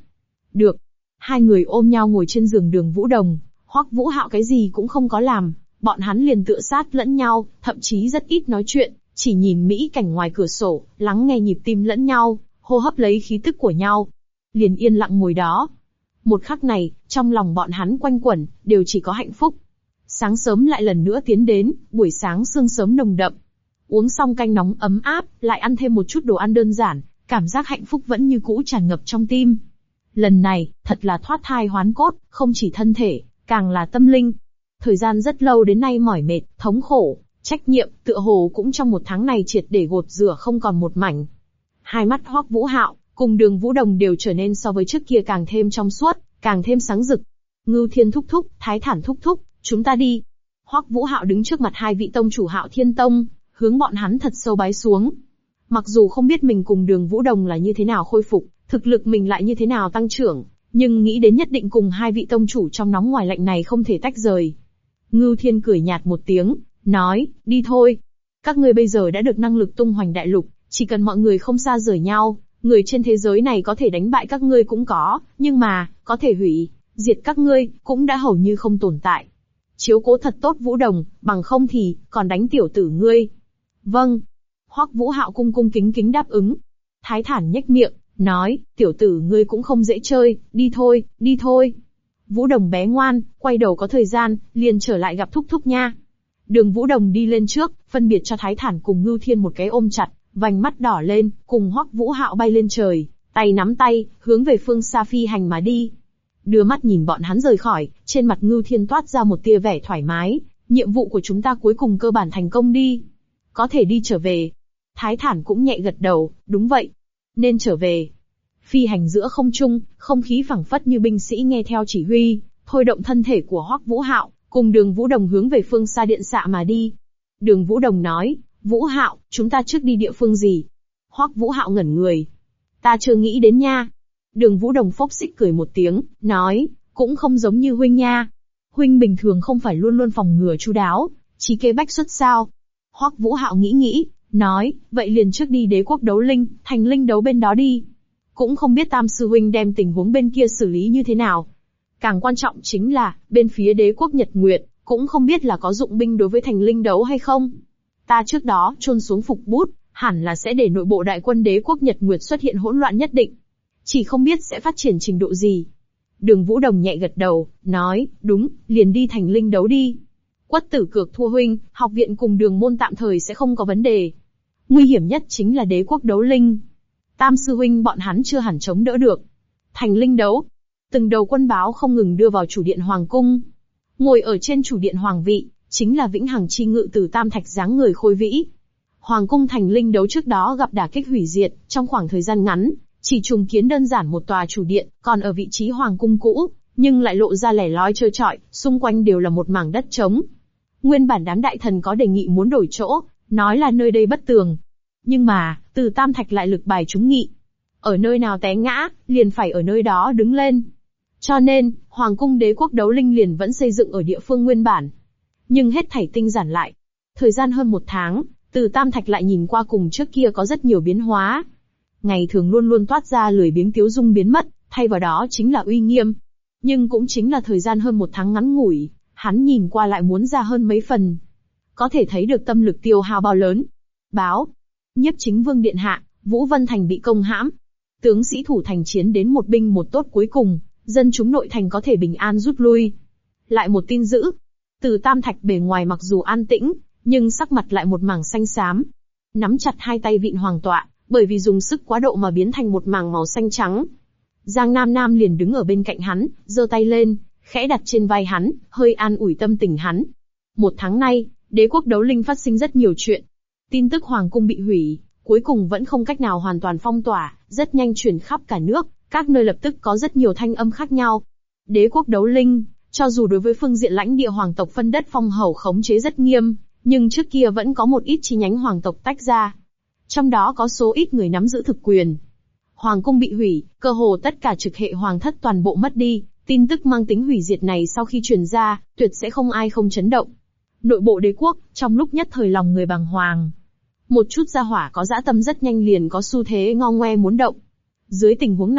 Được. Hai người ôm nhau ngồi trên giường Đường Vũ Đồng, Hoắc Vũ Hạo cái gì cũng không có làm, bọn hắn liền tựa sát lẫn nhau, thậm chí rất ít nói chuyện, chỉ nhìn mỹ cảnh ngoài cửa sổ, lắng nghe nhịp tim lẫn nhau, hô hấp lấy khí tức của nhau. Liền yên lặng ngồi đó. Một khắc này, trong lòng bọn hắn quanh quẩn, đều chỉ có hạnh phúc. Sáng sớm lại lần nữa tiến đến, buổi sáng sương sớm nồng đậm. Uống xong canh nóng ấm áp, lại ăn thêm một chút đồ ăn đơn giản, cảm giác hạnh phúc vẫn như cũ tràn ngập trong tim. Lần này, thật là thoát thai hoán cốt, không chỉ thân thể, càng là tâm linh. Thời gian rất lâu đến nay mỏi mệt, thống khổ, trách nhiệm, tựa hồ cũng trong một tháng này triệt để gột rửa không còn một mảnh. Hai mắt Hoắc Vũ Hạo cùng Đường Vũ Đồng đều trở nên so với trước kia càng thêm trong suốt, càng thêm sáng rực. Ngưu Thiên thúc thúc, Thái Thản thúc thúc, chúng ta đi. Hoắc Vũ Hạo đứng trước mặt hai vị tông chủ Hạo Thiên Tông, hướng bọn hắn thật sâu bái xuống. Mặc dù không biết mình cùng Đường Vũ Đồng là như thế nào khôi phục, thực lực mình lại như thế nào tăng trưởng, nhưng nghĩ đến nhất định cùng hai vị tông chủ trong nóng ngoài lạnh này không thể tách rời. Ngưu Thiên cười nhạt một tiếng, nói, đi thôi. Các ngươi bây giờ đã được năng lực tung hoành đại lục, chỉ cần mọi người không xa rời nhau, người trên thế giới này có thể đánh bại các ngươi cũng có, nhưng mà, có thể hủy, diệt các ngươi, cũng đã hầu như không tồn tại. Chiếu cố thật tốt Vũ Đồng, bằng không thì, còn đánh tiểu tử ngươi. Vâng. Hoắc Vũ Hạo cung cung kính kính đáp ứng. Thái Thản nhếch miệng, nói, tiểu tử ngươi cũng không dễ chơi, đi thôi, đi thôi. Vũ Đồng bé ngoan, quay đầu có thời gian, liền trở lại gặp thúc thúc nha. Đường Vũ Đồng đi lên trước, phân biệt cho Thái Thản cùng Ngưu Thiên một cái ôm chặt, vành mắt đỏ lên, cùng Hoắc Vũ Hạo bay lên trời, tay nắm tay, hướng về phương xa phi hành mà đi. Đưa mắt nhìn bọn hắn rời khỏi, trên mặt Ngưu Thiên toát ra một tia vẻ thoải mái, nhiệm vụ của chúng ta cuối cùng cơ bản thành công đi. Có thể đi trở về. Thái Thản cũng nhẹ gật đầu, đúng vậy. Nên trở về. Phi hành giữa không trung, không khí phảng phất như binh sĩ nghe theo chỉ huy, thôi động thân thể của Hoắc Vũ Hạo, cùng Đường Vũ Đồng hướng về phương xa điện xạ mà đi. Đường Vũ Đồng nói, Vũ Hạo, chúng ta trước đi địa phương gì? Hoắc Vũ Hạo ngẩn người. Ta chưa nghĩ đến nha. Đường Vũ Đồng phốc xích cười một tiếng, nói, cũng không giống như huynh nha. Huynh bình thường không phải luôn luôn phòng ngừa chu đáo, trí kế bách xuất sao? Hoắc Vũ Hạo nghĩ, nói, vậy liền trước đi Đế quốc đấu linh, thành linh đấu bên đó đi. Cũng không biết Tam sư huynh đem tình huống bên kia xử lý như thế nào. Càng quan trọng chính là, bên phía Đế quốc Nhật Nguyệt, cũng không biết là có dụng binh đối với thành linh đấu hay không. Ta trước đó chôn xuống phục bút, hẳn là sẽ để nội bộ đại quân Đế quốc Nhật Nguyệt xuất hiện hỗn loạn nhất định. Chỉ không biết sẽ phát triển trình độ gì. Đường Vũ Đồng nhẹ gật đầu, nói, đúng, liền đi thành linh đấu đi. Quất tử cược thua huynh, học viện cùng Đường môn tạm thời sẽ không có vấn đề. Nguy hiểm nhất chính là Đế quốc đấu linh. Tam sư huynh bọn hắn chưa hẳn chống đỡ được. Thành linh đấu. Từng đầu quân báo không ngừng đưa vào chủ điện hoàng cung. Ngồi ở trên chủ điện hoàng vị, chính là vĩnh hằng chi ngự tử Tam Thạch dáng người khôi vĩ. Hoàng cung thành linh đấu trước đó gặp đả kích hủy diệt, trong khoảng thời gian ngắn, chỉ trùng kiến đơn giản một tòa chủ điện, còn ở vị trí hoàng cung cũ, nhưng lại lộ ra lẻ loi trơ trọi, xung quanh đều là một mảng đất trống. Nguyên bản đám đại thần có đề nghị muốn đổi chỗ, nói là nơi đây bất tường. Nhưng mà, từ Tam Thạch lại lực bài trúng nghị. Ở nơi nào té ngã, liền phải ở nơi đó đứng lên. Cho nên, Hoàng cung Đế quốc đấu linh liền vẫn xây dựng ở địa phương nguyên bản. Nhưng hết thảy tinh giản lại. Thời gian hơn một tháng, từ Tam Thạch lại nhìn qua cùng trước kia có rất nhiều biến hóa. Ngày thường luôn luôn toát ra lười biếng tiếu dung biến mất, thay vào đó chính là uy nghiêm. Nhưng cũng chính là thời gian hơn một tháng ngắn ngủi, hắn nhìn qua lại muốn ra hơn mấy phần. Có thể thấy được tâm lực tiêu hao bao lớn. Báo. Nhiếp chính vương điện hạ, Vũ Vân Thành bị công hãm. Tướng sĩ thủ thành chiến đến một binh một tốt cuối cùng, dân chúng nội thành có thể bình an rút lui. Lại một tin dữ. Từ Tam Thạch bề ngoài mặc dù an tĩnh, nhưng sắc mặt lại một mảng xanh xám. Nắm chặt hai tay vịn hoàng tọa, bởi vì dùng sức quá độ mà biến thành một mảng màu xanh trắng. Giang Nam Nam liền đứng ở bên cạnh hắn, giơ tay lên, khẽ đặt trên vai hắn, hơi an ủi tâm tình hắn. Một tháng nay, Đế quốc đấu linh phát sinh rất nhiều chuyện. Tin tức hoàng cung bị hủy, cuối cùng vẫn không cách nào hoàn toàn phong tỏa, rất nhanh truyền khắp cả nước, các nơi lập tức có rất nhiều thanh âm khác nhau. Đế quốc đấu linh, cho dù đối với phương diện lãnh địa hoàng tộc phân đất phong hầu khống chế rất nghiêm, nhưng trước kia vẫn có một ít chi nhánh hoàng tộc tách ra. Trong đó có số ít người nắm giữ thực quyền. Hoàng cung bị hủy, cơ hồ tất cả trực hệ hoàng thất toàn bộ mất đi, tin tức mang tính hủy diệt này sau khi truyền ra, tuyệt sẽ không ai không chấn động. Nội bộ đế quốc, trong lúc nhất thời lòng người bàng hoàng. Một chút gia hỏa có dã tâm rất nhanh liền có xu thế ngo ngoe muốn động. Dưới tình huống này,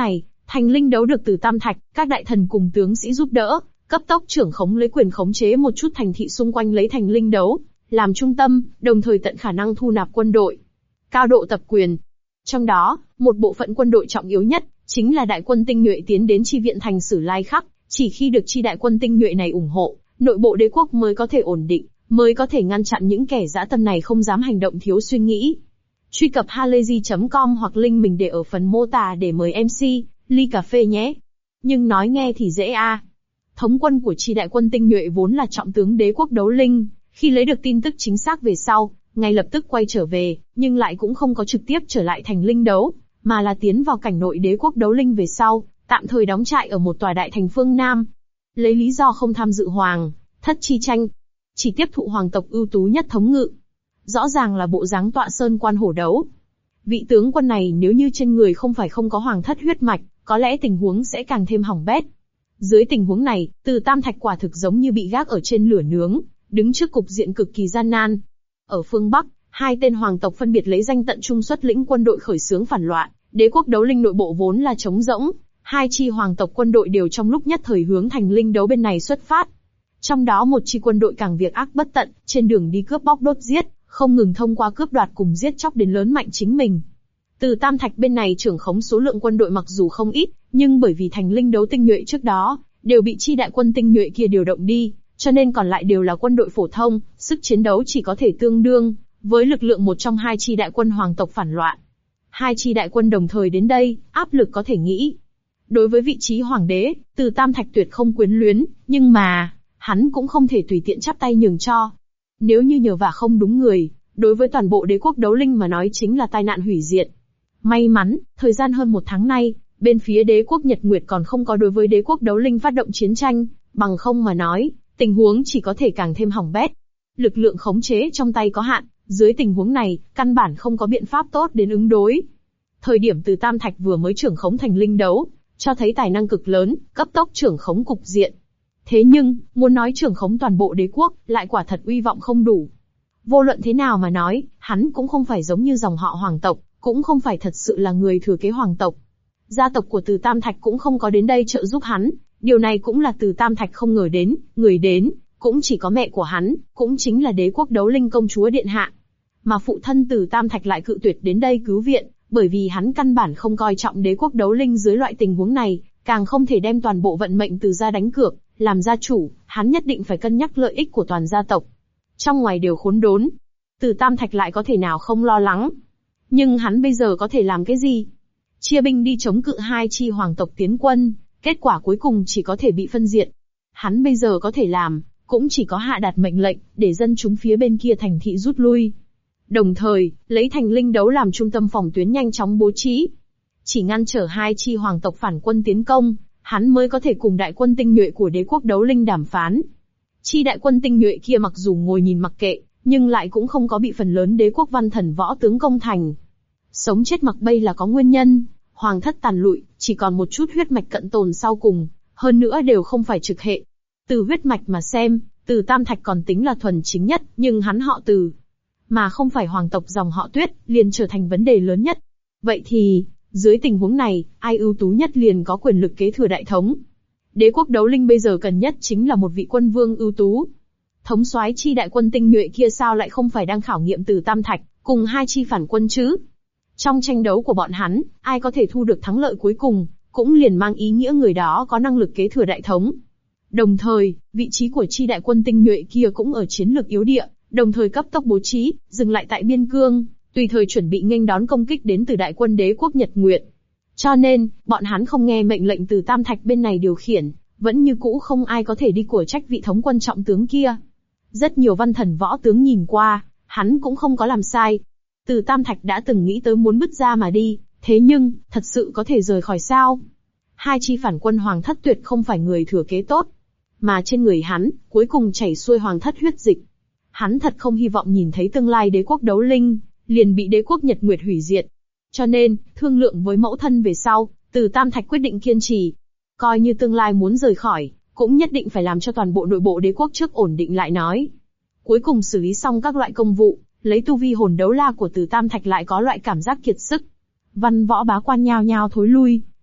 Thành linh đấu được Từ Tam Thạch, các đại thần cùng tướng sĩ giúp đỡ, cấp tốc trưởng khống lấy quyền khống chế một chút thành thị xung quanh lấy thành linh đấu làm trung tâm, đồng thời tận khả năng thu nạp quân đội, cao độ tập quyền. Trong đó, một bộ phận quân đội trọng yếu nhất chính là đại quân tinh nhuệ tiến đến chi viện thành Sử Lai Khắc. Chỉ khi được chi đại quân tinh nhuệ này ủng hộ, nội bộ đế quốc mới có thể ổn định, mới có thể ngăn chặn những kẻ dã tâm này không dám hành động thiếu suy nghĩ. Truy cập halayzi.com hoặc link mình để ở phần mô tả để mời MC ly cà phê nhé. Nhưng nói nghe thì dễ à. Thống quân của chi đại quân tinh nhuệ vốn là trọng tướng đế quốc Đấu Linh, khi lấy được tin tức chính xác về sau, ngay lập tức quay trở về, nhưng lại cũng không có trực tiếp trở lại thành linh đấu, mà là tiến vào cảnh nội đế quốc Đấu Linh về sau, tạm thời đóng trại ở một tòa đại thành phương Nam. Lấy lý do không tham dự hoàng thất chi tranh, chỉ tiếp thụ hoàng tộc ưu tú nhất thống ngự. Rõ ràng là bộ dáng tọa sơn quan hổ đấu. Vị tướng quân này nếu như trên người không có hoàng thất huyết mạch, có lẽ tình huống sẽ càng thêm hỏng bét. Dưới tình huống này, Từ Tam Thạch quả thực giống như bị gác ở trên lửa nướng, đứng trước cục diện cực kỳ gian nan. Ở phương Bắc, hai tên hoàng tộc phân biệt lấy danh tận trung xuất lĩnh quân đội khởi xướng phản loạn, đế quốc Đấu Linh nội bộ vốn là trống rỗng, hai chi hoàng tộc quân đội đều trong lúc nhất thời hướng thành linh đấu bên này xuất phát. Trong đó một chi quân đội càng việc ác bất tận, trên đường đi cướp bóc đốt giết, không ngừng thông qua cướp đoạt cùng giết chóc đến lớn mạnh chính mình. Từ Tam Thạch bên này trưởng khống số lượng quân đội mặc dù không ít, nhưng bởi vì thành linh đấu tinh nhuệ trước đó đều bị chi đại quân tinh nhuệ kia điều động đi, cho nên còn lại đều là quân đội phổ thông, sức chiến đấu chỉ có thể tương đương với lực lượng một trong hai chi đại quân hoàng tộc phản loạn. Hai chi đại quân đồng thời đến đây, áp lực có thể nghĩ. Đối với vị trí hoàng đế, Từ Tam Thạch tuyệt không quyến luyến, nhưng mà hắn cũng không thể tùy tiện chắp tay nhường cho. Nếu như nhờ vả không đúng người, đối với toàn bộ đế quốc Đấu Linh mà nói chính là tai nạn hủy diệt. May mắn, thời gian hơn 1 tháng nay, bên phía đế quốc Nhật Nguyệt còn không có đối với đế quốc Đấu Linh phát động chiến tranh, bằng không mà nói, tình huống chỉ có thể càng thêm hỏng bét. Lực lượng khống chế trong tay có hạn, dưới tình huống này, căn bản không có biện pháp tốt đến ứng đối. Thời điểm Từ Tam Thạch vừa mới trưởng khống thành linh đấu, cho thấy tài năng cực lớn, cấp tốc trưởng khống cục diện. Thế nhưng, muốn nói trưởng khống toàn bộ đế quốc, lại quả thật uy vọng không đủ. Vô luận thế nào mà nói, hắn cũng không phải giống như dòng họ hoàng tộc, cũng không phải thật sự là người thừa kế hoàng tộc. Gia tộc của Từ Tam Thạch cũng không có đến đây trợ giúp hắn, điều này cũng là Từ Tam Thạch không ngờ đến, người đến, cũng chỉ có mẹ của hắn, cũng chính là đế quốc Đấu Linh công chúa điện hạ. Mà phụ thân Từ Tam Thạch lại cự tuyệt đến đây cứu viện, bởi vì hắn căn bản không coi trọng đế quốc Đấu Linh dưới loại tình huống này, càng không thể đem toàn bộ vận mệnh Từ gia đánh cược, làm gia chủ, hắn nhất định phải cân nhắc lợi ích của toàn gia tộc. Trong ngoài đều khốn đốn, Từ Tam Thạch lại có thể nào không lo lắng. Nhưng hắn bây giờ có thể làm cái gì? Chia binh đi chống cự hai chi hoàng tộc tiến quân, kết quả cuối cùng chỉ có thể bị phân diệt. Hắn bây giờ có thể làm, cũng chỉ có hạ đạt mệnh lệnh, để dân chúng phía bên kia thành thị rút lui. Đồng thời, lấy thành linh đấu làm trung tâm phòng tuyến nhanh chóng bố trí. Chỉ ngăn trở hai chi hoàng tộc phản quân tiến công, hắn mới có thể cùng đại quân tinh nhuệ của đế quốc Đấu Linh đàm phán. Chi đại quân tinh nhuệ kia mặc dù ngồi nhìn mặc kệ, nhưng lại cũng không có bị phần lớn đế quốc văn thần võ tướng công thành. Sống chết mặc bây là có nguyên nhân, hoàng thất tàn lụi, chỉ còn một chút huyết mạch cận tồn sau cùng, hơn nữa đều không phải trực hệ. Từ huyết mạch mà xem, Từ Tam Thạch còn tính là thuần chính nhất, nhưng hắn họ Từ, mà không phải hoàng tộc dòng họ Tuyết, liền trở thành vấn đề lớn nhất. Vậy thì, dưới tình huống này, ai ưu tú nhất liền có quyền lực kế thừa đại thống. Đế quốc Đấu Linh bây giờ cần nhất chính là một vị quân vương ưu tú. Thống soái chi đại quân tinh nhuệ kia sao lại không phải đang khảo nghiệm Từ Tam Thạch, cùng hai chi phản quân chứ? Trong tranh đấu của bọn hắn, ai có thể thu được thắng lợi cuối cùng, cũng liền mang ý nghĩa người đó có năng lực kế thừa đại thống. Đồng thời, vị trí của chi đại quân tinh nhuệ kia cũng ở chiến lược yếu địa, đồng thời cấp tốc bố trí, dừng lại tại biên cương, tùy thời chuẩn bị nghênh đón công kích đến từ đại quân đế quốc Nhật Nguyệt. Cho nên, bọn hắn không nghe mệnh lệnh từ Tam Thạch bên này điều khiển, vẫn như cũ không ai có thể đi của trách vị thống quân trọng tướng kia. Rất nhiều văn thần võ tướng nhìn qua, hắn cũng không có làm sai. Từ Tam Thạch đã từng nghĩ tới muốn bứt ra mà đi, thế nhưng, thật sự có thể rời khỏi sao? Hai chi phản quân hoàng thất tuyệt không phải người thừa kế tốt, mà trên người hắn, cuối cùng chảy xuôi hoàng thất huyết dịch. Hắn thật không hy vọng nhìn thấy tương lai đế quốc Đấu Linh, liền bị đế quốc Nhật Nguyệt hủy diệt. Cho nên, thương lượng với mẫu thân về sau, Từ Tam Thạch quyết định kiên trì. Coi như tương lai muốn rời khỏi, cũng nhất định phải làm cho toàn bộ nội bộ đế quốc trước ổn định lại nói. Cuối cùng xử lý xong các loại công vụ, lấy tu vi hồn đấu la của Từ Tam Thạch lại có loại cảm giác kiệt sức. Văn võ bá quan nhao nhao thối lui,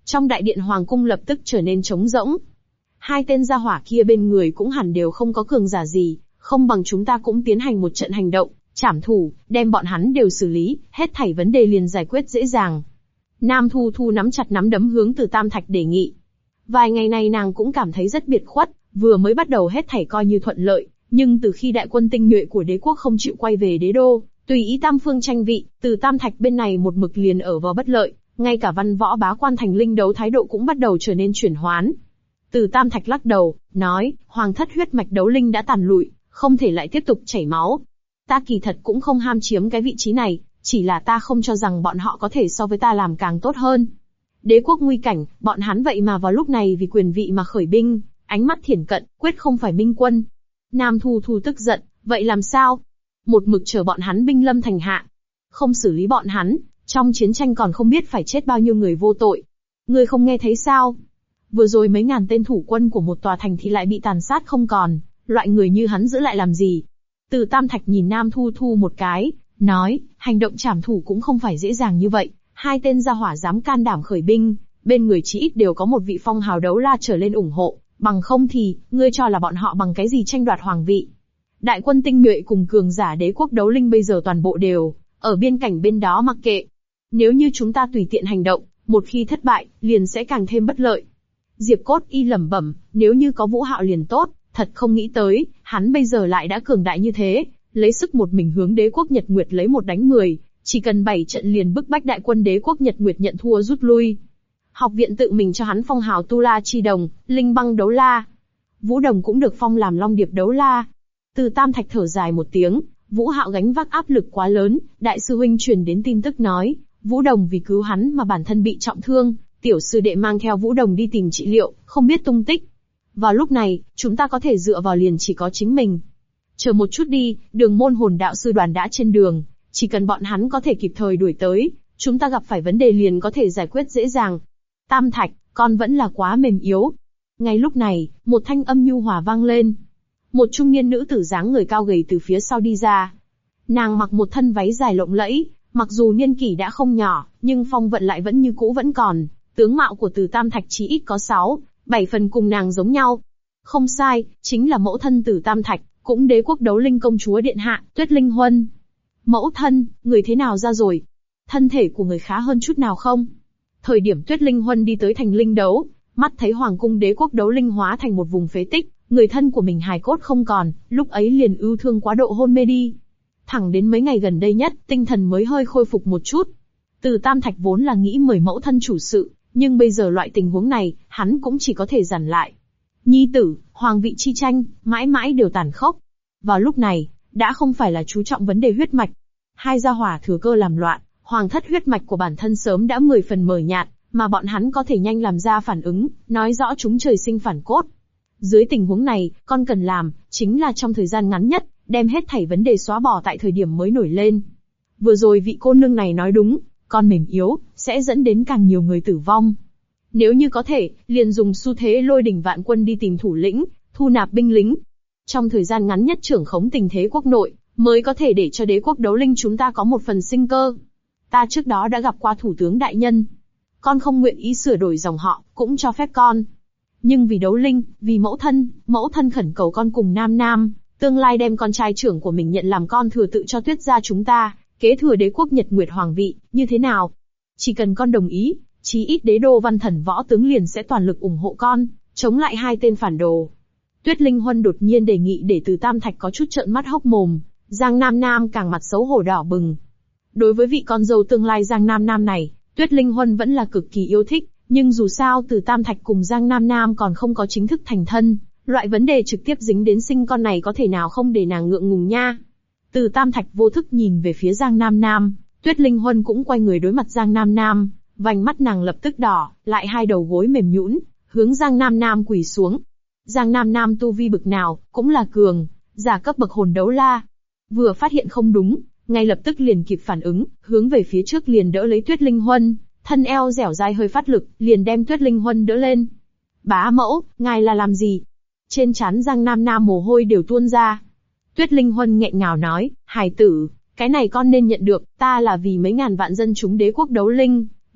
Trong đại điện hoàng cung lập tức trở nên trống rỗng. Hai tên gia hỏa kia bên người cũng hẳn đều không có cường giả gì, không bằng chúng ta cũng tiến hành một trận hành động, trảm thủ, đem bọn hắn đều xử lý, hết thảy vấn đề liền giải quyết dễ dàng. Nam Thu Thu nắm chặt nắm đấm hướng Từ Tam Thạch đề nghị. Vài ngày này nàng cũng cảm thấy rất biệt khuất, vừa mới bắt đầu hết thảy coi như thuận lợi, nhưng từ khi đại quân tinh nhuệ của đế quốc không chịu quay về đế đô, tùy ý tam phương tranh vị, Từ Tam Thạch bên này một mực liền ở vào bất lợi, ngay cả văn võ bá quan thành linh đấu thái độ cũng bắt đầu trở nên chuyển hoán. Từ Tam Thạch lắc đầu, nói, hoàng thất huyết mạch đấu linh đã tàn lụi, không thể lại tiếp tục chảy máu. Ta kỳ thật cũng không ham chiếm cái vị trí này, chỉ là ta không cho rằng bọn họ có thể so với ta làm càng tốt hơn. Đế quốc nguy cảnh, bọn hắn vậy mà vào lúc này vì quyền vị mà khởi binh, ánh mắt thiển cận, quyết không phải minh quân. Nam Thu Thu tức giận, vậy làm sao? Một mực chờ bọn hắn binh lâm thành hạ. Không xử lý bọn hắn, trong chiến tranh còn không biết phải chết bao nhiêu người vô tội. Ngươi không nghe thấy sao? Vừa rồi mấy ngàn tên thủ quân của một tòa thành thì lại bị tàn sát không còn, loại người như hắn giữ lại làm gì? Từ Tam Thạch nhìn Nam Thu Thu một cái, nói, hành động trảm thủ cũng không phải dễ dàng như vậy, hai tên gia hỏa dám can đảm khởi binh, bên người chỉ ít đều có một vị phong hào đấu la trở lên ủng hộ, bằng không thì, ngươi cho là bọn họ bằng cái gì tranh đoạt hoàng vị? Đại quân tinh nhuệ cùng cường giả đế quốc đấu linh bây giờ toàn bộ đều ở biên cảnh bên đó mặc kệ. Nếu như chúng ta tùy tiện hành động, một khi thất bại, liền sẽ càng thêm bất lợi. Diệp Cốt Y lẩm bẩm, nếu như có Vũ Hạo liền tốt, thật không nghĩ tới, hắn bây giờ lại đã cường đại như thế, lấy sức một mình hướng đế quốc Nhật Nguyệt lấy 1 đánh 10, chỉ cần 7 trận liền bức bách đại quân đế quốc Nhật Nguyệt nhận thua rút lui. Học viện tự mình cho hắn phong hào Tu La Chi Đồng, Linh Băng Đấu La. Vũ Đồng cũng được phong làm Long Điệp Đấu La. Từ Tam Thạch thở dài một tiếng, Vũ Hạo gánh vác áp lực quá lớn, đại sư huynh truyền đến tin tức nói, Vũ Đồng vì cứu hắn mà bản thân bị trọng thương, tiểu sư đệ mang theo Vũ Đồng đi tìm trị liệu, không biết tung tích. Vào lúc này, chúng ta có thể dựa vào liền chỉ có chính mình. Chờ một chút đi, Đường Môn Hồn đạo sư đoàn đã trên đường, chỉ cần bọn hắn có thể kịp thời đuổi tới, chúng ta gặp phải vấn đề liền có thể giải quyết dễ dàng. Tam Thạch, con vẫn là quá mềm yếu. Ngay lúc này, một thanh âm nhu hòa vang lên. Một trung niên nữ tử dáng người cao gầy từ phía sau đi ra. Nàng mặc một thân váy dài lộng lẫy, mặc dù niên kỷ đã không nhỏ, nhưng phong vận lại vẫn như cũ vẫn còn. Tướng mạo của Từ Tam Thạch chỉ ít có 7 phần cùng nàng giống nhau. Không sai, chính là mẫu thân Từ Tam Thạch, cũng đế quốc đấu linh công chúa điện hạ, Tuyết Linh Huân. Mẫu thân, người thế nào ra rồi? Thân thể của người khá hơn chút nào không? Thời điểm Tuyết Linh Huân đi tới thành linh đấu, mắt thấy hoàng cung đế quốc đấu linh hóa thành một vùng phế tích, người thân của mình hài cốt không còn, lúc ấy liền ưu thương quá độ hôn mê đi. Thẳng đến mấy ngày gần đây nhất, tinh thần mới hơi khôi phục một chút. Từ Tam Thạch vốn là nghĩ mời mẫu thân chủ sự, nhưng bây giờ loại tình huống này, hắn cũng chỉ có thể dằn lại. Nhi tử, hoàng vị chi tranh, mãi mãi đều tàn khốc. Vào lúc này, đã không phải là chú trọng vấn đề huyết mạch. Hai gia hỏa thừa cơ làm loạn, hoàng thất huyết mạch của bản thân sớm đã 10 phần mờ nhạt, mà bọn hắn có thể nhanh làm ra phản ứng, nói rõ chúng trời sinh phản cốt. Dưới tình huống này, con cần làm, chính là trong thời gian ngắn nhất, đem hết thảy vấn đề xóa bỏ tại thời điểm mới nổi lên. Vừa rồi vị cô nương này nói đúng, con mềm yếu, sẽ dẫn đến càng nhiều người tử vong. Nếu như có thể, liền dùng xu thế lôi đỉnh vạn quân đi tìm thủ lĩnh, thu nạp binh lính. Trong thời gian ngắn nhất trưởng khống tình thế quốc nội, mới có thể để cho đế quốc đấu linh chúng ta có một phần sinh cơ. Ta trước đó đã gặp qua thủ tướng đại nhân. Con không nguyện ý sửa đổi dòng họ, cũng cho phép con. Nhưng vì đấu linh, vì mẫu thân khẩn cầu con cùng Nam, tương lai đem con trai trưởng của mình nhận làm con thừa tự cho Tuyết gia chúng ta, kế thừa đế quốc Nhật Nguyệt hoàng vị, như thế nào? Chỉ cần con đồng ý, chí ít đế đô văn thần võ tướng liền sẽ toàn lực ủng hộ con, chống lại hai tên phản đồ. Tuyết Linh Huân đột nhiên đề nghị để Từ Tam Thạch có chút trợn mắt hốc mồm, Giang Nam càng mặt xấu hổ đỏ bừng. Đối với vị con dâu tương lai Giang Nam này, Tuyết Linh Huân vẫn là cực kỳ yêu thích, nhưng dù sao Từ Tam Thạch cùng Giang Nam còn không có chính thức thành thân, loại vấn đề trực tiếp dính đến sinh con này có thể nào không để nàng ngượng ngùng nha. Từ Tam Thạch vô thức nhìn về phía Giang Nam, Tuyết Linh Huân cũng quay người đối mặt Giang Nam, vành mắt nàng lập tức đỏ, lại hai đầu gối mềm nhũn, hướng Giang Nam quỳ xuống. Giang Nam tu vi bực nào, cũng là cường giả cấp bậc hồn đấu la. Vừa phát hiện không đúng, ngay lập tức liền kịp phản ứng, hướng về phía trước liền đỡ lấy Tuyết Linh Huân, thân eo dẻo dai hơi phát lực, liền đem Tuyết Linh Huân đỡ lên. Bá mẫu, ngài là làm gì? Trên trán Giang Nam mồ hôi đều tuôn ra. Tuyết Linh Huân nghẹn ngào nói, hài tử, cái này con nên nhận được, ta là vì mấy ngàn vạn dân chúng đế quốc đấu linh,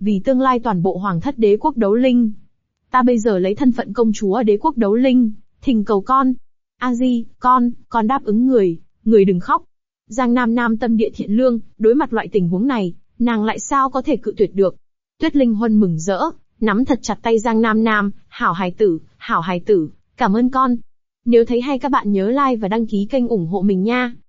vì tương lai toàn bộ hoàng thất đế quốc đấu linh. Ta bây giờ lấy thân phận công chúa ở đế quốc đấu linh, thỉnh cầu con. A Di, con đáp ứng người đừng khóc. Giang Nam Nam tâm địa thiện lương, đối mặt loại tình huống này, nàng lại sao có thể cự tuyệt được. Tuyết Linh Huân mừng rỡ, nắm thật chặt tay Giang Nam Nam, hảo hài tử, cảm ơn con. Nếu thấy hay các bạn nhớ like và đăng ký kênh ủng hộ mình nha.